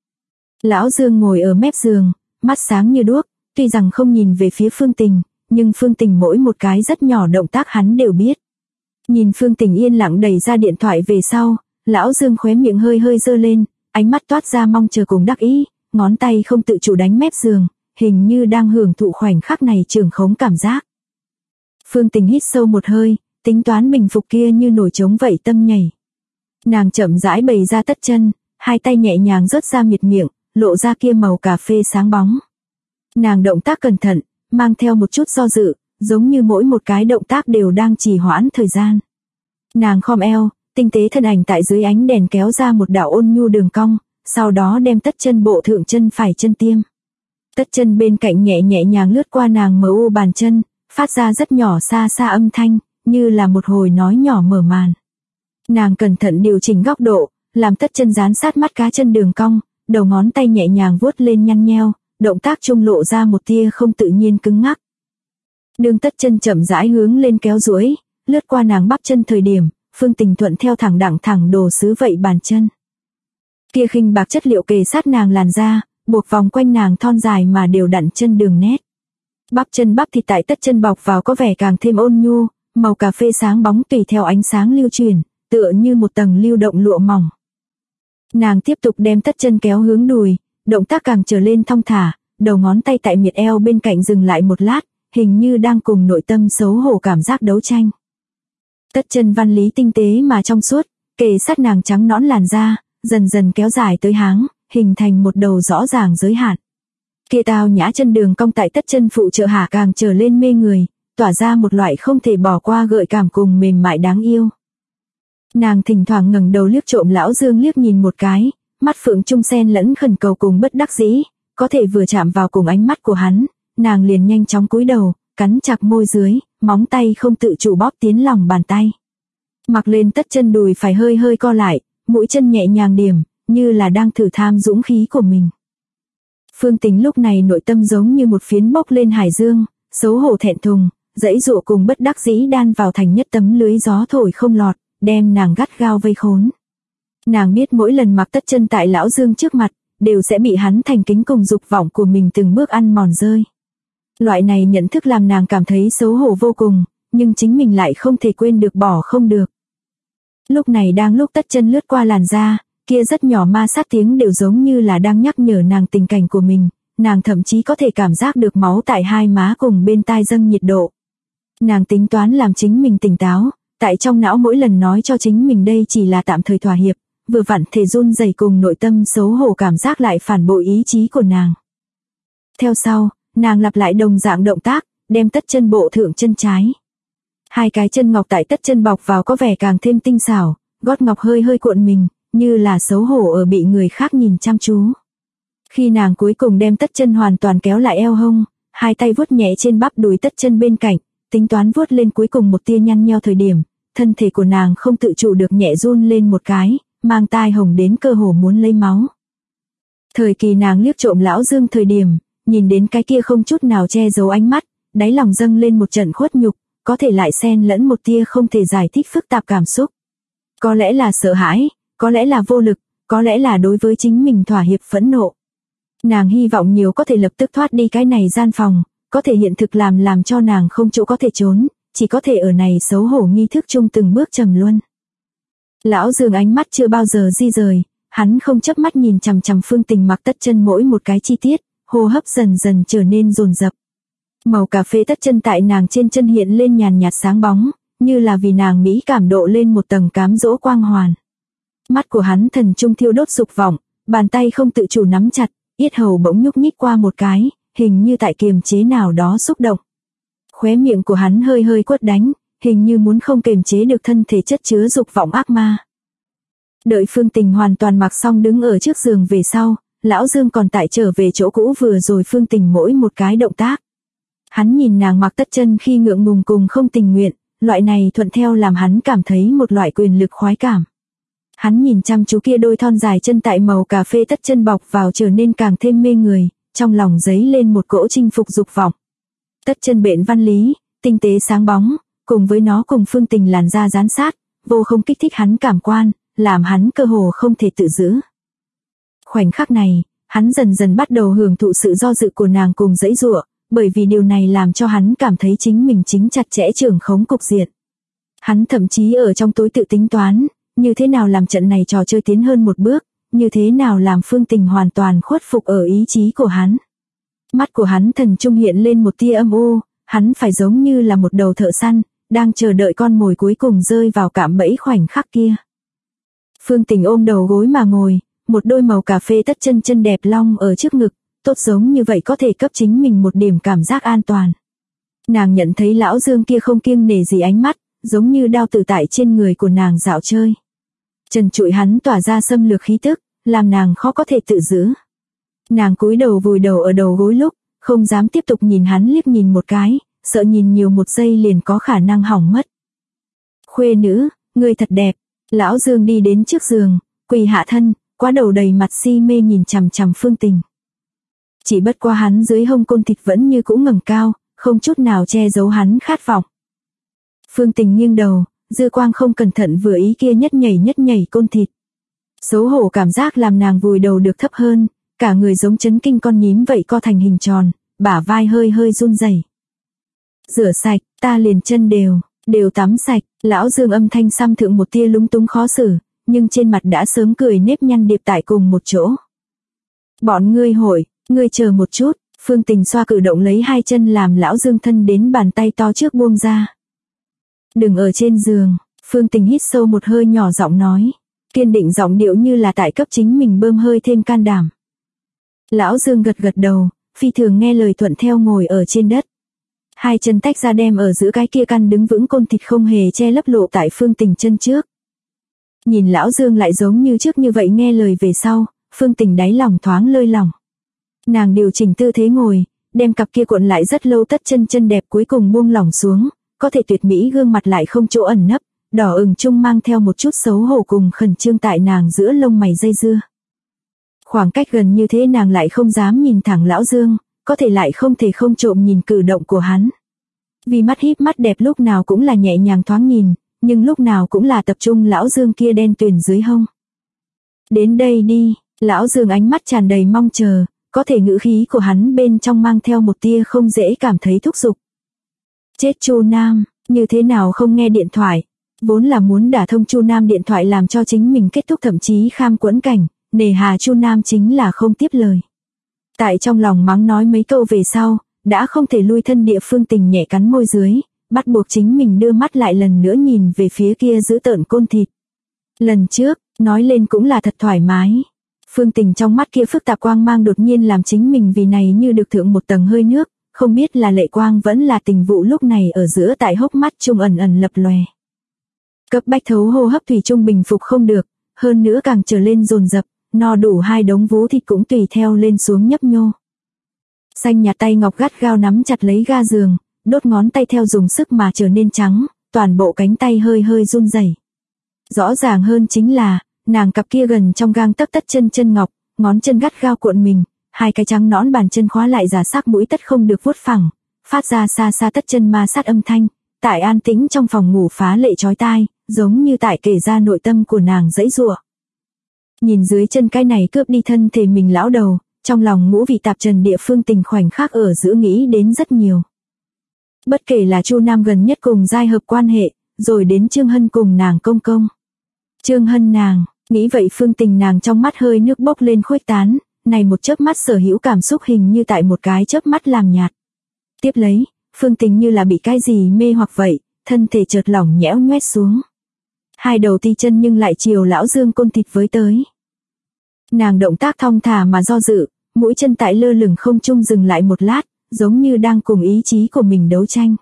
Lão Dương ngồi ở mép giường, mắt sáng như đuốc, tuy rằng không nhìn về phía Phương Tình, nhưng Phương Tình mỗi một cái rất nhỏ động tác hắn đều biết. Nhìn Phương Tình yên lặng đẩy ra điện thoại về sau, Lão Dương khóe miệng hơi hơi giơ lên, ánh mắt toát ra mong chờ cùng đắc ý, ngón tay không tự chủ đánh mép giường, hình như đang hưởng thụ khoảnh khắc này trường khống cảm giác. Phương Tình hít sâu một hơi, tính toán bình phục kia như nổi trống vậy tâm nhảy. Nàng chậm rãi bày ra tất chân, hai tay nhẹ nhàng rớt ra miệt miệng, lộ ra kia màu cà phê sáng bóng. Nàng động tác cẩn thận, mang theo một chút do dự, giống như mỗi một cái động tác đều đang trì hoãn thời gian. Nàng khom eo, tinh tế thân ảnh tại dưới ánh đèn kéo ra một đạo ôn nhu đường cong, sau đó đem tất chân bộ thượng chân phải chân tiêm. Tất chân bên cạnh nhẹ nhàng lướt qua nàng MU bàn chân, phát ra rất nhỏ xa xa âm thanh, như là một hồi nói nhỏ mở màn. Nàng cẩn thận điều chỉnh góc độ, làm tất chân dán sát mắt cá chân đường cong, đầu ngón tay nhẹ nhàng vuốt lên nhăn nheo, động tác trung lộ ra một tia không tự nhiên cứng ngắc. Đường tất chân chậm rãi hướng lên kéo duỗi, lướt qua nàng bắp chân thời điểm, Phương Tình thuận theo thẳng đẳng thẳng đồ sứ vậy bàn chân. Kia khinh bạc chất liệu kề sát nàng làn da, buộc vòng quanh nàng thon dài mà đều đặn chân đường nét. Bắp chân bắp thịt tại tất chân bọc vào có vẻ càng thêm ôn nhu, màu cà phê sáng bóng tùy theo ánh sáng lưu chuyển, tựa như một tầng lưu động lụa mỏng. Nàng tiếp tục đem tất chân kéo hướng đùi, động tác càng trở lên thong thả, đầu ngón tay tại miệt eo bên cạnh dừng lại một lát, hình như đang cùng nội tâm xấu hổ cảm giác đấu tranh. Tất chân Văn Lý tinh tế mà trong suốt, kề sát nàng trắng nõn làn da, dần dần kéo dài tới háng, hình thành một đầu rõ ràng giới hạn. Kia tao nhã chân đường cong tại tất chân phụ trợ hạ càng trở lên mê người, tỏa ra một loại không thể bỏ qua gợi cảm cùng mềm mại đáng yêu. Nàng thỉnh thoảng ngẩng đầu liếc trộm Lão Dương liếc nhìn một cái, mắt phượng trung xen lẫn khẩn cầu cùng bất đắc dĩ, có thể vừa chạm vào cùng ánh mắt của hắn, nàng liền nhanh chóng cúi đầu, cắn chặt môi dưới, móng tay không tự chủ bóp tiến lòng bàn tay. Mặc lên tất chân đùi phải hơi hơi co lại, mũi chân nhẹ nhàng điểm, như là đang thử tham dũng khí của mình. Phương Tình lúc này nội tâm giống như một phiến bốc lên hải dương, xấu hổ thẹn thùng, dãy dụa cùng bất đắc dĩ đan vào thành nhất tấm lưới gió thổi không lọt, đem nàng gắt gao vây khốn. Nàng biết mỗi lần mặc tất chân tại Lão Dương trước mặt, đều sẽ bị hắn thành kính cùng dục vọng của mình từng bước ăn mòn rơi. Loại này nhận thức làm nàng cảm thấy xấu hổ vô cùng, nhưng chính mình lại không thể quên được bỏ không được. Lúc này đang lúc tất chân lướt qua làn da, kia rất nhỏ ma sát tiếng đều giống như là đang nhắc nhở nàng tình cảnh của mình, nàng thậm chí có thể cảm giác được máu tại hai má cùng bên tai dâng nhiệt độ. Nàng tính toán làm chính mình tỉnh táo, tại trong não mỗi lần nói cho chính mình đây chỉ là tạm thời thỏa hiệp, vừa vặn thể run rẩy cùng nội tâm xấu hổ cảm giác lại phản bội ý chí của nàng. Theo sau, nàng lặp lại đồng dạng động tác, đem tất chân bộ thượng chân trái. Hai cái chân ngọc tại tất chân bọc vào có vẻ càng thêm tinh xảo, gót ngọc hơi hơi cuộn mình, như là xấu hổ ở bị người khác nhìn chăm chú. Khi nàng cuối cùng đem tất chân hoàn toàn kéo lại eo hông, hai tay vuốt nhẹ trên bắp đùi tất chân bên cạnh, tính toán vuốt lên cuối cùng một tia nhăn nheo thời điểm, thân thể của nàng không tự chủ được nhẹ run lên một cái, mang tai hồng đến cơ hồ muốn lấy máu. Thời kỳ nàng liếc trộm Lão Dương thời điểm, nhìn đến cái kia không chút nào che giấu ánh mắt, đáy lòng dâng lên một trận khuất nhục, có thể lại xen lẫn một tia không thể giải thích phức tạp cảm xúc. Có lẽ là sợ hãi, có lẽ là vô lực, có lẽ là đối với chính mình thỏa hiệp phẫn nộ. Nàng hy vọng nhiều có thể lập tức thoát đi cái này gian phòng, có thể hiện thực làm cho nàng không chỗ có thể trốn, chỉ có thể ở này xấu hổ nghi thức chung từng bước trầm luân. Lão Dương ánh mắt chưa bao giờ di rời, hắn không chớp mắt nhìn chằm chằm Phương Tình mặc tất chân mỗi một cái chi tiết, hô hấp dần dần trở nên dồn dập. Màu cà phê tất chân tại nàng trên chân hiện lên nhàn nhạt sáng bóng, như là vì nàng mỹ cảm độ lên một tầng cám dỗ quang hoàn. Mắt của hắn thần trung thiêu đốt dục vọng, bàn tay không tự chủ nắm chặt, yết hầu bỗng nhúc nhích qua một cái, hình như tại kiềm chế nào đó xúc động. Khóe miệng của hắn hơi hơi quất đánh, hình như muốn không kiềm chế được thân thể chất chứa dục vọng ác ma. Đợi Phương Tình hoàn toàn mặc xong đứng ở trước giường về sau, Lão Dương còn tại trở về chỗ cũ vừa rồi Phương Tình mỗi một cái động tác. Hắn nhìn nàng mặc tất chân khi ngượng ngùng cùng không tình nguyện, loại này thuận theo làm hắn cảm thấy một loại quyền lực khoái cảm. Hắn nhìn chăm chú kia đôi thon dài chân tại màu cà phê tất chân bọc vào trở nên càng thêm mê người, trong lòng dấy lên một cỗ chinh phục dục vọng. Tất chân bện Văn Lý, tinh tế sáng bóng, cùng với nó cùng Phương Tình làn da dán sát, vô không kích thích hắn cảm quan, làm hắn cơ hồ không thể tự giữ. Khoảnh khắc này, hắn dần dần bắt đầu hưởng thụ sự do dự của nàng cùng dãy giụa, bởi vì điều này làm cho hắn cảm thấy chính mình chính chặt chẽ trưởng khống cục diện. Hắn thậm chí ở trong tối tự tính toán, như thế nào làm trận này trò chơi tiến hơn một bước, như thế nào làm Phương Tình hoàn toàn khuất phục ở ý chí của hắn. Mắt của hắn thần trung hiện lên một tia âm u, hắn phải giống như là một đầu thợ săn, đang chờ đợi con mồi cuối cùng rơi vào cạm bẫy khoảnh khắc kia. Phương Tình ôm đầu gối mà ngồi, một đôi màu cà phê tất chân chân đẹp long ở trước ngực, tốt giống như vậy có thể cấp chính mình một điểm cảm giác an toàn. Nàng nhận thấy Lão Dương kia không kiêng nể gì ánh mắt, giống như đao tự tại trên người của nàng dạo chơi. Trần trụi hắn tỏa ra xâm lược khí tức, làm nàng khó có thể tự giữ. Nàng cúi đầu vùi đầu ở đầu gối lúc, không dám tiếp tục nhìn hắn liếc nhìn một cái, sợ nhìn nhiều một giây liền có khả năng hỏng mất. Khuê nữ, ngươi thật đẹp. Lão Dương đi đến trước giường, quỳ hạ thân, quá đầu đầy mặt si mê nhìn chằm chằm Phương Tình. Chỉ bất qua hắn dưới hông côn thịt vẫn như cũ ngẩng cao, không chút nào che giấu hắn khát vọng. Phương Tình nghiêng đầu, dư quang không cẩn thận vừa ý kia nhất nhảy côn thịt. Xấu hổ cảm giác làm nàng vùi đầu được thấp hơn, cả người giống chấn kinh con nhím vậy co thành hình tròn, bả vai hơi hơi run rẩy. Rửa sạch, ta liền chân đều tắm sạch. Lão Dương âm thanh xăm thượng một tia lúng túng khó xử, nhưng trên mặt đã sớm cười nếp nhăn điệp tại cùng một chỗ. Bọn ngươi hội, ngươi chờ một chút. Phương Tình xoa cử động lấy hai chân làm Lão Dương thân đến bàn tay to trước buông ra. Đừng ở trên giường, Phương Tình hít sâu một hơi nhỏ giọng nói. Kiên định giọng điệu như là tại cấp chính mình bơm hơi thêm can đảm. Lão Dương gật gật đầu, phi thường nghe lời thuận theo ngồi ở trên đất. Hai chân tách ra đem ở giữa cái kia căn đứng vững côn thịt không hề che lấp lộ tại Phương Tình chân trước. Nhìn Lão Dương lại giống như trước như vậy nghe lời về sau, Phương Tình đáy lòng thoáng lơi lỏng. Nàng điều chỉnh tư thế ngồi, đem cặp kia cuộn lại rất lâu tất chân đẹp cuối cùng buông lỏng xuống, có thể tuyệt mỹ gương mặt lại không chỗ ẩn nấp, đỏ ửng chung mang theo một chút xấu hổ cùng khẩn trương tại nàng giữa lông mày dây dưa. Khoảng cách gần như thế nàng lại không dám nhìn thẳng Lão Dương, có thể lại không thể không trộm nhìn cử động của hắn. Vì mắt híp mắt đẹp lúc nào cũng là nhẹ nhàng thoáng nhìn, nhưng lúc nào cũng là tập trung Lão Dương kia đen tuyền dưới hông. Đến đây đi, Lão Dương ánh mắt tràn đầy mong chờ, có thể ngữ khí của hắn bên trong mang theo một tia không dễ cảm thấy thúc giục. Chết Chu Nam, như thế nào không nghe điện thoại, vốn là muốn đả thông Chu Nam điện thoại làm cho chính mình kết thúc thậm chí kham quẫn cảnh, nề hà Chu Nam chính là không tiếp lời. Tại trong lòng mắng nói mấy câu về sau, đã không thể lui thân địa Phương Tình nhẹ cắn môi dưới, bắt buộc chính mình đưa mắt lại lần nữa nhìn về phía kia giữ tợn côn thịt. Lần trước, nói lên cũng là thật thoải mái. Phương Tình trong mắt kia phức tạp quang mang đột nhiên làm chính mình vì này như được thượng một tầng hơi nước, không biết là lệ quang vẫn là tình vụ lúc này ở giữa tại hốc mắt trung ẩn ẩn lập lòe. Cấp bách thấu hô hấp thủy trung bình phục không được, hơn nữa càng trở lên dồn dập, no đủ hai đống vú thịt cũng tùy theo lên xuống nhấp nhô. Xanh nhạt tay ngọc gắt gao nắm chặt lấy ga giường, đốt ngón tay theo dùng sức mà trở nên trắng, toàn bộ cánh tay hơi hơi run rẩy. Rõ ràng hơn chính là, nàng cặp kia gần trong gang tấc tất chân ngọc, ngón chân gắt gao cuộn mình, hai cái trắng nõn bàn chân khóa lại giả sắc mũi tất không được vuốt phẳng, phát ra xa xa tất chân ma sát âm thanh, tại an tĩnh trong phòng ngủ phá lệ chói tai, giống như tại kể ra nội tâm của nàng dãy giụa. Nhìn dưới chân cái này cướp đi thân thể mình lão đầu, trong lòng ngũ vị tạp trần địa Phương Tình khoảnh khắc ở giữa nghĩ đến rất nhiều. Bất kể là Chu Nam gần nhất cùng giai hợp quan hệ, rồi đến Trương Hân cùng nàng công công. Trương Hân nàng, nghĩ vậy Phương Tình nàng trong mắt hơi nước bốc lên khuếch tán, này một chớp mắt sở hữu cảm xúc hình như tại một cái chớp mắt làm nhạt. Tiếp lấy, Phương Tình như là bị cái gì mê hoặc vậy, thân thể chợt lỏng nhẽo nhoét xuống. Hai đầu ti chân nhưng lại chiều Lão Dương côn thịt với tới. Nàng động tác thong thả mà do dự, mũi chân tại lơ lửng không trung dừng lại một lát, giống như đang cùng ý chí của mình đấu tranh.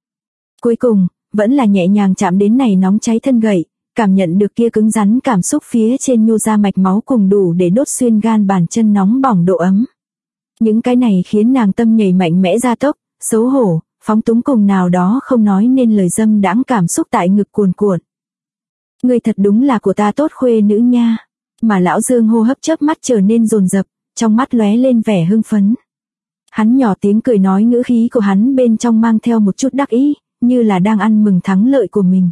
Cuối cùng, vẫn là nhẹ nhàng chạm đến này nóng cháy thân gậy, cảm nhận được kia cứng rắn cảm xúc phía trên nhô ra mạch máu cùng đủ để đốt xuyên gan bàn chân nóng bỏng độ ấm. Những cái này khiến nàng tâm nhảy mạnh mẽ ra tốc, xấu hổ, phóng túng cùng nào đó không nói nên lời dâm đãng cảm xúc tại ngực cuồn cuộn. Ngươi thật đúng là của ta tốt khuê nữ nha. Mà Lão Dương hô hấp chớp mắt trở nên dồn dập, trong mắt lóe lên vẻ hưng phấn. Hắn nhỏ tiếng cười nói, ngữ khí của hắn bên trong mang theo một chút đắc ý, như là đang ăn mừng thắng lợi của mình.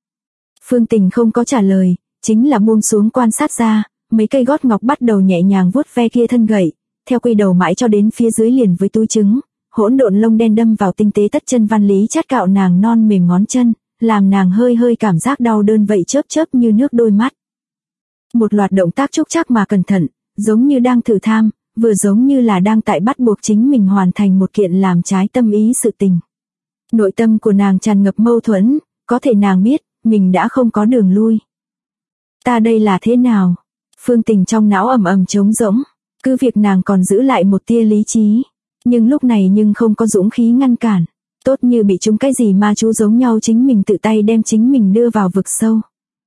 Phương Tình không có trả lời, chính là buông xuống quan sát ra, mấy cây gót ngọc bắt đầu nhẹ nhàng vuốt ve kia thân gậy, theo quy đầu mãi cho đến phía dưới liền với túi trứng, hỗn độn lông đen đâm vào tinh tế tất chân văn lý chát cạo nàng non mềm ngón chân, làm nàng hơi hơi cảm giác đau đớn vậy chớp chớp như nước đôi mắt. Một loạt động tác trúc trắc mà cẩn thận, giống như đang thử tham, vừa giống như là đang tại bắt buộc chính mình hoàn thành một kiện làm trái tâm ý sự tình. Nội tâm của nàng tràn ngập mâu thuẫn, có thể nàng biết, mình đã không có đường lui. Ta đây là thế nào? Phương Tình trong não ầm ầm trống rỗng, cứ việc nàng còn giữ lại một tia lý trí, nhưng lúc này nhưng không có dũng khí ngăn cản, tốt như bị chúng cái gì ma chú giống nhau chính mình tự tay đem chính mình đưa vào vực sâu.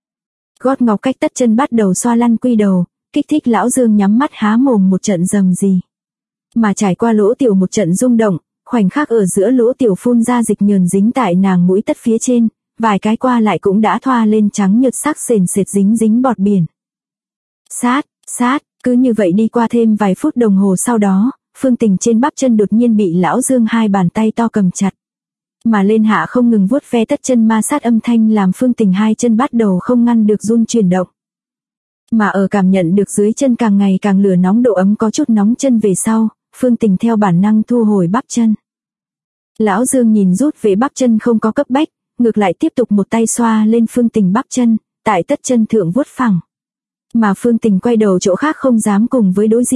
Gót ngọc cách tất chân bắt đầu xoa lăn quy đầu, kích thích Lão Dương nhắm mắt há mồm một trận rầm rì. Mà trải qua lỗ tiểu một trận rung động, khoảnh khắc ở giữa lỗ tiểu phun ra dịch nhờn dính tại nàng mũi tất phía trên, vài cái qua lại cũng đã thoa lên trắng nhợt sắc sền sệt dính bọt biển. Sát, cứ như vậy đi qua thêm vài phút đồng hồ sau đó, Phương Tình trên bắp chân đột nhiên bị Lão Dương hai bàn tay to cầm chặt. Mà lên hạ không ngừng vuốt ve tất chân ma sát âm thanh làm Phương Tình hai chân bắt đầu không ngăn được run chuyển động. Mà ở cảm nhận được dưới chân càng ngày càng lửa nóng độ ấm có chút nóng chân về sau, Phương Tình theo bản năng thu hồi bắp chân. Lão Dương nhìn rút về bắp chân không có cấp bách, ngược lại tiếp tục một tay xoa lên Phương Tình bắp chân, tại tất chân thượng vuốt phẳng. Mà Phương Tình quay đầu chỗ khác không dám cùng với đối diện,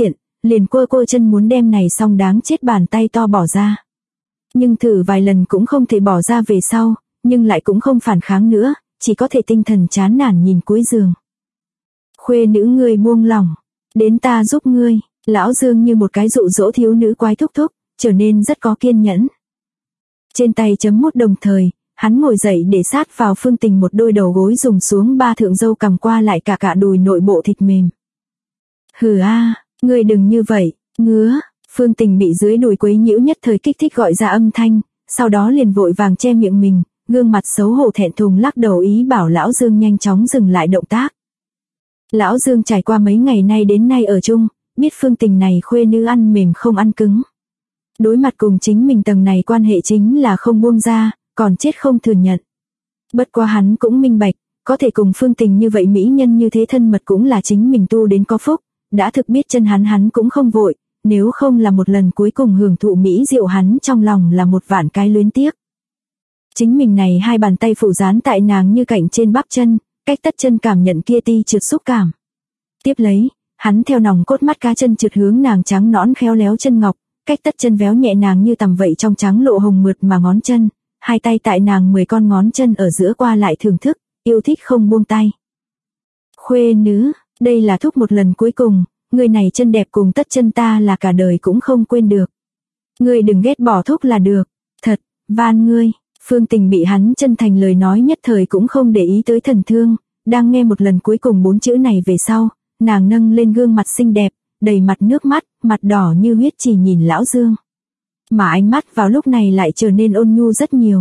liền quơ quơ chân muốn đem này xong đáng chết bàn tay to bỏ ra. Nhưng thử vài lần cũng không thể bỏ ra về sau, nhưng lại cũng không phản kháng nữa, chỉ có thể tinh thần chán nản nhìn cuối giường. Khuê nữ ngươi buông lỏng, đến ta giúp ngươi. Lão Dương như một cái dụ dỗ thiếu nữ quái thúc thúc, trở nên rất có kiên nhẫn. Trên tay chấm mút đồng thời, hắn ngồi dậy để sát vào Phương Tình một đôi đầu gối dùng xuống ba thượng dâu cầm qua lại cả đùi nội bộ thịt mềm. Hừ a, ngươi đừng như vậy, ngứa. Phương Tình bị dưới đùi quấy nhiễu nhất thời kích thích gọi ra âm thanh, sau đó liền vội vàng che miệng mình, gương mặt xấu hổ thẹn thùng lắc đầu ý bảo Lão Dương nhanh chóng dừng lại động tác. Lão Dương trải qua mấy ngày nay đến nay ở chung, biết Phương Tình này khuê nữ ăn mềm không ăn cứng. Đối mặt cùng chính mình tầng này quan hệ chính là không buông ra, còn chết không thừa nhận. Bất quá hắn cũng minh bạch, có thể cùng Phương Tình như vậy mỹ nhân như thế thân mật cũng là chính mình tu đến có phúc, đã thực biết chân hắn cũng không vội, nếu không là một lần cuối cùng hưởng thụ mỹ diệu hắn trong lòng là một vạn cái luyến tiếc. Chính mình này hai bàn tay phủ dán tại nàng như cạnh trên bắp chân, cách tất chân cảm nhận kia ti trượt xúc cảm. Tiếp lấy, hắn theo nòng cốt mắt cá chân trượt hướng nàng trắng nõn khéo léo chân ngọc, cách tất chân véo nhẹ nàng như tằm vậy trong trắng lộ hồng mượt mà ngón chân, hai tay tại nàng 10 con ngón chân ở giữa qua lại thưởng thức, yêu thích không buông tay. Khuê nữ, đây là thúc một lần cuối cùng, người này chân đẹp cùng tất chân ta là cả đời cũng không quên được. Ngươi đừng ghét bỏ thúc là được, thật, van ngươi. Phương Tình bị hắn chân thành lời nói nhất thời cũng không để ý tới thần thương, đang nghe một lần cuối cùng 4 chữ này về sau, nàng nâng lên gương mặt xinh đẹp, đầy mặt nước mắt, mặt đỏ như huyết chỉ nhìn Lão Dương. Mà ánh mắt vào lúc này lại trở nên ôn nhu rất nhiều.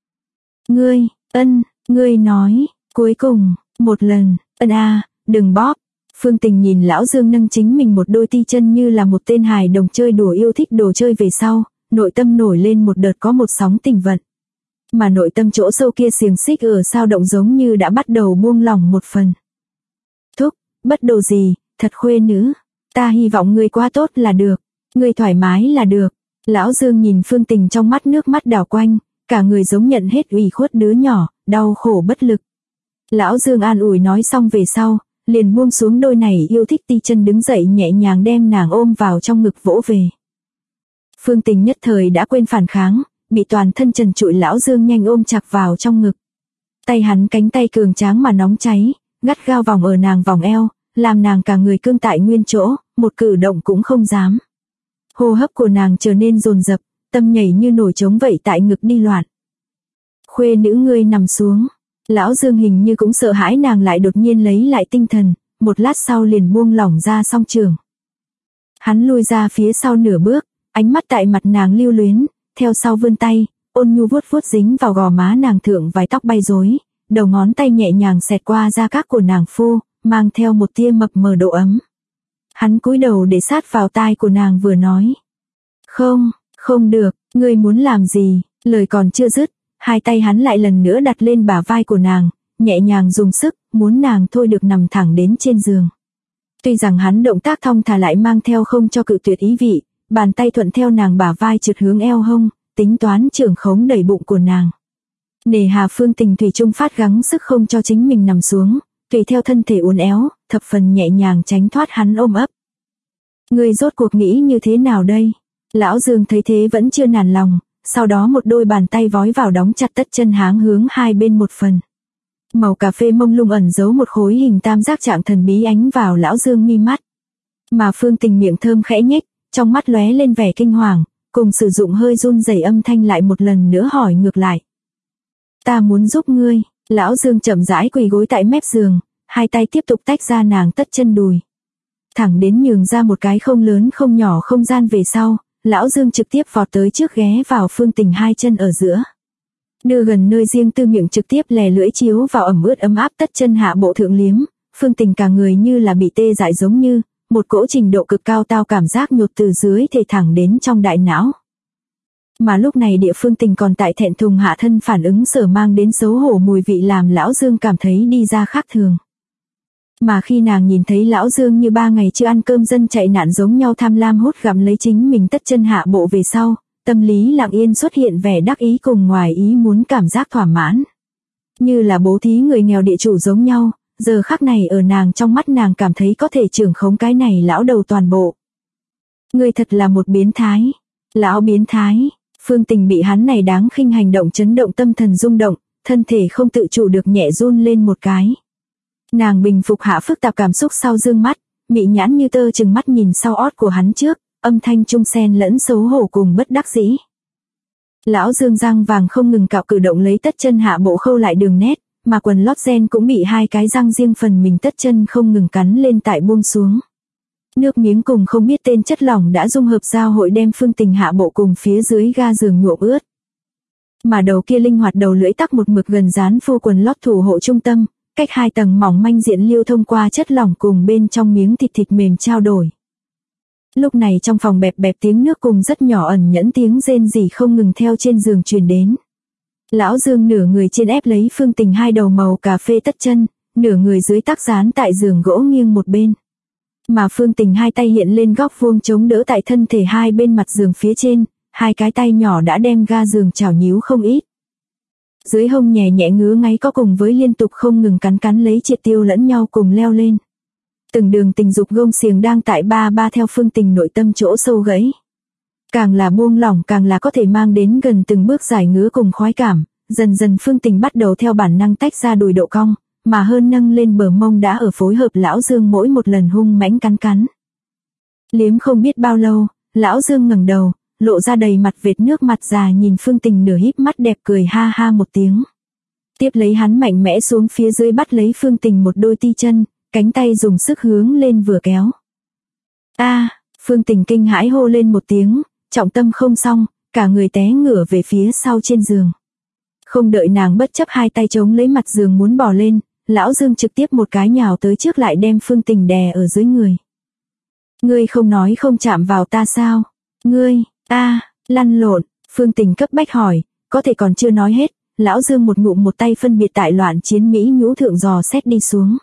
Ngươi nói, cuối cùng, một lần, đừng bóp. Phương Tình nhìn Lão Dương nâng chính mình một đôi ti chân như là một tên hài đồng chơi đùa yêu thích đồ chơi về sau, nội tâm nổi lên một đợt có một sóng tình vận. Mà nội tâm chỗ sâu kia xiềng xích ở sao động giống như đã bắt đầu buông lỏng một phần. Thúc, bất đồ gì, thật khuê nữ, ta hy vọng ngươi quá tốt là được, ngươi thoải mái là được. Lão Dương nhìn Phương Tình trong mắt nước mắt đảo quanh, cả người giống nhận hết ủy khuất đứa nhỏ, đau khổ bất lực. Lão Dương an ủi nói xong về sau, liền buông xuống đôi này yêu thích ti chân đứng dậy nhẹ nhàng đem nàng ôm vào trong ngực vỗ về. Phương Tình nhất thời đã quên phản kháng, bị toàn thân trần trụi Lão Dương nhanh ôm chặt vào trong ngực. Tay hắn cánh tay cường tráng mà nóng cháy, gắt gao vòng ở nàng vòng eo, làm nàng cả người cương tại nguyên chỗ, một cử động cũng không dám. Hô hấp của nàng trở nên dồn dập, tâm nhảy như nổi trống vậy tại ngực đi loạn. Khuê nữ ngươi nằm xuống. Lão Dương hình như cũng sợ hãi nàng lại đột nhiên lấy lại tinh thần, một lát sau liền buông lỏng ra song trường. Hắn lui ra phía sau nửa bước, ánh mắt tại mặt nàng lưu luyến, theo sau vươn tay, ôn nhu vuốt vuốt dính vào gò má nàng thượng vài tóc bay rối, đầu ngón tay nhẹ nhàng xẹt qua da các của nàng phu, mang theo một tia mập mờ độ ấm. Hắn cúi đầu để sát vào tai của nàng vừa nói. Không được, ngươi muốn làm gì, lời còn chưa dứt, hai tay hắn lại lần nữa đặt lên bả vai của nàng, nhẹ nhàng dùng sức, muốn nàng thôi được nằm thẳng đến trên giường. Tuy rằng hắn động tác thong thả lại mang theo không cho cự tuyệt ý vị, bàn tay thuận theo nàng bả vai trượt hướng eo hông, tính toán trưởng khống đẩy bụng của nàng. Nề hà Phương Tình thủy chung phát gắng sức không cho chính mình nằm xuống, tùy theo thân thể uốn éo, thập phần nhẹ nhàng tránh thoát hắn ôm ấp. Ngươi rốt cuộc nghĩ như thế nào đây? Lão Dương thấy thế vẫn chưa nản lòng, sau đó một đôi bàn tay vói vào đóng chặt tất chân háng hướng hai bên một phần. Màu cà phê mông lung ẩn giấu một khối hình tam giác trạng thần bí ánh vào Lão Dương mi mắt. Mà Phương Tình miệng thơm khẽ nhếch, trong mắt lóe lên vẻ kinh hoàng, cùng sử dụng hơi run rẩy âm thanh lại một lần nữa hỏi ngược lại. Ta muốn giúp ngươi. Lão Dương chậm rãi quỳ gối tại mép giường, hai tay tiếp tục tách ra nàng tất chân đùi. Thẳng đến nhường ra một cái không lớn không nhỏ không gian về sau, Lão Dương trực tiếp vọt tới trước ghé vào Phương Tình hai chân ở giữa. Đưa gần nơi riêng tư miệng trực tiếp lè lưỡi chiếu vào ẩm ướt ấm áp tất chân hạ bộ thượng liếm, Phương Tình cả người như là bị tê dại giống như, một cỗ trình độ cực cao tao cảm giác nhột từ dưới thể thẳng đến trong đại não. Mà lúc này địa Phương Tình còn tại thẹn thùng hạ thân phản ứng sở mang đến xấu hổ mùi vị làm Lão Dương cảm thấy đi ra khác thường. Mà khi nàng nhìn thấy Lão Dương như 3 ngày chưa ăn cơm dân chạy nạn giống nhau tham lam hút gặm lấy chính mình tất chân hạ bộ về sau, tâm lý lặng yên xuất hiện vẻ đắc ý cùng ngoài ý muốn cảm giác thỏa mãn. Như là bố thí người nghèo địa chủ giống nhau, giờ khắc này ở nàng trong mắt nàng cảm thấy có thể trưởng khống cái này lão đầu toàn bộ. Ngươi thật là một biến thái. Lão biến thái. Phương Tình bị hắn này đáng khinh hành động chấn động tâm thần rung động, thân thể không tự chủ được nhẹ run lên một cái. Nàng bình phục hạ phức tạp cảm xúc sau dương mắt, mị nhãn như tơ chừng mắt nhìn sau ót của hắn trước, âm thanh trung xen lẫn xấu hổ cùng bất đắc dĩ. Lão Dương răng vàng không ngừng cạo cử động lấy tất chân hạ bộ khâu lại đường nét, mà quần lót ren cũng bị hai cái răng riêng phần mình tất chân không ngừng cắn lên tại buông xuống. Nước miếng cùng không biết tên chất lỏng đã dung hợp giao hội đem Phương Tình hạ bộ cùng phía dưới ga giường nhuộm ướt. Mà đầu kia linh hoạt đầu lưỡi tắc một mực gần dán phô quần lót thủ hộ trung tâm, cách hai tầng mỏng manh diện liêu thông qua chất lỏng cùng bên trong miếng thịt mềm trao đổi. Lúc này trong phòng bẹp bẹp tiếng nước cùng rất nhỏ ẩn nhẫn tiếng rên rỉ không ngừng theo trên giường truyền đến. Lão Dương nửa người trên ép lấy Phương Tình hai đầu màu cà phê tất chân, nửa người dưới tắc dán tại giường gỗ nghiêng một bên. Mà Phương Tình hai tay hiện lên góc vuông chống đỡ tại thân thể hai bên mặt giường phía trên, hai cái tay nhỏ đã đem ga giường chảo nhíu không ít. Dưới hông nhẹ nhẹ ngứa ngáy có cùng với liên tục không ngừng cắn lấy triệt tiêu lẫn nhau cùng leo lên. Từng đường tình dục gông xiềng đang tại ba theo Phương Tình nội tâm chỗ sâu gãy. Càng là buông lỏng càng là có thể mang đến gần từng bước giải ngứa cùng khoái cảm, dần dần Phương Tình bắt đầu theo bản năng tách ra đùi độ cong, mà hơn nâng lên bờ mông đã ở phối hợp lão Dương mỗi một lần hung mãnh cắn. Liếm không biết bao lâu, lão Dương ngẩng đầu, lộ ra đầy mặt vệt nước mặt già nhìn Phương Tình nửa híp mắt đẹp cười ha ha một tiếng. Tiếp lấy hắn mạnh mẽ xuống phía dưới bắt lấy Phương Tình một đôi ti chân, cánh tay dùng sức hướng lên vừa kéo. Phương Tình kinh hãi hô lên một tiếng, trọng tâm không xong, cả người té ngửa về phía sau trên giường. Không đợi nàng bất chấp hai tay chống lấy mặt giường muốn bò lên, lão Dương trực tiếp một cái nhào tới trước lại đem Phương Tình đè ở dưới người. Ngươi không nói không chạm vào ta sao? Ngươi, lăn lộn, Phương Tình cấp bách hỏi, có thể còn chưa nói hết, lão Dương một ngụm một tay phân biệt tại loạn chiến Mỹ nhũ thượng dò xét đi xuống.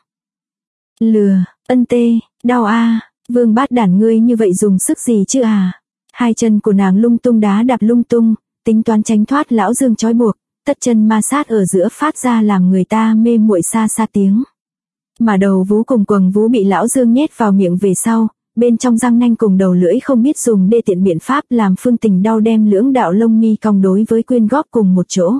Lừa, ân tê, đau Vương bát đản ngươi như vậy dùng sức gì chứ Hai chân của nàng lung tung đá đạp lung tung, tính toán tránh thoát lão Dương trói buộc, tất chân ma sát ở giữa phát ra làm người ta mê muội xa xa tiếng. Mà đầu vú cùng quầng vú bị lão Dương nhét vào miệng về sau, bên trong răng nanh cùng đầu lưỡi không biết dùng đê tiện biện pháp làm Phương Tình đau đem lưỡng đạo lông mi cong đối với quyên góp cùng một chỗ.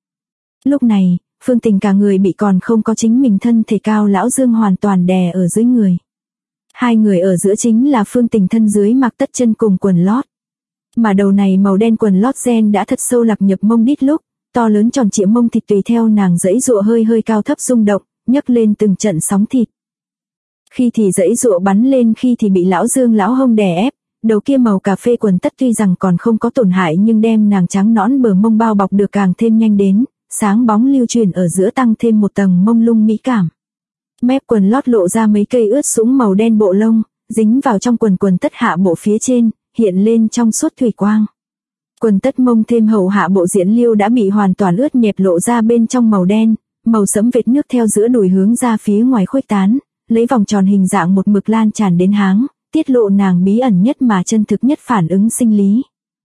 Lúc này, Phương Tình cả người bị còn không có chính mình thân thể cao lão Dương hoàn toàn đè ở dưới người. Hai người ở giữa chính là Phương Tình thân dưới mặc tất chân cùng quần lót. Mà đầu này màu đen quần lót ren đã thật sâu lạc nhập mông đít lúc, to lớn tròn trịa mông thịt tùy theo nàng giãy giụa hơi cao thấp rung động, nhấc lên từng trận sóng thịt. Khi thì giãy giụa bắn lên khi thì bị lão Dương lão hông đè ép, đầu kia màu cà phê quần tất tuy rằng còn không có tổn hại nhưng đem nàng trắng nõn bờ mông bao bọc được càng thêm nhanh đến, sáng bóng lưu truyền ở giữa tăng thêm một tầng mông lung mỹ cảm. Mép quần lót lộ ra mấy cây ướt sũng màu đen bộ lông, dính vào trong quần tất hạ bộ phía trên, hiện lên trong suốt thủy quang. Quần tất mông thêm hậu hạ bộ diễn liêu đã bị hoàn toàn ướt nhẹp lộ ra bên trong màu đen, màu sẫm vệt nước theo giữa đùi hướng ra phía ngoài khuếch tán, lấy vòng tròn hình dạng một mực lan tràn đến háng, tiết lộ nàng bí ẩn nhất mà chân thực nhất phản ứng sinh lý.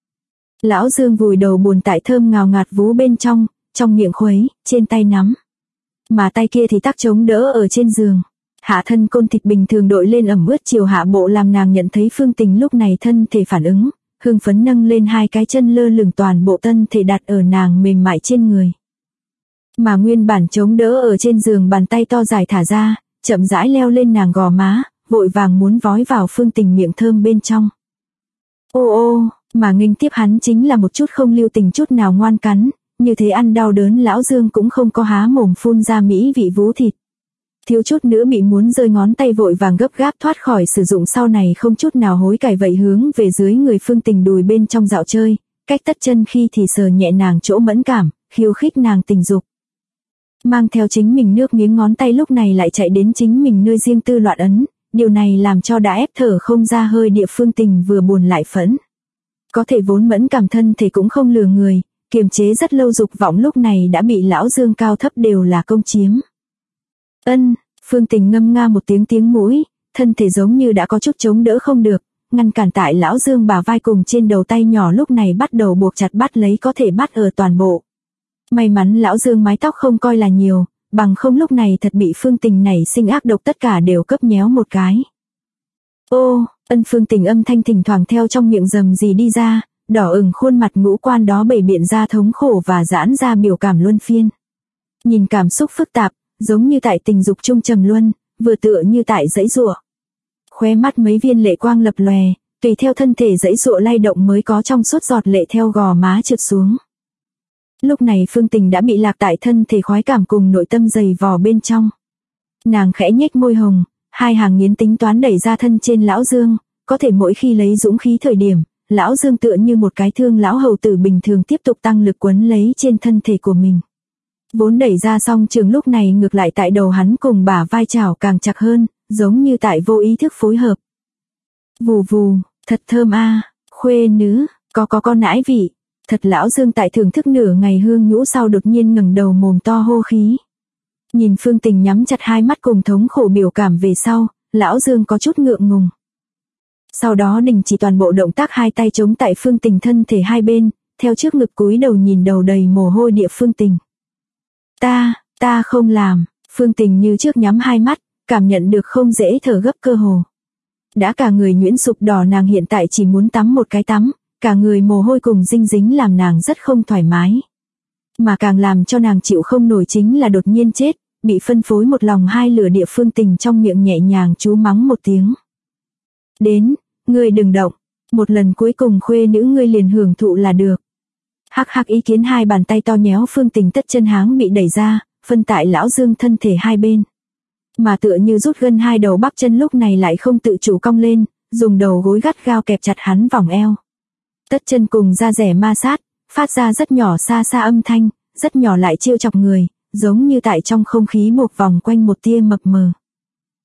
Lão Dương vùi đầu buồn tại thơm ngào ngạt vú bên trong miệng khuấy, trên tay nắm. Mà tay kia thì tắc chống đỡ ở trên giường. Hạ thân côn thịt bình thường đội lên ẩm ướt chiều hạ bộ làm nàng nhận thấy Phương Tình lúc này thân thể phản ứng, hưng phấn nâng lên hai cái chân lơ lửng toàn bộ thân thể đặt ở nàng mềm mại trên người. Mà nguyên bản chống đỡ ở trên giường bàn tay to dài thả ra, chậm rãi leo lên nàng gò má, vội vàng muốn vói vào Phương Tình miệng thơm bên trong. Mà nghênh tiếp hắn chính là một chút không lưu tình chút nào ngoan cắn, như thế ăn đau đớn lão Dương cũng không có há mồm phun ra mỹ vị vú thịt. Thiếu chút nữa bị muốn rơi ngón tay vội vàng gấp gáp thoát khỏi sử dụng sau này không chút nào hối cải vậy hướng về dưới người Phương Tình đùi bên trong dạo chơi, cách tất chân khi thì sờ nhẹ nàng chỗ mẫn cảm, khiêu khích nàng tình dục. Mang theo chính mình nước miếng ngón tay lúc này lại chạy đến chính mình nơi riêng tư loạn ấn, điều này làm cho đã ép thở không ra hơi địa Phương Tình vừa buồn lại phẫn. Có thể vốn mẫn cảm thân thể cũng không lừa người, kiềm chế rất lâu dục vọng lúc này đã bị lão Dương cao thấp đều là công chiếm. Phương Tình ngâm nga một tiếng mũi, thân thể giống như đã có chút chống đỡ không được, ngăn cản tại lão Dương bả vai cùng trên đầu tay nhỏ lúc này bắt đầu buộc chặt bắt lấy có thể bắt ở toàn bộ. May mắn lão Dương mái tóc không coi là nhiều, bằng không lúc này thật bị Phương Tình này sinh ác độc tất cả đều cấp nhéo một cái. Ô, Ân Phương Tình âm thanh thỉnh thoảng theo trong miệng rầm rì đi ra, đỏ ửng khuôn mặt ngũ quan đó bày biện ra thống khổ và giãn ra biểu cảm luân phiên. Nhìn cảm xúc phức tạp, giống như tại tình dục chung trầm luân, vừa tựa như tại giãy giụa. Khóe mắt mấy viên lệ quang lập lòe, tùy theo thân thể giãy giụa lay động mới có trong suốt giọt lệ theo gò má trượt xuống. Lúc này Phương Tình đã bị lạc tại thân thể khoái cảm cùng nội tâm dày vò bên trong. Nàng khẽ nhếch môi hồng, hai hàng nghiến tính toán đẩy ra thân trên lão Dương, có thể mỗi khi lấy dũng khí thời điểm, lão Dương tựa như một cái thương lão hầu tử bình thường tiếp tục tăng lực quấn lấy trên thân thể của mình. Vốn đẩy ra xong trường lúc này ngược lại tại đầu hắn cùng bả vai chảo càng chặt hơn, giống như tại vô ý thức phối hợp. Vù vù, thật thơm a, khuê nữ, có con nãi vị. Thật lão Dương tại thưởng thức nửa ngày hương nhũ sau đột nhiên ngẩng đầu mồm to hô khí. Nhìn Phương Tình nhắm chặt hai mắt cùng thống khổ biểu cảm về sau, lão Dương có chút ngượng ngùng. Sau đó đình chỉ toàn bộ động tác, hai tay chống tại Phương Tình thân thể hai bên, theo trước ngực cúi đầu nhìn đầu đầy mồ hôi địa Phương Tình. Ta không làm, Phương Tình như trước nhắm hai mắt, cảm nhận được không dễ thở gấp cơ hồ. Đã cả người nhuyễn sụp đỏ, nàng hiện tại chỉ muốn tắm một cái tắm, cả người mồ hôi cùng dinh dính làm nàng rất không thoải mái. Mà càng làm cho nàng chịu không nổi chính là đột nhiên chết, bị phân phối một lòng hai lửa địa Phương Tình trong miệng nhẹ nhàng chú mắng một tiếng. Đến, ngươi đừng động, một lần cuối cùng khuê nữ ngươi liền hưởng thụ là được. Hắc hắc, ý kiến hai bàn tay to nhéo Phương Tình tất chân háng bị đẩy ra, phân tại lão Dương thân thể hai bên. Mà tựa như rút gân hai đầu bắp chân lúc này lại không tự chủ cong lên, dùng đầu gối gắt gao kẹp chặt hắn vòng eo. Tất chân cùng da rẻ ma sát, phát ra rất nhỏ xa xa âm thanh, rất nhỏ lại trêu chọc người, giống như tại trong không khí buộc vòng quanh một tia mập mờ.